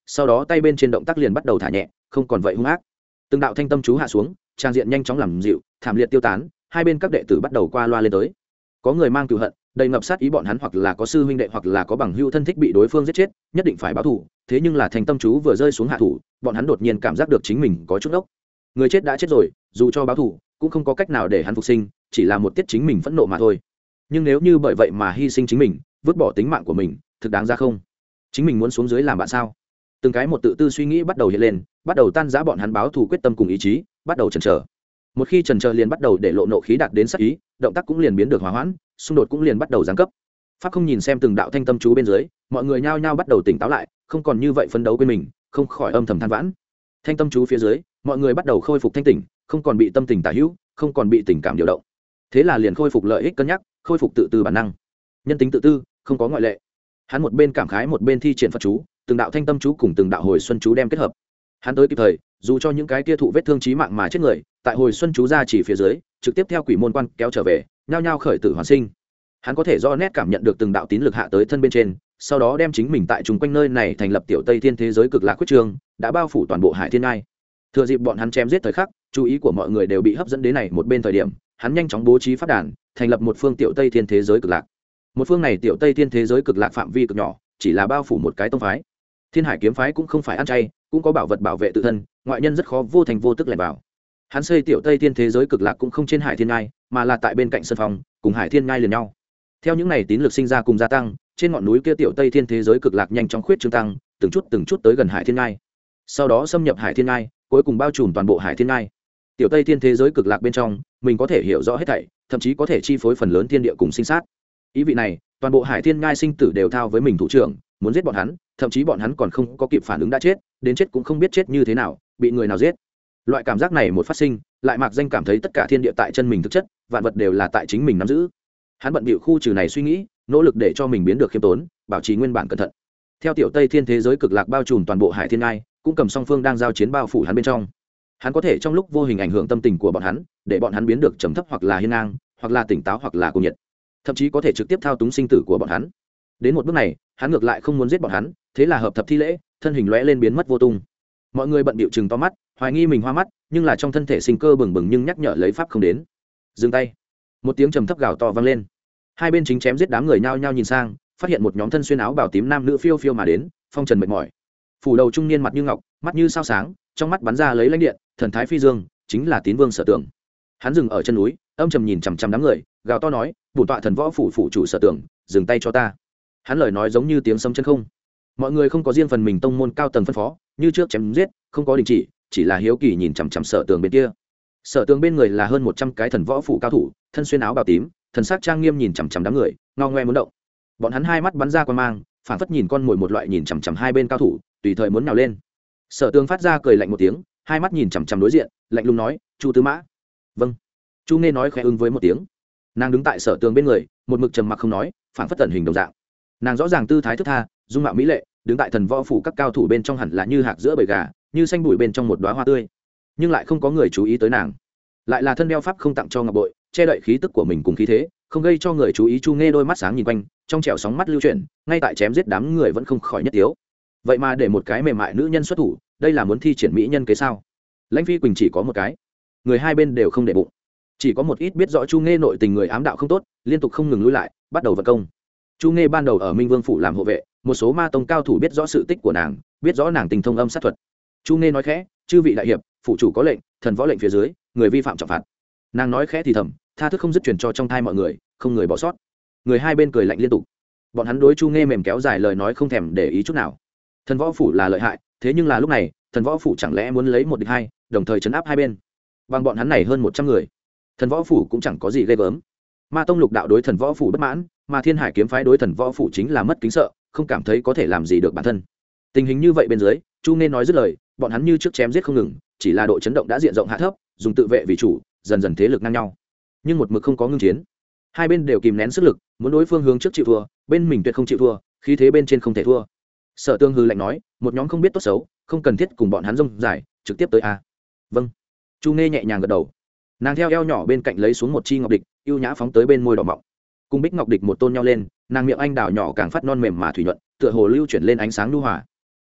sau đó tay bên trên động tác liền bắt đầu thả nhẹ, không còn vậy hung ác. Từng đạo thanh tâm chú hạ xuống, trang diện nhanh chóng làm dịu, thảm liệt tiêu tán, hai bên các đệ tử bắt đầu qua loa lên tới. Có người mang cừu hận, đầy ngập sát ý bọn hắn hoặc là có sư huynh đệ hoặc là có bằng hữu thân thích bị đối phương giết chết, nhất định phải báo thù, thế nhưng là thanh tâm chú vừa rơi xuống hạ thủ, bọn hắn đột nhiên cảm giác được chính mình có chút ốc. Người chết đã chết rồi, dù cho báo thù, cũng không có cách nào để hắn phục sinh, chỉ là một tiết chính mình phẫn nộ mà thôi. Nhưng nếu như bởi vậy mà hy sinh chính mình, vứt bỏ tính mạng của mình, thực đáng ra không? Chính mình muốn xuống dưới làm bạn sao? Từng cái một tự tư suy nghĩ bắt đầu hiện lên, bắt đầu tan rã bọn hắn báo thù quyết tâm cùng ý chí, bắt đầu chần chờ. Một khi chần chờ liền bắt đầu để lộ nộ khí đạt đến sát ý, động tác cũng liền biến được hòa hoãn, xung đột cũng liền bắt đầu giáng cấp. Pháp không nhìn xem từng đạo thanh tâm chú bên dưới, mọi người nhao nhao bắt đầu tỉnh táo lại, không còn như vậy phấn đấu quên mình, không khỏi âm thầm than vãn. Thanh tâm chú phía dưới, mọi người bắt đầu khôi phục thanh tỉnh, không còn bị tâm tình tả hữu, không còn bị tình cảm điều động. Thế là liền khôi phục lợi ích cân nhắc, khôi phục tự tư bản năng. Nhân tính tự tư, không có ngoại lệ. Hắn một bên cảm khái một bên thi triển Phật chú, từng đạo thanh tâm chú cùng từng đạo hồi xuân chú đem kết hợp. Hắn tới kịp thời, dù cho những cái kia thụ vết thương chí mạng mà chết người, tại hồi xuân chú ra chỉ phía dưới, trực tiếp theo quỷ môn quan kéo trở về, nhao nhao khởi tử hoàn sinh. Hắn có thể do nét cảm nhận được từng đạo tín lực hạ tới thân bên trên, sau đó đem chính mình tại chung quanh nơi này thành lập tiểu Tây Thiên thế giới cực lạc quyết trường, đã bao phủ toàn bộ Hải Thiên Ngai. Thừa dịp bọn hắn chém giết thời khắc, chú ý của mọi người đều bị hấp dẫn đến này một bên thời điểm, hắn nhanh chóng bố trí pháp đàn, thành lập một phương tiểu Tây Thiên thế giới cực lạc. Một phương này tiểu Tây Thiên thế giới cực lạc phạm vi cực nhỏ, chỉ là bao phủ một cái tông phái. Thiên Hải kiếm phái cũng không phải ăn chay, cũng có bảo vật bảo vệ tự thân, ngoại nhân rất khó vô thành vô tức lẻn vào. Hắn xây tiểu Tây Thiên thế giới cực lạc cũng không trên Hải Thiên Ngai, mà là tại bên cạnh sân phòng, cùng Hải Thiên Ngai liền nhau. Theo những này tín lực sinh ra cùng gia tăng, trên ngọn núi kia tiểu Tây Thiên thế giới cực lạc nhanh chóng khuyết trương tăng, từng chút từng chút tới gần Hải Thiên Ngai. Sau đó xâm nhập Hải Thiên Ngai, cuối cùng bao trùm toàn bộ Hải Thiên Ngai. Tiểu Tây Thiên thế giới cực lạc bên trong, mình có thể hiểu rõ hết thảy, thậm chí có thể chi phối phần lớn thiên địa cùng sinh sát. Ý vị này, toàn bộ Hải Thiên Ngai sinh tử đều thao với mình thủ trưởng, muốn giết bọn hắn, thậm chí bọn hắn còn không có kịp phản ứng đã chết, đến chết cũng không biết chết như thế nào, bị người nào giết. Loại cảm giác này một phát sinh, lại mạc danh cảm thấy tất cả thiên địa tại chân mình thực chất, vạn vật đều là tại chính mình nắm giữ. Hắn bận bịu khu trừ này suy nghĩ, nỗ lực để cho mình biến được khiêm tốn, bảo trì nguyên bản cẩn thận. Theo tiểu Tây Thiên thế giới cực lạc bao trùm toàn bộ Hải Thiên Ngai, cũng cầm song phương đang giao chiến bao phủ hắn bên trong. Hắn có thể trong lúc vô hình ảnh hưởng tâm tình của bọn hắn, để bọn hắn biến được trầm thấp hoặc là hiên ngang, hoặc là tỉnh táo hoặc là cuồng nhiệt, thậm chí có thể trực tiếp thao túng sinh tử của bọn hắn. Đến một bước này, hắn ngược lại không muốn giết bọn hắn, thế là hợp thập thi lễ, thân hình lóe lên biến mất vô tung. Mọi người bận bịu chừng to mắt, hoài nghi mình hoa mắt, nhưng là trong thân thể sinh cơ bừng bừng nhưng nhắc nhở lấy pháp không đến. Dừng tay. Một tiếng trầm thấp gào to vang lên. Hai bên chính chém giết đám người nhao nhao nhìn sang, phát hiện một nhóm thân xuyên áo bào tím nam nữ phiêu phiêu mà đến, phong trần mệt mỏi. Phủ đầu trung niên mặt như ngọc, mắt như sao sáng, trong mắt bắn ra lấy lãnh điện, thần thái phi dương, chính là Tín Vương Sở Tưởng. Hắn dừng ở chân núi, âm trầm nhìn chằm chằm đám người, gào to nói: "Bổn tọa thần võ phủ phủ chủ Sở Tưởng, dừng tay cho ta." Hắn lời nói giống như tiếng sấm chân không. Mọi người không có riêng phần mình tông môn cao tầng phân phó, như trước chém giết, không có đình chỉ, chỉ là hiếu kỳ nhìn chằm chằm Sở Tưởng bên kia. Sở Tưởng bên người là hơn một trăm cái thần võ phủ cao thủ, thân xuyên áo bào tím, thần sắc trang nghiêm nhìn chằm chằm đám người, ngao ngoe muốn động. Bọn hắn hai mắt bắn ra quan mang, phản phất nhìn con mồi một loại nhìn chằm chằm hai bên cao thủ, tùy thời muốn nhào lên. Sở Tương phát ra cười lạnh một tiếng, hai mắt nhìn chằm chằm đối diện, lạnh lùng nói: "Chu Tứ Mã." "Vâng." Chu Nghe nói khẽ ứng với một tiếng. Nàng đứng tại Sở Tương bên người, một mực trầm mặc không nói, phản phất tẩn hình đồng dạng. Nàng rõ ràng tư thái thức tha, dung mạo mỹ lệ, đứng tại thần võ phủ các cao thủ bên trong hẳn là như hạc giữa bầy gà, như xanh bụi bên trong một đóa hoa tươi. Nhưng lại không có người chú ý tới nàng. Lại là thân đeo pháp không tặng cho ngọc bội, che đậy khí tức của mình cùng khí thế, không gây cho người chú ý. Chu Nghe đôi mắt sáng nhìn quanh, trong trẻo sóng mắt lưu chuyển, ngay tại chém giết đám người vẫn không khỏi nhất tiếu. Vậy mà để một cái mềm mại nữ nhân xuất thủ, đây là muốn thi triển mỹ nhân kế sao? Lãnh Phi Quỳnh chỉ có một cái, người hai bên đều không để bụng, chỉ có một ít biết rõ Chu Nghe nội tình người ám đạo không tốt, liên tục không ngừng lui lại, bắt đầu vận công. Chu Nghe ban đầu ở Minh Vương phủ làm hộ vệ, một số ma tông cao thủ biết rõ sự tích của nàng, biết rõ nàng tình thông âm sát thuật. Chu Nghe nói khẽ: "Chư vị đại hiệp, phủ chủ có lệnh, thần võ lệnh phía dưới, người vi phạm trọng phạt." Nàng nói khẽ thì thầm, tha thức không dứt truyền cho trong thai mọi người, không người bỏ sót. Người hai bên cười lạnh liên tục. Bọn hắn đối Chu Nghe mềm kéo dài lời nói không thèm để ý chút nào. Thần võ phủ là lợi hại, thế nhưng là lúc này, thần võ phủ chẳng lẽ muốn lấy một địch hai, đồng thời chấn áp hai bên? Bằng bọn hắn này hơn một trăm người, thần võ phủ cũng chẳng có gì ghê gớm. Ma tông lục đạo đối thần võ phủ bất mãn, mà Thiên Hải kiếm phái đối thần võ phủ chính là mất kính sợ, không cảm thấy có thể làm gì được bản thân. Tình hình như vậy bên dưới, Chu Nghe nói dứt lời, bọn hắn như trước chém giết không ngừng, chỉ là độ chấn động đã diện rộng hạ thấp, dùng tự vệ vì chủ, dần dần thế lực ngang nhau. Nhưng một mực không có ngưng chiến, hai bên đều kìm nén sức lực, muốn đối phương hướng trước chịu thua, bên mình tuyệt không chịu thua, khí thế bên trên không thể thua. Sở Tương hư lạnh nói: "Một nhóm không biết tốt xấu, không cần thiết cùng bọn hắn rông dài, trực tiếp tới a." "Vâng." Chu Nghe nhẹ nhàng gật đầu. Nàng theo eo nhỏ bên cạnh lấy xuống một chi ngọc địch, ưu nhã phóng tới bên môi đỏ mọng. Cùng bích ngọc địch một tôn nhau lên, nàng miệng anh đào nhỏ càng phát non mềm mà thủy nhuận, tựa hồ lưu chuyển lên ánh sáng nhu hòa.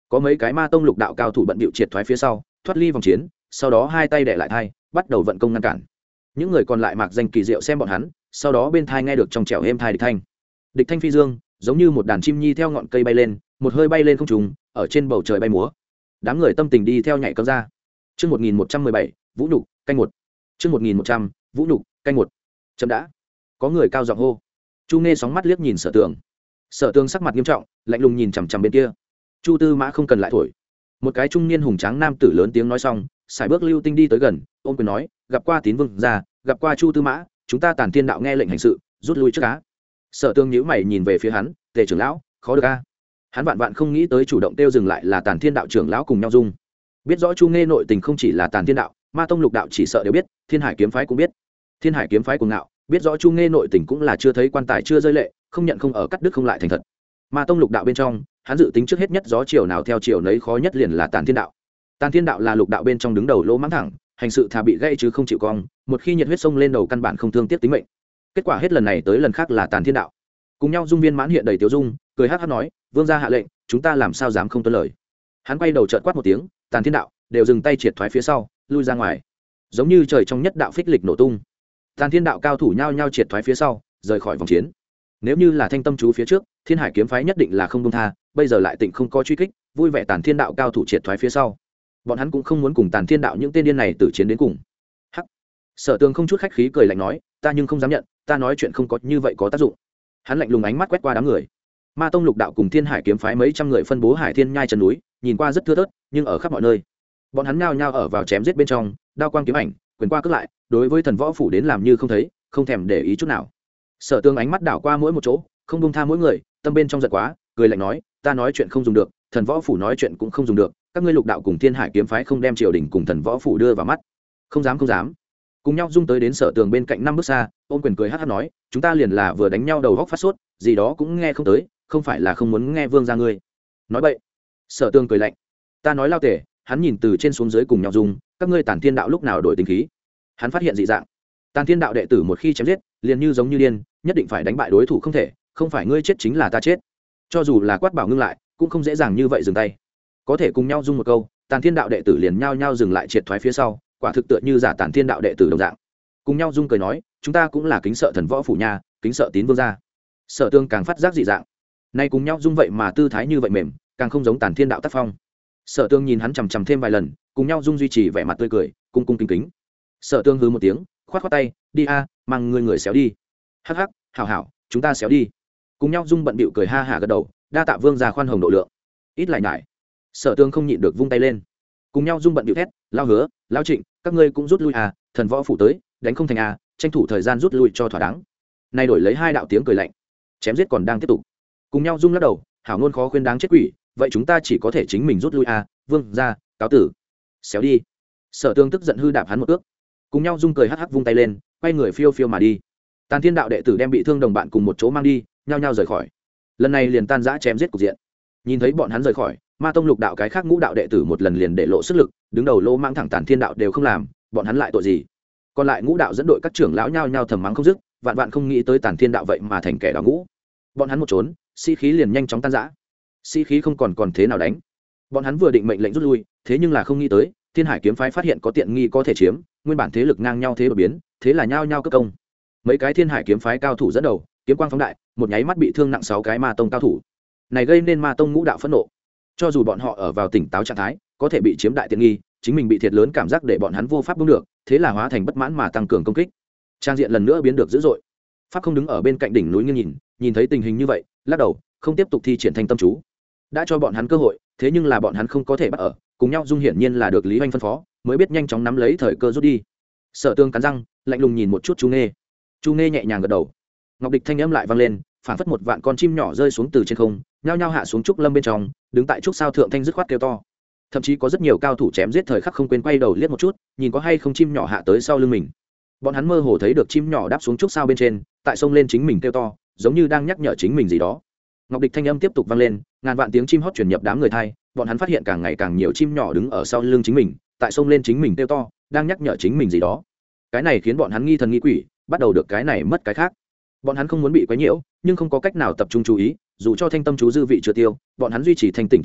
có mấy cái ma tông lục đạo cao thủ bận bịu triệt thoái phía sau thoát ly vòng chiến, sau đó hai tay để lại thai bắt đầu vận công ngăn cản. Những người còn lại mạc danh kỳ diệu xem bọn hắn, sau đó bên thai nghe được trong trẻo êm thai địch thanh. Địch thanh phi dương giống như một đàn chim nhi theo ngọn cây bay lên, một hơi bay lên không trung, ở trên bầu trời bay múa. Đám người tâm tình đi theo nhảy cấm ra. Chương một nghìn một trăm mười bảy, Vũ Nhục, canh một. Chương một nghìn một trăm, Vũ Nhục, canh một. Chấm đã. Có người cao giọng hô. Chu Nghe sóng mắt liếc nhìn Sở Tường. Sở Tường sắc mặt nghiêm trọng, lạnh lùng nhìn chằm chằm bên kia. Chu Tư Mã không cần lại thổi. Một cái trung niên hùng tráng nam tử lớn tiếng nói xong, sải bước lưu tinh đi tới gần, ôm quyền nói, gặp qua Tín Vương gia, gặp qua Chu Tư Mã, chúng ta Tản Thiên đạo nghe lệnh hành sự, rút lui trước cá. Sở Tường nhíu mày nhìn về phía hắn, Tề trưởng lão, khó được a. Hắn vạn vạn không nghĩ tới chủ động tiêu dừng lại là Tản Thiên đạo trưởng lão cùng nhau dung. Biết rõ Chu Nghe nội tình không chỉ là Tản Thiên đạo, Ma tông lục đạo chỉ sợ đều biết, Thiên Hải kiếm phái cũng biết. Thiên Hải kiếm phái cùng ngạo, biết rõ Chu Nghe nội tình cũng là chưa thấy quan tài chưa rơi lệ, không nhận không ở cắt đứt không lại thành thật. Ma tông lục đạo bên trong, hắn dự tính trước hết nhất gió chiều nào theo chiều nấy khó nhất liền là Tản Thiên đạo. Tản Thiên đạo là lục đạo bên trong đứng đầu lỗ mãng thẳng, hành sự thà bị gây chứ không chịu cong, một khi nhiệt huyết sông lên đầu căn bản không thương tiếc tính mệnh. Kết quả hết lần này tới lần khác là Tản Thiên đạo. Cùng nhau dung viên mãn hiện đầy tiêu dung, cười hắc hắc nói, vương gia hạ lệnh, chúng ta làm sao dám không tuân lời. Hắn quay đầu trợn quát một tiếng, Tản Thiên đạo đều dừng tay triệt thoái phía sau, lui ra ngoài. Giống như trời trong nhất đạo phích lịch nổ tung. Tản Thiên đạo cao thủ nhao nhao triệt thoái phía sau, rời khỏi vòng chiến. Nếu như là Thanh Tâm chú phía trước, Thiên Hải kiếm phái nhất định là không buông tha, bây giờ lại tịnh không có truy kích, vui vẻ Tản Thiên đạo cao thủ triệt thoái phía sau. Bọn hắn cũng không muốn cùng Tản Thiên đạo những tên điên này tử chiến đến cùng. Hắc. Sở Tường không chút khách khí cười lạnh nói, ta nhưng không dám nhận, ta nói chuyện không có như vậy có tác dụng. Hắn lạnh lùng ánh mắt quét qua đám người. Ma tông lục đạo cùng Thiên Hải kiếm phái mấy trăm người phân bố Hải Thiên nhai chân núi, nhìn qua rất thưa thớt, nhưng ở khắp mọi nơi. Bọn hắn nhao nhao ở vào chém giết bên trong, đao quang kiếm ảnh, quyền qua cướp lại, đối với thần võ phủ đến làm như không thấy, không thèm để ý chút nào. Sở Tường ánh mắt đảo qua mỗi một chỗ, không buông tha mỗi người, tâm bên trong giận quá, cười lạnh nói, ta nói chuyện không dùng được, thần võ phủ nói chuyện cũng không dùng được, các ngươi lục đạo cùng Thiên Hải kiếm phái không đem triều đình cùng thần võ phủ đưa vào mắt. Không dám không dám. Cùng nhau dung tới đến Sở Tường bên cạnh năm bước xa, ôm quyền cười hắc hắc nói, chúng ta liền là vừa đánh nhau đầu góc phát sốt, gì đó cũng nghe không tới, không phải là không muốn nghe vương gia ngươi. Nói bậy. Sở Tường cười lạnh, ta nói lao tể, hắn nhìn từ trên xuống dưới cùng nhau dung, các ngươi Tản Thiên đạo lúc nào đổi tính khí. Hắn phát hiện dị dạng. Tản Thiên đạo đệ tử một khi chém giết, liền như giống như điên, nhất định phải đánh bại đối thủ không thể, không phải ngươi chết chính là ta chết. Cho dù là quát bảo ngưng lại, cũng không dễ dàng như vậy dừng tay. Có thể cùng nhau dung một câu, Tản Thiên đạo đệ tử liền nhao nhao dừng lại triệt thoái phía sau, quả thực tựa như giả Tản Thiên đạo đệ tử đồng dạng. Cùng nhau dung cười nói, chúng ta cũng là kính sợ thần võ phủ nhà, kính sợ Tín vương gia. Sở Tương càng phát giác dị dạng. Nay cùng nhau dung vậy mà tư thái như vậy mềm, càng không giống Tản Thiên đạo tác phong. Sở Tương nhìn hắn chằm chằm thêm vài lần, cùng nhau dung duy trì vẻ mặt tươi cười, cung cung kính kính. Sở Tương hừ một tiếng, khoát khoát tay, đi a, mang người người xéo đi. Hắc hắc, hảo hảo, chúng ta xéo đi. Cùng nhau dung bận bịu cười ha hả gật đầu, đa tạ vương gia khoan hồng độ lượng. Ít lại nhải. Sở Tương không nhịn được vung tay lên. Cùng nhau dung bận bịu thét, lao hứa, lao trịnh, các ngươi cũng rút lui à, thần võ phủ tới, đánh không thành à, tranh thủ thời gian rút lui cho thỏa đáng. Nay đổi lấy hai đạo tiếng cười lạnh. Chém giết còn đang tiếp tục. Cùng nhau dung lắc đầu, hảo ngôn khó khuyên đáng chết quỷ, vậy chúng ta chỉ có thể chính mình rút lui à, vương gia, cáo tử. Xéo đi. Sở Tương tức giận hư đạp hắn một ước. Cùng nhau dung cười hắc hắc vung tay lên, quay người phiêu phiêu mà đi. Tàn Thiên đạo đệ tử đem bị thương đồng bạn cùng một chỗ mang đi, nhao nhao rời khỏi. Lần này liền tan rã chém giết cục diện. Nhìn thấy bọn hắn rời khỏi, Ma tông lục đạo cái khác ngũ đạo đệ tử một lần liền để lộ sức lực, đứng đầu lô mang thẳng Tàn Thiên đạo đều không làm, bọn hắn lại tội gì? Còn lại ngũ đạo dẫn đội các trưởng lão nhao nhao thầm mắng không dứt, vạn vạn không nghĩ tới Tàn Thiên đạo vậy mà thành kẻ đào ngũ. Bọn hắn một trốn, sĩ khí liền nhanh chóng tan rã. Sĩ khí không còn còn thế nào đánh. Bọn hắn vừa định mệnh lệnh rút lui, thế nhưng là không nghĩ tới, Thiên Hải kiếm phái phát hiện có tiện nghi có thể chiếm, nguyên bản thế lực ngang nhau thế đột biến, thế là nhao nhao cấp công. Mấy cái Thiên Hải kiếm phái cao thủ dẫn đầu, kiếm quang phóng đại, một nháy mắt bị thương nặng sáu cái Ma tông cao thủ. Này gây nên Ma tông ngũ đạo phẫn nộ. Cho dù bọn họ ở vào tỉnh táo trạng thái, có thể bị chiếm đại tiện nghi, chính mình bị thiệt lớn cảm giác để bọn hắn vô pháp buông được, thế là hóa thành bất mãn mà tăng cường công kích. Trang diện lần nữa biến được dữ dội. Pháp không đứng ở bên cạnh đỉnh núi nghiêng nhìn, nhìn thấy tình hình như vậy, lắc đầu, không tiếp tục thi triển Thanh Tâm chú. Đã cho bọn hắn cơ hội, thế nhưng là bọn hắn không có thể bắt ở, cùng nhau dung hiển nhiên là được Lý Hoành phân phó, mới biết nhanh chóng nắm lấy thời cơ rút đi. Sở Tương cắn răng, lạnh lùng nhìn một chút Chu Nghê. Chu Nghê nhẹ nhàng gật đầu. Ngọc Địch thanh âm lại vang lên, phảng phất một vạn con chim nhỏ rơi xuống từ trên không, nhao nhao hạ xuống trúc lâm bên trong, đứng tại trúc sao thượng thanh dứt khoát kêu to. Thậm chí có rất nhiều cao thủ chém giết thời khắc không quên quay đầu liếc một chút, nhìn có hay không chim nhỏ hạ tới sau lưng mình. Bọn hắn mơ hồ thấy được chim nhỏ đáp xuống trúc sao bên trên, tại sông lên chính mình kêu to, giống như đang nhắc nhở chính mình gì đó. Ngọc Địch thanh âm tiếp tục vang lên, ngàn vạn tiếng chim hót truyền nhập đám người thai, bọn hắn phát hiện càng ngày càng nhiều chim nhỏ đứng ở sau lưng chính mình, tại sông lên chính mình kêu to, đang nhắc nhở chính mình gì đó. Cái này khiến bọn hắn nghi thần nghi quỷ, bắt đầu được cái này mất cái khác. Bọn hắn không muốn bị quấy nhiễu, nhưng không có cách nào tập trung chú ý, dù cho Thanh Tâm chú dư vị chưa tiêu, bọn hắn duy trì thanh tỉnh trạng thái,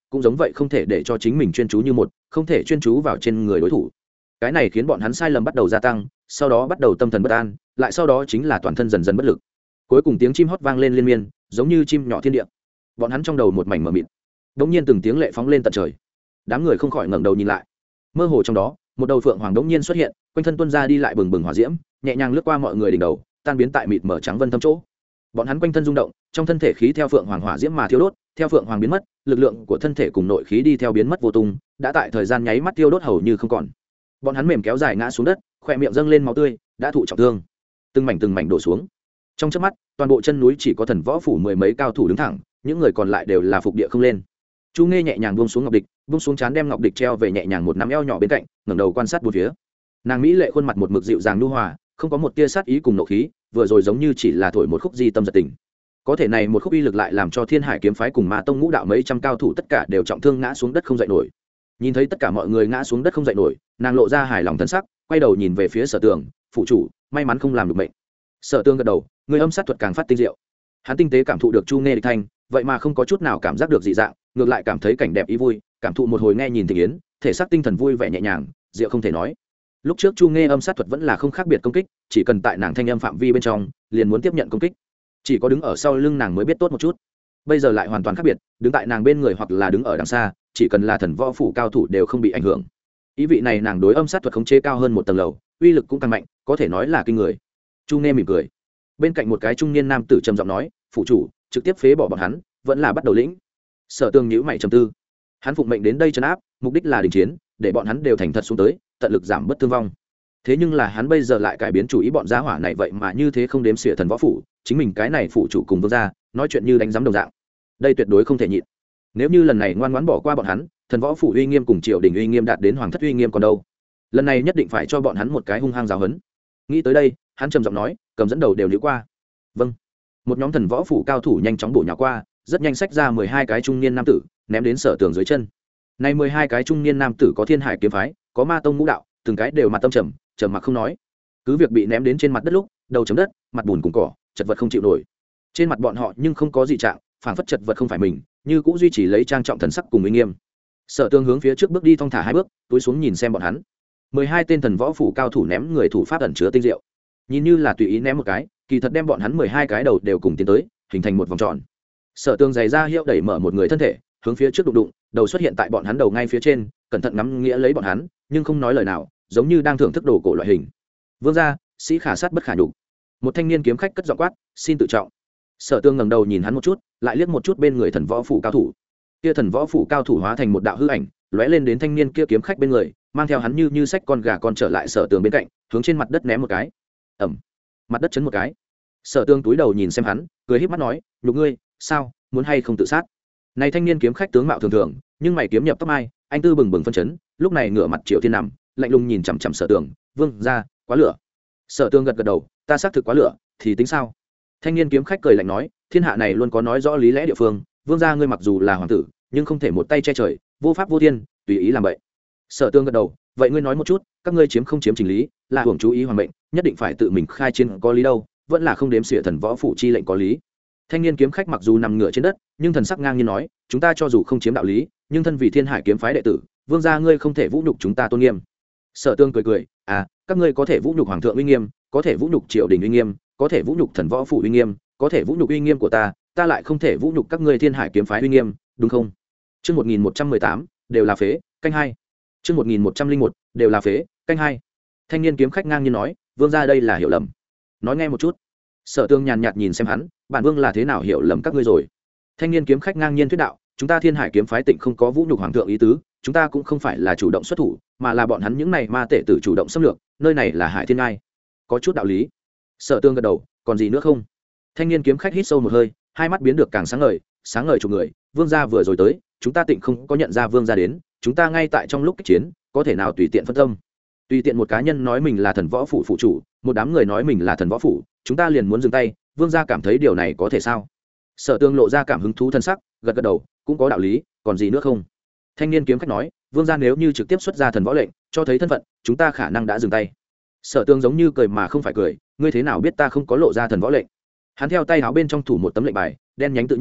cũng giống vậy không thể để cho chính mình chuyên chú như một không thể chuyên chú vào trên người đối thủ. Cái này khiến bọn hắn sai lầm bắt đầu gia tăng, sau đó bắt đầu tâm thần bất an, lại sau đó chính là toàn thân dần dần bất lực. Cuối cùng tiếng chim hót vang lên liên miên, giống như chim nhỏ thiên địa. Bọn hắn trong đầu một mảnh mờ mịt. Đống nhiên từng tiếng lệ phóng lên tận trời. Đám người không khỏi ngẩng đầu nhìn lại. Mơ hồ trong đó, một đầu phượng hoàng đống nhiên xuất hiện, quanh thân tuôn ra đi lại bừng bừng hỏa diễm, nhẹ nhàng lướt qua mọi người đỉnh đầu, tan biến tại mịt mờ trắng vân thâm chỗ. Bọn hắn quanh thân rung động, trong thân thể khí theo phượng hoàng hỏa diễm mà thiêu đốt, theo phượng hoàng biến mất, lực lượng của thân thể cùng nội khí đi theo biến mất vô tung, đã tại thời gian nháy mắt tiêu đốt hầu như không còn. Bọn hắn mềm kéo dài ngã xuống đất, khỏe miệng dâng lên máu tươi, đã thụ trọng thương, từng mảnh từng mảnh đổ xuống. Trong chớp mắt, toàn bộ chân núi chỉ có thần võ phủ mười mấy cao thủ đứng thẳng, những người còn lại đều là phục địa không lên. Chu Nghe nhẹ nhàng buông xuống ngọc địch, buông xuống chán đem ngọc địch treo về nhẹ nhàng một nắm eo nhỏ bên cạnh, ngẩng đầu quan sát bốn phía. Nàng mỹ lệ khuôn mặt một mực dịu dàng nhu hòa, không có một tia sát ý cùng nộ khí, vừa rồi giống như chỉ là thổi một khúc di tâm giật tình. Có thể này một khúc uy lực lại làm cho Thiên Hải kiếm phái cùng Ma tông ngũ đạo mấy trăm cao thủ tất cả đều trọng thương ngã xuống đất không dậy nổi. Nhìn thấy tất cả mọi người ngã xuống đất không dậy nổi, nàng lộ ra hài lòng thân sắc, quay đầu nhìn về phía Sở Tường, phụ chủ, may mắn không làm được mệnh. Sở Tường gật đầu, người âm sát thuật càng phát tinh diệu. Hắn tinh tế cảm thụ được Chu Nghe địch thanh, vậy mà không có chút nào cảm giác được dị dạng, ngược lại cảm thấy cảnh đẹp ý vui, cảm thụ một hồi nghe nhìn tình yến, thể xác tinh thần vui vẻ nhẹ nhàng, diệu không thể nói. Lúc trước Chu Nghe âm sát thuật vẫn là không khác biệt công kích, chỉ cần tại nàng thanh âm phạm vi bên trong, liền muốn tiếp nhận công kích. Chỉ có đứng ở sau lưng nàng mới biết tốt một chút. Bây giờ lại hoàn toàn khác biệt, đứng tại nàng bên người hoặc là đứng ở đằng xa, chỉ cần là thần võ phủ cao thủ đều không bị ảnh hưởng. Ý vị này nàng đối âm sát thuật khống chế cao hơn một tầng lầu, uy lực cũng càng mạnh, có thể nói là kinh người. Chu Nghe mỉm cười. Bên cạnh một cái trung niên nam tử trầm giọng nói, phụ chủ, trực tiếp phế bỏ bọn hắn, vẫn là bắt đầu lĩnh. Sở Tường nhíu mày trầm tư. Hắn phụng mệnh đến đây trấn áp, mục đích là đình chiến, để bọn hắn đều thành thật xuống tới, tận lực giảm bớt thương vong. Thế nhưng là hắn bây giờ lại cải biến chủ ý, bọn gia hỏa này vậy mà như thế không đếm xỉa thần võ phủ, chính mình cái này phụ chủ cùng vương gia, nói chuyện như đánh giám đồng dạng. Đây tuyệt đối không thể nhịn. Nếu như lần này ngoan ngoãn bỏ qua bọn hắn, thần võ phủ uy nghiêm cùng triều đình uy nghiêm đạt đến hoàng thất uy nghiêm còn đâu. Lần này nhất định phải cho bọn hắn một cái hung hăng giáo huấn. Nghĩ tới đây, hắn trầm giọng nói, cầm dẫn đầu đều liễu qua. Vâng. Một nhóm thần võ phủ cao thủ nhanh chóng bổ nhào qua, rất nhanh xách ra mười hai cái trung niên nam tử, ném đến Sở Tường dưới chân. Này mười hai cái trung niên nam tử có Thiên Hải kiếm phái, có Ma tông ngũ đạo, từng cái đều mặt tâm trầm, trầm mặc không nói. Cứ việc bị ném đến trên mặt đất lúc, đầu chấm đất, mặt bùn cùng cỏ, chật vật không chịu nổi. Trên mặt bọn họ nhưng không có gì trạng, phảng phất chật vật không phải mình, như cũng duy trì lấy trang trọng thần sắc cùng uy nghiêm. Sở Tường hướng phía trước bước đi thong thả hai bước, túi xuống nhìn xem bọn hắn. mười hai tên thần võ phủ cao thủ ném người thủ pháp ẩn chứa tinh diệu. Nhìn như là tùy ý ném một cái, kỳ thật đem bọn hắn mười hai cái đầu đều cùng tiến tới, hình thành một vòng tròn. Sở Tường giày ra hiệu đẩy mở một người thân thể, hướng phía trước đụng đụng, đầu xuất hiện tại bọn hắn đầu ngay phía trên, cẩn thận ngắm nghĩa lấy bọn hắn, nhưng không nói lời nào, giống như đang thưởng thức đồ cổ loại hình. Vương gia, sĩ khả sát bất khả nhục. Một thanh niên kiếm khách cất giọng quát, xin tự trọng. Sở Tường ngẩng đầu nhìn hắn một chút, lại liếc một chút bên người thần võ phủ cao thủ. Kia thần võ phủ cao thủ hóa thành một đạo hư ảnh, lóe lên đến thanh niên kia kiếm khách bên người, mang theo hắn như như sách con gà con trở lại Sở Tường bên cạnh, hướng trên mặt đất ném một cái. Ầm. Mặt đất chấn một cái. Sở Tường túi đầu nhìn xem hắn, cười híp mắt nói, nhục ngươi, sao, muốn hay không tự sát? Này thanh niên kiếm khách tướng mạo thường thường, nhưng mày kiếm nhập tóc mai, anh tư bừng bừng phân chấn, lúc này ngửa mặt Triệu Thiên nằm, lạnh lùng nhìn chằm chằm Sở Tường, vương gia, quá lửa. Sở Tường gật gật đầu, ta xác thực quá lửa, thì tính sao? Thanh niên kiếm khách cười lạnh nói, thiên hạ này luôn có nói rõ lý lẽ địa phương, vương gia ngươi mặc dù là hoàng tử, nhưng không thể một tay che trời, vô pháp vô thiên, tùy ý làm vậy. Sở Tường gật đầu, vậy ngươi nói một chút, các ngươi chiếm không chiếm chỉnh lý, là hưởng chú ý hoàng mệnh, nhất định phải tự mình khai chiến có lý đâu, vẫn là không đếm xỉa thần võ phủ chi lệnh có lý. Thanh niên kiếm khách mặc dù nằm ngửa trên đất, nhưng thần sắc ngang nhiên nói, chúng ta cho dù không chiếm đạo lý, nhưng thân vì Thiên Hải kiếm phái đệ tử, vương gia ngươi không thể vũ nhục chúng ta tôn nghiêm. Sở Tường cười cười, à, các ngươi có thể vũ nhục hoàng thượng uy nghiêm, có thể vũ nhục triều đình uy nghiêm, có thể vũ nhục thần võ phủ uy nghiêm, có thể vũ nhục uy nghiêm của ta, ta lại không thể vũ nhục các ngươi Thiên Hải kiếm phái uy nghiêm, đúng không? Chương một nghìn một trăm mười tám, đều là phế, canh hai. Chương một nghìn một trăm lẻ một, đều là phế, canh hai. Thanh niên kiếm khách ngang nhiên nói, vương gia đây là hiểu lầm. Nói nghe một chút. Sở Tường nhàn nhạt nhìn xem hắn, bản vương là thế nào hiểu lầm các ngươi rồi? Thanh niên kiếm khách ngang nhiên thuyết đạo, chúng ta Thiên Hải kiếm phái tịnh không có vũ nhục hoàng thượng ý tứ, chúng ta cũng không phải là chủ động xuất thủ, mà là bọn hắn những này ma tệ tử chủ động xâm lược, nơi này là Hải Thiên Ngai. Có chút đạo lý. Sở Tường gật đầu, còn gì nữa không? Thanh niên kiếm khách hít sâu một hơi, hai mắt biến được càng sáng ngời, sáng ngời chục người, vương gia vừa rồi tới, chúng ta tịnh không có nhận ra vương gia đến, chúng ta ngay tại trong lúc kích chiến, có thể nào tùy tiện phân tâm? Tùy tiện một cá nhân nói mình là thần võ phủ phụ chủ, một đám người nói mình là thần võ phủ, chúng ta liền muốn dừng tay, vương gia cảm thấy điều này có thể sao? Sở Tường lộ ra cảm hứng thú thân sắc, gật gật đầu, cũng có đạo lý, còn gì nữa không? Thanh niên kiếm khách nói, vương gia nếu như trực tiếp xuất ra thần võ lệnh, cho thấy thân phận, chúng ta khả năng đã dừng tay. Sở Tường giống như cười mà không phải cười, ngươi thế nào biết ta không có lộ ra thần võ lệnh? Hắn theo tay áo bên trong thủ một tấm lệnh bài, đen nhánh tự nhiên,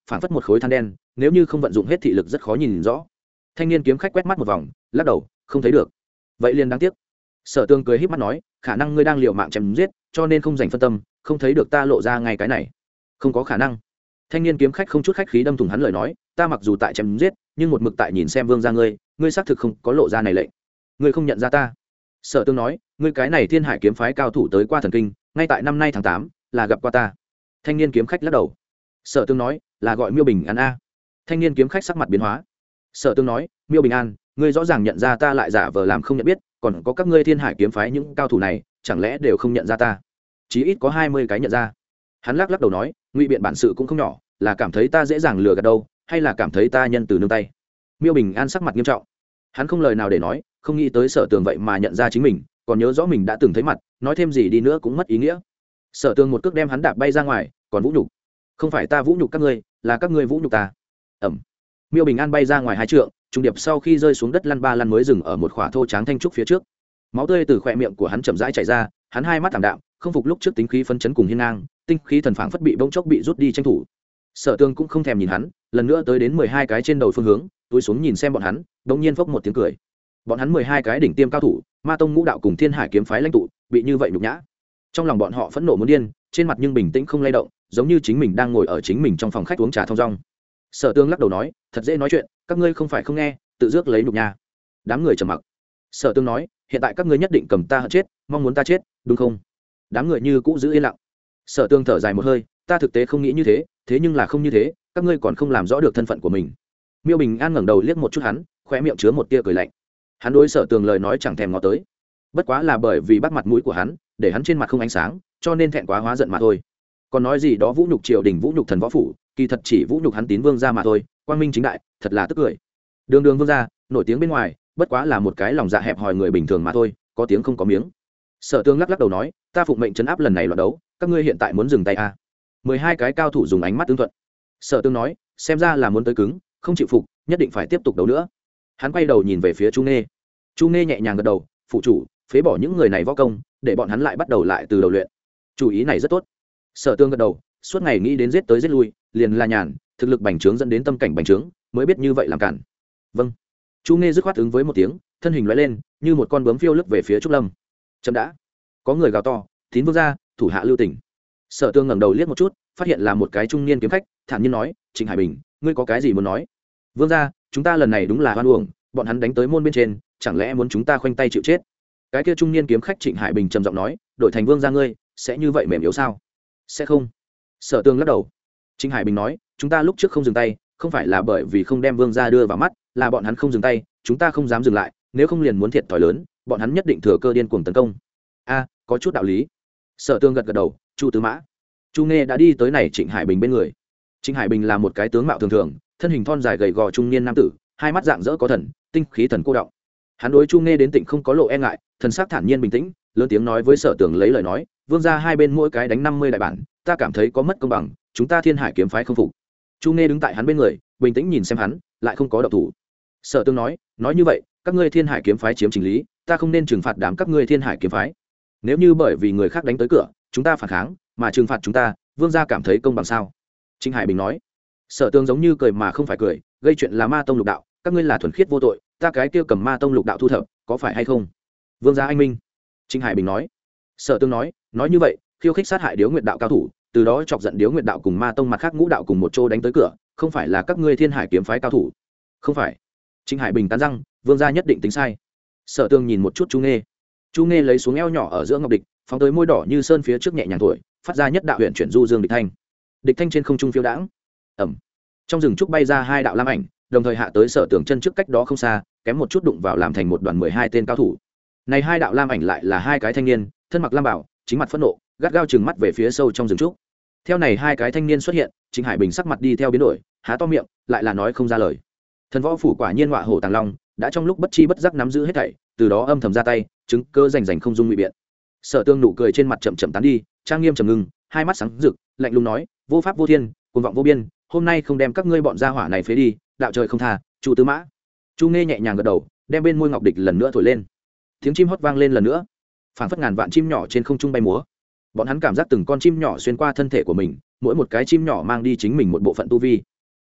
phảng phất một khối than đen, nếu như không vận dụng hết thị lực rất khó nhìn rõ. Thanh niên kiếm khách quét mắt một vòng, lắc đầu, không thấy được. Vậy liền đáng tiếc. Sở Tương cười híp mắt nói, khả năng ngươi đang liều mạng chém giết, cho nên không dành phân tâm, không thấy được ta lộ ra ngay cái này. Không có khả năng. Thanh niên kiếm khách không chút khách khí đâm thủng hắn lời nói, ta mặc dù tại chém giết, nhưng một mực tại nhìn xem Vương gia ngươi, ngươi xác thực không có lộ ra này lệnh. Ngươi không nhận ra ta. Sở Tương nói, ngươi cái này Thiên Hải kiếm phái cao thủ tới qua thần kinh, ngay tại năm nay tháng tám, là gặp qua ta. Thanh niên kiếm khách lắc đầu. Sở Tương nói, là gọi Miêu Bình An a. Thanh niên kiếm khách sắc mặt biến hóa. Sở Tương nói, Miêu Bình An, ngươi rõ ràng nhận ra ta lại giả vờ làm không nhận biết, còn có các ngươi Thiên Hải kiếm phái những cao thủ này, chẳng lẽ đều không nhận ra ta? Chí ít có hai mươi cái nhận ra. Hắn lắc lắc đầu nói, ngụy biện bản sự cũng không nhỏ, là cảm thấy ta dễ dàng lừa gạt đâu, hay là cảm thấy ta nhân từ nương tay? Miêu Bình An sắc mặt nghiêm trọng. Hắn không lời nào để nói, không nghĩ tới Sở Tường vậy mà nhận ra chính mình, còn nhớ rõ mình đã từng thấy mặt, nói thêm gì đi nữa cũng mất ý nghĩa. Sở Tường một cước đem hắn đạp bay ra ngoài, còn vũ nhục. Không phải ta vũ nhục các ngươi, là các ngươi vũ nhục ta. Ẩm. Miêu Bình An bay ra ngoài hai trượng, trùng điệp sau khi rơi xuống đất lăn ba lăn mới dừng ở một khỏa thô tráng thanh trúc phía trước. Máu tươi từ khóe miệng của hắn chậm rãi chảy ra, hắn hai mắt thảm đạm, không phục lúc trước tính khí phấn chấn cùng hiên ngang, tinh khí thần phảng phất bị bỗng chốc bị rút đi tranh thủ. Sở Tường cũng không thèm nhìn hắn, lần nữa tới đến mười hai cái trên đầu phương hướng, túi xuống nhìn xem bọn hắn, đống nhiên phốc một tiếng cười. Bọn hắn mười hai cái đỉnh tiêm cao thủ, Ma tông ngũ đạo cùng Thiên Hải kiếm phái lãnh tụ, bị như vậy nhục nhã. Trong lòng bọn họ phẫn nộ muốn điên, trên mặt nhưng bình tĩnh không lay động, giống như chính mình đang ngồi ở chính mình trong phòng khách uống trà thong dong. Sở Tường lắc đầu nói, thật dễ nói chuyện, các ngươi không phải không nghe, tự dước lấy nhục nhã. Đám người trầm mặc. Sở Tường nói, hiện tại các ngươi nhất định cầm ta hận chết, mong muốn ta chết, đúng không? Đám người như cũ giữ yên lặng. Sở Tường thở dài một hơi, ta thực tế không nghĩ như thế, thế nhưng là không như thế, các ngươi còn không làm rõ được thân phận của mình. Miêu Bình An ngẩng đầu liếc một chút hắn, khóe miệng chứa một tia cười lạnh. Hắn đối Sở Tường lời nói chẳng thèm ngó tới, bất quá là bởi vì bắt mặt mũi của hắn, để hắn trên mặt không ánh sáng, cho nên thẹn quá hóa giận mà thôi. Còn nói gì đó vũ nhục triều đình, vũ nhục thần võ phủ, kỳ thật chỉ vũ nhục hắn Tín Vương gia mà thôi, quang minh chính đại, thật là tức cười. Đường Đường Vương gia, nổi tiếng bên ngoài, bất quá là một cái lòng dạ hẹp hòi người bình thường mà thôi, có tiếng không có miếng. Sở Tường lắc lắc đầu nói, ta phụng mệnh trấn áp lần này loạn đấu, các ngươi hiện tại muốn dừng tay à? Mười hai cái cao thủ dùng ánh mắt tương thuận. Sở Tường nói, xem ra là muốn tới cứng, không chịu phục, nhất định phải tiếp tục đấu nữa. Hắn quay đầu nhìn về phía Chu Nghê. Chu Nghê nhẹ nhàng gật đầu, phụ chủ, phế bỏ những người này võ công, để bọn hắn lại bắt đầu lại từ đầu luyện. Chủ ý này rất tốt. Sở Tường gật đầu, suốt ngày nghĩ đến giết tới giết lui, liền là nhàn, thực lực bành trướng dẫn đến tâm cảnh bành trướng, mới biết như vậy làm cản. Vâng. Chu Nghê dứt khoát ứng với một tiếng, thân hình lóe lên, như một con bướm phiêu lướt về phía Trúc Lâm. Chậm đã. Có người gào to, Tín Vương gia, thủ hạ lưu tình. Sở Tường ngẩng đầu liếc một chút, phát hiện là một cái trung niên kiếm khách, thản nhiên nói, Trịnh Hải Bình, ngươi có cái gì muốn nói? Vương gia, chúng ta lần này đúng là hoan uổng, bọn hắn đánh tới môn bên trên, chẳng lẽ muốn chúng ta khoanh tay chịu chết? Cái kia trung niên kiếm khách Trịnh Hải Bình trầm giọng nói, đổi thành Vương gia ngươi, sẽ như vậy mềm yếu sao? Sẽ không. Sở Tường lắc đầu. Trịnh Hải Bình nói, chúng ta lúc trước không dừng tay, không phải là bởi vì không đem Vương gia đưa vào mắt, là bọn hắn không dừng tay, chúng ta không dám dừng lại, nếu không liền muốn thiệt thòi lớn, bọn hắn nhất định thừa cơ điên cuồng tấn công. A, có chút đạo lý. Sở Tường gật gật đầu, Chu Tứ Mã. Chu Nghê đã đi tới này Trịnh Hải Bình bên người. Trịnh Hải Bình là một cái tướng mạo thường thường, thân hình thon dài gầy gò trung niên nam tử, hai mắt dạng dỡ có thần, tinh khí thần cô động. Hắn đối Chu Nghê đến tịnh không có lộ e ngại, thần sắc thản nhiên bình tĩnh, lớn tiếng nói với Sở Tường lấy lời nói, Vương gia hai bên mỗi cái đánh năm mươi đại bản, ta cảm thấy có mất công bằng, chúng ta Thiên Hải kiếm phái không phục. Chu Nghê đứng tại hắn bên người, bình tĩnh nhìn xem hắn, lại không có động thủ. Sở Tường nói, nói như vậy, các ngươi Thiên Hải kiếm phái chiếm chính lý, ta không nên trừng phạt đám các ngươi Thiên Hải kiếm phái. Nếu như bởi vì người khác đánh tới cửa, chúng ta phản kháng, mà trừng phạt chúng ta, Vương gia cảm thấy công bằng sao? Trịnh Hải Bình nói. Sở Tường giống như cười mà không phải cười, gây chuyện là Ma tông lục đạo, các ngươi là thuần khiết vô tội, ta cái kia cầm Ma tông lục đạo thu thập, có phải hay không? Vương gia anh minh. Trịnh Hải Bình nói. Sở Tường nói, nói như vậy, khiêu khích sát hại Điếu Nguyệt đạo cao thủ, từ đó chọc giận Điếu Nguyệt đạo cùng Ma tông mặt khác ngũ đạo cùng một chỗ đánh tới cửa, không phải là các ngươi Thiên Hải kiếm phái cao thủ? Không phải. Trịnh Hải Bình cắn răng, Vương gia nhất định tính sai. Sở Tường nhìn một chút Chu Nghê. Chu Nghê lấy xuống eo nhỏ ở giữa ngọc địch, phóng tới môi đỏ như sơn phía trước nhẹ nhàng thổi, phát ra nhất đạo huyền chuyển du dương địch thanh. Địch thanh trên không trung phiêu đãng. Ẩm. Trong rừng trúc bay ra hai đạo lam ảnh, đồng thời hạ tới Sở Tường chân trước cách đó không xa, kém một chút đụng vào làm thành một đoàn mười hai tên cao thủ. Này hai đạo lam ảnh lại là hai cái thanh niên, thân mặc lam bảo, chính mặt phẫn nộ, gắt gao trừng mắt về phía sâu trong rừng trúc. Theo này hai cái thanh niên xuất hiện, Trịnh Hải Bình sắc mặt đi theo biến đổi, há to miệng, lại là nói không ra lời. Thần võ phủ quả nhiên ngọa hổ tàng long, đã trong lúc bất chi bất giác nắm giữ hết thảy, từ đó âm thầm ra tay, chứng cơ rành rành không dung ngụy biện. Sở Tương nụ cười trên mặt chậm chậm tán đi, trang nghiêm trầm ngưng, hai mắt sáng rực, lạnh lùng nói, vô pháp vô thiên, cuồng vọng vô biên, hôm nay không đem các ngươi bọn gia hỏa này phế đi, đạo trời không tha. Chu Tứ Mã. Chu Nghê nhẹ nhàng gật đầu, đem bên môi ngọc địch lần nữa thổi lên. Tiếng chim hót vang lên lần nữa, phảng phất ngàn vạn chim nhỏ trên không trung bay múa. Bọn hắn cảm giác từng con chim nhỏ xuyên qua thân thể của mình, mỗi một cái chim nhỏ mang đi chính mình một bộ phận tu vi.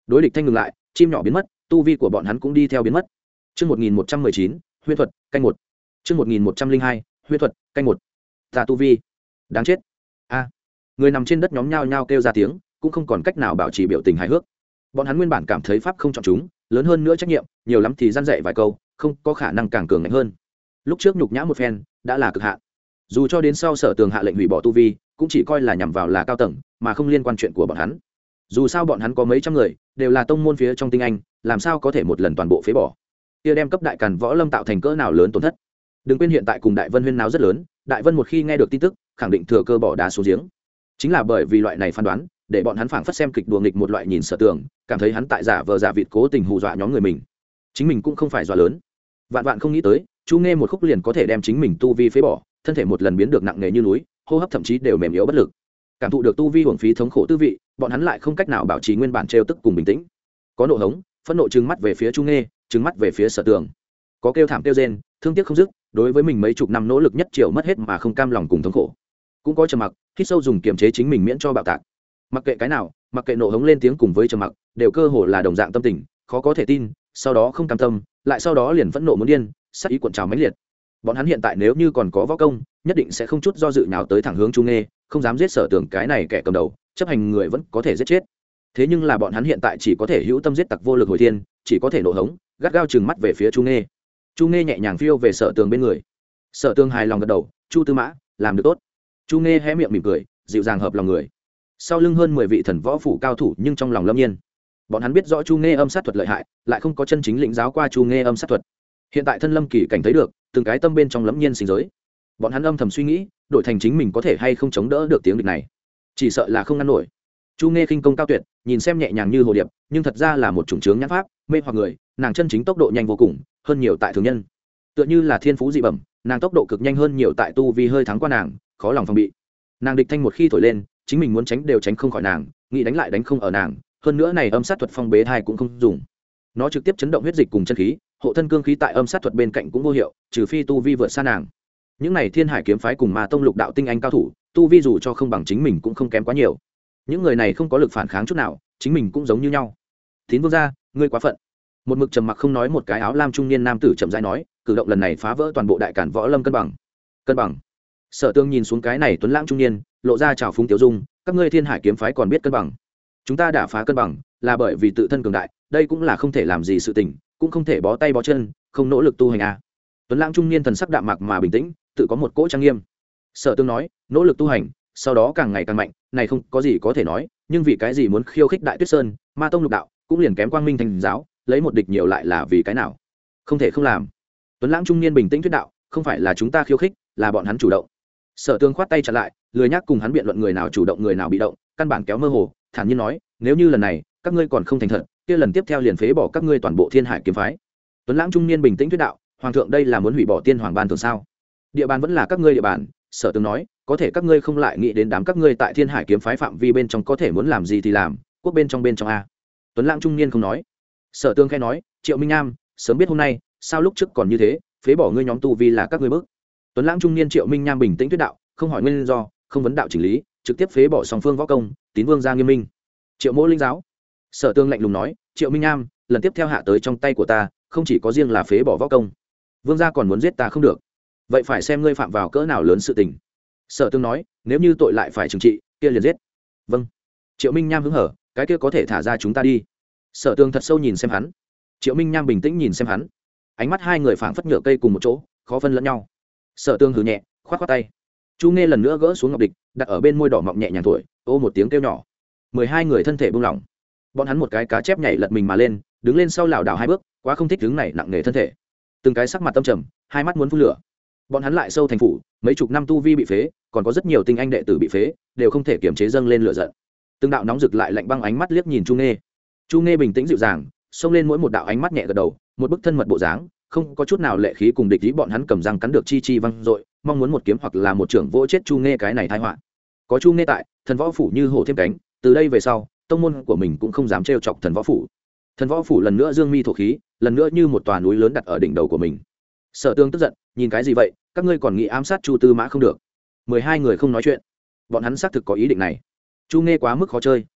đối địch thanh ngừng lại, chim nhỏ biến mất, tu vi của bọn hắn cũng đi theo biến mất. Chương một nghìn một trăm mười chín, huyễn thuật, canh một. Chương một nghìn một trăm linh hai, huyễn thuật, canh một. Ta tu vi, đáng chết. A. Người nằm trên đất nhóm nhao nhao kêu ra tiếng, cũng không còn cách nào bảo trì biểu tình hài hước. Bọn hắn nguyên bản cảm thấy pháp không chọn chúng, lớn hơn nữa trách nhiệm, nhiều lắm thì răn dạy vài câu, không có khả năng càng cường ngạnh hơn. Lúc trước nhục nhã một phen, đã là cực hạn. Dù cho đến sau Sở Tường hạ lệnh hủy bỏ tu vi, cũng chỉ coi là nhằm vào là cao tầng, mà không liên quan chuyện của bọn hắn. Dù sao bọn hắn có mấy trăm người, đều là tông môn phía trong tinh anh, làm sao có thể một lần toàn bộ phế bỏ. Kia đem cấp đại càn võ lâm tạo thành cỡ nào lớn tổn thất. Đừng quên hiện tại cùng Đại Vân huyên náo rất lớn, Đại Vân một khi nghe được tin tức, khẳng định thừa cơ bỏ đá xuống giếng. Chính là bởi vì loại này phán đoán, để bọn hắn phảng phất xem kịch đùa nghịch một loại nhìn Sở Tường, cảm thấy hắn tại giả vờ giả vịt cố tình hù dọa nhóm người mình. Chính mình cũng không phải dọa lớn. Vạn vạn không nghĩ tới, Chu Nghe một khúc liền có thể đem chính mình tu vi phế bỏ, thân thể một lần biến được nặng nề như núi, hô hấp thậm chí đều mềm yếu bất lực. Cảm thụ được tu vi hưởng phí thống khổ tư vị, bọn hắn lại không cách nào bảo trì nguyên bản trêu tức cùng bình tĩnh. Có nộ hống, phẫn nộ trừng mắt về phía Chu Nghe, trừng mắt về phía Sở Tường. Có kêu thảm kêu rên, thương tiếc không dứt, đối với mình mấy chục năm nỗ lực nhất triệu mất hết mà không cam lòng cùng thống khổ. Cũng có trầm mặc, hít sâu dùng kiềm chế chính mình miễn cho bạo tạc. Mặc kệ cái nào, mặc kệ nộ hống lên tiếng cùng với trầm mặc, đều cơ hồ là đồng dạng tâm tình, khó có thể tin, sau đó không cam tâm, lại sau đó liền phẫn nộ muốn điên, sát ý cuộn trào mãnh liệt. Bọn hắn hiện tại nếu như còn có võ công, nhất định sẽ không chút do dự nào tới thẳng hướng Chu Nghe, không dám giết Sở Tường cái này kẻ cầm đầu, chấp hành người vẫn có thể giết chết. Thế nhưng là bọn hắn hiện tại chỉ có thể hữu tâm giết tặc vô lực hồi thiên, chỉ có thể nộ hống, gắt gao trừng mắt về phía Chu Nghe. Chu Nghe nhẹ nhàng phiêu về Sở Tường bên người. Sở Tường hài lòng gật đầu, "Chu Tư Mã, làm được tốt." Chu Nghe hé miệng mỉm cười, dịu dàng hợp lòng người. Sau lưng hơn mười vị thần võ phủ cao thủ, nhưng trong lòng lâm nhiên. Bọn hắn biết rõ Chu Nghe âm sát thuật lợi hại, lại không có chân chính lĩnh giáo qua Chu Nghe âm sát thuật. Hiện tại thân lâm kỳ cảnh thấy được, từng cái tâm bên trong lẫm nhiên sinh giới. Bọn hắn âm thầm suy nghĩ, đổi thành chính mình có thể hay không chống đỡ được tiếng địch này, chỉ sợ là không ngăn nổi. Chu Nghe khinh công cao tuyệt, nhìn xem nhẹ nhàng như hồ điệp, nhưng thật ra là một chủng chướng nhãn pháp, mê hoặc người. Nàng chân chính tốc độ nhanh vô cùng, hơn nhiều tại thường nhân. Tựa như là thiên phú dị bẩm, nàng tốc độ cực nhanh hơn nhiều tại tu vi hơi thắng qua nàng, khó lòng phòng bị. Nàng địch thanh một khi thổi lên, chính mình muốn tránh đều tránh không khỏi nàng, nghĩ đánh lại đánh không ở nàng. Hơn nữa này âm sát thuật phong bế thai cũng không dùng, nó trực tiếp chấn động huyết dịch cùng chân khí, hộ thân cương khí tại âm sát thuật bên cạnh cũng vô hiệu, trừ phi tu vi vượt xa nàng. Những này Thiên Hải kiếm phái cùng Ma tông lục đạo tinh anh cao thủ, tu vi dù cho không bằng chính mình cũng không kém quá nhiều. Những người này không có lực phản kháng chút nào, chính mình cũng giống như nhau. Tín Vương gia, ngươi quá phận. Một mực trầm mặc không nói một cái áo lam trung niên nam tử chậm rãi nói, cử động lần này phá vỡ toàn bộ đại cản võ lâm cân bằng. Cân bằng? Sở Tương nhìn xuống cái này tuấn lãng trung niên, lộ ra trào phúng tiểu dung, các ngươi Thiên Hải kiếm phái còn biết cân bằng? Chúng ta đã phá cân bằng, là bởi vì tự thân cường đại, đây cũng là không thể làm gì sự tình, cũng không thể bó tay bó chân, không nỗ lực tu hành à. Tuấn lãng trung niên thần sắc đạm mạc mà bình tĩnh, tự có một cỗ trang nghiêm. Sở Tương nói, nỗ lực tu hành, sau đó càng ngày càng mạnh, này không có gì có thể nói, nhưng vì cái gì muốn khiêu khích Đại Tuyết Sơn, Ma tông lục đạo, cũng liền kém Quang Minh Thành giáo, lấy một địch nhiều lại là vì cái nào? Không thể không làm. Tuấn lãng trung niên bình tĩnh thuyết đạo, không phải là chúng ta khiêu khích, là bọn hắn chủ động. Sở Tương khoát tay chặn lại, lười nhắc cùng hắn biện luận người nào chủ động người nào bị động, căn bản kéo mơ hồ, thản nhiên nói, nếu như lần này các ngươi còn không thành thật, kia lần tiếp theo liền phế bỏ các ngươi toàn bộ Thiên Hải kiếm phái. Tuấn lãng trung niên bình tĩnh thuyết đạo, hoàng thượng đây là muốn hủy bỏ Tiên Hoàng ban thường sao? Địa bàn vẫn là các ngươi địa bàn. Sở Tương nói, có thể các ngươi không lại nghĩ đến đám các ngươi tại Thiên Hải kiếm phái phạm vi bên trong có thể muốn làm gì thì làm, quốc bên trong bên trong a. Tuấn lãng trung niên không nói. Sở Tương khẽ nói, Triệu Minh Nam, sớm biết hôm nay, sao lúc trước còn như thế, phế bỏ ngươi nhóm tu vi là các ngươi bước. Tuấn lãng trung niên Triệu Minh Nam bình tĩnh thuyết đạo, không hỏi nguyên do, không vấn đạo chỉnh lý, trực tiếp phế bỏ song phương võ công, Tín Vương gia nghiêm minh. Triệu Mỗ linh giáo. Sở Tương lạnh lùng nói, Triệu Minh Nam, lần tiếp theo hạ tới trong tay của ta, không chỉ có riêng là phế bỏ võ công, Vương gia còn muốn giết ta không được, vậy phải xem ngươi phạm vào cỡ nào lớn sự tình. Sở Tương nói, nếu như tội lại phải trừng trị, kia liền giết. Vâng. Triệu Minh Nam hứng hở, cái kia có thể thả ra chúng ta đi. Sở Tương thật sâu nhìn xem hắn. Triệu Minh Nam bình tĩnh nhìn xem hắn, ánh mắt hai người phảng phất nhựa cây cùng một chỗ, khó phân lẫn nhau. Sở Tương hừ nhẹ, khoát khoát tay. Chu Nghe lần nữa gỡ xuống ngọc địch, đặt ở bên môi đỏ mọng nhẹ nhàng thổi, ô một tiếng kêu nhỏ. Mười hai người thân thể buông lỏng, bọn hắn một cái cá chép nhảy lật mình mà lên, đứng lên sau lảo đảo hai bước, quá không thích đứng này nặng nề thân thể, từng cái sắc mặt tâm trầm, hai mắt muốn phun lửa. Bọn hắn lại sâu thành phủ, mấy chục năm tu vi bị phế, còn có rất nhiều tinh anh đệ tử bị phế, đều không thể kiềm chế dâng lên lửa giận. Từng đạo nóng rực lại lạnh băng ánh mắt liếc nhìn Chu Nghe. Chu Nghe bình tĩnh dịu dàng, xông lên mỗi một đạo ánh mắt nhẹ gật đầu, một bức thân mật bộ dáng, không có chút nào lệ khí cùng địch ý. Bọn hắn cầm răng cắn được chi chi văng dội, mong muốn một kiếm hoặc là một trưởng vỗ chết Chu Nghe cái này tai họa. Có Chu Nghe tại, thần võ phủ như hổ thêm cánh, từ đây về sau, tông môn của mình cũng không dám trêu chọc thần võ phủ. Thần võ phủ lần nữa dương mi thổ khí, lần nữa như một tòa núi lớn đặt ở đỉnh đầu của mình. Sở Tương tức giận, nhìn cái gì vậy, các ngươi còn nghĩ ám sát Chu Tư Mã không được? Mười hai người không nói chuyện, bọn hắn xác thực có ý định này. Chu Nghe quá mức khó chơi,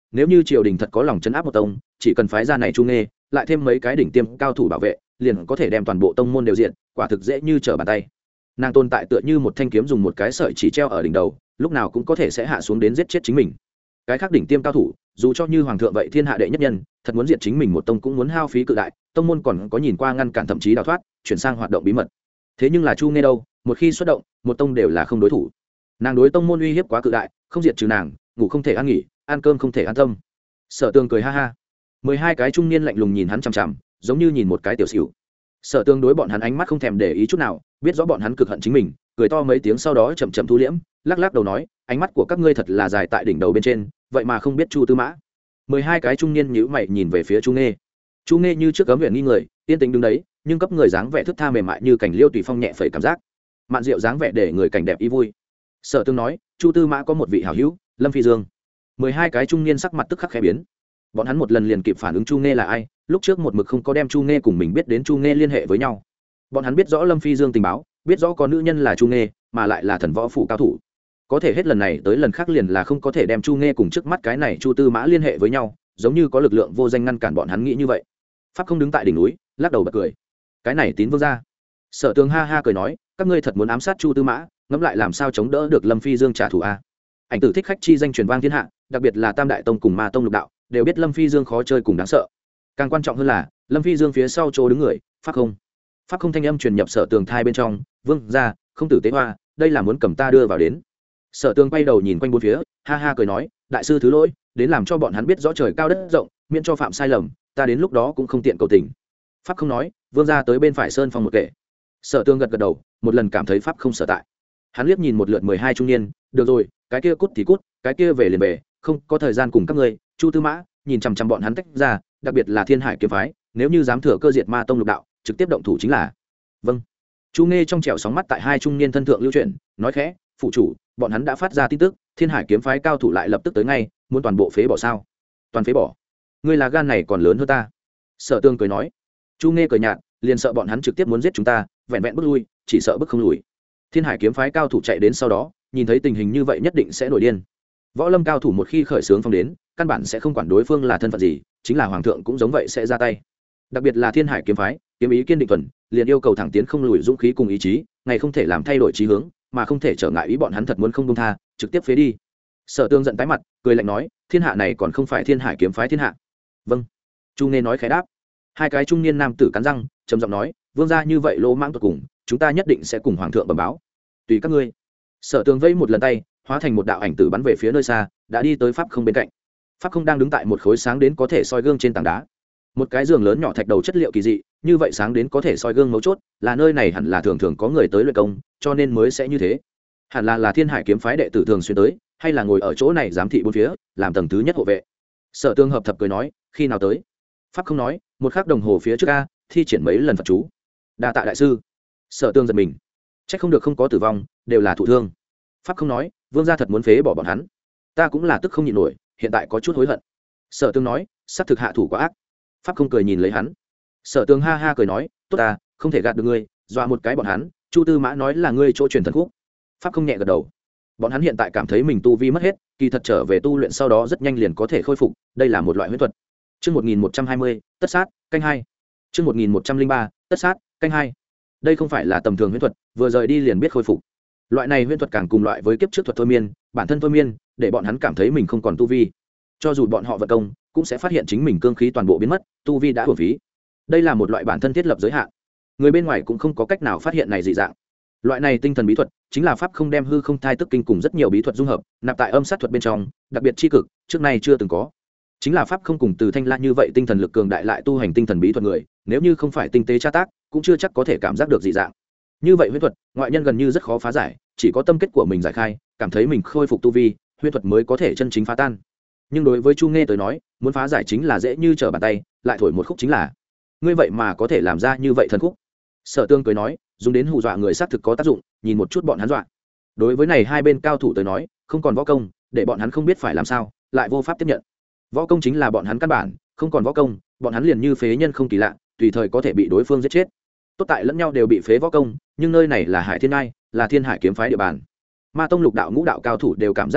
nếu như triều đình thật có lòng chấn áp một tông, chỉ cần phái ra này chu nghê, lại thêm mấy cái đỉnh tiêm cao thủ bảo vệ, liền có thể đem toàn bộ tông môn đều diện, quả thực dễ như trở bàn tay. Nàng tồn tại tựa như một thanh kiếm dùng một cái sợi chỉ treo ở đỉnh đầu, lúc nào cũng có thể sẽ hạ xuống đến giết chết chính mình. Cái khác đỉnh tiêm cao thủ, dù cho như hoàng thượng vậy thiên hạ đệ nhất nhân, thật muốn diệt chính mình một tông cũng muốn hao phí cự đại, tông môn còn có nhìn qua ngăn cản thậm chí đào thoát, chuyển sang hoạt động bí mật. Thế nhưng là chu nghe đâu, một khi xuất động, một tông đều là không đối thủ. Nàng đối tông môn uy hiếp quá cự đại, không diệt trừ nàng, ngủ không thể an nghỉ, ăn cơm không thể an tâm. Sở Tường cười ha ha. Mười hai cái trung niên lạnh lùng nhìn hắn chằm chằm, giống như nhìn một cái tiểu xỉu. Sở Tường đối bọn hắn ánh mắt không thèm để ý chút nào, biết rõ bọn hắn cực hận chính mình, cười to mấy tiếng sau đó chậm chậm thu liễm, lắc lắc đầu nói, ánh mắt của các ngươi thật là dài tại đỉnh đầu bên trên, vậy mà không biết Chu Tư Mã. Mười hai cái trung niên nhíu mày nhìn về phía Chu Nghê. Chu Nghê như trước cấm huyện nghi người, yên tĩnh đứng đấy, nhưng cấp người dáng vẻ thướt tha mềm mại như cảnh liêu tùy phong nhẹ phẩy cảm giác. Mạn Diệu dáng vẻ để người cảnh đẹp ý vui. Sở Tường nói, Chu Tư Mã có một vị hảo hữu, Lâm Phi Dương. Mười hai cái trung niên sắc mặt tức khắc khẽ biến. Bọn hắn một lần liền kịp phản ứng Chu Nghê là ai, lúc trước một mực không có đem Chu Nghê cùng mình biết đến Chu Nghê liên hệ với nhau. Bọn hắn biết rõ Lâm Phi Dương tình báo, biết rõ có nữ nhân là Chu Nghê, mà lại là thần võ phủ cao thủ. Có thể hết lần này tới lần khác liền là không có thể đem Chu Nghê cùng trước mắt cái này Chu Tư Mã liên hệ với nhau, giống như có lực lượng vô danh ngăn cản bọn hắn nghĩ như vậy. Pháp không đứng tại đỉnh núi, lắc đầu bật cười. Cái này Tín Vương gia. Sở Tường ha ha cười nói, các ngươi thật muốn ám sát Chu Tư Mã, ngẫm lại làm sao chống đỡ được Lâm Phi Dương trả thù a. Ảnh tử thích khách chi danh truyền vang thiên hạ, đặc biệt là Tam đại tông cùng Ma tông lục đạo, đều biết Lâm Phi Dương khó chơi cùng đáng sợ. Càng quan trọng hơn là, Lâm Phi Dương phía sau chỗ đứng người, Pháp không. Pháp không thanh âm truyền nhập Sở Tường thai bên trong, Vương gia, không tử tế hoa, đây là muốn cầm ta đưa vào đến. Sở Tường quay đầu nhìn quanh bốn phía, ha ha cười nói, đại sư thứ lỗi, đến làm cho bọn hắn biết rõ trời cao đất rộng, miễn cho phạm sai lầm, ta đến lúc đó cũng không tiện cầu tình. Pháp không nói, Vương gia tới bên phải sơn phong một kệ. Sở Tường gật gật đầu, một lần cảm thấy Pháp không sở tại. Hắn liếc nhìn một lượt mười hai trung niên, được rồi, cái kia cút thì cút, cái kia về liền về, không có thời gian cùng các ngươi. Chu Tư Mã nhìn chằm chằm bọn hắn tách ra, đặc biệt là Thiên Hải kiếm phái, nếu như dám thừa cơ diệt Ma tông lục đạo, trực tiếp động thủ chính là. Vâng. Chu Nghe trong trẻo sóng mắt tại hai trung niên thân thượng lưu chuyển, nói khẽ, phụ chủ, bọn hắn đã phát ra tin tức, Thiên Hải kiếm phái cao thủ lại lập tức tới ngay, muốn toàn bộ phế bỏ sao? Toàn phế bỏ? Ngươi là gan này còn lớn hơn ta. Sở Tường cười nói. Chu Nghe cười nhạt, liền sợ bọn hắn trực tiếp muốn giết chúng ta, vẹn vẹn bước lui, chỉ sợ bước không lùi. Thiên Hải kiếm phái cao thủ chạy đến sau đó, nhìn thấy tình hình như vậy nhất định sẽ nổi điên. Võ lâm cao thủ một khi khởi xướng phong đến, căn bản sẽ không quản đối phương là thân phận gì, chính là hoàng thượng cũng giống vậy sẽ ra tay. Đặc biệt là Thiên Hải kiếm phái, kiếm ý kiên định thuần, liền yêu cầu thẳng tiến không lùi dũng khí cùng ý chí, ngày không thể làm thay đổi chí hướng, mà không thể trở ngại ý bọn hắn thật muốn không buông tha, trực tiếp phế đi. Sở Tường giận tái mặt, cười lạnh nói, thiên hạ này còn không phải Thiên Hải kiếm phái thiên hạ. Vâng. Chu Nghe nói khẽ đáp. Hai cái trung niên nam tử cắn răng, trầm giọng nói, vương gia như vậy lỗ mãng tuyệt cùng, chúng ta nhất định sẽ cùng hoàng thượng bẩm báo. Tùy các ngươi. Sở Tường vẫy một lần tay, hóa thành một đạo ảnh tử bắn về phía nơi xa, đã đi tới Pháp không bên cạnh. Pháp không đang đứng tại một khối sáng đến có thể soi gương trên tảng đá. Một cái giường lớn nhỏ thạch đầu chất liệu kỳ dị, như vậy sáng đến có thể soi gương mấu chốt, là nơi này hẳn là thường thường có người tới luyện công, cho nên mới sẽ như thế. Hẳn là là Thiên Hải kiếm phái đệ tử thường xuyên tới, hay là ngồi ở chỗ này giám thị bốn phía, làm tầng thứ nhất hộ vệ. Sở Tường hợp thập cười nói, khi nào tới? Pháp không nói, một khắc đồng hồ phía trước a, thi triển mấy lần Phật chú. Đa tạ đại sư. Sở Tường giật mình. Chắc không được không có tử vong, đều là thụ thương. Pháp không nói, vương gia thật muốn phế bỏ bọn hắn. Ta cũng là tức không nhịn nổi, hiện tại có chút hối hận. Sở Tường nói, sắp thực hạ thủ quá ác. Pháp không cười nhìn lấy hắn. Sở Tường ha ha cười nói, tốt ta, không thể gạt được ngươi, dọa một cái bọn hắn. Chu Tư Mã nói là ngươi chỗ truyền thần khúc. Pháp không nhẹ gật đầu. Bọn hắn hiện tại cảm thấy mình tu vi mất hết, kỳ thật trở về tu luyện sau đó rất nhanh liền có thể khôi phục, đây là một loại huyễn thuật. Chương một nghìn một trăm hai mươi, tất sát, canh hai. Chương một nghìn một trăm linh ba, tất sát, canh hai. Đây không phải là tầm thường huyễn thuật, vừa rời đi liền biết khôi phục. Loại này huyễn thuật càng cùng loại với kiếp trước thuật thôi miên, bản thân thôi miên, để bọn hắn cảm thấy mình không còn tu vi. Cho dù bọn họ vận công, cũng sẽ phát hiện chính mình cương khí toàn bộ biến mất, tu vi đã uổng phí. Đây là một loại bản thân thiết lập giới hạn. Người bên ngoài cũng không có cách nào phát hiện này dị dạng. Loại này tinh thần bí thuật chính là pháp không đem hư không thai tức kinh cùng rất nhiều bí thuật dung hợp, nạp tại âm sát thuật bên trong, đặc biệt chi cực, trước nay chưa từng có. Chính là pháp không cùng từ thanh la như vậy tinh thần lực cường đại lại tu hành tinh thần bí thuật người, nếu như không phải tinh tế tra tác, cũng chưa chắc có thể cảm giác được dị dạng. Như vậy huyễn thuật, ngoại nhân gần như rất khó phá giải, chỉ có tâm kết của mình giải khai, cảm thấy mình khôi phục tu vi, huyễn thuật mới có thể chân chính phá tan. Nhưng đối với Chu Nghe tới nói, muốn phá giải chính là dễ như trở bàn tay, lại thổi một khúc chính là. Ngươi vậy mà có thể làm ra như vậy thần khúc. Sở Tương cười nói, dùng đến hù dọa người xác thực có tác dụng, nhìn một chút bọn hắn dọa. Đối với này hai bên cao thủ tới nói, không còn võ công, để bọn hắn không biết phải làm sao, lại vô pháp tiếp nhận. Võ công chính là bọn hắn căn bản, không còn võ công, bọn hắn liền như phế nhân không kỳ lạ, tùy thời có thể bị đối phương giết chết. Tốt tại lẫn nhau đều bị phế võ công, nhưng nơi này là Hải Thiên Ngai, là Thiên Hải kiếm phái địa bàn. Ma tông lục đạo ngũ đạo cao thủ đều cảm giác tuyệt vọng,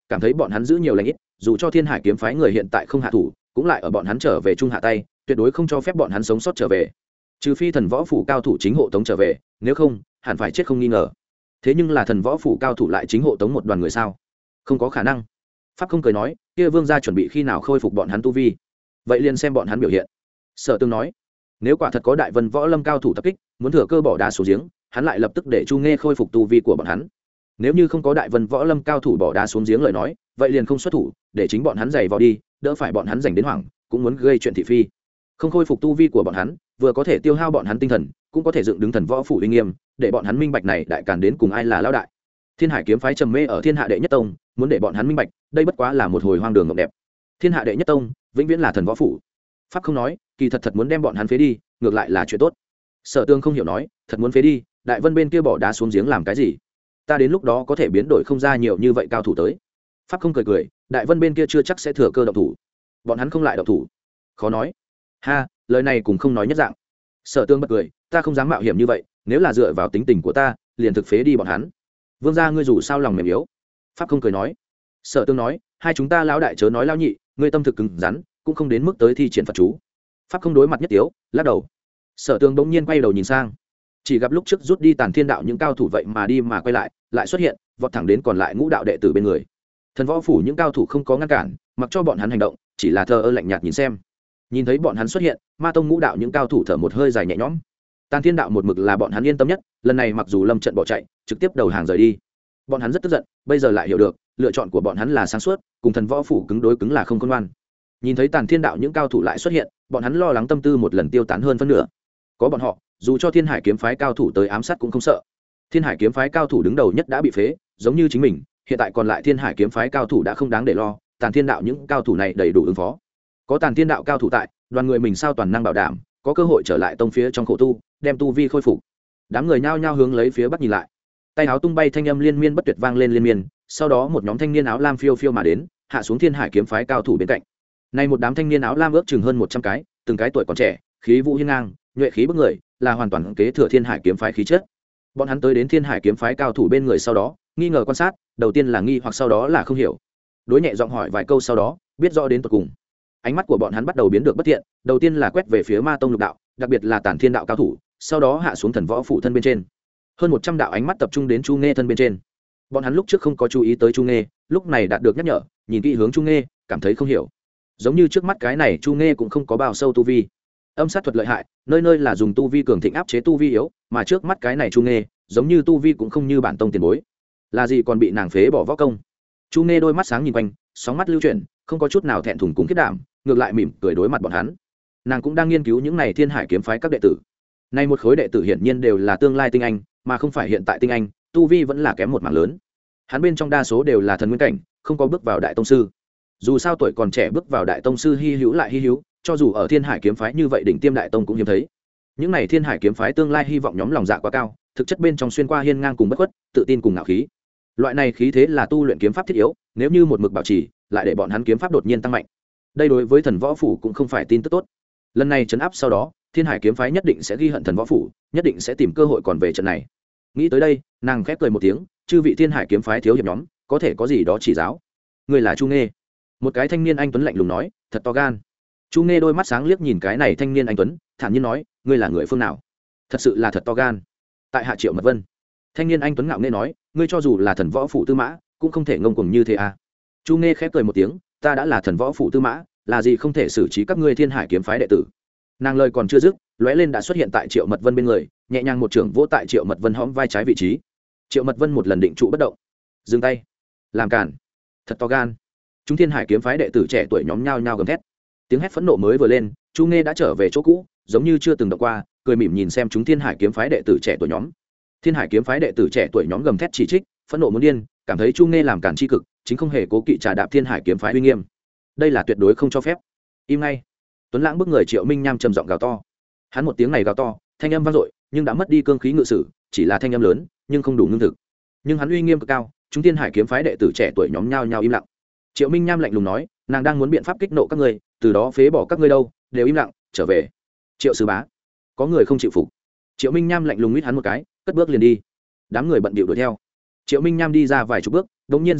cảm thấy bọn hắn giữ nhiều lãnh ít, dù cho thiên hải kiếm phái người hiện tại không hạ thủ cũng lại ở bọn hắn trở về trung hạ tay, tuyệt đối không cho phép bọn hắn sống sót trở về, trừ phi thần võ phủ cao thủ chính hộ tống trở về, nếu không hẳn phải chết không nghi ngờ. Thế nhưng là thần võ phủ cao thủ lại chính hộ tống một đoàn người sao? Không có khả năng. Pháp không cười nói, kia vương gia chuẩn bị khi nào khôi phục bọn hắn tu vi, vậy liền xem bọn hắn biểu hiện. Sở Tương nói, nếu quả thật có đại vân võ lâm cao thủ tập kích, muốn thừa cơ bỏ đá xuống giếng, hắn lại lập tức để Chu Nghe khôi phục tu vi của bọn hắn. Nếu như không có đại vân võ lâm cao thủ bỏ đá xuống giếng lời nói, vậy liền không xuất thủ, để chính bọn hắn giày vào đi, đỡ phải bọn hắn giành đến hoảng, cũng muốn gây chuyện thị phi. Không khôi phục tu vi của bọn hắn, vừa có thể tiêu hao bọn hắn tinh thần, cũng có thể dựng đứng thần võ phủ uy nghiêm, để bọn hắn minh bạch này đại càn đến cùng ai là lão đại. Thiên Hải kiếm phái trầm mê ở thiên hạ đệ nhất tông, muốn để bọn hắn minh bạch, đây bất quá là một hồi hoang đường ngọc đẹp. Thiên hạ đệ nhất tông, vĩnh viễn là thần võ phủ. Pháp không nói, kỳ thật thật muốn đem bọn hắn phế đi, ngược lại là chuyện tốt. Sở Tương không hiểu nói, thật muốn phế đi, đại vân bên kia bỏ đá xuống giếng làm cái gì? Ta đến lúc đó có thể biến đổi không ra nhiều như vậy cao thủ tới. Pháp không cười cười, đại vân bên kia chưa chắc sẽ thừa cơ động thủ, bọn hắn không lại động thủ, khó nói. Ha, lời này cũng không nói nhất dạng. Sở Tương bật cười, ta không dám mạo hiểm như vậy, nếu là dựa vào tính tình của ta, liền thực phế đi bọn hắn. Vương gia ngươi dù sao lòng mềm yếu. Pháp không cười nói. Sở Tương nói, hai chúng ta lão đại chớ nói lão nhị, ngươi tâm thực cứng rắn, cũng không đến mức tới thi triển Phật chú. Pháp không đối mặt nhất tiếu, lắc đầu. Sở Tương bỗng nhiên quay đầu nhìn sang, chỉ gặp lúc trước rút đi Tàn Thiên đạo những cao thủ vậy mà đi mà quay lại, lại xuất hiện, vọt thẳng đến còn lại ngũ đạo đệ tử bên người. Thần võ phủ những cao thủ không có ngăn cản, mặc cho bọn hắn hành động, chỉ là thờ ơ lạnh nhạt nhìn xem. Nhìn thấy bọn hắn xuất hiện, Ma tông ngũ đạo những cao thủ thở một hơi dài nhẹ nhõm. Tàn Thiên đạo một mực là bọn hắn yên tâm nhất, lần này mặc dù lâm trận bỏ chạy, trực tiếp đầu hàng rời đi. Bọn hắn rất tức giận, bây giờ lại hiểu được, lựa chọn của bọn hắn là sáng suốt, cùng thần võ phủ cứng đối cứng là không khôn ngoan. Nhìn thấy Tàn Thiên đạo những cao thủ lại xuất hiện, bọn hắn lo lắng tâm tư một lần tiêu tán hơn phân nửa. Có bọn họ, dù cho Thiên Hải kiếm phái cao thủ tới ám sát cũng không sợ. Thiên Hải kiếm phái cao thủ đứng đầu nhất đã bị phế, giống như chính mình, hiện tại còn lại Thiên Hải kiếm phái cao thủ đã không đáng để lo, Tàn Thiên đạo những cao thủ này đầy đủ ứng phó. Có Tàn Thiên đạo cao thủ tại, đoàn người mình sao toàn năng bảo đảm, có cơ hội trở lại tông phía trong khổ tu, đem tu vi khôi phục. Đám người nhao nhao hướng lấy phía bắc nhìn lại, tay áo tung bay thanh âm liên miên bất tuyệt vang lên liên miên, sau đó một nhóm thanh niên áo lam phiêu phiêu mà đến, hạ xuống Thiên Hải kiếm phái cao thủ bên cạnh. Này một đám thanh niên áo lam ước chừng hơn một trăm cái, từng cái tuổi còn trẻ, khí vũ hiên ngang, nhuệ khí bức người, là hoàn toàn kế thừa Thiên Hải kiếm phái khí chất. Bọn hắn tới đến Thiên Hải kiếm phái cao thủ bên người sau đó, nghi ngờ quan sát, đầu tiên là nghi hoặc sau đó là không hiểu. Đối nhẹ giọng hỏi vài câu sau đó, biết rõ đến tận cùng. Ánh mắt của bọn hắn bắt đầu biến được bất thiện, đầu tiên là quét về phía Ma tông lục đạo, đặc biệt là Tản Thiên đạo cao thủ, sau đó hạ xuống thần võ phụ thân bên trên. Hơn một trăm đạo ánh mắt tập trung đến Chu Nghe thân bên trên. Bọn hắn lúc trước không có chú ý tới Chu Nghe, lúc này đạt được nhắc nhở, nhìn kỹ hướng Chu Nghe, cảm thấy không hiểu. Giống như trước mắt cái này Chu Nghe cũng không có bao sâu tu vi. Âm sát thuật lợi hại, nơi nơi là dùng tu vi cường thịnh áp chế tu vi yếu, mà trước mắt cái này Chu Nghe, giống như tu vi cũng không như bản tông tiền bối. Là gì còn bị nàng phế bỏ võ công. Chu Nghe đôi mắt sáng nhìn quanh, sóng mắt lưu chuyển, không có chút nào thẹn thùng cũng kết đảm, ngược lại mỉm cười đối mặt bọn hắn. Nàng cũng đang nghiên cứu những này Thiên Hải kiếm phái các đệ tử. Nay một khối đệ tử hiển nhiên đều là tương lai tinh anh, mà không phải hiện tại tinh anh, tu vi vẫn là kém một mảng lớn. Hắn bên trong đa số đều là thần nguyên cảnh, không có bước vào đại tông sư. Dù sao tuổi còn trẻ bước vào đại tông sư hi hữu lại hi hữu, cho dù ở Thiên Hải kiếm phái như vậy đỉnh tiêm đại tông cũng hiếm thấy. Những này Thiên Hải kiếm phái tương lai hy vọng nhóm lòng dạ quá cao, thực chất bên trong xuyên qua hiên ngang cùng bất khuất, tự tin cùng ngạo khí. Loại này khí thế là tu luyện kiếm pháp thiết yếu, nếu như một mực bảo trì, lại để bọn hắn kiếm pháp đột nhiên tăng mạnh. Đây đối với thần võ phủ cũng không phải tin tức tốt. Lần này trấn áp sau đó, Thiên Hải kiếm phái nhất định sẽ ghi hận thần võ phủ, nhất định sẽ tìm cơ hội còn về trận này. Nghĩ tới đây, nàng khép cười một tiếng, chư vị Thiên Hải kiếm phái thiếu hiệp nhóm, có thể có gì đó chỉ giáo. Người là Chu Nghe. Một cái thanh niên anh tuấn lạnh lùng nói, thật to gan. Chu Nghe đôi mắt sáng liếc nhìn cái này thanh niên anh tuấn, thản nhiên nói, ngươi là người phương nào? Thật sự là thật to gan. Tại hạ Triệu Mật Vân. Thanh niên anh tuấn ngạo nghễ nói, ngươi cho dù là thần võ phủ tư mã, cũng không thể ngông cuồng như thế à? Chu Nghe khép cười một tiếng, ta đã là thần võ phủ tư mã, là gì không thể xử trí các ngươi Thiên Hải kiếm phái đệ tử. Nàng lời còn chưa dứt, lóe lên đã xuất hiện tại Triệu Mật Vân bên người, nhẹ nhàng một trưởng vỗ tại Triệu Mật Vân hõm vai trái vị trí. Triệu Mật Vân một lần định trụ bất động, dừng tay, làm cản, thật to gan. Chúng Thiên Hải kiếm phái đệ tử trẻ tuổi nhóm nhao nhao gầm thét. Tiếng hét phẫn nộ mới vừa lên, Chu Nghe đã trở về chỗ cũ, giống như chưa từng động qua, cười mỉm nhìn xem chúng Thiên Hải kiếm phái đệ tử trẻ tuổi nhóm. Thiên Hải kiếm phái đệ tử trẻ tuổi nhóm gầm thét chỉ trích, phẫn nộ muốn điên, cảm thấy Chu Nghe làm cản chi cực, chính không hề cố kỵ trà đạp Thiên Hải kiếm phái uy nghiêm. Đây là tuyệt đối không cho phép. Im ngay. Tuấn Lãng bước người Triệu Minh Nham trầm giọng gào to. Hắn một tiếng này gào to, thanh âm vang dội, nhưng đã mất đi cương khí ngự sử, chỉ là thanh âm lớn, nhưng không đủ ngưng thực. Nhưng hắn uy nghiêm cực cao, chúng Thiên Hải kiếm phái đệ tử trẻ tuổi nhóm nhao nhao im lặng. Triệu Minh Nham lạnh lùng nói, nàng đang muốn biện pháp kích nộ các ngươi, từ đó phế bỏ các ngươi đâu, đều im lặng, trở về. Triệu sư bá. Có người không chịu phục. Triệu Minh Nham lạnh lùng mít hắn một cái, cất bước liền đi. Đám người bận bịu đuổi theo. Triệu Minh Nham đi ra vài chục bước, đột nhiên dừng lại,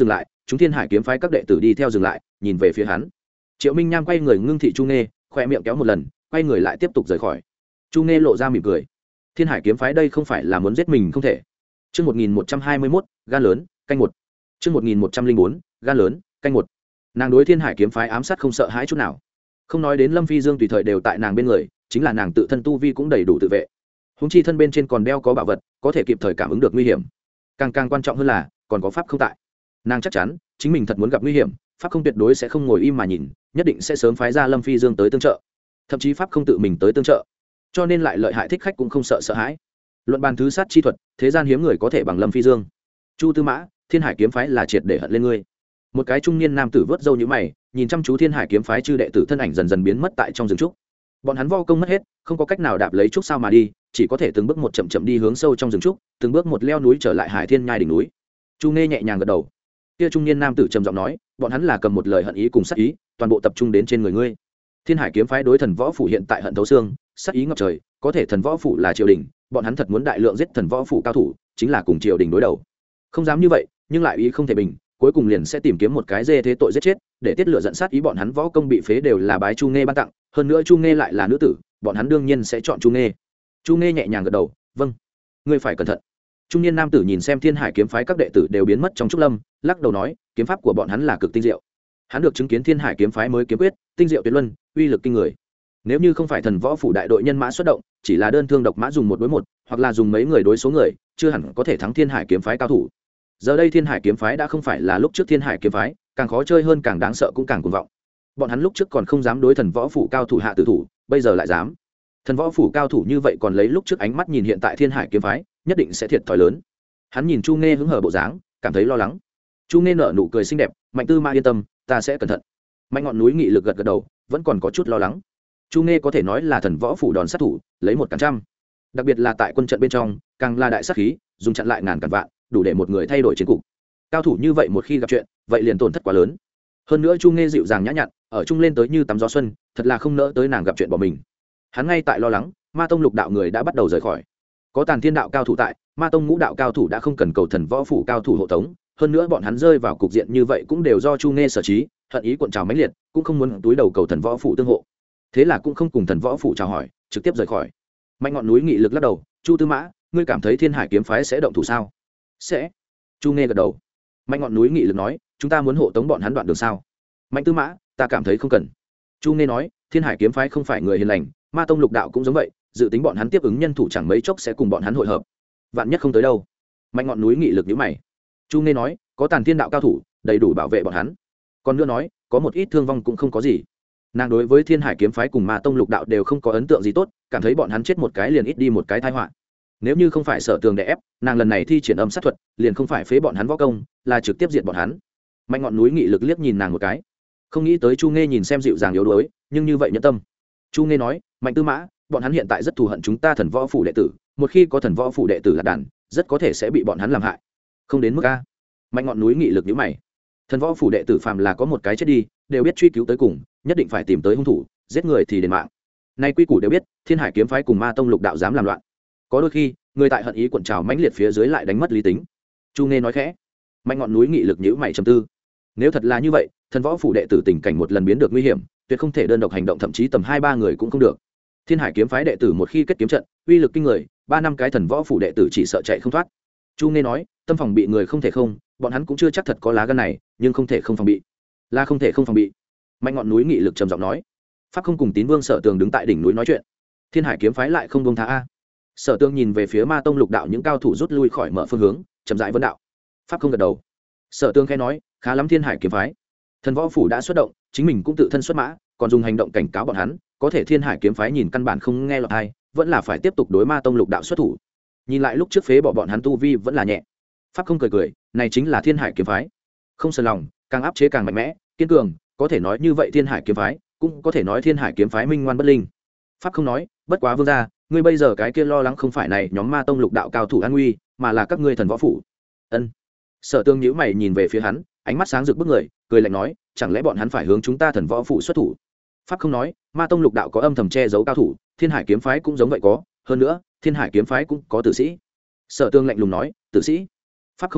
chúng thiên hải kiếm phái các đệ tử đi theo dừng lại nhìn về phía hắn. Triệu Minh Nham quay người ngưng thị Chu Nghê, khoe miệng kéo một lần, quay người lại tiếp tục rời khỏi. Chu Nghê lộ ra mỉm cười. Thiên hải kiếm phái đây không phải là muốn giết mình không thể. Chương một nghìn một trăm hai mươi mốt, gan lớn, canh một. Chương một nghìn một trăm linh bốn, gan lớn, canh một. Nàng đối thiên hải kiếm phái ám sát không sợ hãi chút nào. Không nói đến Lâm Phi Dương tùy thời đều tại nàng bên người, chính là nàng tự thân tu vi cũng đầy đủ tự vệ. Huống chi thân bên trên còn đeo có bảo vật, có thể kịp thời cảm ứng được nguy hiểm. Càng càng quan trọng hơn là còn có pháp không tại. Nàng chắc chắn, chính mình thật muốn gặp nguy hiểm, pháp không tuyệt đối sẽ không ngồi im mà nhìn, nhất định sẽ sớm phái ra Lâm Phi Dương tới tương trợ. Thậm chí pháp không tự mình tới tương trợ, cho nên lại lợi hại thích khách cũng không sợ sợ hãi. Luận bàn thứ sát chi thuật, thế gian hiếm người có thể bằng Lâm Phi Dương. Chu Tư Mã, thiên hải kiếm phái là triệt để hận lên ngươi. Một cái trung niên nam tử vớt râu như mày, nhìn chăm chú thiên hải kiếm phái chư đệ tử thân ảnh dần dần biến mất tại trong rừng trúc. Bọn hắn vo công mất hết, không có cách nào đạp lấy trúc sao mà đi, chỉ có thể từng bước một chậm chậm đi hướng sâu trong rừng trúc, từng bước một leo núi trở lại Hải Thiên Nhai đỉnh núi. Chu Nghe nhẹ nhàng gật đầu. Kia trung niên nam tử trầm giọng nói, bọn hắn là cầm một lời hận ý cùng sát ý, toàn bộ tập trung đến trên người ngươi. Thiên hải kiếm phái đối thần võ phủ hiện tại hận thấu xương, sát ý ngập trời, có thể thần võ phủ là triều đình, bọn hắn thật muốn đại lượng giết thần võ phủ cao thủ, chính là cùng triều đình đối đầu. Không dám như vậy, nhưng lại ý không thể bình, cuối cùng liền sẽ tìm kiếm một cái dê thế tội giết chết, để tiết lửa giận sát ý bọn hắn võ công bị phế đều là bái Chu Nghe ban tặng, hơn nữa Chu Nghe lại là nữ tử, bọn hắn đương nhiên sẽ chọn Chu Nghe. Chu Nghe nhẹ nhàng gật đầu, vâng, ngươi phải cẩn thận. Trung niên nam tử nhìn xem thiên hải kiếm phái các đệ tử đều biến mất trong trúc lâm, lắc đầu nói, kiếm pháp của bọn hắn là cực tinh diệu. Hắn được chứng kiến thiên hải kiếm phái mới kiếm quyết, tinh diệu tuyệt luân, uy lực kinh người. Nếu như không phải thần võ phủ đại đội nhân mã xuất động, chỉ là đơn thương độc mã dùng một đối một, hoặc là dùng mấy người đối số người, chưa hẳn có thể thắng thiên hải kiếm phái cao thủ. Giờ đây thiên hải kiếm phái đã không phải là lúc trước thiên hải kiếm phái, càng khó chơi hơn, càng đáng sợ cũng càng cuồng vọng. Bọn hắn lúc trước còn không dám đối thần võ phủ cao thủ hạ tử thủ, bây giờ lại dám. Thần võ phủ cao thủ như vậy còn lấy lúc trước ánh mắt nhìn hiện tại thiên hải kiếm phái, nhất định sẽ thiệt thòi lớn. Hắn nhìn Chu Nghe hứng hở bộ dáng, cảm thấy lo lắng. Chu Nghe nở nụ cười xinh đẹp, Mạnh Tư Mã yên tâm, ta sẽ cẩn thận. Mạnh Ngọn Núi nghị lực gật gật đầu, vẫn còn có chút lo lắng. Chu Nghe có thể nói là thần võ phủ đòn sát thủ, lấy một cản trăm. Đặc biệt là tại quân trận bên trong, càng là đại sát khí, dùng chặn lại ngàn cản vạn, đủ để một người thay đổi chiến cục. Cao thủ như vậy một khi gặp chuyện, vậy liền tổn thất quá lớn. Hơn nữa Chu Nghe dịu dàng nhã nhặn, ở chung lên tới như tắm gió xuân, thật là không nỡ tới nàng gặp chuyện bỏ mình. Hắn ngay tại lo lắng, Ma Tông lục đạo người đã bắt đầu rời khỏi. Có Tàn Thiên đạo cao thủ tại, Ma Tông ngũ đạo cao thủ đã không cần cầu thần võ phủ cao thủ hộ tống, hơn nữa bọn hắn rơi vào cục diện như vậy cũng đều do Chu Nghe sở trí, hận ý cuộn trào mãnh liệt, cũng không muốn túi đầu cầu thần võ phủ tương hộ. Thế là cũng không cùng thần võ phủ chào hỏi, trực tiếp rời khỏi. Mạnh Ngọn Núi nghị lực lắc đầu, Chu Tư Mã, ngươi cảm thấy thiên hải kiếm phái sẽ động thủ sao? Sẽ. Chu Nghe gật đầu. Mạnh Ngọn Núi nghị lực nói, chúng ta muốn hộ tống bọn hắn đoạn đường sao? Mạnh Tư Mã, ta cảm thấy không cần. Chu Nghe nói, thiên hải kiếm phái không phải người hiền lành, Ma Tông lục đạo cũng giống vậy, dự tính bọn hắn tiếp ứng nhân thủ chẳng mấy chốc sẽ cùng bọn hắn hội hợp. Vạn nhất không tới đâu? Mạnh Ngọn Núi nghị lực nhíu mày. Chu Nghe nói, có Tàn Thiên đạo cao thủ, đầy đủ bảo vệ bọn hắn. Còn nữa nói, có một ít thương vong cũng không có gì. Nàng đối với thiên hải kiếm phái cùng Ma Tông lục đạo đều không có ấn tượng gì tốt, cảm thấy bọn hắn chết một cái liền ít đi một cái tai họa. Nếu như không phải Sở Tường đè ép, nàng lần này thi triển âm sát thuật, liền không phải phế bọn hắn võ công, là trực tiếp diệt bọn hắn. Mạnh Ngọn Núi nghị lực liếc nhìn nàng một cái, không nghĩ tới Chu Nghe nhìn xem dịu dàng yếu đuối, nhưng như vậy nhẫn tâm. Chu Nghe nói, Mạnh Tư Mã, bọn hắn hiện tại rất thù hận chúng ta thần võ phủ đệ tử, một khi có thần võ phủ đệ tử lạc đàn, rất có thể sẽ bị bọn hắn làm hại. Không đến mức a. Mạnh Ngọn Núi nghị lực nhíu mày. Thần võ phủ đệ tử phàm là có một cái chết đi, đều biết truy cứu tới cùng, nhất định phải tìm tới hung thủ, giết người thì đền mạng. Nay quy củ đều biết, thiên hải kiếm phái cùng Ma Tông lục đạo dám làm loạn. Có đôi khi, người tại hận ý cuộn trào mãnh liệt phía dưới lại đánh mất lý tính. Chu Nghe nói khẽ. Mạnh Ngọn Núi nghị lực nhíu mày trầm tư. Nếu thật là như vậy, thần võ phủ đệ tử tình cảnh một lần biến được nguy hiểm, tuyệt không thể đơn độc hành động, thậm chí tầm hai ba người cũng không được. Thiên hải kiếm phái đệ tử một khi kết kiếm trận, uy lực kinh người, ba năm cái thần võ phủ đệ tử chỉ sợ chạy không thoát. Chu Nghe nói, tâm phòng bị người không thể không, bọn hắn cũng chưa chắc thật có lá gan này, nhưng không thể không phòng bị. Là không thể không phòng bị. Mạnh Ngọn Núi nghị lực trầm giọng nói. Pháp không cùng Tín Vương Sở Tường đứng tại đỉnh núi nói chuyện. Thiên hải kiếm phái lại không buông tha a. Sở Tường nhìn về phía Ma Tông lục đạo những cao thủ rút lui khỏi mở phương hướng, chậm rãi vấn đạo. Pháp không gật đầu. Sở Tường khẽ nói, khá lắm thiên hải kiếm phái. Thần võ phủ đã xuất động, chính mình cũng tự thân xuất mã, còn dùng hành động cảnh cáo bọn hắn, có thể thiên hải kiếm phái nhìn căn bản không nghe lọt tai, vẫn là phải tiếp tục đối Ma Tông lục đạo xuất thủ. Nhìn lại lúc trước phế bỏ bọn hắn tu vi vẫn là nhẹ. Pháp không cười cười, này chính là thiên hải kiếm phái. Không sờn lòng, càng áp chế càng mạnh mẽ, kiên cường, có thể nói như vậy thiên hải kiếm phái, cũng có thể nói thiên hải kiếm phái minh ngoan bất linh. Pháp không nói, bất quá vương gia, ngươi bây giờ cái kia lo lắng không phải này nhóm Ma Tông lục đạo cao thủ an nguy, mà là các ngươi thần võ phủ. Ân. Sở Tương nhíu mày nhìn về phía hắn, ánh mắt sáng rực bức người, cười lạnh nói, chẳng lẽ bọn hắn phải hướng chúng ta thần võ phủ xuất thủ? Pháp không nói, Ma Tông lục đạo có âm thầm che giấu cao thủ, thiên hải kiếm phái cũng giống vậy có, hơn nữa, thiên hải kiếm phái cũng có tử sĩ. Sở Tương lạnh lùng nói, tử sĩ. Pháp không nói,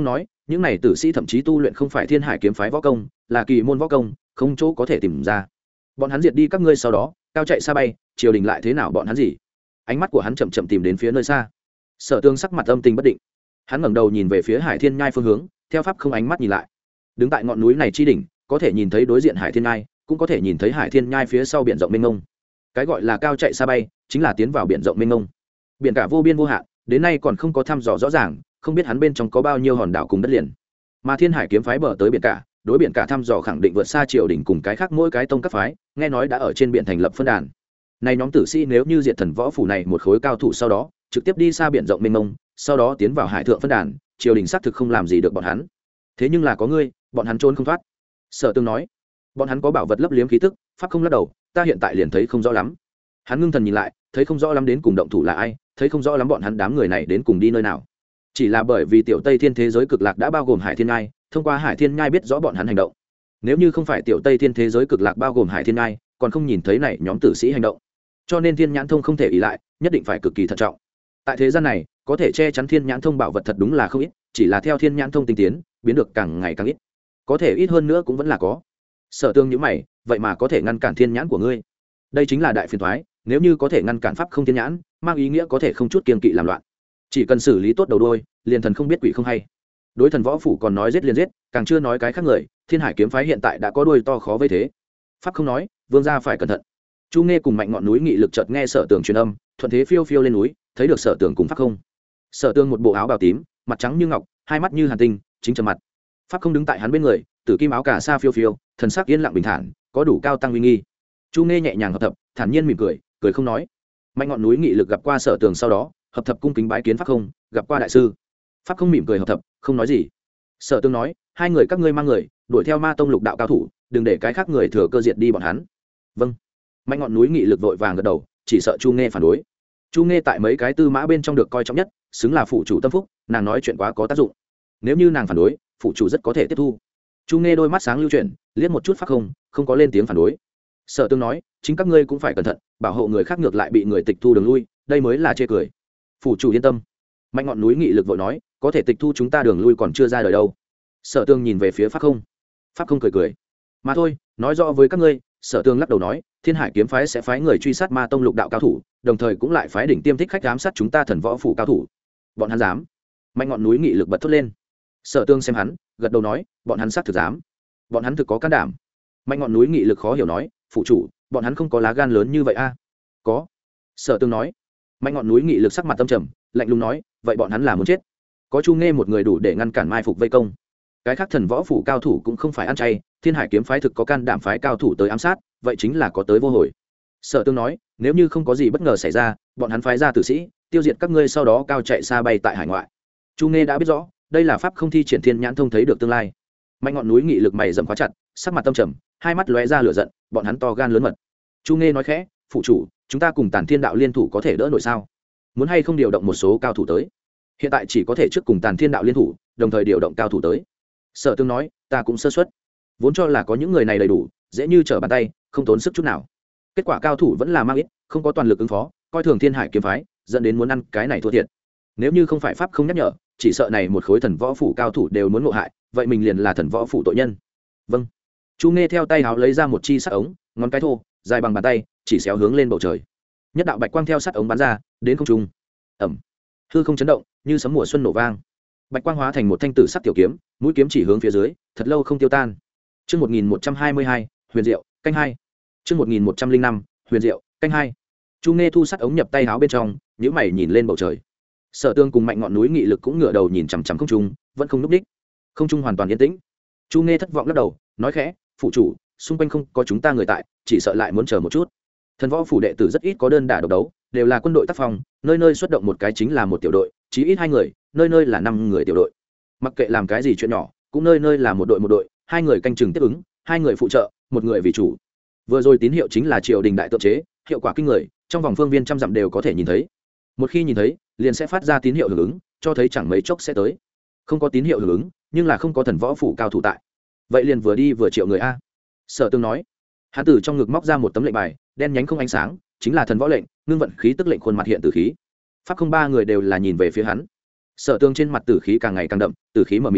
những này tử sĩ thậm chí tu luyện không phải thiên hải kiếm phái võ công, là kỳ môn võ công, không chỗ có thể tìm ra. Bọn hắn diệt đi các ngươi sau đó cao chạy xa bay, triều đình lại thế nào bọn hắn gì? Ánh mắt của hắn chậm chậm tìm đến phía nơi xa. Sở Tương sắc mặt âm tình bất định, hắn ngẩng đầu nhìn về phía Hải Thiên Nhai phương hướng, theo pháp không ánh mắt nhìn lại. Đứng tại ngọn núi này chi đỉnh, có thể nhìn thấy đối diện Hải Thiên Nhai, cũng có thể nhìn thấy Hải Thiên Nhai phía sau biển rộng mênh mông. Cái gọi là cao chạy xa bay, chính là tiến vào biển rộng mênh mông. Biển cả vô biên vô hạn, đến nay còn không có thăm dò rõ ràng, không biết hắn bên trong có bao nhiêu hòn đảo cùng đất liền. Mà Thiên Hải kiếm phái bờ tới biển cả, đối biển cả thăm dò khẳng định vượt xa triều đình cùng cái khác mỗi cái tông các phái, nghe nói đã ở trên biển thành lập phân đàn. Này nhóm tử sĩ nếu như diệt thần võ phủ này một khối cao thủ sau đó, trực tiếp đi xa biển rộng mênh mông, sau đó tiến vào hải thượng phân đàn, triều đình xác thực không làm gì được bọn hắn. Thế nhưng là có ngươi, bọn hắn trốn không thoát. Sở Tương nói, bọn hắn có bảo vật lấp liếm khí tức, pháp không lắc đầu, ta hiện tại liền thấy không rõ lắm. Hắn ngưng thần nhìn lại, thấy không rõ lắm đến cùng động thủ là ai, thấy không rõ lắm bọn hắn đám người này đến cùng đi nơi nào. Chỉ là bởi vì tiểu Tây Thiên thế giới cực lạc đã bao gồm Hải Thiên Nhai, thông qua Hải Thiên Nhai biết rõ bọn hắn hành động. Nếu như không phải tiểu Tây Thiên thế giới cực lạc bao gồm Hải Thiên Nhai, còn không nhìn thấy này nhóm tử sĩ hành động. Cho nên Thiên Nhãn Thông không thể ỷ lại, nhất định phải cực kỳ thận trọng. Tại thế gian này, có thể che chắn Thiên Nhãn Thông bảo vật thật đúng là không ít, chỉ là theo Thiên Nhãn Thông tinh tiến, biến được càng ngày càng ít. Có thể ít hơn nữa cũng vẫn là có. Sở Tương nhíu mày, vậy mà có thể ngăn cản Thiên Nhãn của ngươi. Đây chính là đại phiền toái, nếu như có thể ngăn cản pháp không Thiên Nhãn, mang ý nghĩa có thể không chút kiêng kỵ làm loạn. Chỉ cần xử lý tốt đầu đuôi, liền thần không biết quỷ không hay. Đối thần võ phủ còn nói giết liền giết, càng chưa nói cái khác người, Thiên Hải kiếm phái hiện tại đã có đuôi to khó vây thế. Pháp không nói, vương gia phải cẩn thận. Chu Nghe cùng Mạnh Ngọn núi nghị lực chợt nghe Sở Tường truyền âm, thuận thế phiêu phiêu lên núi, thấy được Sở Tường cùng Pháp không. Sở Tường một bộ áo bào tím, mặt trắng như ngọc, hai mắt như hàn tinh, chính trầm mặt. Pháp không đứng tại hắn bên người, tử kim áo cà sa phiêu phiêu, thần sắc yên lặng bình thản, có đủ cao tăng uy nghi. Chu Nghe nhẹ nhàng hợp thập, thản nhiên mỉm cười, cười không nói. Mạnh Ngọn núi nghị lực gặp qua Sở Tường sau đó, hợp thập cung kính bái kiến Pháp không, gặp qua đại sư. Pháp không mỉm cười hợp thập, không nói gì. Sở Tường nói, hai người các ngươi mang người, đuổi theo Ma tông lục đạo cao thủ, đừng để cái khác người thừa cơ diệt đi bọn hắn. Vâng. Mạnh Ngọn núi nghị lực vội vàng gật đầu, chỉ sợ Chu Nghe phản đối. Chu Nghe tại mấy cái tư mã bên trong được coi trọng nhất, xứng là phụ chủ tâm phúc, nàng nói chuyện quá có tác dụng. Nếu như nàng phản đối, phụ chủ rất có thể tiếp thu. Chu Nghe đôi mắt sáng lưu chuyển, liếc một chút Pháp không, không có lên tiếng phản đối. Sở Tương nói, chính các ngươi cũng phải cẩn thận, bảo hộ người khác ngược lại bị người tịch thu đường lui, đây mới là chê cười. Phụ chủ yên tâm. Mạnh Ngọn núi nghị lực vội nói, có thể tịch thu chúng ta đường lui còn chưa ra đời đâu. Sở Tương nhìn về phía Pháp không. Pháp không cười cười. Mà thôi, nói rõ với các ngươi. Sở Tương lắc đầu nói, Thiên Hải kiếm phái sẽ phái người truy sát Ma tông lục đạo cao thủ, đồng thời cũng lại phái đỉnh tiêm thích khách giám sát chúng ta thần võ phủ cao thủ. Bọn hắn dám? Mạnh Ngọn núi nghị lực bật thốt lên. Sở Tương xem hắn, gật đầu nói, bọn hắn xác thực dám. Bọn hắn thực có can đảm. Mạnh Ngọn núi nghị lực khó hiểu nói, phụ chủ, bọn hắn không có lá gan lớn như vậy a? À? Có. Sở Tương nói. Mạnh Ngọn núi nghị lực sắc mặt tâm trầm, lạnh lùng nói, vậy bọn hắn là muốn chết. Có Chu Nghe một người đủ để ngăn cản mai phục vây công. Cái khác thần võ phủ cao thủ cũng không phải ăn chay, Thiên Hải kiếm phái thực có can đảm phái cao thủ tới ám sát, vậy chính là có tới vô hồi. Sở Tương nói, nếu như không có gì bất ngờ xảy ra, bọn hắn phái ra tử sĩ tiêu diệt các ngươi, sau đó cao chạy xa bay tại hải ngoại. Chu Nghe đã biết rõ, đây là pháp không thi triển Thiên Nhãn Thông thấy được tương lai. Mạnh Ngọn núi nghị lực mày dầm khóa chặt, sắc mặt tâm trầm, hai mắt lóe ra lửa giận, bọn hắn to gan lớn mật. Chu Nghe nói khẽ, phụ chủ, chúng ta cùng Tản Thiên đạo liên thủ có thể đỡ nổi sao? Muốn hay không điều động một số cao thủ tới? Hiện tại chỉ có thể trước cùng Tản Thiên đạo liên thủ, đồng thời điều động cao thủ tới. Sở Tương nói, ta cũng sơ suất, vốn cho là có những người này đầy đủ, dễ như trở bàn tay, không tốn sức chút nào. Kết quả cao thủ vẫn là mang ít, không có toàn lực ứng phó, coi thường Thiên Hải kiếm phái, dẫn đến muốn ăn cái này thua thiệt. Nếu như không phải pháp không nhắc nhở, chỉ sợ này một khối thần võ phủ cao thủ đều muốn ngộ hại, vậy mình liền là thần võ phủ tội nhân. Vâng. Chu Nghe theo tay háo lấy ra một chi sắt ống, ngón cái thô, dài bằng bàn tay, chỉ xéo hướng lên bầu trời. Nhất đạo bạch quang theo sắt ống bắn ra, đến không trung. Ầm. Hư không chấn động, như sấm mùa xuân nổ vang. Bạch quang hóa thành một thanh tử sắc tiểu kiếm, mũi kiếm chỉ hướng phía dưới, thật lâu không tiêu tan. Chương một nghìn một trăm hai mươi hai, Huyền Diệu, canh hai. Chương một nghìn một trăm linh năm, Huyền Diệu, canh hai. Chu Nghe thu sắt ống nhập tay áo bên trong, nhíu mày nhìn lên bầu trời. Sở Tương cùng Mạnh Ngọn núi nghị lực cũng ngửa đầu nhìn chằm chằm không trung, vẫn không núp đích. Không trung hoàn toàn yên tĩnh. Chu Nghe thất vọng lắc đầu, nói khẽ, phụ chủ, xung quanh không có chúng ta người tại, chỉ sợ lại muốn chờ một chút. Thần võ phủ đệ tử rất ít có đơn đả độc đấu, đều là quân đội tác phong, nơi nơi xuất động một cái chính là một tiểu đội, chí ít hai người, nơi nơi là năm người tiểu đội. Mặc kệ làm cái gì chuyện nhỏ, cũng nơi nơi là một đội một đội, hai người canh chừng tiếp ứng, hai người phụ trợ, một người vì chủ. Vừa rồi tín hiệu chính là triều đình đại tượng chế, hiệu quả kinh người, trong vòng phương viên trăm dặm đều có thể nhìn thấy. Một khi nhìn thấy, liền sẽ phát ra tín hiệu hưởng ứng, cho thấy chẳng mấy chốc sẽ tới. Không có tín hiệu hưởng ứng, nhưng là không có thần võ phủ cao thủ tại, vậy liền vừa đi vừa triệu người a. Sở Tương nói. Hắn từ trong ngực móc ra một tấm lệnh bài, đen nhánh không ánh sáng, chính là thần võ lệnh, ngưng vận khí tức lệnh khuôn mặt hiện tử khí. Pháp không ba người đều là nhìn về phía hắn. Sở Tương trên mặt tử khí càng ngày càng đậm, tử khí mờ mịt.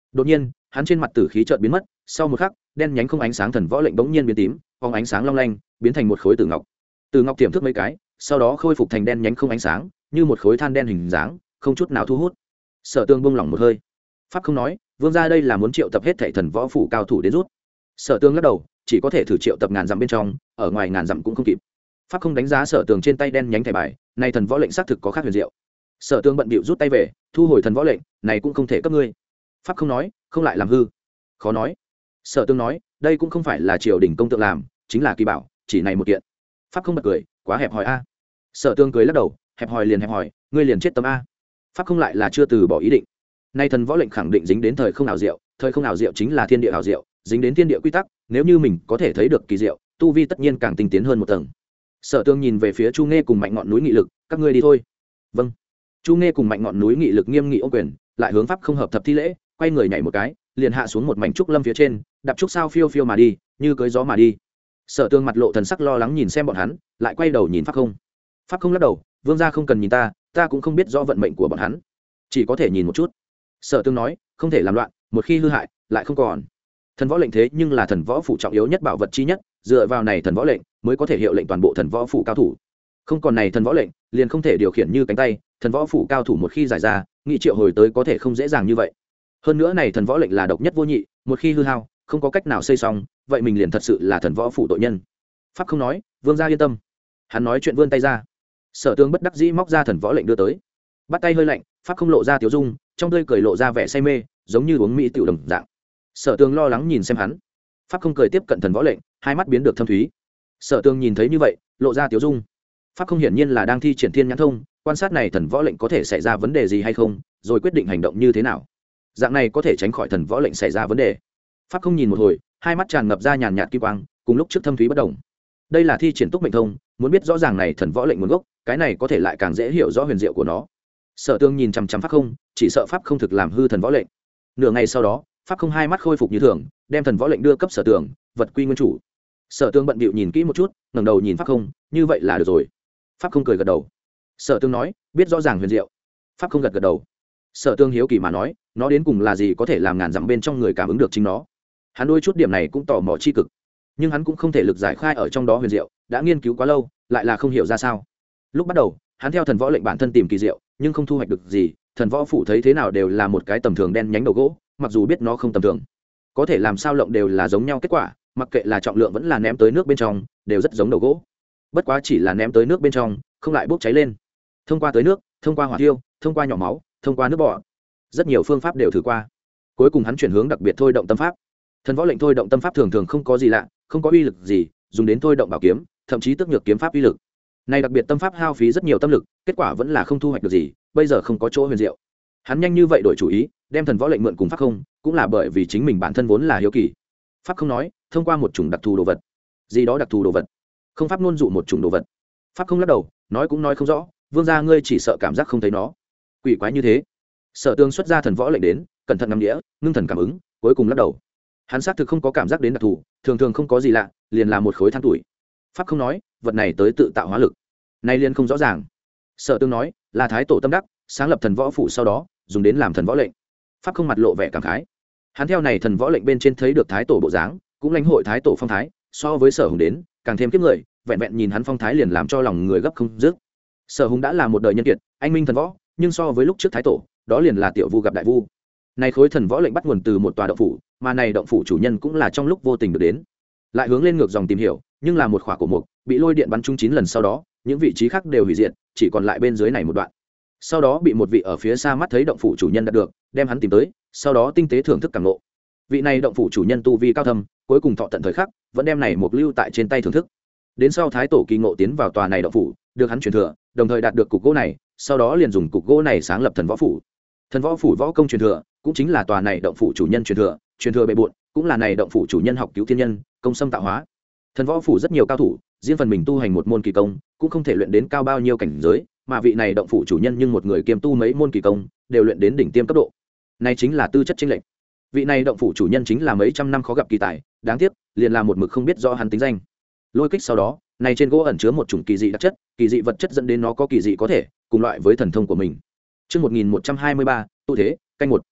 đột nhiên hắn trên mặt tử khí chợt biến mất, sau một khắc đen nhánh không ánh sáng thần võ lệnh bỗng nhiên biến tím, phóng ánh sáng long lanh biến thành một khối tử ngọc. Tử ngọc tiềm thức mấy cái, sau đó khôi phục thành đen nhánh không ánh sáng, như một khối than đen hình dáng, không chút nào thu hút. Sở Tương buông lỏng một hơi. Pháp không nói, vương gia đây là muốn triệu tập hết thảy thần võ phủ cao thủ đến rút. Sở Tương lắc đầu, chỉ có thể thử triệu tập ngàn dặm bên trong, ở ngoài ngàn dặm cũng không kịp. Pháp không đánh giá Sở Tường trên tay đen nhánh thẻ bài, này thần võ lệnh xác thực có khác huyền diệu. Sở Tương bận bịu rút tay về, thu hồi thần võ lệnh, này cũng không thể cấp ngươi. Pháp không nói, không lại làm hư. Khó nói. Sở Tương nói, đây cũng không phải là triều đình công tượng làm, chính là kỳ bảo, chỉ này một kiện. Pháp không bật cười, quá hẹp hòi a. Sở Tương cười lắc đầu, hẹp hòi liền hẹp hòi, ngươi liền chết tâm a. Pháp không lại là chưa từ bỏ ý định. Nay thần võ lệnh khẳng định dính đến thời không ảo diệu, thời không ảo diệu chính là thiên địa ảo diệu, dính đến thiên địa quy tắc, nếu như mình có thể thấy được kỳ diệu, tu vi tất nhiên càng tinh tiến hơn một tầng. Sở Tương nhìn về phía Chu Nghe cùng Mạnh Ngọn núi nghị lực, các ngươi đi thôi. Vâng. Chu Nghe cùng Mạnh Ngọn núi nghị lực nghiêm nghị ôm quyền, lại hướng Pháp không hợp thập thi lễ, quay người nhảy một cái, liền hạ xuống một mảnh trúc lâm phía trên, đạp trúc sao phiêu phiêu mà đi, như cưỡi gió mà đi. Sở Tương mặt lộ thần sắc lo lắng nhìn xem bọn hắn, lại quay đầu nhìn Pháp không. Pháp không lắc đầu, vương gia không cần nhìn ta, ta cũng không biết rõ vận mệnh của bọn hắn, chỉ có thể nhìn một chút. Sở Tương nói, không thể làm loạn, một khi hư hại lại không còn. Thần võ lệnh thế nhưng là thần võ phủ trọng yếu nhất bảo vật chi nhất, dựa vào này thần võ lệnh mới có thể hiệu lệnh toàn bộ thần võ phủ cao thủ. Không còn này thần võ lệnh, liền không thể điều khiển như cánh tay, thần võ phủ cao thủ một khi giải ra, nghị triệu hồi tới có thể không dễ dàng như vậy. Hơn nữa này thần võ lệnh là độc nhất vô nhị, một khi hư hao, không có cách nào xây xong, vậy mình liền thật sự là thần võ phủ tội nhân. Pháp không nói, vương gia yên tâm. Hắn nói chuyện vươn tay ra. Sở Tương bất đắc dĩ móc ra thần võ lệnh đưa tới, bắt tay hơi lạnh, Pháp không lộ ra tiếu dung, trong tươi cười lộ ra vẻ say mê, giống như uống mỹ tiểu đồng dạng. Sở Tương lo lắng nhìn xem hắn. Pháp không cười tiếp cận thần võ lệnh, hai mắt biến được thâm thúy. Sở Tương nhìn thấy như vậy, lộ ra tiếu dung. Pháp không hiển nhiên là đang thi triển thiên nhãn thông, quan sát này thần võ lệnh có thể xảy ra vấn đề gì hay không, rồi quyết định hành động như thế nào. Dạng này có thể tránh khỏi thần võ lệnh xảy ra vấn đề. Pháp không nhìn một hồi, hai mắt tràn ngập ra nhàn nhạt kim quang, cùng lúc trước thâm thúy bất động. Đây là thi triển túc mệnh thông, muốn biết rõ ràng này thần võ lệnh nguồn gốc, cái này có thể lại càng dễ hiểu rõ huyền diệu của nó. Sở Tương nhìn chằm chằm Pháp không, chỉ sợ Pháp không thực làm hư thần võ lệnh. Nửa ngày sau đó, Pháp không hai mắt khôi phục như thường, đem thần võ lệnh đưa cấp Sở Tương, vật quy nguyên chủ. Sở Tương bận bịu nhìn kỹ một chút, ngẩng đầu nhìn Pháp không, như vậy là được rồi. Pháp không cười gật đầu. Sở Tương nói, biết rõ ràng huyền diệu. Pháp không gật gật đầu. Sở Tương hiếu kỳ mà nói, nó đến cùng là gì có thể làm ngàn dặm bên trong người cảm ứng được chính nó. Hắn đôi chút điểm này cũng tò mò chi cực, nhưng hắn cũng không thể lực giải khai ở trong đó huyền diệu, đã nghiên cứu quá lâu, lại là không hiểu ra sao. Lúc bắt đầu, hắn theo thần võ lệnh bản thân tìm kỳ diệu, nhưng không thu hoạch được gì, thần võ phủ thấy thế nào đều là một cái tầm thường đen nhánh đầu gỗ, mặc dù biết nó không tầm thường, có thể làm sao lộng đều là giống nhau kết quả, mặc kệ là trọng lượng vẫn là ném tới nước bên trong, đều rất giống đầu gỗ. Bất quá chỉ là ném tới nước bên trong, không lại bốc cháy lên. Thông qua tới nước, thông qua hỏa thiêu, thông qua nhỏ máu, thông qua nước bọt, rất nhiều phương pháp đều thử qua. Cuối cùng hắn chuyển hướng đặc biệt thôi động tâm pháp. Thần võ lệnh thôi động tâm pháp thường thường không có gì lạ, không có uy lực gì, dùng đến thôi động bảo kiếm, thậm chí tức nhược kiếm pháp uy lực. Này đặc biệt tâm pháp hao phí rất nhiều tâm lực, kết quả vẫn là không thu hoạch được gì, bây giờ không có chỗ huyền diệu. Hắn nhanh như vậy đổi chủ ý, đem thần võ lệnh mượn cùng pháp không, cũng là bởi vì chính mình bản thân vốn là hiếu kỳ. Pháp không nói, thông qua một chủng đặc thù đồ vật. Gì đó đặc thù đồ vật? Không pháp luôn dụ một chủng đồ vật. Pháp không lắc đầu, nói cũng nói không rõ, vương gia ngươi chỉ sợ cảm giác không thấy nó. Quỷ quái như thế. Sở Tương xuất ra thần võ lệnh đến, cẩn thận ngắm đĩa, ngưng thần cảm ứng, cuối cùng lắc đầu. Hắn xác thực không có cảm giác đến đặc thù, thường thường không có gì lạ, liền là một khối than tuổi. Pháp không nói, vật này tới tự tạo hóa lực. Nay liền không rõ ràng. Sở Tương nói, là thái tổ tâm đắc, sáng lập thần võ phủ sau đó, dùng đến làm thần võ lệnh. Pháp không mặt lộ vẻ cảm khái. Hắn theo này thần võ lệnh bên trên thấy được thái tổ bộ dáng, cũng lãnh hội thái tổ phong thái, so với Sở Hùng đến, càng thêm kiếp người, vẹn vẹn nhìn hắn phong thái liền làm cho lòng người gấp không dứt. Sở Hùng đã là một đời nhân kiệt, anh minh thần võ, nhưng so với lúc trước thái tổ, đó liền là tiểu vu gặp đại vu. Này khối thần võ lệnh bắt nguồn từ một tòa động phủ, mà này động phủ chủ nhân cũng là trong lúc vô tình được đến. Lại hướng lên ngược dòng tìm hiểu, nhưng là một khỏa cổ mục, bị lôi điện bắn trúng chín lần sau đó, những vị trí khác đều hủy diệt, chỉ còn lại bên dưới này một đoạn. Sau đó bị một vị ở phía xa mắt thấy động phủ chủ nhân đạt được, đem hắn tìm tới, sau đó tinh tế thưởng thức cảm ngộ. Vị này động phủ chủ nhân tu vi cao thâm, cuối cùng thọ tận thời khắc, vẫn đem này một lưu tại trên tay thưởng thức. Đến sau thái tổ kỳ ngộ tiến vào tòa này động phủ, được hắn truyền thừa, đồng thời đạt được cục gỗ này, sau đó liền dùng cục gỗ này sáng lập thần võ phủ. Thần võ phủ võ công truyền thừa, cũng chính là tòa này động phủ chủ nhân truyền thừa, truyền thừa bệ bội, cũng là này động phủ chủ nhân học cứu thiên nhân, công xâm tạo hóa. Thần võ phủ rất nhiều cao thủ, riêng phần mình tu hành một môn kỳ công, cũng không thể luyện đến cao bao nhiêu cảnh giới, mà vị này động phủ chủ nhân nhưng một người kiêm tu mấy môn kỳ công, đều luyện đến đỉnh tiêm cấp độ. Này chính là tư chất chênh lệch. Vị này động phủ chủ nhân chính là mấy trăm năm khó gặp kỳ tài, đáng tiếc, liền là một mực không biết rõ hắn tính danh. Lôi kích sau đó, này trên gỗ ẩn chứa một chủng kỳ dị đặc chất, kỳ dị vật chất dẫn đến nó có kỳ dị có thể cùng loại với thần thông của mình. Chương một nghìn một trăm hai mươi ba, tu thế, canh một.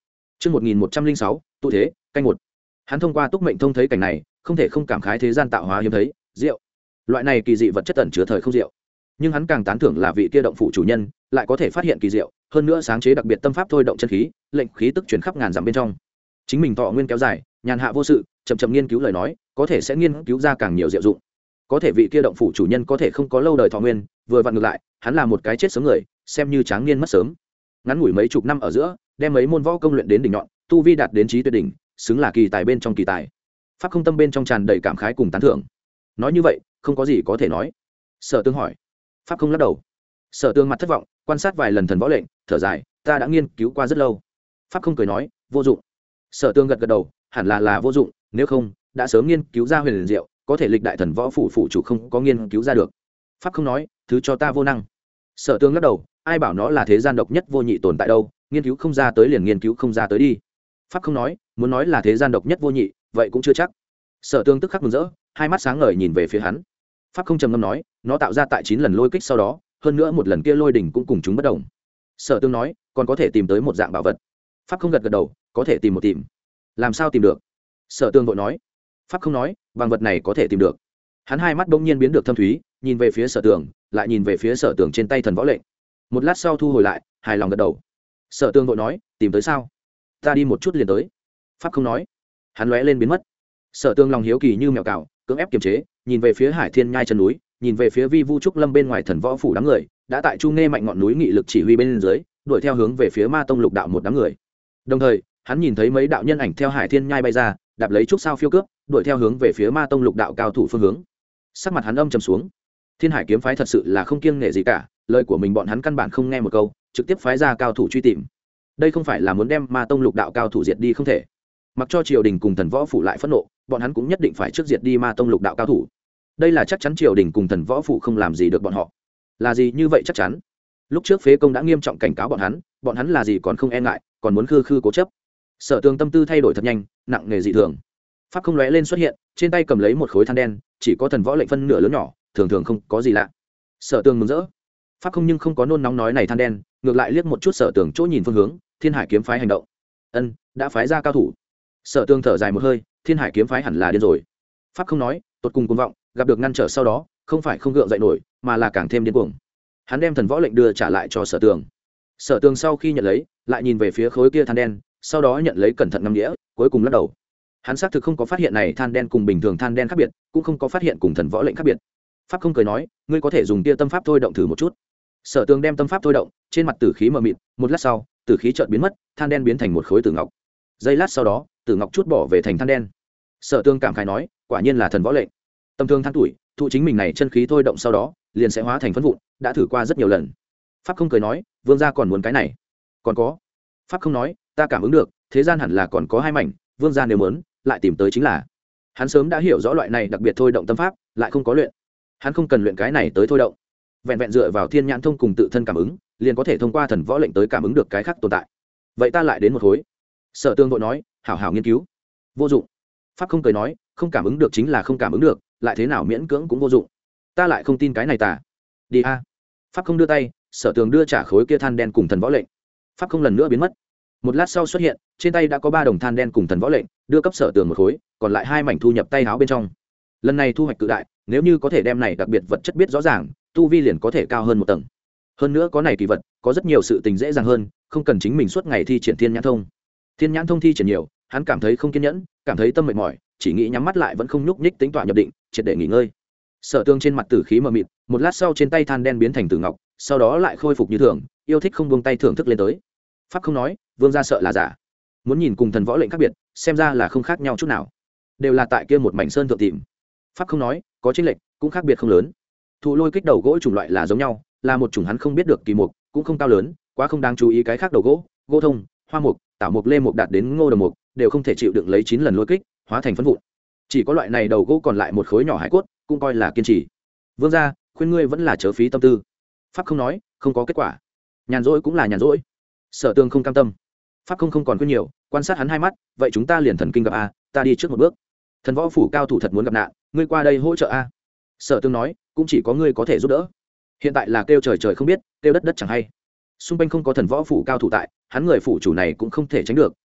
Chương một nghìn một trăm linh sáu, tụ thế, canh một. Hắn thông qua túc mệnh thông thấy cảnh này, không thể không cảm khái thế gian tạo hóa hiếm thấy, diệu. Loại này kỳ dị vật chất ẩn chứa thời không diệu. Nhưng hắn càng tán thưởng là vị kia động phủ chủ nhân, lại có thể phát hiện kỳ diệu, hơn nữa sáng chế đặc biệt tâm pháp thôi động chân khí, lệnh khí tức truyền khắp ngàn dặm bên trong. Chính mình thọ nguyên kéo dài, nhàn hạ vô sự, chậm chậm nghiên cứu lời nói, có thể sẽ nghiên cứu ra càng nhiều diệu dụng. Có thể vị kia động phủ chủ nhân có thể không có lâu đời thọ nguyên, vừa vặn ngược lại, hắn là một cái chết sớm người, xem như tráng niên mất sớm. Ngắn ngủi mấy chục năm ở giữa, đem mấy môn võ công luyện đến đỉnh nhọn, tu vi đạt đến trí tuyệt đỉnh, xứng là kỳ tài bên trong kỳ tài. Pháp không tâm bên trong tràn đầy cảm khái cùng tán thưởng. Nói như vậy, không có gì có thể nói. Sở Tương hỏi. Pháp không lắc đầu. Sở Tương mặt thất vọng, quan sát vài lần thần võ lệnh, thở dài, ta đã nghiên cứu qua rất lâu. Pháp không cười nói, vô dụng. Sở Tương gật gật đầu, hẳn là là vô dụng, nếu không đã sớm nghiên cứu ra huyền diệu, có thể lịch đại thần võ phủ phủ chủ không có nghiên cứu ra được. Pháp không nói, thứ cho ta vô năng. Sở Tương lắc đầu, ai bảo nó là thế gian độc nhất vô nhị tồn tại đâu, nghiên cứu không ra tới liền nghiên cứu không ra tới đi. Pháp không nói, muốn nói là thế gian độc nhất vô nhị, vậy cũng chưa chắc. Sở Tương tức khắc mừng rỡ, hai mắt sáng ngời nhìn về phía hắn. Pháp không trầm ngâm nói, nó tạo ra tại chín lần lôi kích sau đó, hơn nữa một lần kia lôi đỉnh cũng cùng chúng bất đồng. Sở Tương nói, còn có thể tìm tới một dạng bảo vật. Pháp không gật gật đầu, có thể tìm một tìm. Làm sao tìm được? Sở Tương vội nói. Pháp không nói, bằng vật này có thể tìm được. Hắn hai mắt bỗng nhiên biến được thâm thúy, nhìn về phía Sở Tường, lại nhìn về phía Sở Tường trên tay thần võ lệnh. Một lát sau thu hồi lại, hài lòng gật đầu. Sở Tường vội nói, tìm tới sao? Ta đi một chút liền tới. Pháp không nói. Hắn lóe lên biến mất. Sở Tường lòng hiếu kỳ như mèo cào, cưỡng ép kiềm chế, nhìn về phía Hải Thiên nhai chân núi, nhìn về phía Vi Vu Trúc Lâm bên ngoài thần võ phủ đám người, đã tại Chu Nghe mạnh ngọn núi nghị lực chỉ huy bên dưới, đuổi theo hướng về phía Ma Tông Lục đạo một đám người. Đồng thời, hắn nhìn thấy mấy đạo nhân ảnh theo Hải Thiên nhai bay ra, đạp lấy trúc sao phiêu cướp, đuổi theo hướng về phía Ma Tông Lục đạo cao thủ phương hướng. Sắc mặt hắn âm trầm xuống. Thiên Hải kiếm phái thật sự là không kiêng nể gì cả, lời của mình bọn hắn căn bản không nghe một câu, trực tiếp phái ra cao thủ truy tìm. Đây không phải là muốn đem Ma Tông Lục đạo cao thủ diệt đi không thể. Mặc cho triều đình cùng thần võ phủ lại phẫn nộ, bọn hắn cũng nhất định phải trước diệt đi Ma Tông Lục đạo cao thủ. Đây là chắc chắn triều đình cùng thần võ phủ không làm gì được bọn họ. Là gì như vậy chắc chắn? Lúc trước Phế Công đã nghiêm trọng cảnh cáo bọn hắn, bọn hắn là gì còn không e ngại, còn muốn khư khư cố chấp. Sở Tường tâm tư thay đổi thật nhanh, nặng nề dị thường. Pháp không lóe lên xuất hiện, trên tay cầm lấy một khối than đen, chỉ có thần võ lệnh phân nửa lớn nhỏ, thường thường không có gì lạ. Sở Tường mừng rỡ. Pháp không nhưng không có nôn nóng nói này than đen, ngược lại liếc một chút Sở Tường chỗ nhìn phương hướng, Thiên Hải kiếm phái hành động. Ân, đã phái ra cao thủ. Sở Tường thở dài một hơi, Thiên Hải kiếm phái hẳn là điên rồi. Pháp không nói, tột cùng cuồng vọng, gặp được ngăn trở sau đó, không phải không gượng dậy nổi, mà là càng thêm điên cuồng. Hắn đem thần võ lệnh đưa trả lại cho Sở Tường. Sở Tường sau khi nhận lấy, lại nhìn về phía khối kia than đen, sau đó nhận lấy cẩn thận ngắm nghĩa, cuối cùng lắc đầu. Hắn xác thực không có phát hiện này than đen cùng bình thường than đen khác biệt, cũng không có phát hiện cùng thần võ lệnh khác biệt. Pháp không cười nói, ngươi có thể dùng tia tâm pháp thôi động thử một chút. Sở Tường đem tâm pháp thôi động, trên mặt tử khí mờ mịt, một lát sau, tử khí chợt biến mất, than đen biến thành một khối tử ngọc. Giây lát sau đó, tử ngọc chút bỏ về thành than đen. Sở Tường cảm khái nói, quả nhiên là thần võ lệnh. Tâm thương than tuổi, thụ chính mình này chân khí thôi động sau đó, liền sẽ hóa thành phấn vụn, đã thử qua rất nhiều lần. Pháp không cười nói, vương gia còn muốn cái này? Còn có. Pháp không nói, ta cảm ứng được, thế gian hẳn là còn có hai mảnh, vương gia nếu muốn, lại tìm tới chính là. Hắn sớm đã hiểu rõ loại này đặc biệt thôi động tâm pháp, lại không có luyện. Hắn không cần luyện cái này tới thôi động. Vẹn vẹn dựa vào thiên nhãn thông cùng tự thân cảm ứng, liền có thể thông qua thần võ lệnh tới cảm ứng được cái khác tồn tại. Vậy ta lại đến một khối. Sở Tương vội nói, hảo hảo nghiên cứu. Vô dụng. Pháp không cười nói, không cảm ứng được chính là không cảm ứng được, lại thế nào miễn cưỡng cũng vô dụng. Ta lại không tin cái này tả. Đi a. Pháp không đưa tay, Sở Tường đưa trả khối kia than đen cùng thần võ lệnh. Pháp không lần nữa biến mất. Một lát sau xuất hiện, trên tay đã có ba đồng than đen cùng thần võ lệnh, đưa cấp Sở Tường một khối, còn lại hai mảnh thu nhập tay áo bên trong. Lần này thu hoạch cự đại, nếu như có thể đem này đặc biệt vật chất biết rõ ràng, tu vi liền có thể cao hơn một tầng. Hơn nữa có này kỳ vật, có rất nhiều sự tình dễ dàng hơn, không cần chính mình suốt ngày thi triển thiên nhãn thông. Thiên nhãn thông thi triển nhiều, hắn cảm thấy không kiên nhẫn, cảm thấy tâm mệt mỏi, chỉ nghĩ nhắm mắt lại vẫn không nhúc nhích tính tọa nhập định, triệt để nghỉ ngơi. Sở Tương trên mặt tử khí mờ mịt, một lát sau trên tay than đen biến thành tử ngọc, sau đó lại khôi phục như thường, yêu thích không buông tay thưởng thức lên tới. Pháp không nói, vương gia sợ là giả. Muốn nhìn cùng thần võ lệnh khác biệt, xem ra là không khác nhau chút nào, đều là tại kia một mảnh sơn thượng tìm. Pháp không nói, có chênh lệch, cũng khác biệt không lớn. Thụ lôi kích đầu gỗ chủng loại là giống nhau, là một chủng hắn không biết được kỳ mục, cũng không cao lớn, quá không đáng chú ý cái khác đầu gỗ, gỗ thông, hoa mục, tảo mục, lê mục đạt đến ngô đồng mục, đều không thể chịu đựng lấy chín lần lôi kích, hóa thành phấn vụn. Chỉ có loại này đầu gỗ còn lại một khối nhỏ hải cốt, cũng coi là kiên trì. Vương gia, khuyên ngươi vẫn là chớ phí tâm tư. Pháp không nói, không có kết quả. Nhàn rỗi cũng là nhàn rỗi. Sở Tương không cam tâm. Pháp không không còn khuyên nhiều, quan sát hắn hai mắt, vậy chúng ta liền thần kinh gặp a, ta đi trước một bước. Thần võ phủ cao thủ thật muốn gặp nạn, ngươi qua đây hỗ trợ a. Sở Tương nói, cũng chỉ có ngươi có thể giúp đỡ. Hiện tại là kêu trời trời không biết, kêu đất đất chẳng hay. Xung quanh không có thần võ phủ cao thủ tại, hắn người phủ chủ này cũng không thể tránh được,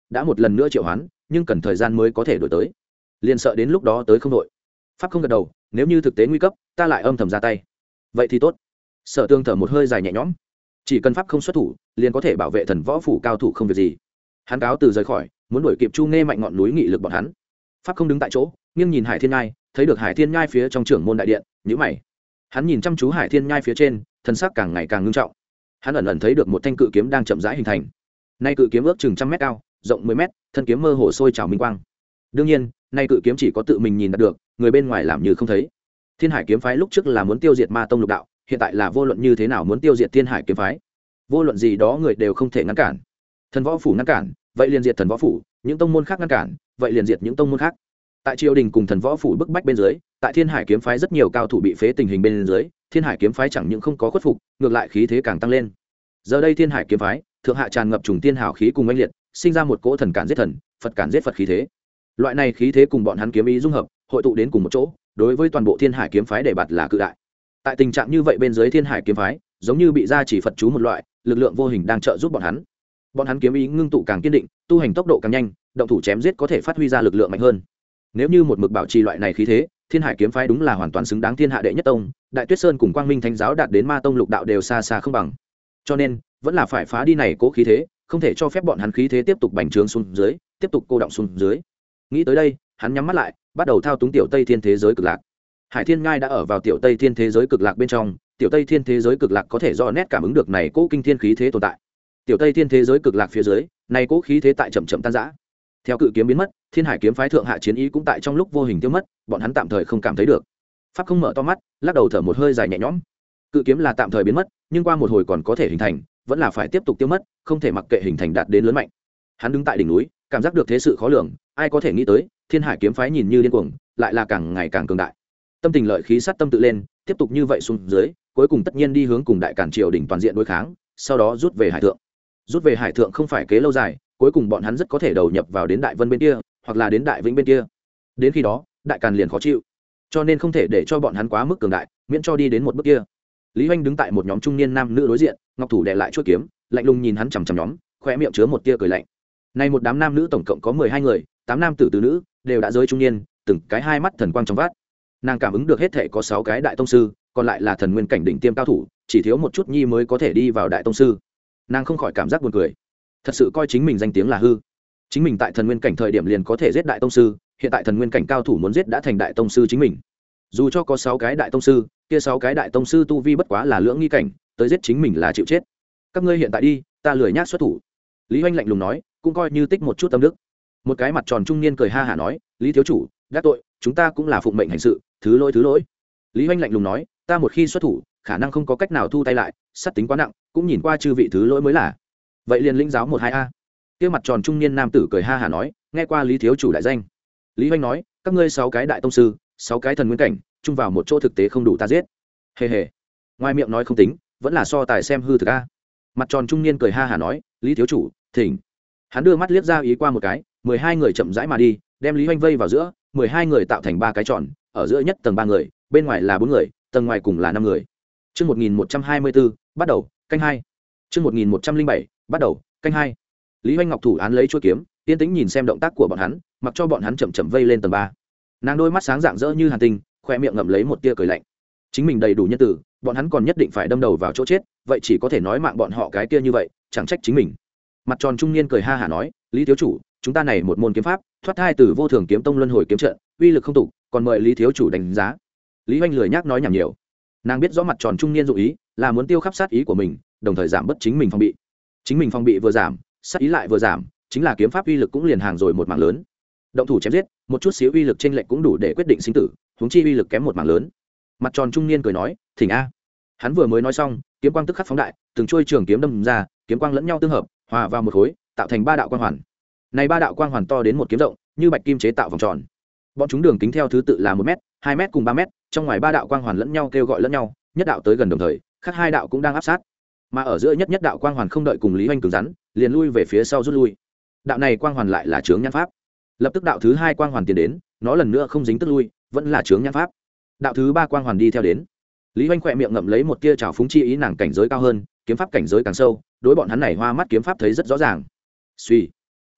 đã một lần nữa triệu hoán nhưng cần thời gian mới có thể đổi tới, liền sợ đến lúc đó tới không đội. Pháp không gật đầu, nếu như thực tế nguy cấp ta lại âm thầm ra tay. Vậy thì tốt. Sở Tương thở một hơi dài nhẹ nhõm, chỉ cần Pháp không xuất thủ liền có thể bảo vệ thần võ phủ cao thủ không việc gì. Hắn cáo từ rời khỏi, muốn đuổi kịp Chu Nghe mạnh ngọn núi nghị lực bọn hắn. Pháp không đứng tại chỗ, nghiêng nhìn Hải Thiên Nhai, thấy được Hải Thiên Nhai phía trong trưởng môn đại điện, nhíu mày. Hắn nhìn chăm chú Hải Thiên Nhai phía trên, thân sắc càng ngày càng ngưng trọng. Hắn ẩn ẩn thấy được một thanh cự kiếm đang chậm rãi hình thành. Nay cự kiếm ước chừng trăm mét cao, rộng mười mét, thân kiếm mơ hồ sôi trào minh quang. Đương nhiên, nay cự kiếm chỉ có tự mình nhìn đạt được, người bên ngoài làm như không thấy. Thiên Hải kiếm phái lúc trước là muốn tiêu diệt Ma tông lục đạo, hiện tại là vô luận như thế nào muốn tiêu diệt Thiên Hải kiếm phái. Vô luận gì đó người đều không thể ngăn cản. Thần võ phủ ngăn cản, vậy liền diệt thần võ phủ, những tông môn khác ngăn cản, vậy liền diệt những tông môn khác. Tại triều đình cùng thần võ phủ bức bách bên dưới, tại Thiên Hải kiếm phái rất nhiều cao thủ bị phế tình hình bên dưới, Thiên Hải kiếm phái chẳng những không có khuất phục, ngược lại khí thế càng tăng lên. Giờ đây Thiên Hải kiếm phái, thượng hạ tràn ngập trùng tiên hào khí cùng oanh liệt, sinh ra một cỗ thần cản giết thần, Phật cản giết Phật khí thế. Loại này khí thế cùng bọn hắn kiếm ý dung hợp, hội tụ đến cùng một chỗ, đối với toàn bộ Thiên Hải kiếm phái để bạt là cự đại. Tại tình trạng như vậy bên dưới Thiên Hải kiếm phái, giống như bị gia chỉ Phật chú một loại, lực lượng vô hình đang trợ giúp bọn hắn. Bọn hắn kiếm ý ngưng tụ càng kiên định, tu hành tốc độ càng nhanh, động thủ chém giết có thể phát huy ra lực lượng mạnh hơn. Nếu như một mực bảo trì loại này khí thế, Thiên Hải kiếm phái đúng là hoàn toàn xứng đáng thiên hạ đệ nhất tông, Đại Tuyết Sơn cùng Quang Minh Thánh giáo đạt đến Ma tông lục đạo đều xa xa không bằng. Cho nên, vẫn là phải phá đi này cố khí thế, không thể cho phép bọn hắn khí thế tiếp tục bành trướng xuống dưới, tiếp tục cô động xuống dưới. Nghĩ tới đây, hắn nhắm mắt lại, bắt đầu thao túng tiểu Tây Thiên thế giới cực lạc. Hải Thiên Ngai đã ở vào tiểu Tây Thiên thế giới cực lạc bên trong, tiểu Tây Thiên thế giới cực lạc có thể do nét cảm ứng được này cố kinh thiên khí thế tồn tại. Tiểu Tây Thiên thế giới cực lạc phía dưới, này cố khí thế tại chậm chậm tan rã. Theo cự kiếm biến mất, Thiên Hải kiếm phái thượng hạ chiến ý cũng tại trong lúc vô hình tiêu mất, bọn hắn tạm thời không cảm thấy được. Pháp không mở to mắt, lắc đầu thở một hơi dài nhẹ nhõm. Cự kiếm là tạm thời biến mất, nhưng qua một hồi còn có thể hình thành, vẫn là phải tiếp tục tiêu mất, không thể mặc kệ hình thành đạt đến lớn mạnh. Hắn đứng tại đỉnh núi, cảm giác được thế sự khó lường, ai có thể nghĩ tới, Thiên Hải kiếm phái nhìn như điên cuồng, lại là càng ngày càng cường đại. Tâm tình lợi khí sát tâm tự lên, tiếp tục như vậy xuống dưới, cuối cùng tất nhiên đi hướng cùng đại cản triều đỉnh toàn diện đối kháng, sau đó rút về hải thượng. Rút về hải thượng không phải kế lâu dài, cuối cùng bọn hắn rất có thể đầu nhập vào đến đại vân bên kia, hoặc là đến đại vĩnh bên kia. Đến khi đó, đại càn liền khó chịu, cho nên không thể để cho bọn hắn quá mức cường đại, miễn cho đi đến một bước kia. Lý Hoành đứng tại một nhóm trung niên nam nữ đối diện, ngọc thủ đè lại chuôi kiếm, lạnh lùng nhìn hắn chằm chằm nhóm, khóe miệng chứa một tia cười lạnh. Nay một đám nam nữ tổng cộng có mười hai người, tám nam tử tứ nữ, đều đã giới trung niên, từng cái hai mắt thần quang trong vắt. Nàng cảm ứng được hết thể có sáu cái đại tông sư, còn lại là thần nguyên cảnh đỉnh tiêm cao thủ, chỉ thiếu một chút nhi mới có thể đi vào đại tông sư. Nàng không khỏi cảm giác buồn cười, thật sự coi chính mình danh tiếng là hư. Chính mình tại thần nguyên cảnh thời điểm liền có thể giết đại tông sư, hiện tại thần nguyên cảnh cao thủ muốn giết đã thành đại tông sư chính mình. Dù cho có sáu cái đại tông sư, kia sáu cái đại tông sư tu vi bất quá là lưỡng nghi cảnh, tới giết chính mình là chịu chết. Các ngươi hiện tại đi, ta lười nhác xuất thủ. Lý Hoành lạnh lùng nói, cũng coi như tích một chút tâm đức. Một cái mặt tròn trung niên cười ha hả nói, Lý thiếu chủ, đắc tội, chúng ta cũng là phụng mệnh hành sự, thứ lỗi thứ lỗi. Lý Hoành lạnh lùng nói, ta một khi xuất thủ, khả năng không có cách nào thu tay lại, sát tính quá nặng, cũng nhìn qua chư vị thứ lỗi mới là. Vậy liền lĩnh giáo một hai a. Kia mặt tròn trung niên nam tử cười ha hả nói, nghe qua Lý thiếu chủ đại danh. Lý Hoành nói, các ngươi sáu cái đại tông sư, sáu cái thần nguyên cảnh, chung vào một chỗ thực tế không đủ ta giết. Hề hề. Ngoài miệng nói không tính, vẫn là so tài xem hư thực a. Mặt tròn trung niên cười ha hả nói, Lý thiếu chủ, thỉnh. Hắn đưa mắt liếc ra ý qua một cái, mười hai người chậm rãi mà đi, đem Lý Hoành vây vào giữa, mười hai người tạo thành ba cái tròn, ở giữa nhất tầng ba người, bên ngoài là bốn người, tầng ngoài cùng là năm người. Chương một nghìn một trăm hai mươi bốn, bắt đầu, canh hai. Chương một nghìn một trăm linh bảy, bắt đầu, canh hai. Lý Hoành ngọc thủ án lấy chuôi kiếm, yên tĩnh nhìn xem động tác của bọn hắn, mặc cho bọn hắn chậm chậm vây lên tầng ba. Nàng đôi mắt sáng rạng rỡ như hàn tinh, khoe miệng ngậm lấy một tia cười lạnh. Chính mình đầy đủ nhân tử, bọn hắn còn nhất định phải đâm đầu vào chỗ chết, vậy chỉ có thể nói mạng bọn họ cái kia như vậy, chẳng trách chính mình. Mặt tròn trung niên cười ha hả nói, Lý thiếu chủ, chúng ta này một môn kiếm pháp, thoát thai từ vô thường kiếm tông luân hồi kiếm trận, uy lực không tục, còn mời Lý thiếu chủ đánh giá. Lý Hoành lười nhác nói nhảm nhiều. Nàng biết rõ mặt tròn trung niên dụng ý là muốn tiêu khắp sát ý của mình, đồng thời giảm bớt chính mình phòng bị. Chính mình phòng bị vừa giảm, sát ý lại vừa giảm, chính là kiếm pháp uy lực cũng liền hàng rồi một mảng lớn. Động thủ chém giết, một chút xíu uy lực chênh lệch cũng đủ để quyết định sinh tử, huống chi uy lực kém một mảng lớn. Mặt tròn trung niên cười nói, thỉnh a. Hắn vừa mới nói xong, kiếm quang tức khắc phóng đại, từng trôi trường kiếm đâm ra, kiếm quang lẫn nhau tương hợp, hòa vào một khối, tạo thành ba đạo quang hoàn. Này ba đạo quang hoàn to đến một kiếm rộng, như bạch kim chế tạo vòng tròn. Bọn chúng đường kính theo thứ tự là một mét, hai mét cùng ba mét, trong ngoài ba đạo quang hoàn lẫn nhau kêu gọi lẫn nhau, nhất đạo tới gần đồng thời, khác hai đạo cũng đang áp sát. Mà ở giữa nhất nhất đạo quang hoàn không đợi cùng Lý Hoành cứng rắn, liền lui về phía sau rút lui. Đạo này quang hoàn lại là chướng nhãn pháp. Lập tức đạo thứ hai quang hoàn tiến đến, nó lần nữa không dính tức lui, vẫn là chướng nhãn pháp. Đạo thứ ba quang hoàn đi theo đến. Lý Hoành khỏe miệng ngậm lấy một tia trào phúng chi ý, nàng cảnh giới cao hơn, kiếm pháp cảnh giới càng sâu, đối bọn hắn này hoa mắt kiếm pháp thấy rất rõ ràng. Suy,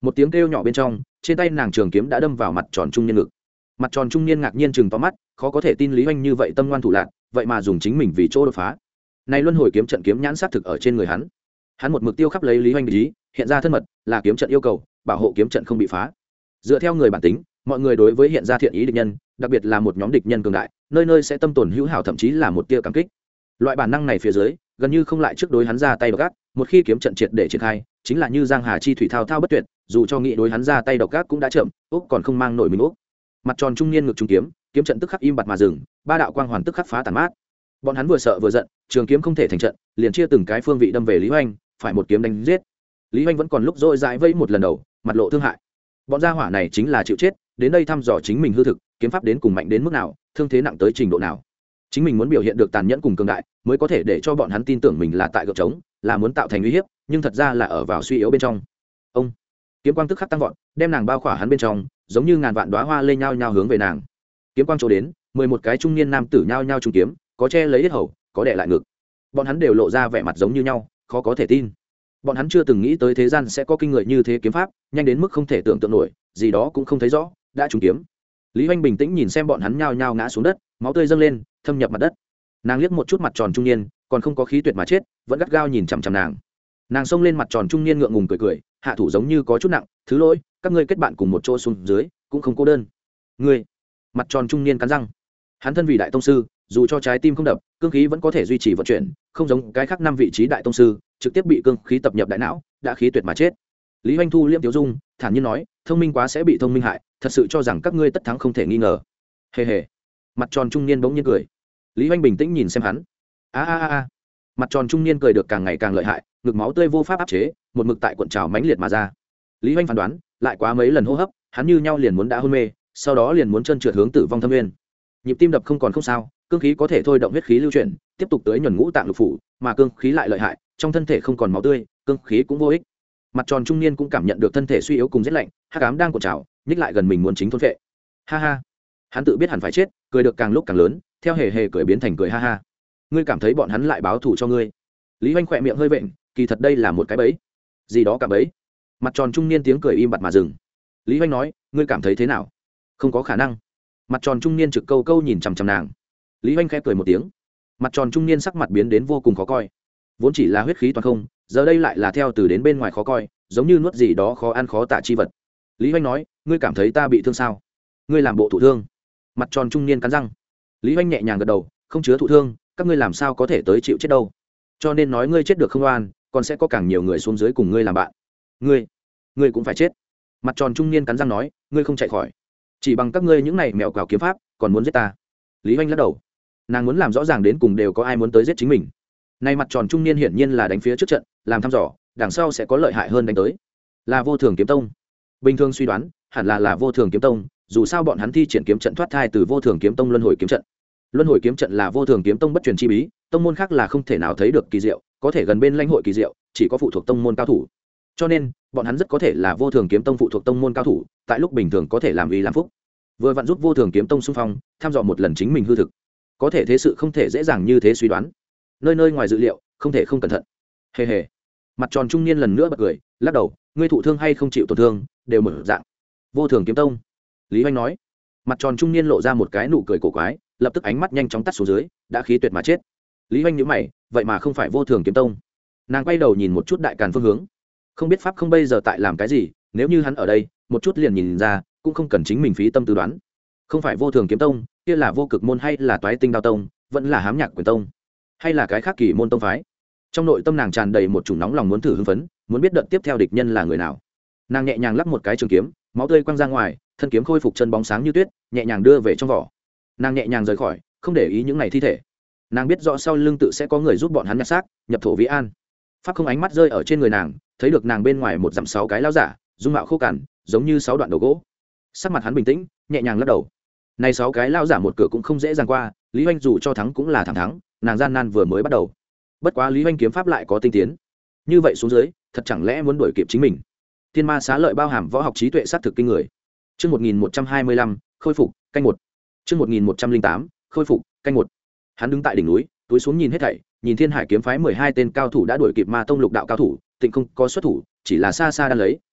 một tiếng kêu nhỏ bên trong, trên tay nàng trường kiếm đã đâm vào mặt tròn trung niên ngực. Mặt tròn trung niên ngạc nhiên chừng to mắt, khó có thể tin Lý Hoành như vậy tâm ngoan thủ lạn, vậy mà dùng chính mình vì chỗ đột phá. Này luân hồi kiếm trận kiếm nhãn sát thực ở trên người hắn. Hắn một mực tiêu khắp lấy Lý Hoành ý, hiện ra thân mật, là kiếm trận yêu cầu, bảo hộ kiếm trận không bị phá. Dựa theo người bản tính, mọi người đối với hiện ra thiện ý địch nhân, đặc biệt là một nhóm địch nhân cường đại, nơi nơi sẽ tâm tổn hữu hảo, thậm chí là một tia cảm kích. Loại bản năng này phía dưới, gần như không lại trước đối hắn ra tay độc ác, một khi kiếm trận triệt để triển khai, chính là như giang hà chi thủy thao thao bất tuyệt, dù cho nghĩ đối hắn ra tay độc ác cũng đã chậm, úc còn không mang nổi mình úc. Mặt tròn trung niên ngực trung kiếm, kiếm trận tức khắc im bặt mà dừng, ba đạo quang hoàn tức khắc phá tàn mát. Bọn hắn vừa sợ vừa giận, trường kiếm không thể thành trận, liền chia từng cái phương vị đâm về Lý Hoành, phải một kiếm đánh giết. Lý Hoành vẫn còn lúc dỗi dãi vẫy một lần đầu, mặt lộ thương hại. Bọn gia hỏa này chính là chịu chết, đến đây thăm dò chính mình hư thực, kiếm pháp đến cùng mạnh đến mức nào, thương thế nặng tới trình độ nào. Chính mình muốn biểu hiện được tàn nhẫn cùng cường đại, mới có thể để cho bọn hắn tin tưởng mình là tại gợp trống, là muốn tạo thành uy hiếp, nhưng thật ra là ở vào suy yếu bên trong. Ông kiếm quang tức khắc tăng vọt, đem nàng bao khỏa hắn bên trong, giống như ngàn vạn đóa hoa lê nhao nhao hướng về nàng. Kiếm quang chỗ đến, mười một cái trung niên nam tử nhao nhao trúng kiếm, có che lấy yết hầu, có đè lại ngực. Bọn hắn đều lộ ra vẻ mặt giống như nhau, khó có thể tin. Bọn hắn chưa từng nghĩ tới thế gian sẽ có kinh người như thế kiếm pháp, nhanh đến mức không thể tưởng tượng nổi, gì đó cũng không thấy rõ, đã trúng kiếm. Lý Hoành bình tĩnh nhìn xem bọn hắn nhao nhao ngã xuống đất, máu tươi dâng lên, thâm nhập mặt đất. Nàng liếc một chút mặt tròn trung niên, còn không có khí tuyệt mà chết, vẫn gắt gao nhìn chằm chằm nàng. Nàng xông lên mặt tròn trung niên ngượng ngùng cười cười, hạ thủ giống như có chút nặng, thứ lỗi, các ngươi kết bạn cùng một chỗ xuống dưới, cũng không cô đơn. Ngươi, mặt tròn trung niên cắn răng. Hắn thân vì đại tông sư, dù cho trái tim không đập, cương khí vẫn có thể duy trì vận chuyển, không giống cái khác năm vị trí đại tông sư, trực tiếp bị cương khí tập nhập đại não, đã khí tuyệt mà chết. Lý Hoành thu liêm tiểu dung, thản nhiên nói, thông minh quá sẽ bị thông minh hại, thật sự cho rằng các ngươi tất thắng không thể nghi ngờ. Hề hề. Mặt tròn trung niên bỗng nhiên cười. Lý Hoành bình tĩnh nhìn xem hắn. A a a. Mặt tròn trung niên cười được càng ngày càng lợi hại, ngực máu tươi vô pháp áp chế, một mực tại cuộn trào mãnh liệt mà ra. Lý Hoành phán đoán, lại quá mấy lần hô hấp, hắn như nhau liền muốn đã hôn mê, sau đó liền muốn chân trượt hướng tử vong thâm nguyên. Nhịp tim đập không còn không sao, cương khí có thể thôi động huyết khí lưu chuyển, tiếp tục tới nhuần ngũ tạng lục phủ, mà cương khí lại lợi hại, trong thân thể không còn máu tươi, cương khí cũng vô ích. Mặt tròn trung niên cũng cảm nhận được thân thể suy yếu cùng rét lạnh, hắc ám đang cuộn trào, nhích lại gần mình muốn chính thôn phệ. Ha ha. Hắn tự biết hẳn phải chết, cười được càng lúc càng lớn, theo hề hề cười biến thành cười ha ha. Ngươi cảm thấy bọn hắn lại báo thù cho ngươi? Lý Hoành khỏe miệng hơi vện, kỳ thật đây là một cái bẫy. Gì đó cả bẫy? Mặt tròn trung niên tiếng cười im bặt mà dừng. Lý Hoành nói, ngươi cảm thấy thế nào? Không có khả năng. Mặt tròn trung niên trực câu câu nhìn chằm chằm nàng. Lý Hoành khẽ cười một tiếng. Mặt tròn trung niên sắc mặt biến đến vô cùng khó coi. Vốn chỉ là huyết khí toàn không, giờ đây lại là theo từ đến bên ngoài khó coi, giống như nuốt gì đó khó ăn khó tả chi vật. Lý Hoành nói, ngươi cảm thấy ta bị thương sao? Ngươi làm bộ thụ thương. Mặt tròn trung niên cắn răng. Lý Hoành nhẹ nhàng gật đầu, không chứa thụ thương, các ngươi làm sao có thể tới chịu chết đâu? Cho nên nói ngươi chết được không oan, còn sẽ có càng nhiều người xuống dưới cùng ngươi làm bạn. Ngươi, ngươi cũng phải chết. Mặt tròn trung niên cắn răng nói, ngươi không chạy khỏi, chỉ bằng các ngươi những này mèo cào kiếm pháp, còn muốn giết ta? Lý Hoành lắc đầu. Nàng muốn làm rõ ràng đến cùng đều có ai muốn tới giết chính mình. Nay mặt tròn trung niên hiển nhiên là đánh phía trước trận, làm thăm dò, đằng sau sẽ có lợi hại hơn đánh tới. Là Vô Thường kiếm tông. Bình thường suy đoán, hẳn là là Vô Thường kiếm tông, dù sao bọn hắn thi triển kiếm trận thoát thai từ Vô Thường kiếm tông luân hồi kiếm trận. Luân hồi kiếm trận là Vô Thường kiếm tông bất truyền chi bí, tông môn khác là không thể nào thấy được kỳ diệu, có thể gần bên lãnh hội kỳ diệu, chỉ có phụ thuộc tông môn cao thủ. Cho nên, bọn hắn rất có thể là Vô Thường kiếm tông phụ thuộc tông môn cao thủ, tại lúc bình thường có thể làm uy làm phúc. Vừa vặn giúp Vô Thường kiếm tông xung phong, thăm dò một lần chính mình hư thực. Có thể thế sự không thể dễ dàng như thế suy đoán. Nơi nơi ngoài dự liệu, không thể không cẩn thận. Hề hề. Mặt tròn trung niên lần nữa bật cười, lắc đầu, ngươi thụ thương hay không chịu tổn thương, đều mở dạng. Vô Thường kiếm tông. Lý Hoành nói. Mặt tròn trung niên lộ ra một cái nụ cười cổ quái, lập tức ánh mắt nhanh chóng tắt xuống dưới, đã khí tuyệt mà chết. Lý Hoành nhíu mày, vậy mà không phải Vô Thường kiếm tông. Nàng quay đầu nhìn một chút đại càn phương hướng, không biết pháp không bây giờ tại làm cái gì, nếu như hắn ở đây, một chút liền nhìn ra, cũng không cần chính mình phí tâm tư đoán. Không phải Vô Thường kiếm tông, kia là Vô Cực môn hay là Toái Tinh đao tông, vẫn là Hám Nhạc quyền tông, hay là cái khác kỳ môn tông phái. Trong nội tâm nàng tràn đầy một chủng nóng lòng muốn thử hưng phấn, muốn biết đợt tiếp theo địch nhân là người nào. Nàng nhẹ nhàng lắc một cái trường kiếm, máu tươi quăng ra ngoài, thân kiếm khôi phục chân bóng sáng như tuyết, nhẹ nhàng đưa về trong vỏ. Nàng nhẹ nhàng rời khỏi, không để ý những này thi thể. Nàng biết rõ sau lưng tự sẽ có người giúp bọn hắn nhặt xác, nhập thổ vĩ an. Pháp không ánh mắt rơi ở trên người nàng, thấy được nàng bên ngoài một dặm sáu cái lão giả, dung mạo khô cằn, giống như sáu đoạn đầu gỗ. Sắc mặt hắn bình tĩnh, nhẹ nhàng lắc đầu. Này sáu cái lão giả một cửa cũng không dễ dàng qua, Lý Hoành dù cho thắng cũng là thẳng thắng, nàng gian nan vừa mới bắt đầu. Bất quá Lý Hoành kiếm pháp lại có tinh tiến. Như vậy xuống dưới, thật chẳng lẽ muốn đuổi kịp chính mình? Thiên Ma Xá Lợi bao hàm võ học trí tuệ sát thực kinh người. Chương một nghìn một trăm hai mươi lăm, khôi phục, canh một. Chương một nghìn một trăm linh tám, khôi phục, canh một. Hắn đứng tại đỉnh núi, túi xuống nhìn hết thảy, nhìn Thiên Hải kiếm phái mười hai tên cao thủ đã đuổi kịp Ma tông lục đạo cao thủ, tịnh không có xuất thủ, chỉ là xa xa đan lấy,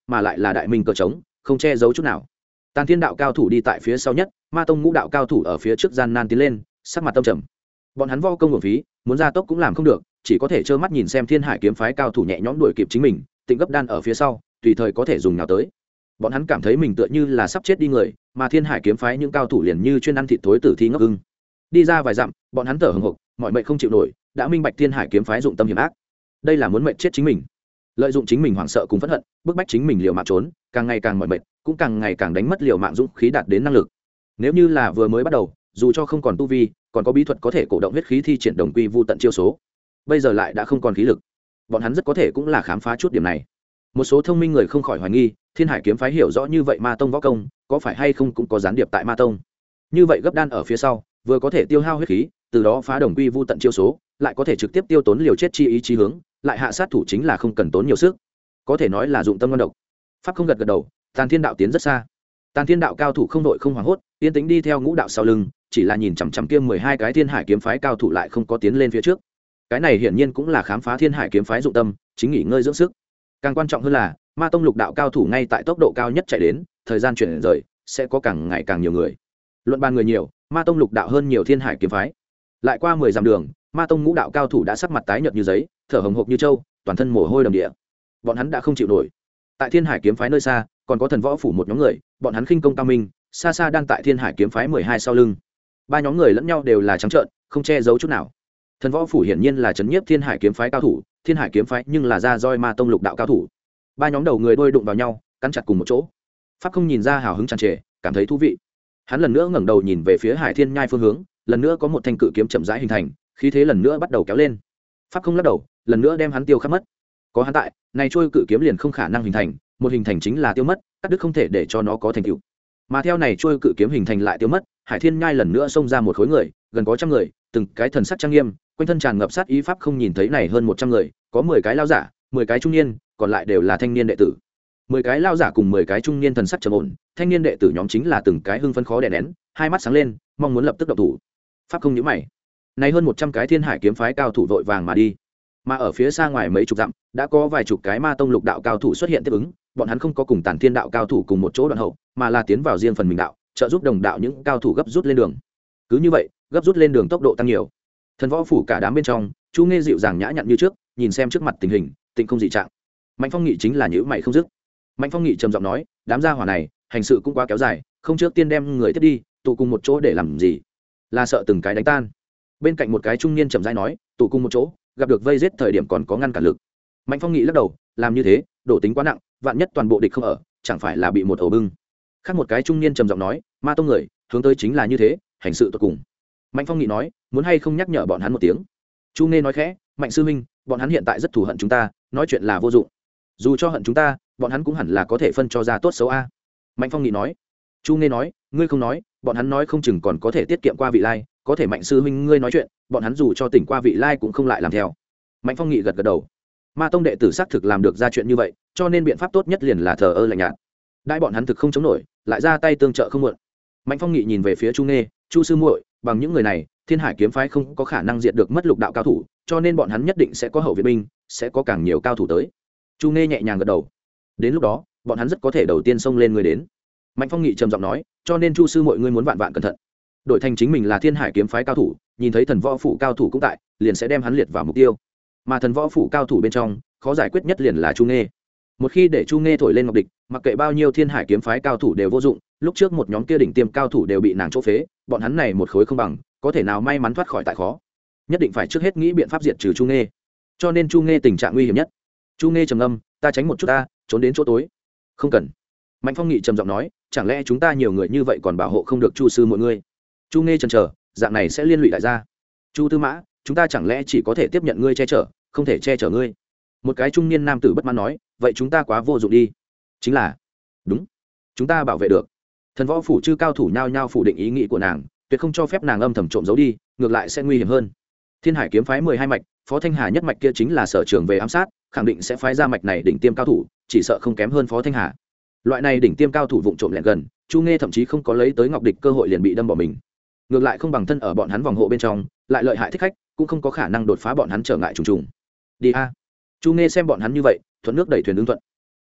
mà lại là đại minh cờ trống không che giấu chút nào. Tàn Thiên đạo cao thủ đi tại phía sau nhất, Ma Tông ngũ đạo cao thủ ở phía trước gian nan tiến lên, sắc mặt tâm trầm. Bọn hắn vo công uổng phí, muốn ra tốc cũng làm không được, chỉ có thể trơ mắt nhìn xem Thiên Hải kiếm phái cao thủ nhẹ nhõm đuổi kịp chính mình, Tịnh Gấp Đan ở phía sau, tùy thời có thể dùng nào tới. Bọn hắn cảm thấy mình tựa như là sắp chết đi người, mà Thiên Hải kiếm phái những cao thủ liền như chuyên ăn thịt thối tử thi ngốc ưng. Đi ra vài dặm, bọn hắn thở hổn hộc, mọi mệnh không chịu nổi, đã minh bạch Thiên Hải kiếm phái dụng tâm hiểm ác. Đây là muốn mệnh chết chính mình. Lợi dụng chính mình hoảng sợ cùng phẫn hận, bức bách chính mình liều mạng trốn, càng ngày càng mỏi mệt, cũng càng ngày càng đánh mất liều mạng dũng khí đạt đến năng lực. Nếu như là vừa mới bắt đầu, dù cho không còn tu vi, còn có bí thuật có thể cổ động huyết khí thi triển đồng quy vu tận chiêu số, bây giờ lại đã không còn khí lực. Bọn hắn rất có thể cũng là khám phá chút điểm này. Một số thông minh người không khỏi hoài nghi, Thiên Hải kiếm phái hiểu rõ như vậy Ma Tông võ công, có phải hay không cũng có gián điệp tại Ma Tông. Như vậy Gấp Đan ở phía sau, vừa có thể tiêu hao huyết khí, từ đó phá đồng quy vu tận chiêu số, lại có thể trực tiếp tiêu tốn liều chết chi ý chí hướng, lại hạ sát thủ chính là không cần tốn nhiều sức, có thể nói là dụng tâm ngon độc. Pháp không gật gật đầu, Tàn Thiên đạo tiến rất xa. Tàn Thiên đạo cao thủ không đội không hoảng hốt, yên tĩnh đi theo ngũ đạo sau lưng, chỉ là nhìn chằm chằm kia mười hai cái Thiên Hải kiếm phái cao thủ lại không có tiến lên phía trước. Cái này hiển nhiên cũng là khám phá Thiên Hải kiếm phái dụng tâm, chính nghỉ ngơi dưỡng sức. Càng quan trọng hơn là, Ma Tông lục đạo cao thủ ngay tại tốc độ cao nhất chạy đến, thời gian chuyển rời sẽ có càng ngày càng nhiều người. Luận bàn người nhiều, Ma Tông lục đạo hơn nhiều Thiên Hải kiếm phái. Lại qua mười dặm đường, Ma Tông ngũ đạo cao thủ đã sắc mặt tái nhợt như giấy, thở hổn hộc như trâu, toàn thân mồ hôi đầm địa. Bọn hắn đã không chịu nổi. Tại Thiên Hải kiếm phái nơi xa, còn có Thần Võ phủ một nhóm người, bọn hắn khinh công cao minh, xa xa đang tại Thiên Hải kiếm phái mười hai sau lưng. Ba nhóm người lẫn nhau đều là trắng trợn, không che giấu chút nào. Thần Võ phủ hiển nhiên là trấn nhiếp Thiên Hải kiếm phái cao thủ, Thiên Hải kiếm phái nhưng là ra roi Ma Tông lục đạo cao thủ. Ba nhóm đầu người đôi đụng vào nhau, cắn chặt cùng một chỗ. Pháp không nhìn ra hào hứng tràn trề, cảm thấy thú vị. Hắn lần nữa ngẩng đầu nhìn về phía Hải Thiên Nhai phương hướng, lần nữa có một thanh cự kiếm chậm rãi hình thành, khí thế lần nữa bắt đầu kéo lên. Pháp không lắc đầu, lần nữa đem hắn tiêu khắc mất. Có hắn tại, này trôi cự kiếm liền không khả năng hình thành, một hình thành chính là tiêu mất, cắt đứt không thể để cho nó có thành tựu. Mà theo này trôi cự kiếm hình thành lại tiêu mất, Hải Thiên Nhai lần nữa xông ra một khối người, gần có trăm người, từng cái thần sắc trang nghiêm, quanh thân tràn ngập sát ý. Pháp không nhìn thấy này hơn một trăm người, có mười cái lao giả, mười cái trung niên, còn lại đều là thanh niên đệ tử. Mười cái lao giả cùng mười cái trung niên thần sắc trầm ổn, thanh niên đệ tử nhóm chính là từng cái hưng phấn khó đè nén, hai mắt sáng lên, mong muốn lập tức động thủ. Pháp không nhíu mày. Này hơn một trăm cái Thiên Hải kiếm phái cao thủ vội vàng mà đi. Mà ở phía xa ngoài mấy chục dặm, đã có vài chục cái Ma Tông lục đạo cao thủ xuất hiện tiếp ứng, bọn hắn không có cùng Tản Thiên đạo cao thủ cùng một chỗ đoạn hậu, mà là tiến vào riêng phần mình đạo, trợ giúp đồng đạo những cao thủ gấp rút lên đường. Cứ như vậy, gấp rút lên đường tốc độ tăng nhiều. Thần Võ phủ cả đám bên trong, Chu Nghe dịu dàng nhã nhặn như trước, nhìn xem trước mặt tình hình, tịnh không dị trạng. Mạnh Phong Nghị chính là nhíu mày không dứt. Mạnh Phong Nghị trầm giọng nói, đám gia hỏa này, hành sự cũng quá kéo dài, không trước tiên đem người tiếp đi, tụ cùng một chỗ để làm gì? Là sợ từng cái đánh tan. Bên cạnh một cái trung niên chậm rãi nói, tụ cùng một chỗ, gặp được vây giết thời điểm còn có ngăn cản lực. Mạnh Phong Nghị lắc đầu, làm như thế, đổ tính quá nặng, vạn nhất toàn bộ địch không ở, chẳng phải là bị một ổ bưng. Khác một cái trung niên trầm giọng nói, Ma Tông người, hướng tới chính là như thế, hành sự tuyệt cùng. Mạnh Phong Nghị nói, muốn hay không nhắc nhở bọn hắn một tiếng. Chu Nghe nói khẽ, Mạnh sư huynh, bọn hắn hiện tại rất thù hận chúng ta, nói chuyện là vô dụng. Dù cho hận chúng ta, bọn hắn cũng hẳn là có thể phân cho ra tốt xấu a. Mạnh Phong Nghị nói. Chu Nghe nói, ngươi không nói, bọn hắn nói không chừng còn có thể tiết kiệm qua vị lai, có thể Mạnh sư huynh ngươi nói chuyện, bọn hắn dù cho tỉnh qua vị lai cũng không lại làm theo. Mạnh Phong Nghị gật gật đầu. Ma Tông đệ tử xác thực làm được ra chuyện như vậy, cho nên biện pháp tốt nhất liền là thờ ơ lạnh nhạt. Đại bọn hắn thực không chống nổi, lại ra tay tương trợ không muộn. Mạnh Phong Nghị nhìn về phía Chu Nghe, Chu sư muội, bằng những người này, Thiên Hải kiếm phái không có khả năng diệt được mất lục đạo cao thủ, cho nên bọn hắn nhất định sẽ có hậu viện binh, sẽ có càng nhiều cao thủ tới. Chu Nghe nhẹ nhàng gật đầu. Đến lúc đó, bọn hắn rất có thể đầu tiên xông lên người đến. Mạnh Phong Nghị trầm giọng nói, cho nên Chu sư muội ngươi muốn vạn vạn cẩn thận. Đội thành chính mình là Thiên Hải kiếm phái cao thủ, nhìn thấy Thần Võ phủ cao thủ cũng tại, liền sẽ đem hắn liệt vào mục tiêu. Mà Thần Võ phủ cao thủ bên trong, khó giải quyết nhất liền là Chu Nghe. Một khi để Chu Nghe thổi lên ngọc địch, mặc kệ bao nhiêu Thiên Hải kiếm phái cao thủ đều vô dụng, lúc trước một nhóm kia đỉnh tiêm cao thủ đều bị nàng chỗ phế, bọn hắn này một khối không bằng, có thể nào may mắn thoát khỏi tại khó. Nhất định phải trước hết nghĩ biện pháp diệt trừ Chu Nghe. Cho nên Chu Nghe tình trạng nguy hiểm nhất. Chu Nghe trầm ngâm, ta tránh một chút ta, trốn đến chỗ tối. Không cần. Mạnh Phong Nghị trầm giọng nói, chẳng lẽ chúng ta nhiều người như vậy còn bảo hộ không được Chu sư mọi người? Chu Nghe chần chờ, dạng này sẽ liên lụy đại gia. Chu tư mã, chúng ta chẳng lẽ chỉ có thể tiếp nhận ngươi che chở, không thể che chở ngươi? Một cái trung niên nam tử bất mãn nói, vậy chúng ta quá vô dụng đi. Chính là, đúng, chúng ta bảo vệ được. Thần Võ phủ chư cao thủ nhao nhao phủ định ý nghĩ của nàng, tuyệt không cho phép nàng âm thầm trộm giấu đi, ngược lại sẽ nguy hiểm hơn. Thiên Hải kiếm phái mười hai mạch, Phó Thanh Hà nhất mạch kia chính là sở trường về ám sát, khẳng định sẽ phái ra mạch này đỉnh tiêm cao thủ, chỉ sợ không kém hơn Phó Thanh Hà. Loại này đỉnh tiêm cao thủ vụng trộm lẻn gần, Chu Nghe thậm chí không có lấy tới ngọc địch cơ hội liền bị đâm bỏ mình. Ngược lại không bằng thân ở bọn hắn vòng hộ bên trong, lại lợi hại thích khách, cũng không có khả năng đột phá bọn hắn trở ngại trùng trùng. Đi a. Chu Nghe xem bọn hắn như vậy, thuận nước đẩy thuyền ứng thuận.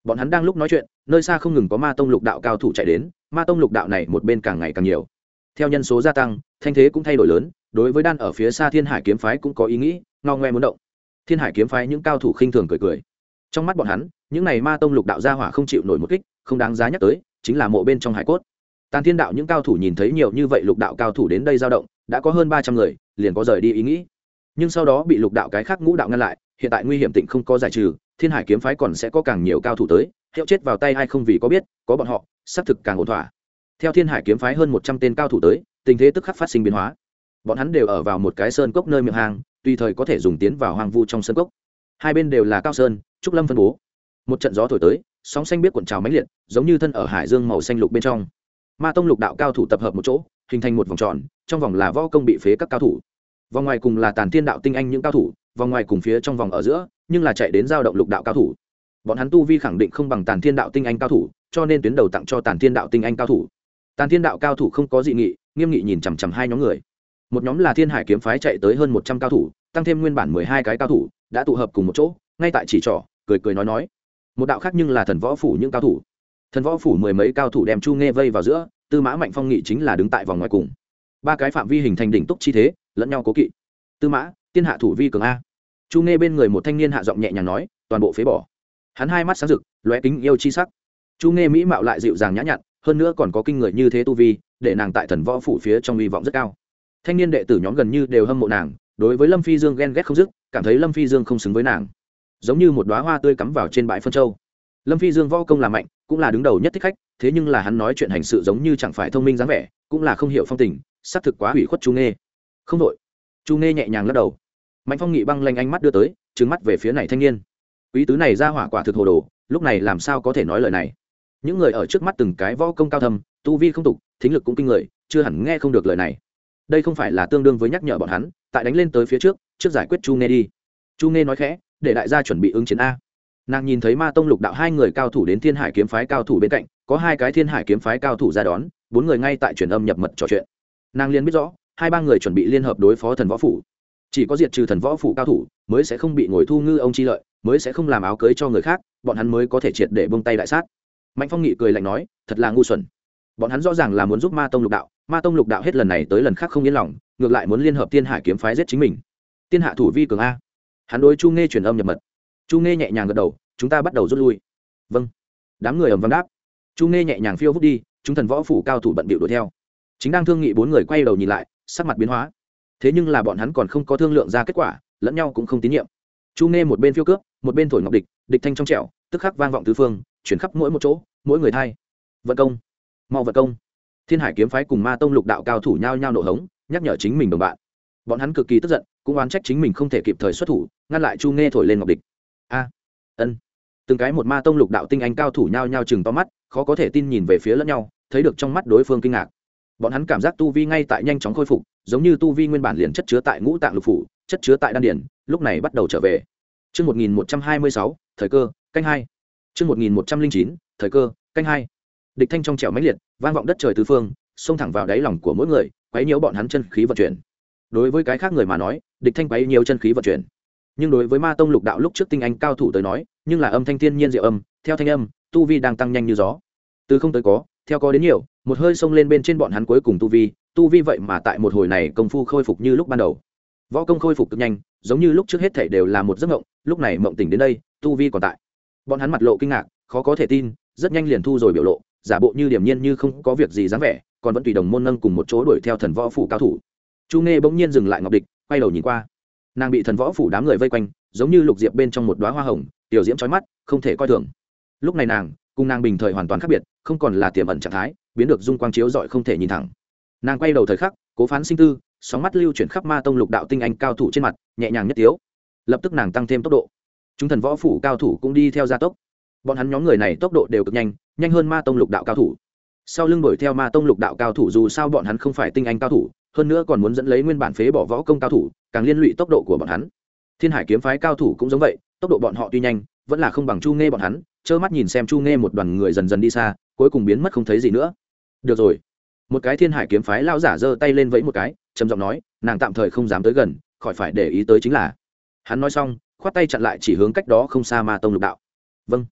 bọn hắn đang lúc nói chuyện, nơi xa không ngừng có ma tông lục đạo cao thủ chạy đến, ma tông lục đạo này một bên càng ngày càng nhiều. Theo nhân số gia tăng, thanh thế cũng thay đổi lớn, đối với đan ở phía xa Thiên Hải kiếm phái cũng có ý nghĩ, ngao ngoe muốn động. Thiên Hải kiếm phái những cao thủ khinh thường cười cười. Trong mắt bọn hắn, những này ma tông lục đạo gia hỏa không chịu nổi một kích, không đáng giá nhắc tới, chính là mộ bên trong hải cốt. Tàn Thiên đạo những cao thủ nhìn thấy nhiều như vậy lục đạo cao thủ đến đây dao động, đã có hơn ba trăm người, liền có rời đi ý nghĩ. Nhưng sau đó bị lục đạo cái khác ngũ đạo ngăn lại, hiện tại nguy hiểm tịnh không có giải trừ, Thiên Hải kiếm phái còn sẽ có càng nhiều cao thủ tới, hiệu chết vào tay hay không vì có biết, có bọn họ, xác thực càng ổn thỏa. Theo Thiên Hải kiếm phái hơn một trăm tên cao thủ tới, tình thế tức khắc phát sinh biến hóa. Bọn hắn đều ở vào một cái sơn cốc nơi miệng hang, tùy thời có thể dùng tiến vào hoang vu trong sơn cốc. Hai bên đều là cao sơn, trúc lâm phân bố. Một trận gió thổi tới, sóng xanh biết cuộn trào mãnh liệt, giống như thân ở hải dương màu xanh lục bên trong. Ma tông lục đạo cao thủ tập hợp một chỗ, hình thành một vòng tròn, trong vòng là võ công bị phế các cao thủ, vòng ngoài cùng là Tàn Thiên đạo tinh anh những cao thủ, vòng ngoài cùng phía trong vòng ở giữa, nhưng là chạy đến giao động lục đạo cao thủ. Bọn hắn tu vi khẳng định không bằng Tàn Thiên đạo tinh anh cao thủ, cho nên tuyến đầu tặng cho Tàn Thiên đạo tinh anh cao thủ. Tàn Thiên đạo cao thủ không có dị nghị, nghiêm nghị nhìn chằm chằm hai nhóm người. Một nhóm là Thiên Hải kiếm phái chạy tới hơn một trăm cao thủ, tăng thêm nguyên bản mười hai cái cao thủ, đã tụ hợp cùng một chỗ, ngay tại chỉ trỏ, cười cười nói nói. Một đạo khác nhưng là Thần Võ phủ những cao thủ. Thần Võ phủ mười mấy cao thủ đem Chu Nghe vây vào giữa, Tư Mã Mạnh Phong nghị chính là đứng tại vòng ngoài cùng. Ba cái phạm vi hình thành đỉnh túc chi thế, lẫn nhau cố kỵ. Tư Mã, tiên hạ thủ vi cường a. Chu Nghe bên người một thanh niên hạ giọng nhẹ nhàng nói, toàn bộ phế bỏ. Hắn hai mắt sáng rực, lóe kính yêu chi sắc. Chu Nghe mỹ mạo lại dịu dàng nhã nhặn, hơn nữa còn có kinh người như thế tu vi, để nàng tại Thần Võ phủ phía trong hy vọng rất cao. Thanh niên đệ tử nhóm gần như đều hâm mộ nàng, đối với Lâm Phi Dương ghen ghét không dứt, cảm thấy Lâm Phi Dương không xứng với nàng, giống như một đóa hoa tươi cắm vào trên bãi phân châu. Lâm Phi Dương võ công là mạnh, cũng là đứng đầu nhất thích khách, thế nhưng là hắn nói chuyện hành sự giống như chẳng phải thông minh dáng vẻ, cũng là không hiểu phong tình, xác thực quá hủy khuất Chu Nghe. Không đội. Chu Nghe nhẹ nhàng lắc đầu. Mạnh Phong nghị băng lanh ánh mắt đưa tới, trừng mắt về phía này thanh niên. Quý tứ này ra hỏa quả thực hồ đồ, lúc này làm sao có thể nói lời này. Những người ở trước mắt từng cái võ công cao thâm, tu vi không tục, thính lực cũng kinh người, chưa hẳn nghe không được lời này. Đây không phải là tương đương với nhắc nhở bọn hắn, tại đánh lên tới phía trước, trước giải quyết Chu Nghe đi. Chu Nghe nói khẽ, để đại gia chuẩn bị ứng chiến a. Nàng nhìn thấy Ma tông lục đạo hai người cao thủ đến Thiên Hải kiếm phái cao thủ bên cạnh, có hai cái Thiên Hải kiếm phái cao thủ ra đón, bốn người ngay tại truyền âm nhập mật trò chuyện. Nàng liền biết rõ, hai ba người chuẩn bị liên hợp đối phó Thần Võ phủ. Chỉ có diệt trừ Thần Võ phủ cao thủ, mới sẽ không bị ngồi thu ngư ông chi lợi, mới sẽ không làm áo cưới cho người khác, bọn hắn mới có thể triệt để buông tay đại sát. Mạnh Phong nghị cười lạnh nói, thật là ngu xuẩn. Bọn hắn rõ ràng là muốn giúp Ma tông lục đạo, Ma tông lục đạo hết lần này tới lần khác không yên lòng, ngược lại muốn liên hợp Thiên Hải kiếm phái giết chính mình. Tiên hạ thủ vi cường a. Hắn đối Chu Nghe truyền âm nhập mật. Chu Nghe nhẹ nhàng gật đầu, chúng ta bắt đầu rút lui. Vâng. Đám người ầm vang đáp. Chu Nghe nhẹ nhàng phiêu vút đi, chúng Thần Võ phủ cao thủ bận bịu đuổi theo. Chính đang thương nghị bốn người quay đầu nhìn lại, sắc mặt biến hóa. Thế nhưng là bọn hắn còn không có thương lượng ra kết quả, lẫn nhau cũng không tín nhiệm. Chu Nghe một bên phiêu cướp, một bên thổi ngọc địch, địch thanh trong trẻo, tức khắc vang vọng tứ phương, chuyển khắp mỗi một chỗ, mỗi người thay. Vận công, mau vận công. Thiên Hải kiếm phái cùng Ma tông lục đạo cao thủ nhao nhao nộ hống, nhắc nhở chính mình đồng bạn. Bọn hắn cực kỳ tức giận, cũng oán trách chính mình không thể kịp thời xuất thủ, ngăn lại Chu Nghe thổi lên ngọc địch. A, ân. Từng cái một Ma tông lục đạo tinh anh cao thủ nhao nhao chừng to mắt, khó có thể tin nhìn về phía lẫn nhau, thấy được trong mắt đối phương kinh ngạc. Bọn hắn cảm giác tu vi ngay tại nhanh chóng khôi phục, giống như tu vi nguyên bản liền chất chứa tại ngũ tạng lục phủ, chất chứa tại đan điền, lúc này bắt đầu trở về. Chương một nghìn một trăm hai mươi sáu, thời cơ, canh hai. Chương một nghìn một trăm linh chín, thời cơ, canh hai. Địch thanh trong trẻo mãnh liệt, vang vọng đất trời tứ phương, xông thẳng vào đáy lòng của mỗi người, quấy nhiễu bọn hắn chân khí vận chuyển. Đối với cái khác người mà nói, địch thanh quấy nhiều chân khí vận chuyển, nhưng đối với Ma tông lục đạo lúc trước tinh anh cao thủ tới nói, nhưng là âm thanh thiên nhiên diệu âm, theo thanh âm, tu vi đang tăng nhanh như gió. Từ không tới có, theo có đến nhiều, một hơi xông lên bên trên bọn hắn cuối cùng tu vi, tu vi vậy mà tại một hồi này công phu khôi phục như lúc ban đầu. Võ công khôi phục cực nhanh, giống như lúc trước hết thảy đều là một giấc mộng, lúc này mộng tỉnh đến đây, tu vi còn tại. Bọn hắn mặt lộ kinh ngạc, khó có thể tin, rất nhanh liền thu rồi biểu lộ, giả bộ như điềm nhiên như không có việc gì dáng vẻ, còn vẫn tùy đồng môn nâng cùng một chỗ đuổi theo Thần Võ phủ cao thủ. Chu Nghe bỗng nhiên dừng lại ngọc địch, quay đầu nhìn qua. Nàng bị Thần Võ phủ đám người vây quanh, giống như lục diệp bên trong một đóa hoa hồng, tiểu diễm chói mắt, không thể coi thường. Lúc này nàng, cùng nàng bình thời hoàn toàn khác biệt, không còn là tiềm ẩn trạng thái, biến được dung quang chiếu rọi không thể nhìn thẳng. Nàng quay đầu thời khắc, cố phán sinh tư, sóng mắt lưu chuyển khắp Ma tông lục đạo tinh anh cao thủ trên mặt, nhẹ nhàng nhất tiếu. Lập tức nàng tăng thêm tốc độ. Chúng Thần Võ phủ cao thủ cũng đi theo gia tốc. Bọn hắn nhóm người này tốc độ đều cực nhanh, nhanh hơn Ma tông lục đạo cao thủ. Sau lưng đuổi theo Ma tông lục đạo cao thủ, dù sao bọn hắn không phải tinh anh cao thủ, hơn nữa còn muốn dẫn lấy nguyên bản phế bỏ võ công cao thủ, càng liên lụy tốc độ của bọn hắn. Thiên Hải kiếm phái cao thủ cũng giống vậy, tốc độ bọn họ tuy nhanh, vẫn là không bằng Chu Nghe bọn hắn, trơ mắt nhìn xem Chu Nghe một đoàn người dần dần đi xa, cuối cùng biến mất không thấy gì nữa. Được rồi. Một cái Thiên Hải kiếm phái lão giả giơ tay lên vẫy một cái, trầm giọng nói, nàng tạm thời không dám tới gần, khỏi phải để ý tới chính là. Hắn nói xong, khoát tay chặn lại chỉ hướng cách đó không xa Ma tông lục đạo. Vâng.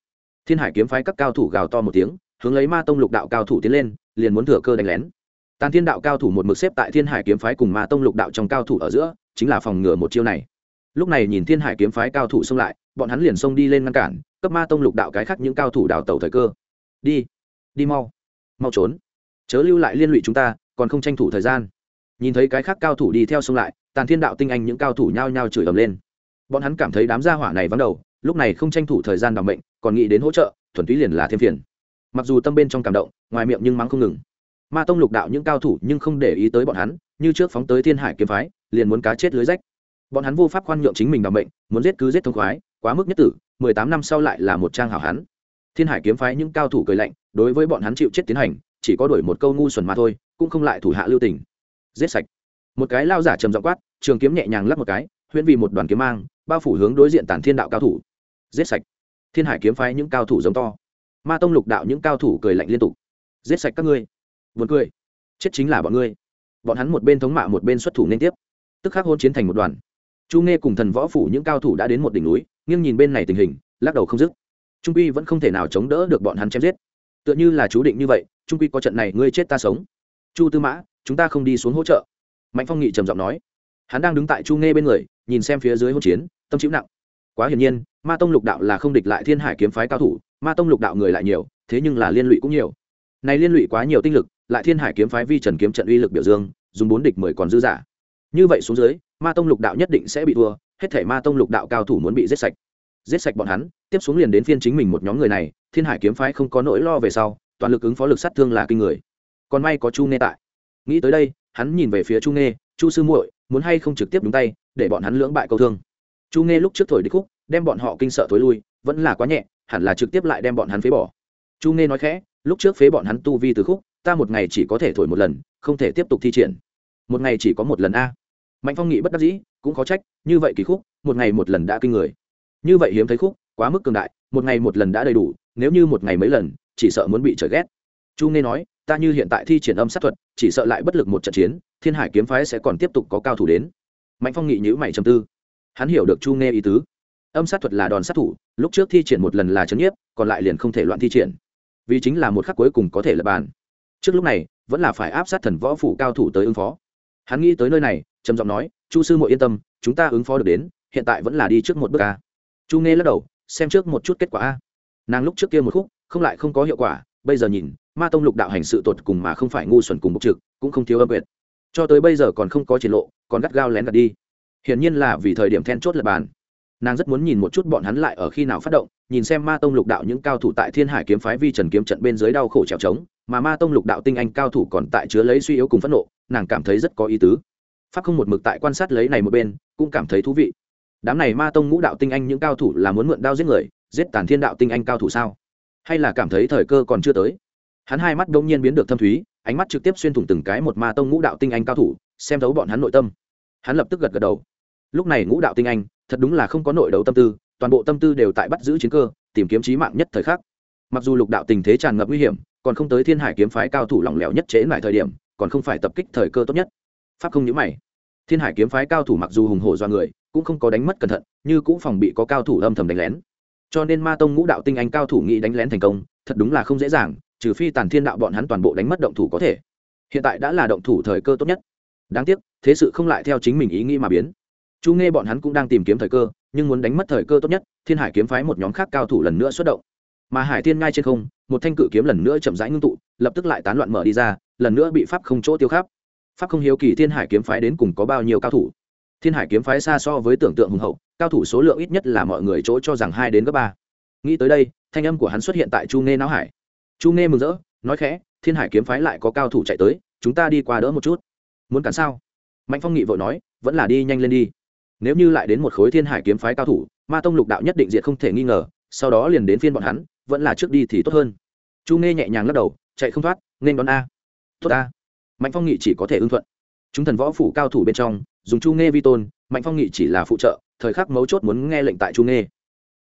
Thiên Hải kiếm phái các cao thủ gào to một tiếng, hướng lấy Ma tông lục đạo cao thủ tiến lên, liền muốn thừa cơ đánh lén. Tàn Thiên đạo cao thủ một mực xếp tại Thiên Hải kiếm phái cùng Ma tông lục đạo trong cao thủ ở giữa, chính là phòng ngừa một chiêu này. Lúc này nhìn Thiên Hải kiếm phái cao thủ xông lại, bọn hắn liền xông đi lên ngăn cản, cấp Ma tông lục đạo cái khác những cao thủ đào tẩu thời cơ. Đi, đi mau, mau trốn, chớ lưu lại liên lụy chúng ta, còn không tranh thủ thời gian. Nhìn thấy cái khác cao thủ đi theo xông lại, Tàn Thiên đạo tinh anh những cao thủ nhao nhao chửi ầm lên. Bọn hắn cảm thấy đám gia hỏa này vắng đầu, lúc này không tranh thủ thời gian đảm mệnh, còn nghĩ đến hỗ trợ, thuần túy liền là thêm phiền. Mặc dù tâm bên trong cảm động, ngoài miệng nhưng mắng không ngừng. Ma tông lục đạo những cao thủ nhưng không để ý tới bọn hắn, như trước phóng tới Thiên Hải kiếm phái, liền muốn cá chết lưới rách. Bọn hắn vô pháp khoan nhượng chính mình đảm mệnh, muốn giết cứ giết thông khoái, quá mức nhất tử, mười tám năm sau lại là một trang hảo hán. Thiên Hải kiếm phái những cao thủ cười lạnh, đối với bọn hắn chịu chết tiến hành, chỉ có đuổi một câu ngu xuẩn mà thôi, cũng không lại thủ hạ lưu tình. Giết sạch. Một cái lao giả trầm giọng quát, trường kiếm nhẹ nhàng lắp một cái, huyễn vì một đoàn kiếm mang, bao phủ hướng đối diện Tản Thiên đạo cao thủ. Giết sạch. Thiên Hải kiếm phái những cao thủ giống to. Ma tông lục đạo những cao thủ cười lạnh liên tục. Giết sạch các ngươi. Buồn cười. Chết chính là bọn ngươi. Bọn hắn một bên thống mạ một bên xuất thủ nên tiếp. Tức khắc hôn chiến thành một đoàn. Chu Nghe cùng Thần Võ phủ những cao thủ đã đến một đỉnh núi, nghiêng nhìn bên này tình hình, lắc đầu không dứt. Trung quy vẫn không thể nào chống đỡ được bọn hắn chém giết. Tựa như là chú định như vậy, trung quy có trận này ngươi chết ta sống. Chu Tư Mã, chúng ta không đi xuống hỗ trợ. Mạnh Phong Nghị trầm giọng nói. Hắn đang đứng tại Chu Nghe bên người, nhìn xem phía dưới hỗn chiến, tâm chịu nặng. Quá hiển nhiên, Ma tông lục đạo là không địch lại Thiên Hải kiếm phái cao thủ, Ma tông lục đạo người lại nhiều, thế nhưng là liên lụy cũng nhiều. Này liên lụy quá nhiều tinh lực, lại Thiên Hải kiếm phái vi trần kiếm trận uy lực biểu dương, dùng bốn địch mười còn dư giả. Như vậy xuống dưới, Ma tông lục đạo nhất định sẽ bị thua, hết thảy Ma tông lục đạo cao thủ muốn bị giết sạch. Giết sạch bọn hắn, tiếp xuống liền đến phiên chính mình một nhóm người này, Thiên Hải kiếm phái không có nỗi lo về sau, toàn lực ứng phó lực sát thương là kinh người. Còn may có Chu Nghe tại. Nghĩ tới đây, hắn nhìn về phía Chu Nghe, Chu sư muội, muốn hay không trực tiếp đúng tay, để bọn hắn lưỡng bại câu thương. Chu Nghe lúc trước thổi địch khúc, đem bọn họ kinh sợ thối lui, vẫn là quá nhẹ, hẳn là trực tiếp lại đem bọn hắn phế bỏ. Chu Nghe nói khẽ, lúc trước phế bọn hắn tu vi từ khúc, ta một ngày chỉ có thể thổi một lần, không thể tiếp tục thi triển. Một ngày chỉ có một lần a. Mạnh Phong Nghị bất đắc dĩ, cũng khó trách, như vậy kỳ khúc, một ngày một lần đã kinh người. Như vậy hiếm thấy khúc, quá mức cường đại, một ngày một lần đã đầy đủ, nếu như một ngày mấy lần, chỉ sợ muốn bị trời ghét. Chu Nghe nói, ta như hiện tại thi triển âm sát thuật, chỉ sợ lại bất lực một trận chiến, Thiên Hải kiếm phái sẽ còn tiếp tục có cao thủ đến. Mạnh Phong Nghị nhíu mày trầm tư. Hắn hiểu được Chu Nghe ý tứ. Âm sát thuật là đòn sát thủ, lúc trước thi triển một lần là chấn nhiếp, còn lại liền không thể loạn thi triển. Vì chính là một khắc cuối cùng có thể lập bàn. Trước lúc này, vẫn là phải áp sát Thần Võ phủ cao thủ tới ứng phó. Hắn nghĩ tới nơi này, trầm giọng nói, Chu sư muội yên tâm, chúng ta ứng phó được đến, hiện tại vẫn là đi trước một bước a. Chu Nghe lắc đầu, xem trước một chút kết quả a. Nàng lúc trước kia một khúc, không lại không có hiệu quả, bây giờ nhìn, Ma tông lục đạo hành sự tột cùng mà không phải ngu xuẩn cùng bộc trực, cũng không thiếu âm quyệt. Cho tới bây giờ còn không có triển lộ, còn gắt gao lén gạt đi. Hiển nhiên là vì thời điểm then chốt lập bàn. Nàng rất muốn nhìn một chút bọn hắn lại ở khi nào phát động, nhìn xem Ma tông lục đạo những cao thủ tại Thiên Hải kiếm phái vi trần kiếm trận bên dưới đau khổ trèo trống, mà Ma tông lục đạo tinh anh cao thủ còn tại chứa lấy suy yếu cùng phẫn nộ, nàng cảm thấy rất có ý tứ. Pháp không một mực tại quan sát lấy này một bên, cũng cảm thấy thú vị. Đám này Ma tông ngũ đạo tinh anh những cao thủ là muốn mượn đao giết người, giết Tàn Thiên đạo tinh anh cao thủ sao? Hay là cảm thấy thời cơ còn chưa tới? Hắn hai mắt đông nhiên biến được thâm thúy, ánh mắt trực tiếp xuyên thủng từng cái một Ma tông ngũ đạo tinh anh cao thủ, xem thấu bọn hắn nội tâm. Hắn lập tức gật gật đầu. Lúc này ngũ đạo tinh anh thật đúng là không có nội đấu tâm tư, toàn bộ tâm tư đều tại bắt giữ chiến cơ, tìm kiếm chí mạng nhất thời khắc. Mặc dù lục đạo tình thế tràn ngập nguy hiểm, còn không tới Thiên Hải kiếm phái cao thủ lỏng lẻo nhất chế lại thời điểm, còn không phải tập kích thời cơ tốt nhất. Pháp không nhíu mày. Thiên Hải kiếm phái cao thủ mặc dù hùng hổ do người, cũng không có đánh mất cẩn thận, như cũng phòng bị có cao thủ âm thầm đánh lén. Cho nên Ma tông ngũ đạo tinh anh cao thủ nghĩ đánh lén thành công, thật đúng là không dễ dàng, trừ phi Tàn Thiên đạo bọn hắn toàn bộ đánh mất động thủ có thể. Hiện tại đã là động thủ thời cơ tốt nhất. Đáng tiếc, thế sự không lại theo chính mình ý nghĩ mà biến. Chu Nghe bọn hắn cũng đang tìm kiếm thời cơ, nhưng muốn đánh mất thời cơ tốt nhất, Thiên Hải kiếm phái một nhóm khác cao thủ lần nữa xuất động. Mà Hải Thiên ngay trên không, một thanh cự kiếm lần nữa chậm rãi ngưng tụ, lập tức lại tán loạn mở đi ra, lần nữa bị pháp không chỗ tiêu khắp. Pháp không hiếu kỳ Thiên Hải kiếm phái đến cùng có bao nhiêu cao thủ. Thiên Hải kiếm phái xa so với tưởng tượng hùng hậu, cao thủ số lượng ít nhất là mọi người chỗ cho rằng hai đến gấp ba. Nghĩ tới đây, thanh âm của hắn xuất hiện tại Chu Nghe não hải. Chu Nghe mừng rỡ, nói khẽ, Thiên Hải kiếm phái lại có cao thủ chạy tới, chúng ta đi qua đỡ một chút. Muốn cản sao? Mạnh Phong Nghị vội nói, vẫn là đi nhanh lên đi. Nếu như lại đến một khối Thiên Hải kiếm phái cao thủ, Ma tông lục đạo nhất định diệt không thể nghi ngờ, sau đó liền đến phiên bọn hắn, vẫn là trước đi thì tốt hơn. Chu Nghe nhẹ nhàng lắc đầu, chạy không thoát, nên đón a. Tốt a. Mạnh Phong Nghị chỉ có thể ưng thuận. Chúng Thần Võ phủ cao thủ bên trong, dùng Chu Nghe vi tôn, Mạnh Phong Nghị chỉ là phụ trợ, thời khắc mấu chốt muốn nghe lệnh tại Chu Nghe.